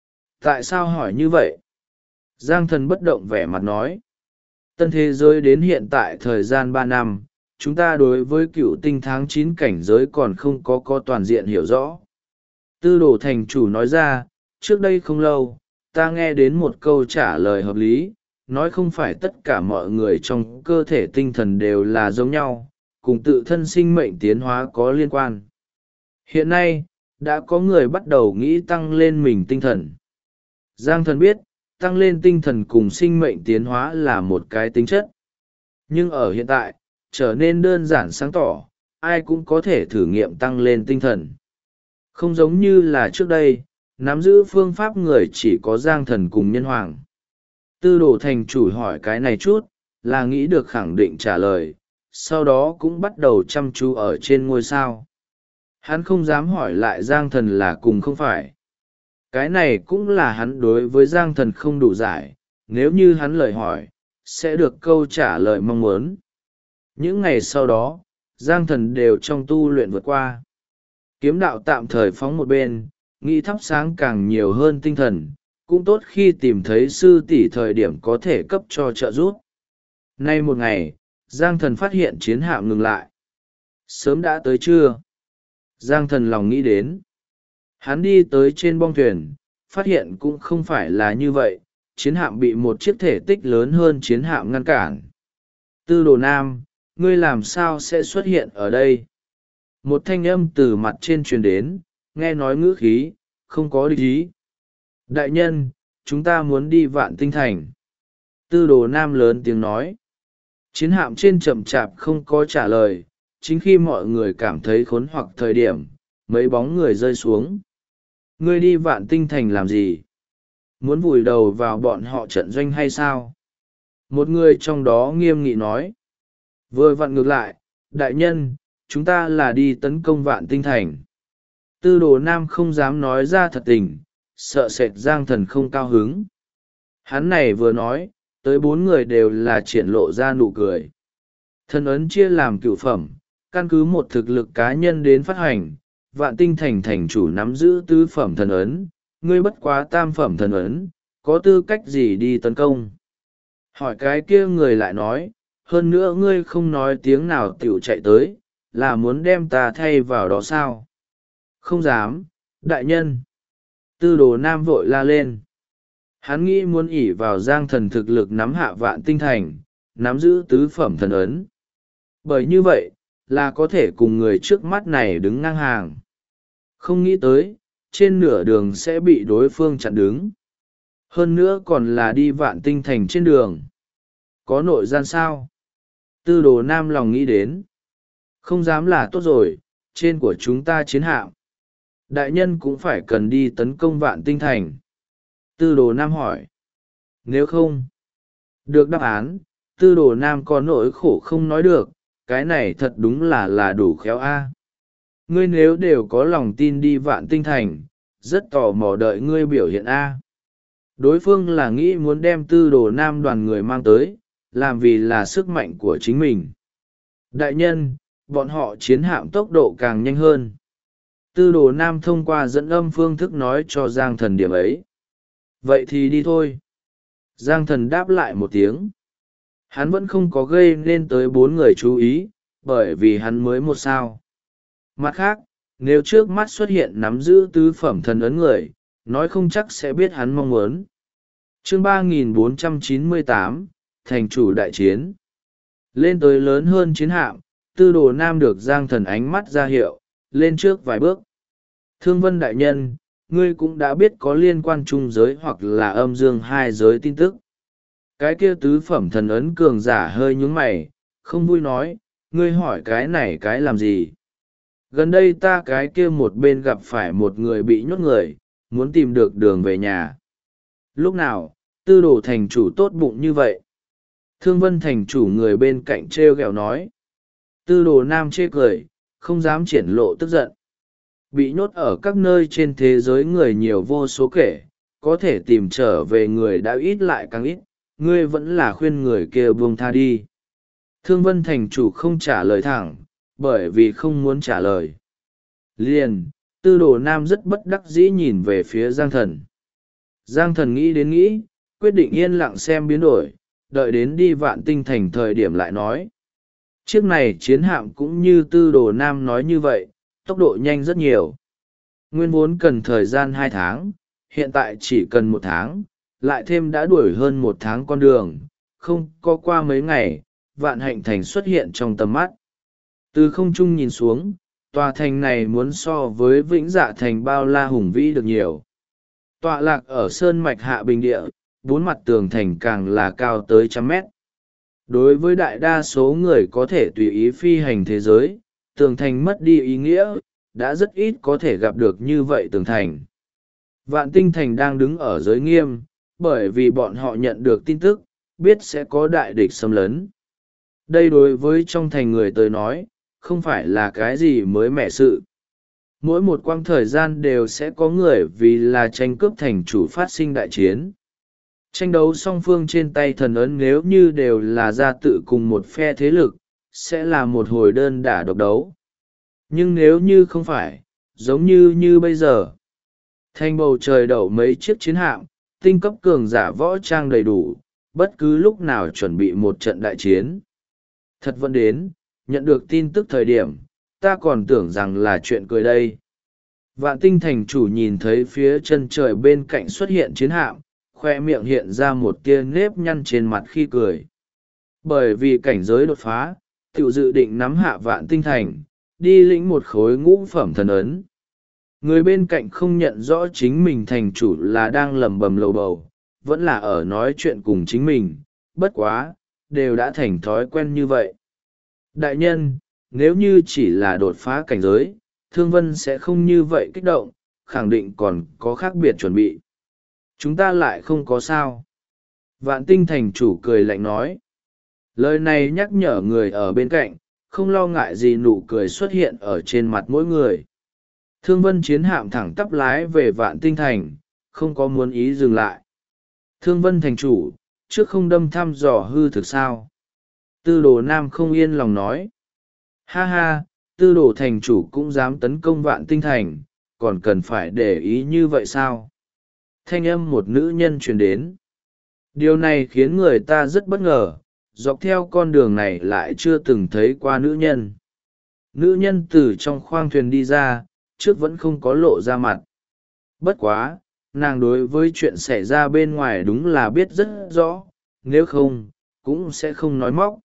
Tại sao hỏi như vậy? Giang Thần bất động vẻ mặt nói. Tân thế giới đến hiện tại thời gian 3 năm, chúng ta đối với cựu tinh tháng 9 cảnh giới còn không có toàn diện hiểu rõ. Tư đồ thành chủ nói ra, trước đây không lâu, ta nghe đến một câu trả lời hợp lý, nói không phải tất cả mọi người trong cơ thể tinh thần đều là giống nhau, cùng tự thân sinh mệnh tiến hóa có liên quan. Hiện nay, đã có người bắt đầu nghĩ tăng lên mình tinh thần. Giang Thần biết, tăng lên tinh thần cùng sinh mệnh tiến hóa là một cái tính chất. Nhưng ở hiện tại, trở nên đơn giản sáng tỏ, ai cũng có thể thử nghiệm tăng lên tinh thần. Không giống như là trước đây, nắm giữ phương pháp người chỉ có Giang Thần cùng Nhân Hoàng. Tư đồ thành chủ hỏi cái này chút, là nghĩ được khẳng định trả lời, sau đó cũng bắt đầu chăm chú ở trên ngôi sao. Hắn không dám hỏi lại Giang Thần là cùng không phải. Cái này cũng là hắn đối với Giang Thần không đủ giải, nếu như hắn lời hỏi, sẽ được câu trả lời mong muốn. Những ngày sau đó, Giang Thần đều trong tu luyện vượt qua. Kiếm đạo tạm thời phóng một bên, nghĩ thắp sáng càng nhiều hơn tinh thần, cũng tốt khi tìm thấy sư tỷ thời điểm có thể cấp cho trợ giúp. Nay một ngày, Giang Thần phát hiện chiến hạm ngừng lại. Sớm đã tới trưa. Giang Thần lòng nghĩ đến. Hắn đi tới trên bong thuyền, phát hiện cũng không phải là như vậy, chiến hạm bị một chiếc thể tích lớn hơn chiến hạm ngăn cản. Tư đồ nam, ngươi làm sao sẽ xuất hiện ở đây? Một thanh âm từ mặt trên truyền đến, nghe nói ngữ khí, không có địch ý. Đại nhân, chúng ta muốn đi Vạn Tinh Thành. Tư đồ nam lớn tiếng nói. Chiến hạm trên chậm chạp không có trả lời, chính khi mọi người cảm thấy khốn hoặc thời điểm, mấy bóng người rơi xuống. Ngươi đi Vạn Tinh Thành làm gì? Muốn vùi đầu vào bọn họ trận doanh hay sao? Một người trong đó nghiêm nghị nói. Vừa vặn ngược lại, đại nhân, chúng ta là đi tấn công Vạn Tinh Thành. Tư đồ nam không dám nói ra thật tình, sợ sệt Giang Thần không cao hứng. Hắn này vừa nói, tới 4 người đều là triển lộ ra nụ cười. Thần ấn chia làm cựu phẩm, căn cứ một thực lực cá nhân đến phát hành, Vạn Tinh Thành thành chủ nắm giữ tứ phẩm thần ấn, ngươi bất quá tam phẩm thần ấn, có tư cách gì đi tấn công? Hỏi cái kia người lại nói, hơn nữa ngươi không nói tiếng nào tiểu chạy tới, là muốn đem ta thay vào đó sao? Không dám, đại nhân. Tư Đồ Nam vội la lên. Hắn nghĩ muốn ỷ vào Giang Thần thực lực nắm hạ Vạn Tinh Thành, nắm giữ tứ phẩm thần ấn. Bởi như vậy, là có thể cùng người trước mắt này đứng ngang hàng. Không nghĩ tới, trên nửa đường sẽ bị đối phương chặn đứng. Hơn nữa còn là đi Vạn Tinh Thành trên đường. Có nội gian sao? Tư Đồ Nam lòng nghĩ đến. Không dám là tốt rồi, trên của chúng ta chiến hạm. Đại nhân cũng phải cần đi tấn công Vạn Tinh Thành. Tư Đồ Nam hỏi. Nếu không được đáp án, Tư Đồ Nam có nỗi khổ không nói được, cái này thật đúng là đủ khéo a. Ngươi nếu đều có lòng tin đi Vạn Tinh Thành, rất tò mò đợi ngươi biểu hiện a. Đối phương là nghĩ muốn đem Tư Đồ Nam đoàn người mang tới, làm vì là sức mạnh của chính mình. Đại nhân, bọn họ chiến hạm tốc độ càng nhanh hơn. Tư Đồ Nam thông qua dẫn âm phương thức nói cho Giang Thần điểm ấy. Vậy thì đi thôi. Giang Thần đáp lại một tiếng. Hắn vẫn không có gây nên tới 4 người chú ý, bởi vì hắn mới 1 sao. Mặt khác, nếu trước mắt xuất hiện nắm giữ tứ phẩm thần ấn người, nói không chắc sẽ biết hắn mong muốn. Chương 3498, Thành chủ đại chiến. Lên tới lớn hơn chiến hạm, Tư Đồ Nam được Giang Thần ánh mắt ra hiệu, lên trước vài bước. Thương Vân đại nhân, ngươi cũng đã biết có liên quan trung giới hoặc là âm dương hai giới tin tức. Cái kia tứ phẩm thần ấn cường giả hơi nhướng mày, không vui nói, ngươi hỏi cái này cái làm gì? Gần đây ta cái kia một bên gặp phải một người bị nhốt người, muốn tìm được đường về nhà. Lúc nào, Tư Đồ thành chủ tốt bụng như vậy? Thương Vân thành chủ người bên cạnh trêu ghẹo nói. Tư Đồ Nam chê cười, không dám triển lộ tức giận. Bị nhốt ở các nơi trên thế giới người nhiều vô số kể, có thể tìm trở về người đã ít lại càng ít, ngươi vẫn là khuyên người kia buông tha đi. Thương Vân thành chủ không trả lời thẳng, bởi vì không muốn trả lời. Liền, Tư Đồ Nam rất bất đắc dĩ nhìn về phía Giang Thần. Giang Thần nghĩ đến nghĩ, quyết định yên lặng xem biến đổi, đợi đến đi Vạn Tinh Thành thời điểm lại nói. Chiếc này chiến hạm cũng như Tư Đồ Nam nói như vậy, tốc độ nhanh rất nhiều. Nguyên vốn cần thời gian 2 tháng, hiện tại chỉ cần 1 tháng, lại thêm đã đuổi hơn 1 tháng con đường, không có qua mấy ngày, Vạn Hạnh Thành xuất hiện trong tầm mắt. Từ không trung nhìn xuống, tòa thành này muốn so với Vĩnh Dạ Thành bao la hùng vĩ được nhiều. Tọa lạc ở sơn mạch hạ bình địa, 4 mặt tường thành càng là cao tới 100 mét. Đối với đại đa số người có thể tùy ý phi hành thế giới, tường thành mất đi ý nghĩa, đã rất ít có thể gặp được như vậy tường thành. Vạn Tinh Thành đang đứng ở giới nghiêm, bởi vì bọn họ nhận được tin tức, biết sẽ có đại địch xâm lấn. Đây đối với trong thành người tới nói, không phải là cái gì mới mẻ sự. Mỗi một quãng thời gian đều sẽ có người vì là tranh cướp thành chủ phát sinh đại chiến. Tranh đấu song phương trên tay thần ấn nếu như đều là ra tự cùng một phe thế lực, sẽ là một hồi đơn đả độc đấu. Nhưng nếu như không phải, giống như bây giờ, thành bầu trời đậu mấy chiếc chiến hạm, tinh cấp cường giả võ trang đầy đủ, bất cứ lúc nào chuẩn bị một trận đại chiến. Thật vẫn đến, nhận được tin tức thời điểm, ta còn tưởng rằng là chuyện cười đây. Vạn Tinh thành chủ nhìn thấy phía chân trời bên cạnh xuất hiện chiến hạm, khoe miệng hiện ra một tia nếp nhăn trên mặt khi cười. Bởi vì cảnh giới đột phá, tiểu dự định nắm hạ Vạn Tinh thành, đi lĩnh một khối ngũ phẩm thần ấn. Người bên cạnh không nhận rõ chính mình thành chủ là đang lẩm bẩm lầu bầu, vẫn là ở nói chuyện cùng chính mình, bất quá, đều đã thành thói quen như vậy. Đại nhân, nếu như chỉ là đột phá cảnh giới, Thương Vân sẽ không như vậy kích động, khẳng định còn có khác biệt chuẩn bị. Chúng ta lại không có sao. Vạn Tinh thành chủ cười lạnh nói. Lời này nhắc nhở người ở bên cạnh, không lo ngại gì nụ cười xuất hiện ở trên mặt mỗi người. Thương Vân chiến hạm thẳng tắp lái về Vạn Tinh thành, không có muốn ý dừng lại. Thương Vân thành chủ, trước không đâm thăm dò hư thực sao? Tư đồ nam không yên lòng nói. Ha ha, tư đồ thành chủ cũng dám tấn công Vạn Tinh thành, còn cần phải để ý như vậy sao? Thanh âm một nữ nhân truyền đến. Điều này khiến người ta rất bất ngờ, dọc theo con đường này lại chưa từng thấy qua nữ nhân. Nữ nhân từ trong khoang thuyền đi ra, trước vẫn không có lộ ra mặt. Bất quá, nàng đối với chuyện xảy ra bên ngoài đúng là biết rất rõ, nếu không, cũng sẽ không nói móc.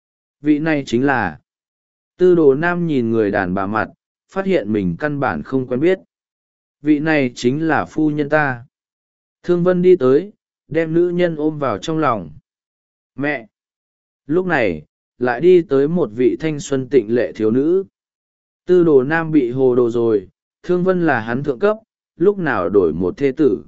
Vị này chính là... Tư đồ nam nhìn người đàn bà mặt, phát hiện mình căn bản không quen biết. Vị này chính là phu nhân ta. Thương Vân đi tới, đem nữ nhân ôm vào trong lòng. Mẹ! Lúc này, lại đi tới một vị thanh xuân tịnh lệ thiếu nữ. Tư đồ nam bị hồ đồ rồi, Thương Vân là hắn thượng cấp, lúc nào đổi một thê tử.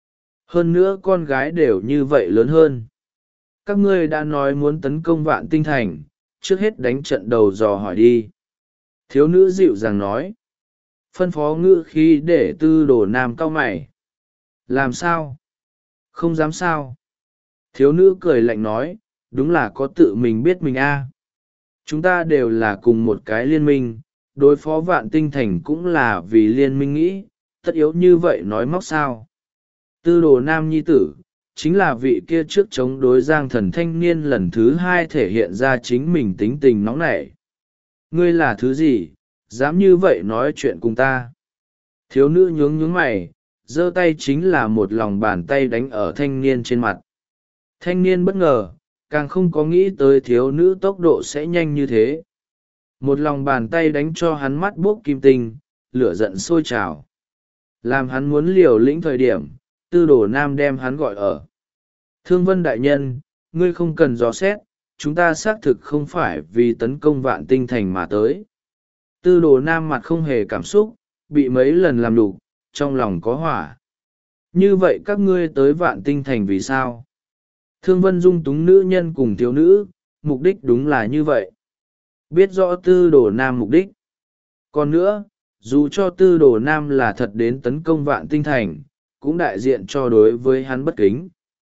Hơn nữa con gái đều như vậy lớn hơn. Các ngươi đã nói muốn tấn công Vạn Tinh thành, trước hết đánh trận đầu dò hỏi đi. Thiếu nữ dịu dàng nói. Phân phó ngữ khí để tư đồ nam cau mày. Làm sao? Không dám sao? Thiếu nữ cười lạnh nói, đúng là có tự mình biết mình a. Chúng ta đều là cùng một cái liên minh, đối phó Vạn Tinh thành cũng là vì liên minh nghĩ, tất yếu như vậy nói móc sao. Tư đồ nam nhi tử, chính là vị kia trước chống đối Giang Thần thanh niên lần thứ hai thể hiện ra chính mình tính tình nóng nảy. Ngươi là thứ gì, dám như vậy nói chuyện cùng ta? Thiếu nữ nhướng nhướng mày, giơ tay chính là một lòng bàn tay đánh ở thanh niên trên mặt. Thanh niên bất ngờ, càng không có nghĩ tới thiếu nữ tốc độ sẽ nhanh như thế. Một lòng bàn tay đánh cho hắn mắt buốc kim tinh, lửa giận sôi trào. Làm hắn muốn liều lĩnh thời điểm, tư đồ nam đem hắn gọi ở. Thương Vân đại nhân, ngươi không cần dò xét, chúng ta xác thực không phải vì tấn công Vạn Tinh thành mà tới. Tư đồ nam mặt không hề cảm xúc, bị mấy lần làm đục, trong lòng có hỏa. Như vậy các ngươi tới Vạn Tinh thành vì sao? Thương Vân dung túng nữ nhân cùng thiếu nữ, mục đích đúng là như vậy. Biết rõ tư đồ nam mục đích. Còn nữa, dù cho tư đồ nam là thật đến tấn công Vạn Tinh thành, cũng đại diện cho đối với hắn bất kính.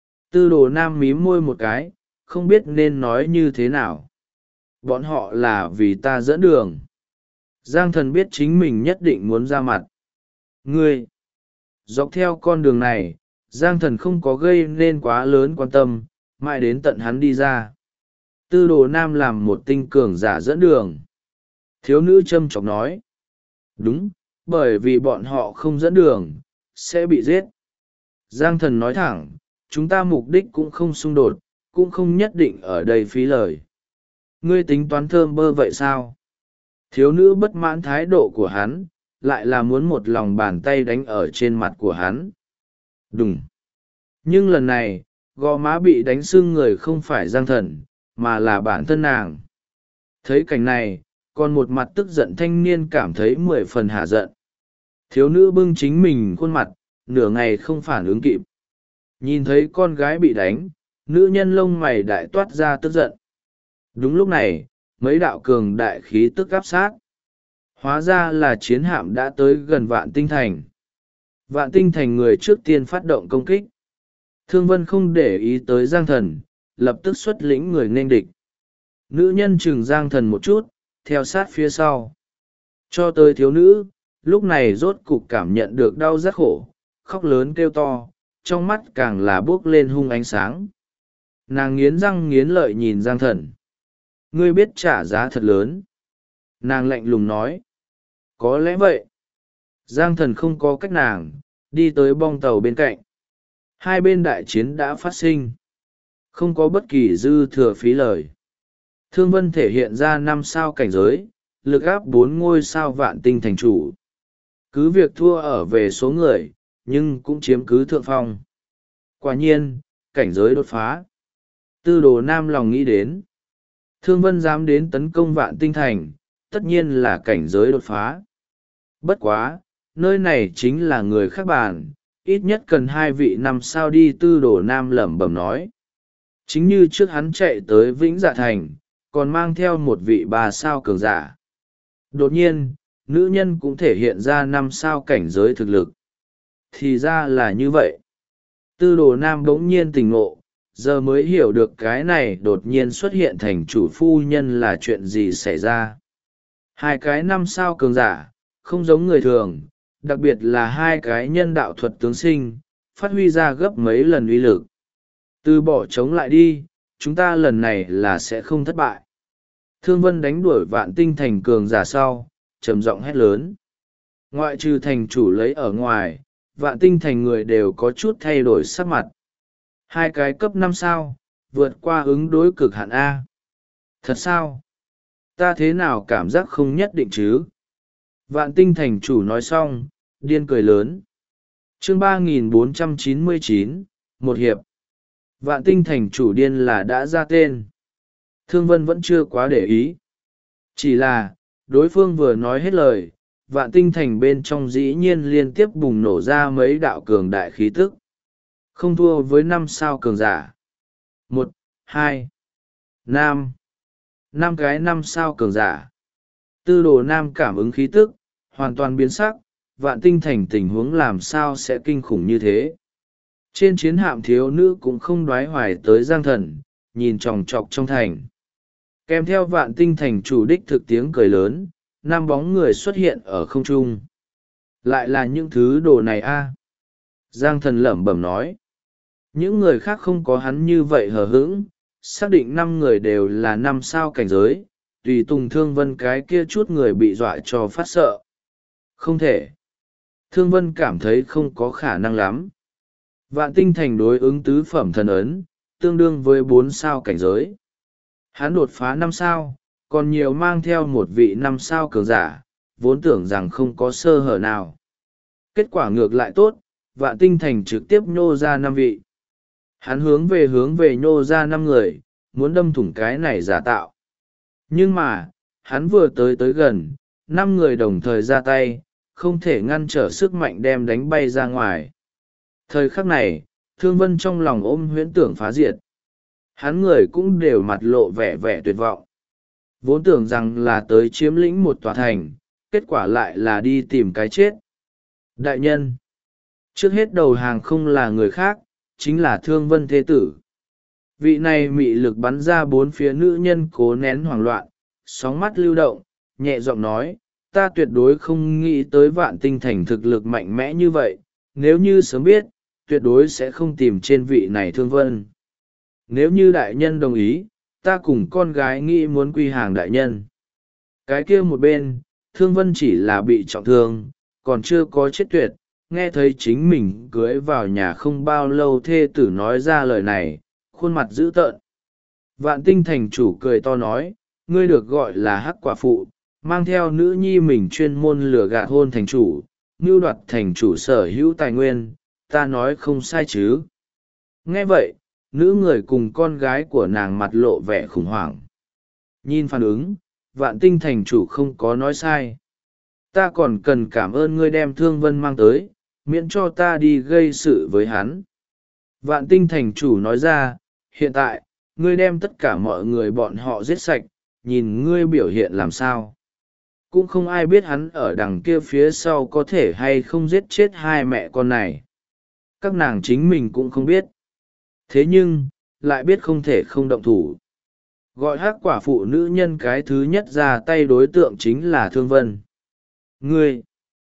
Tư đồ nam mím môi một cái, không biết nên nói như thế nào. Bọn họ là vì ta dẫn đường. Giang Thần biết chính mình nhất định muốn ra mặt. Ngươi! Dọc theo con đường này, Giang Thần không có gây nên quá lớn quan tâm, mãi đến tận hắn đi ra. Tư đồ nam làm một tinh cường giả dẫn đường. Thiếu nữ châm chọc nói. Đúng, bởi vì bọn họ không dẫn đường, sẽ bị giết. Giang Thần nói thẳng, chúng ta mục đích cũng không xung đột, cũng không nhất định ở đây phí lời. Ngươi tính toán thơm bơ vậy sao? Thiếu nữ bất mãn thái độ của hắn, lại là muốn một lòng bàn tay đánh ở trên mặt của hắn. Đúng. Nhưng lần này, gò má bị đánh sưng người không phải Giang Thần, mà là bản thân nàng. Thấy cảnh này, còn một mặt tức giận thanh niên cảm thấy 10 phần hả giận. Thiếu nữ bưng chính mình khuôn mặt, nửa ngày không phản ứng kịp. Nhìn thấy con gái bị đánh, nữ nhân lông mày đại toát ra tức giận. Đúng lúc này, mấy đạo cường đại khí tức áp sát. Hóa ra là chiến hạm đã tới gần Vạn Tinh thành. Vạn Tinh thành người trước tiên phát động công kích. Thương Vân không để ý tới Giang Thần, lập tức xuất lĩnh người nên địch. Nữ nhân chừng Giang Thần một chút, theo sát phía sau. Cho tới thiếu nữ, lúc này rốt cục cảm nhận được đau rất khổ, khóc lớn kêu to, trong mắt càng là buốc lên hung ánh sáng. Nàng nghiến răng nghiến lợi nhìn Giang Thần. Ngươi biết trả giá thật lớn. Nàng lạnh lùng nói. Có lẽ vậy. Giang Thần không có cách nàng, đi tới bong tàu bên cạnh. Hai bên đại chiến đã phát sinh. Không có bất kỳ dư thừa phí lời. Thương Vân thể hiện ra 5 sao cảnh giới, lực áp 4 ngôi sao Vạn Tinh thành chủ. Cứ việc thua ở về số người, nhưng cũng chiếm cứ thượng phong. Quả nhiên, cảnh giới đột phá. Tư đồ nam lòng nghĩ đến. Thương Vân dám đến tấn công Vạn Tinh thành, tất nhiên là cảnh giới đột phá. Bất quá, nơi này chính là người khác bàn, ít nhất cần 2 vị 5 sao đi. Tư đồ nam lẩm bẩm nói. Chính như trước hắn chạy tới Vĩnh Dạ thành, còn mang theo một vị 3 sao cường giả. Đột nhiên, nữ nhân cũng thể hiện ra 5 sao cảnh giới thực lực. thì ra là như vậy. Tư đồ nam bỗng nhiên tỉnh ngộ, giờ mới hiểu được cái này đột nhiên xuất hiện thành chủ phu nhân là chuyện gì xảy ra. Hai cái 5 sao cường giả, không giống người thường, đặc biệt là hai cái nhân đạo thuật tướng sinh, phát huy ra gấp mấy lần uy lực. Từ bỏ chống lại đi, chúng ta lần này là sẽ không thất bại. Thương Vân đánh đuổi Vạn Tinh thành cường giả sau, trầm giọng hét lớn. Ngoại trừ thành chủ lấy ở ngoài, Vạn Tinh thành người đều có chút thay đổi sắc mặt. Hai cái cấp 5 sao, vượt qua ứng đối cực hạn A. Thật sao? Ta thế nào cảm giác không nhất định chứ? Vạn Tinh thành chủ nói xong, điên cười lớn. Chương 3499, một hiệp. Vạn Tinh thành chủ điên là đã ra tên. Thương Vân vẫn chưa quá để ý. Chỉ là, đối phương vừa nói hết lời, Vạn Tinh thành bên trong dĩ nhiên liên tiếp bùng nổ ra mấy đạo cường đại khí tức. Không thua với 5 sao cường giả. 1, 2, 5. 5 cái 5 sao cường giả. Tư đồ nam cảm ứng khí tức, hoàn toàn biến sắc, Vạn Tinh thành tình huống làm sao sẽ kinh khủng như thế. Trên chiến hạm thiếu nữ cũng không đoái hoài tới Giang Thần, nhìn chòng chọc trong thành. Kèm theo Vạn Tinh thành chủ đích thực tiếng cười lớn, 5 bóng người xuất hiện ở không trung. Lại là những thứ đồ này a. Giang Thần lẩm bẩm nói. Những người khác không có hắn như vậy hờ hững, xác định 5 người đều là 5 sao cảnh giới, tùy tùng Thương Vân cái kia chút người bị dọa cho phát sợ. Không thể. Thương Vân cảm thấy không có khả năng lắm. Vạn Tinh thành đối ứng tứ phẩm thần ấn, tương đương với 4 sao cảnh giới. Hắn đột phá 5 sao, còn nhiều mang theo một vị 5 sao cường giả, vốn tưởng rằng không có sơ hở nào. Kết quả ngược lại tốt, Vạn Tinh thành trực tiếp nhô ra 5 vị. Hắn hướng về nhô ra 5 người, muốn đâm thủng cái này giả tạo. Nhưng mà, hắn vừa tới gần, 5 người đồng thời ra tay, không thể ngăn trở sức mạnh đem đánh bay ra ngoài. Thời khắc này, Thương Vân trong lòng ôm huyễn tưởng phá diệt. Hắn người cũng đều mặt lộ vẻ tuyệt vọng. Vốn tưởng rằng là tới chiếm lĩnh một tòa thành, kết quả lại là đi tìm cái chết. Đại nhân, trước hết đầu hàng không là người khác, chính là Thương Vân thế tử. Vị này mị lực bắn ra bốn phía nữ nhân cố nén hoảng loạn, sóng mắt lưu động, nhẹ giọng nói, ta tuyệt đối không nghĩ tới Vạn Tinh thành thực lực mạnh mẽ như vậy, nếu như sớm biết, tuyệt đối sẽ không tìm trên vị này Thương Vân. Nếu như đại nhân đồng ý, ta cùng con gái nghĩ muốn quy hàng đại nhân. Cái kia một bên, Thương Vân chỉ là bị trọng thương, còn chưa có chết tuyệt, nghe thấy chính mình cưới vào nhà không bao lâu thê tử nói ra lời này, khuôn mặt dữ tợn. Vạn Tinh thành chủ cười to nói, ngươi được gọi là hắc quả phụ, mang theo nữ nhi mình chuyên môn lừa gạt hôn thành chủ, mưu đoạt thành chủ sở hữu tài nguyên, ta nói không sai chứ. Nghe vậy, nữ người cùng con gái của nàng mặt lộ vẻ khủng hoảng. Nhìn phản ứng, Vạn Tinh thành chủ không có nói sai. Ta còn cần cảm ơn ngươi đem Thương Vân mang tới, miễn cho ta đi gây sự với hắn. Vạn Tinh thành chủ nói ra, hiện tại, ngươi đem tất cả mọi người bọn họ giết sạch, nhìn ngươi biểu hiện làm sao. Cũng không ai biết hắn ở đằng kia phía sau có thể hay không giết chết hai mẹ con này. Các nàng chính mình cũng không biết. Thế nhưng, lại biết không thể không động thủ. Gọi hắc quả phụ nữ nhân cái thứ nhất ra tay đối tượng chính là Thương Vân. Ngươi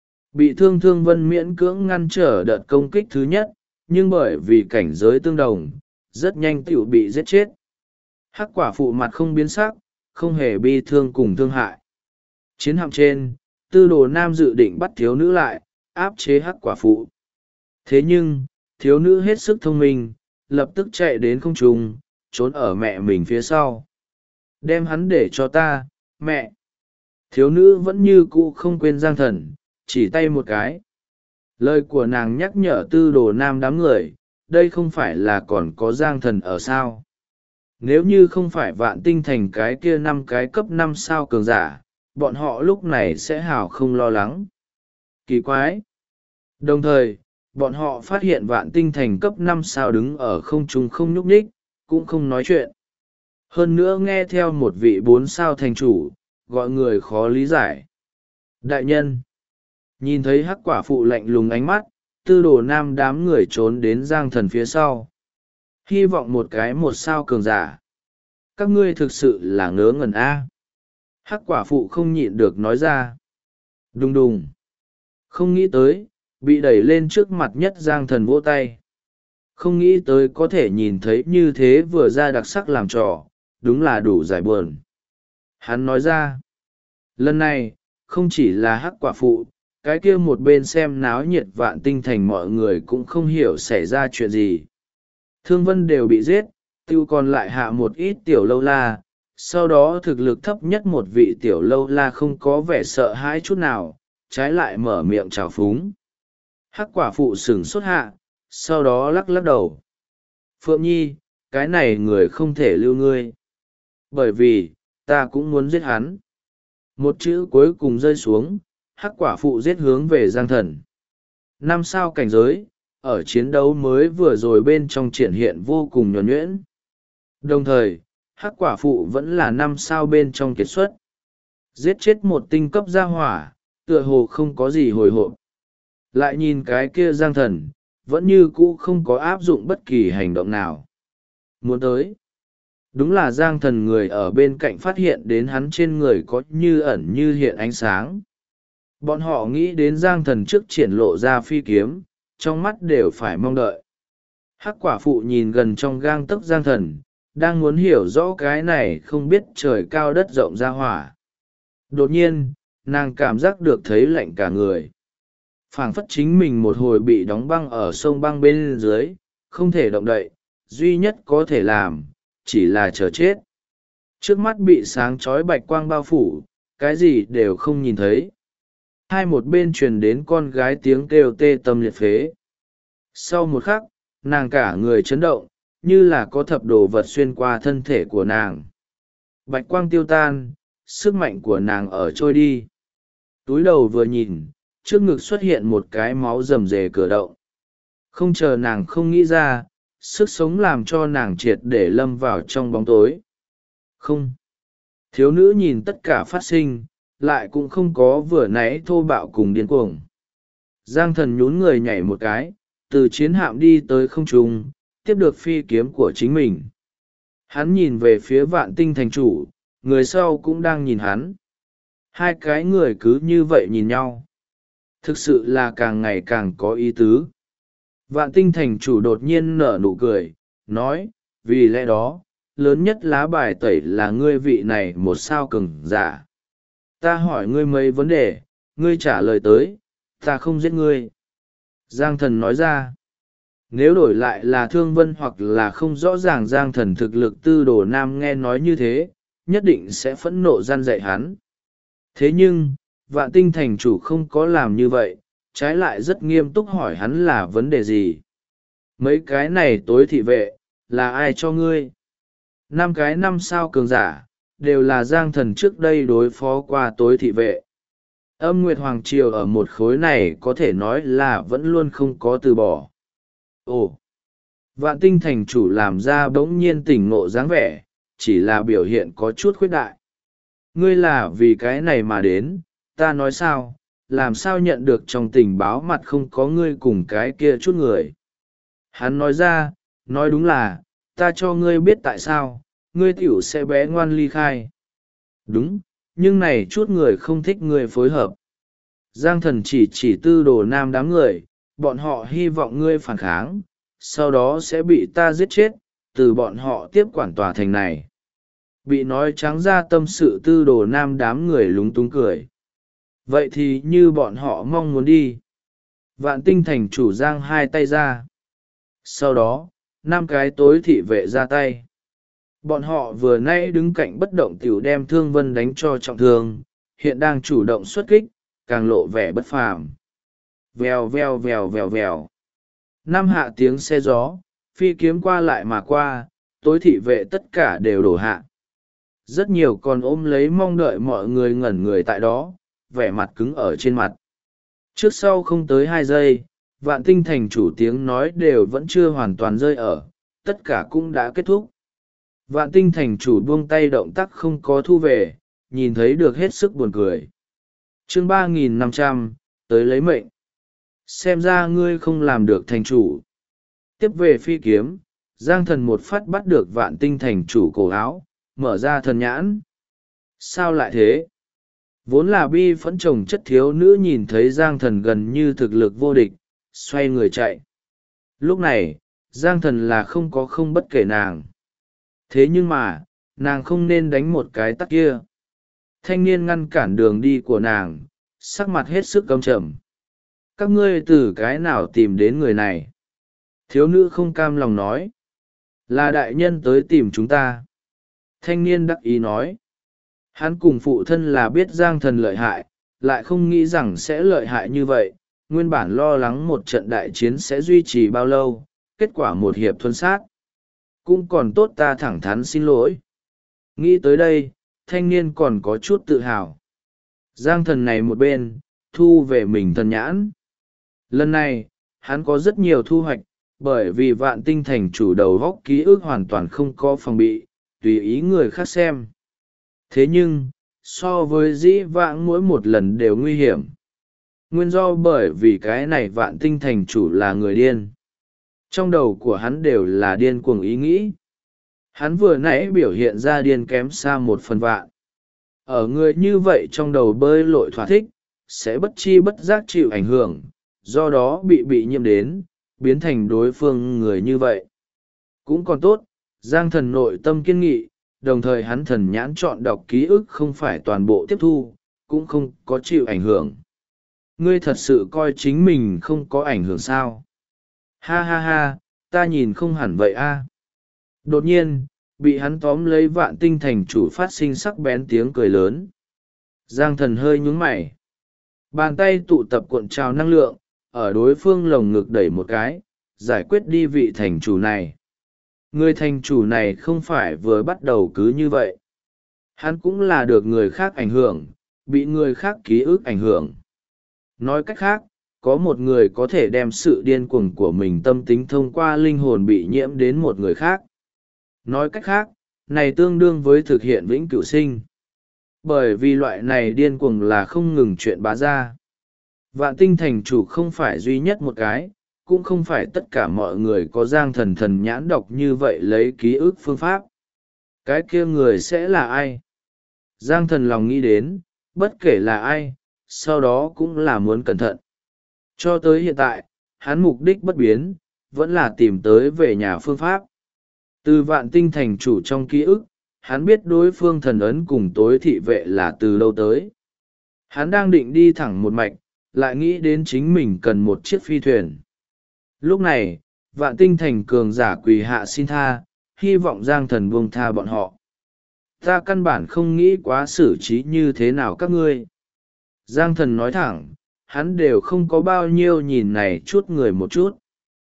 bị Thương Vân miễn cưỡng ngăn trở đợt công kích thứ nhất, nhưng bởi vì cảnh giới tương đồng, rất nhanh tựu bị giết chết. Hắc quả phụ mặt không biến sắc, không hề bi thương cùng thương hại. Chiến hạm trên, Tư đồ nam dự định bắt thiếu nữ lại, áp chế hắc quả phụ. Thế nhưng, thiếu nữ hết sức thông minh, lập tức chạy đến không trung, trốn ở mẹ mình phía sau. Đem hắn để cho ta, mẹ. Thiếu nữ vẫn như cũ không quên Giang Thần, chỉ tay một cái. Lời của nàng nhắc nhở Tư đồ nam đám người, đây không phải là còn có Giang Thần ở sao. Nếu như không phải Vạn Tinh thành cái kia 5 cái cấp 5 sao cường giả, bọn họ lúc này sẽ hào không lo lắng. Kỳ quái! Đồng thời, bọn họ phát hiện Vạn Tinh thành cấp 5 sao đứng ở không trung không nhúc nhích, cũng không nói chuyện. Hơn nữa nghe theo một vị 4 sao thành chủ, gọi người khó lý giải. Đại nhân! Nhìn thấy hắc quả phụ lạnh lùng ánh mắt, tư đồ nam đám người trốn đến giang thần phía sau. Hy vọng một cái một sao cường giả. Các ngươi thực sự là ngớ ngẩn a. Hắc quả phụ không nhịn được nói ra. Đùng đùng. Không nghĩ tới, bị đẩy lên trước mặt nhất giang thần vỗ tay. Không nghĩ tới có thể nhìn thấy như thế vừa ra đặc sắc làm trò, đúng là đủ giải buồn. Hắn nói ra. Lần này, không chỉ là hắc quả phụ, cái kia một bên xem náo nhiệt Vạn Tinh Thành mọi người cũng không hiểu xảy ra chuyện gì. Thương Vân đều bị giết, tiêu còn lại hạ một ít tiểu lâu la, sau đó thực lực thấp nhất một vị tiểu lâu la không có vẻ sợ hãi chút nào, trái lại mở miệng trào phúng. Hắc quả phụ sửng sốt hạ, sau đó lắc lắc đầu. Phượng Nhi, cái này người không thể lưu ngươi. Bởi vì, ta cũng muốn giết hắn. Một chữ cuối cùng rơi xuống, hắc quả phụ giết hướng về Giang Thần. 5 sao cảnh giới, ở chiến đấu mới vừa rồi bên trong triển hiện vô cùng nhuần nhuyễn. Đồng thời, hắc quả phụ vẫn là 5 sao bên trong kiệt xuất. Giết chết một tinh cấp gia hỏa, tựa hồ không có gì hồi hộp. Lại nhìn cái kia Giang Thần, vẫn như cũ không có áp dụng bất kỳ hành động nào. Muốn tới. Đúng là Giang Thần người ở bên cạnh phát hiện đến hắn trên người có như ẩn như hiện ánh sáng. Bọn họ nghĩ đến Giang Thần trước triển lộ ra phi kiếm, trong mắt đều phải mong đợi. Hắc quả phụ nhìn gần trong gang tấc Giang Thần, đang muốn hiểu rõ cái này không biết trời cao đất rộng ra hỏa. Đột nhiên, nàng cảm giác được thấy lạnh cả người. Phảng phất chính mình một hồi bị đóng băng ở sông băng bên dưới, không thể động đậy, duy nhất có thể làm, chỉ là chờ chết. Trước mắt bị sáng chói bạch quang bao phủ, cái gì đều không nhìn thấy. Hai một bên truyền đến con gái tiếng kêu tê tâm liệt phế. Sau một khắc, nàng cả người chấn động, như là có thập đồ vật xuyên qua thân thể của nàng. Bạch quang tiêu tan, sức mạnh của nàng ở trôi đi. Túi đầu vừa nhìn, trước ngực xuất hiện một cái máu rầm rề cửa động. Không chờ nàng không nghĩ ra, sức sống làm cho nàng triệt để lâm vào trong bóng tối. Không. Thiếu nữ nhìn tất cả phát sinh, lại cũng không có vừa nãy thô bạo cùng điên cuồng. Giang Thần nhún người nhảy một cái, từ chiến hạm đi tới không trung, tiếp được phi kiếm của chính mình. Hắn nhìn về phía Vạn Tinh thành chủ, người sau cũng đang nhìn hắn. Hai cái người cứ như vậy nhìn nhau. Thực sự là càng ngày càng có ý tứ. Vạn Tinh thành chủ đột nhiên nở nụ cười, nói, vì lẽ đó, lớn nhất lá bài tẩy là ngươi vị này một sao cường giả. Ta hỏi ngươi mấy vấn đề, ngươi trả lời tới, ta không giết ngươi. Giang Thần nói ra, nếu đổi lại là Thương Vân hoặc là không rõ ràng Giang Thần thực lực tư đồ nam nghe nói như thế, nhất định sẽ phẫn nộ gian dạy hắn. Thế nhưng, Vạn Tinh thành chủ không có làm như vậy, trái lại rất nghiêm túc hỏi hắn là vấn đề gì. Mấy cái này tối thị vệ, là ai cho ngươi? 5 cái 5 sao cường giả, đều là Giang Thần trước đây đối phó qua tối thị vệ. Âm Nguyệt Hoàng Triều ở một khối này có thể nói là vẫn luôn không có từ bỏ. Ồ! Vạn Tinh thành chủ làm ra bỗng nhiên tỉnh ngộ dáng vẻ, chỉ là biểu hiện có chút khuyết đại. Ngươi là vì cái này mà đến, ta nói sao, làm sao nhận được trong tình báo mặt không có ngươi cùng cái kia chút người. Hắn nói ra, nói đúng là, ta cho ngươi biết tại sao, ngươi tiểu sẽ bé ngoan ly khai. Đúng, nhưng này chút người không thích ngươi phối hợp. Giang Thần chỉ tư đồ nam đám người, bọn họ hy vọng ngươi phản kháng, sau đó sẽ bị ta giết chết, từ bọn họ tiếp quản tòa thành này. Bị nói trắng ra tâm sự tư đồ nam đám người lúng túng cười. Vậy thì như bọn họ mong muốn đi. Vạn Tinh thành chủ giang hai tay ra. Sau đó, 5 cái tối thị vệ ra tay. Bọn họ vừa nãy đứng cạnh bất động tiểu đem Thương Vân đánh cho trọng thương, hiện đang chủ động xuất kích, càng lộ vẻ bất phàm. Vèo vèo vèo vèo vèo. 5 hạ tiếng xe gió, phi kiếm qua lại mà qua, tối thị vệ tất cả đều đổ hạ. Rất nhiều còn ôm lấy mong đợi mọi người ngẩn người tại đó, vẻ mặt cứng ở trên mặt. Trước sau không tới 2 giây, Vạn Tinh thành chủ tiếng nói đều vẫn chưa hoàn toàn rơi ở, tất cả cũng đã kết thúc. Vạn Tinh thành chủ buông tay động tác không có thu về, nhìn thấy được hết sức buồn cười. Chương 3500, tới lấy mệnh. xem ra ngươi không làm được thành chủ. Tiếp về phi kiếm, Giang Thần một phát bắt được Vạn Tinh thành chủ cổ áo, mở ra thần nhãn. Sao lại thế? Vốn là bi phẫn chồng chất thiếu nữ nhìn thấy Giang Thần gần như thực lực vô địch, xoay người chạy. Lúc này, Giang Thần là không bất kể nàng. Thế nhưng mà, nàng không nên đánh một cái tát kia. Thanh niên ngăn cản đường đi của nàng, sắc mặt hết sức căm trầm. Các ngươi từ cái nào tìm đến người này? Thiếu nữ không cam lòng nói. Là đại nhân tới tìm chúng ta. Thanh niên đắc ý nói. Hắn cùng phụ thân là biết Giang Thần lợi hại, lại không nghĩ rằng sẽ lợi hại như vậy. Nguyên bản lo lắng một trận đại chiến sẽ duy trì bao lâu, kết quả một hiệp thuần sát. Cũng còn tốt ta thẳng thắn xin lỗi. Nghĩ tới đây, thanh niên còn có chút tự hào. Giang Thần này một bên, thu về mình thần nhãn. Lần này, hắn có rất nhiều thu hoạch, bởi vì Vạn Tinh thành chủ đầu góc ký ức hoàn toàn không có phòng bị, tùy ý người khác xem. Thế nhưng, so với dĩ vãng mỗi một lần đều nguy hiểm. Nguyên do bởi vì cái này Vạn Tinh thành chủ là người điên. Trong đầu của hắn đều là điên cuồng ý nghĩ. Hắn vừa nãy biểu hiện ra điên kém xa 1/1000. Ở người như vậy trong đầu bơi lội thỏa thích, sẽ bất chi bất giác chịu ảnh hưởng, do đó bị nhiễm đến, biến thành đối phương người như vậy. Cũng còn tốt, Giang Thần nội tâm kiên nghị, đồng thời hắn thần nhãn chọn đọc ký ức không phải toàn bộ tiếp thu, cũng không có chịu ảnh hưởng. Ngươi thật sự coi chính mình không có ảnh hưởng sao? Ha ha ha, ta nhìn không hẳn vậy a. Đột nhiên, bị hắn tóm lấy Vạn Tinh thành chủ phát sinh sắc bén tiếng cười lớn. Giang Thần hơi nhướng mày. Bàn tay tụ tập cuộn trào năng lượng, ở đối phương lồng ngực đẩy một cái, giải quyết đi vị thành chủ này. Người thành chủ này không phải vừa bắt đầu cứ như vậy. Hắn cũng là được người khác ảnh hưởng, bị người khác ký ức ảnh hưởng. Nói cách khác, có một người có thể đem sự điên cuồng của mình tâm tính thông qua linh hồn bị nhiễm đến một người khác. Nói cách khác, này tương đương với thực hiện vĩnh cửu sinh. Bởi vì loại này điên cuồng là không ngừng chuyện bá ra. Vạn Tinh thành chủ không phải duy nhất một cái, cũng không phải tất cả mọi người có Giang Thần nhãn độc như vậy lấy ký ức phương pháp. Cái kia người sẽ là ai? Giang Thần lòng nghĩ đến, bất kể là ai, sau đó cũng là muốn cẩn thận. Cho tới hiện tại, hắn mục đích bất biến, vẫn là tìm tới về nhà phương pháp. Từ Vạn Tinh thành chủ trong ký ức, hắn biết đối phương thần ấn cùng tối thị vệ là từ lâu tới. Hắn đang định đi thẳng một mạch, lại nghĩ đến chính mình cần một chiếc phi thuyền. Lúc này, Vạn Tinh thành cường giả quỳ hạ xin tha, hy vọng Giang Thần buông tha bọn họ. Ta căn bản không nghĩ quá xử trí như thế nào các ngươi. Giang Thần nói thẳng, hắn đều không có bao nhiêu nhìn này chút người một chút.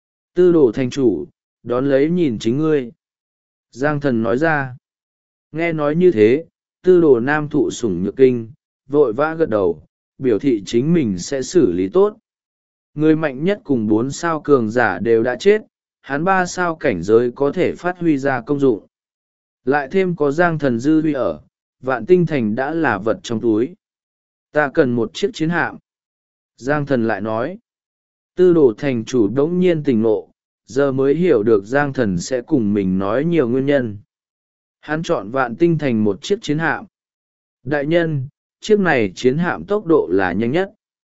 Tư đồ thành chủ, đón lấy nhìn chính ngươi. Giang Thần nói ra. Nghe nói như thế, tư đồ nam thụ sủng nhược kinh, vội vã gật đầu, biểu thị chính mình sẽ xử lý tốt. Người mạnh nhất cùng 4 sao cường giả đều đã chết, hắn 3 sao cảnh giới có thể phát huy ra công dụng. Lại thêm có Giang Thần dư huy ở, Vạn Tinh thành đã là vật trong túi. Ta cần một chiếc chiến hạm. Giang Thần lại nói. Tư đồ thành chủ đống nhiên tỉnh ngộ, giờ mới hiểu được Giang Thần sẽ cùng mình nói nhiều nguyên nhân. Hắn chọn Vạn Tinh thành một chiếc chiến hạm. Đại nhân, chiếc này chiến hạm tốc độ là nhanh nhất.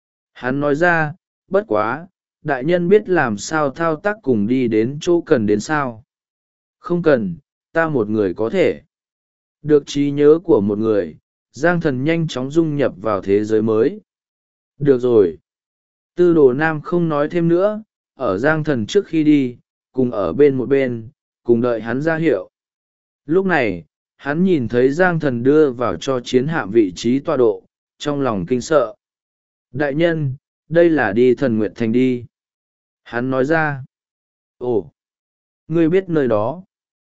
Hắn nói ra, bất quá, đại nhân biết làm sao thao tác cùng đi đến chỗ cần đến sao. Không cần, ta một người có thể. Được trí nhớ của một người, Giang Thần nhanh chóng dung nhập vào thế giới mới. Được rồi. Tư đồ nam không nói thêm nữa, ở Giang Thần trước khi đi, cùng ở bên một bên, cùng đợi hắn ra hiệu. Lúc này, hắn nhìn thấy Giang Thần đưa vào cho chiến hạm vị trí tọa độ, trong lòng kinh sợ. Đại nhân, đây là đi Thần Nguyệt Thành đi. Hắn nói ra. Ồ, ngươi biết nơi đó.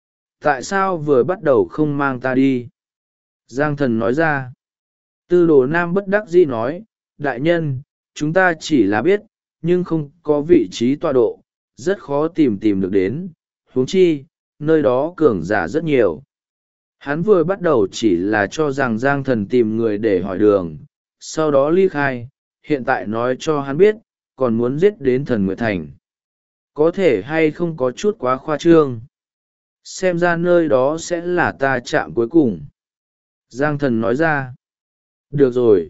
Tại sao vừa bắt đầu không mang ta đi? Giang Thần nói ra. Tư đồ nam bất đắc dĩ nói, đại nhân, chúng ta chỉ là biết, nhưng không có vị trí tọa độ, rất khó tìm được đến. Huống chi, nơi đó cường giả rất nhiều. Hắn vừa bắt đầu chỉ là cho rằng Giang Thần tìm người để hỏi đường, sau đó ly khai, hiện tại nói cho hắn biết, còn muốn giết đến Thần Nguyệt Thành. Có thể hay không có chút quá khoa trương. Xem ra nơi đó sẽ là ta chạm cuối cùng. Giang Thần nói ra. Được rồi.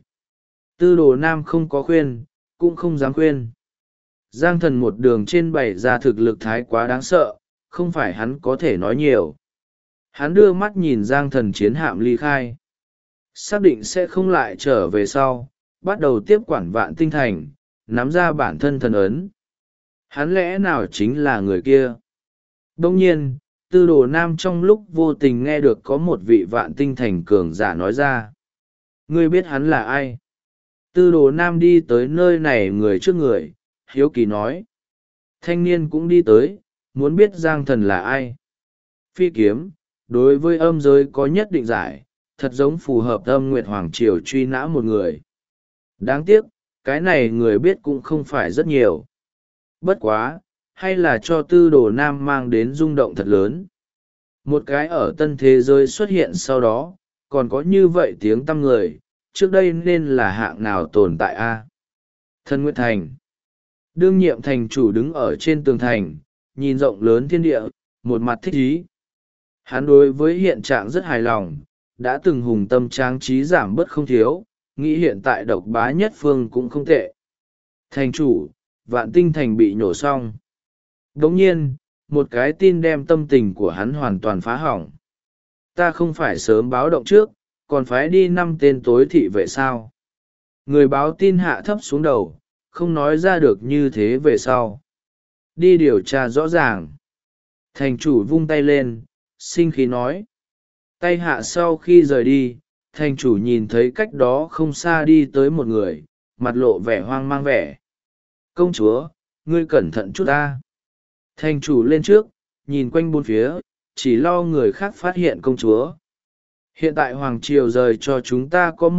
Tư Đồ Nam không có khuyên, cũng không dám khuyên. Giang Thần một đường trên bày ra thực lực thái quá đáng sợ, không phải hắn có thể nói nhiều. Hắn đưa mắt nhìn Giang Thần chiến hạm ly khai. Xác định sẽ không lại trở về sau, bắt đầu tiếp quản Vạn Tinh Thành, nắm ra bản thân thần ấn. Hắn lẽ nào chính là người kia? Đông nhiên, Tư Đồ Nam trong lúc vô tình nghe được có một vị Vạn Tinh Thành cường giả nói ra. Ngươi biết hắn là ai? Tư Đồ Nam đi tới nơi này người trước người, hiếu kỳ nói. Thanh niên cũng đi tới, muốn biết Giang Thần là ai. Phi kiếm, đối với âm giới có nhất định giải, thật giống phù hợp âm Nguyệt Hoàng Triều truy nã một người. Đáng tiếc, cái này người biết cũng không phải rất nhiều. Bất quá, hay là cho Tư Đồ Nam mang đến rung động thật lớn. Một cái ở tân thế giới xuất hiện sau đó, còn có như vậy tiếng tăm người, trước đây nên là hạng nào tồn tại a? Thần Nguyệt Thành. Đương nhiệm thành chủ đứng ở trên tường thành, nhìn rộng lớn thiên địa, một mặt thích ý. Hắn đối với hiện trạng rất hài lòng, đã từng hùng tâm trang trí giảm bớt không thiếu, nghĩ hiện tại độc bá nhất phương cũng không tệ. Thành chủ, Vạn Tinh Thành bị nhổ xong. Đồng nhiên, một cái tin đem tâm tình của hắn hoàn toàn phá hỏng. Ta không phải sớm báo động trước, còn phải đi 5 tên tối thị vệ sao. Người báo tin hạ thấp xuống đầu, không nói ra được như thế về sau. Đi điều tra rõ ràng. Thành chủ vung tay lên, sinh khí nói. Tay hạ sau khi rời đi, thành chủ nhìn thấy cách đó không xa đi tới một người, mặt lộ vẻ hoang mang vẻ. Công chúa, ngươi cẩn thận chút ta. Thành chủ lên trước, nhìn quanh bốn phía, chỉ lo người khác phát hiện công chúa. Hiện tại Hoàng Triều rời cho chúng ta có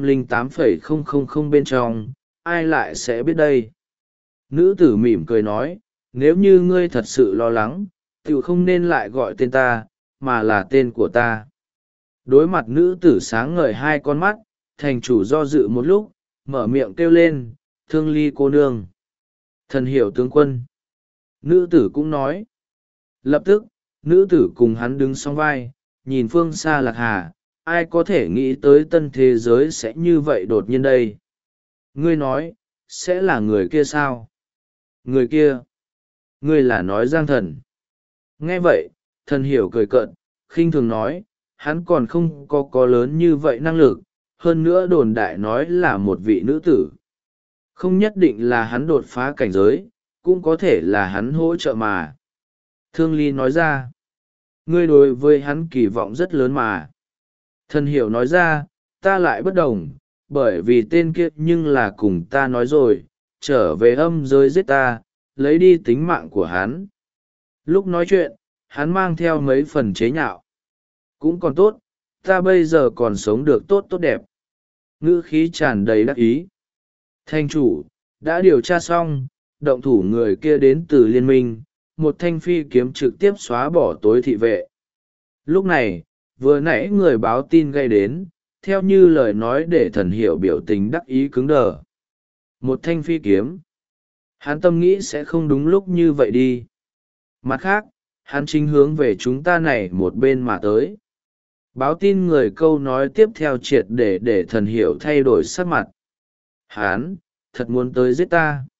108,000 bên trong, ai lại sẽ biết đây? Nữ tử mỉm cười nói, nếu như ngươi thật sự lo lắng, thì không nên lại gọi tên ta, mà là tên của ta. Đối mặt nữ tử sáng ngời hai con mắt, thành chủ do dự một lúc, mở miệng kêu lên, Thương Ly cô nương. Thần hiểu tướng quân. Nữ tử cũng nói. Lập tức, nữ tử cùng hắn đứng song vai, nhìn phương xa Lạc Hà, ai có thể nghĩ tới tân thế giới sẽ như vậy đột nhiên đây. Ngươi nói, sẽ là người kia sao? Người kia? Ngươi là nói Giang Thần. Nghe vậy, thần hiểu cười cợt, khinh thường nói, hắn còn không có lớn như vậy năng lực, hơn nữa đồn đại nói là một vị nữ tử. Không nhất định là hắn đột phá cảnh giới, cũng có thể là hắn hỗ trợ mà. Thương Ly nói ra, ngươi đối với hắn kỳ vọng rất lớn mà. Thần hiểu nói ra, ta lại bất đồng, bởi vì tên kia nhưng là cùng ta nói rồi, trở về âm giới giết ta, lấy đi tính mạng của hắn. Lúc nói chuyện, hắn mang theo mấy phần chế nhạo. Cũng còn tốt, ta bây giờ còn sống được tốt tốt đẹp. Ngữ khí tràn đầy đắc ý. Thành chủ, đã điều tra xong, động thủ người kia đến từ liên minh, một thanh phi kiếm trực tiếp xóa bỏ tối thị vệ. Lúc này, vừa nãy người báo tin gây đến, theo như lời nói để thần hiểu biểu tình đắc ý cứng đờ. Một thanh phi kiếm. Hắn tâm nghĩ sẽ không đúng lúc như vậy đi. Mặt khác, hắn chính hướng về chúng ta này một bên mà tới. Báo tin người câu nói tiếp theo triệt để thần hiểu thay đổi sắc mặt. Hắn, thật muốn tới giết ta.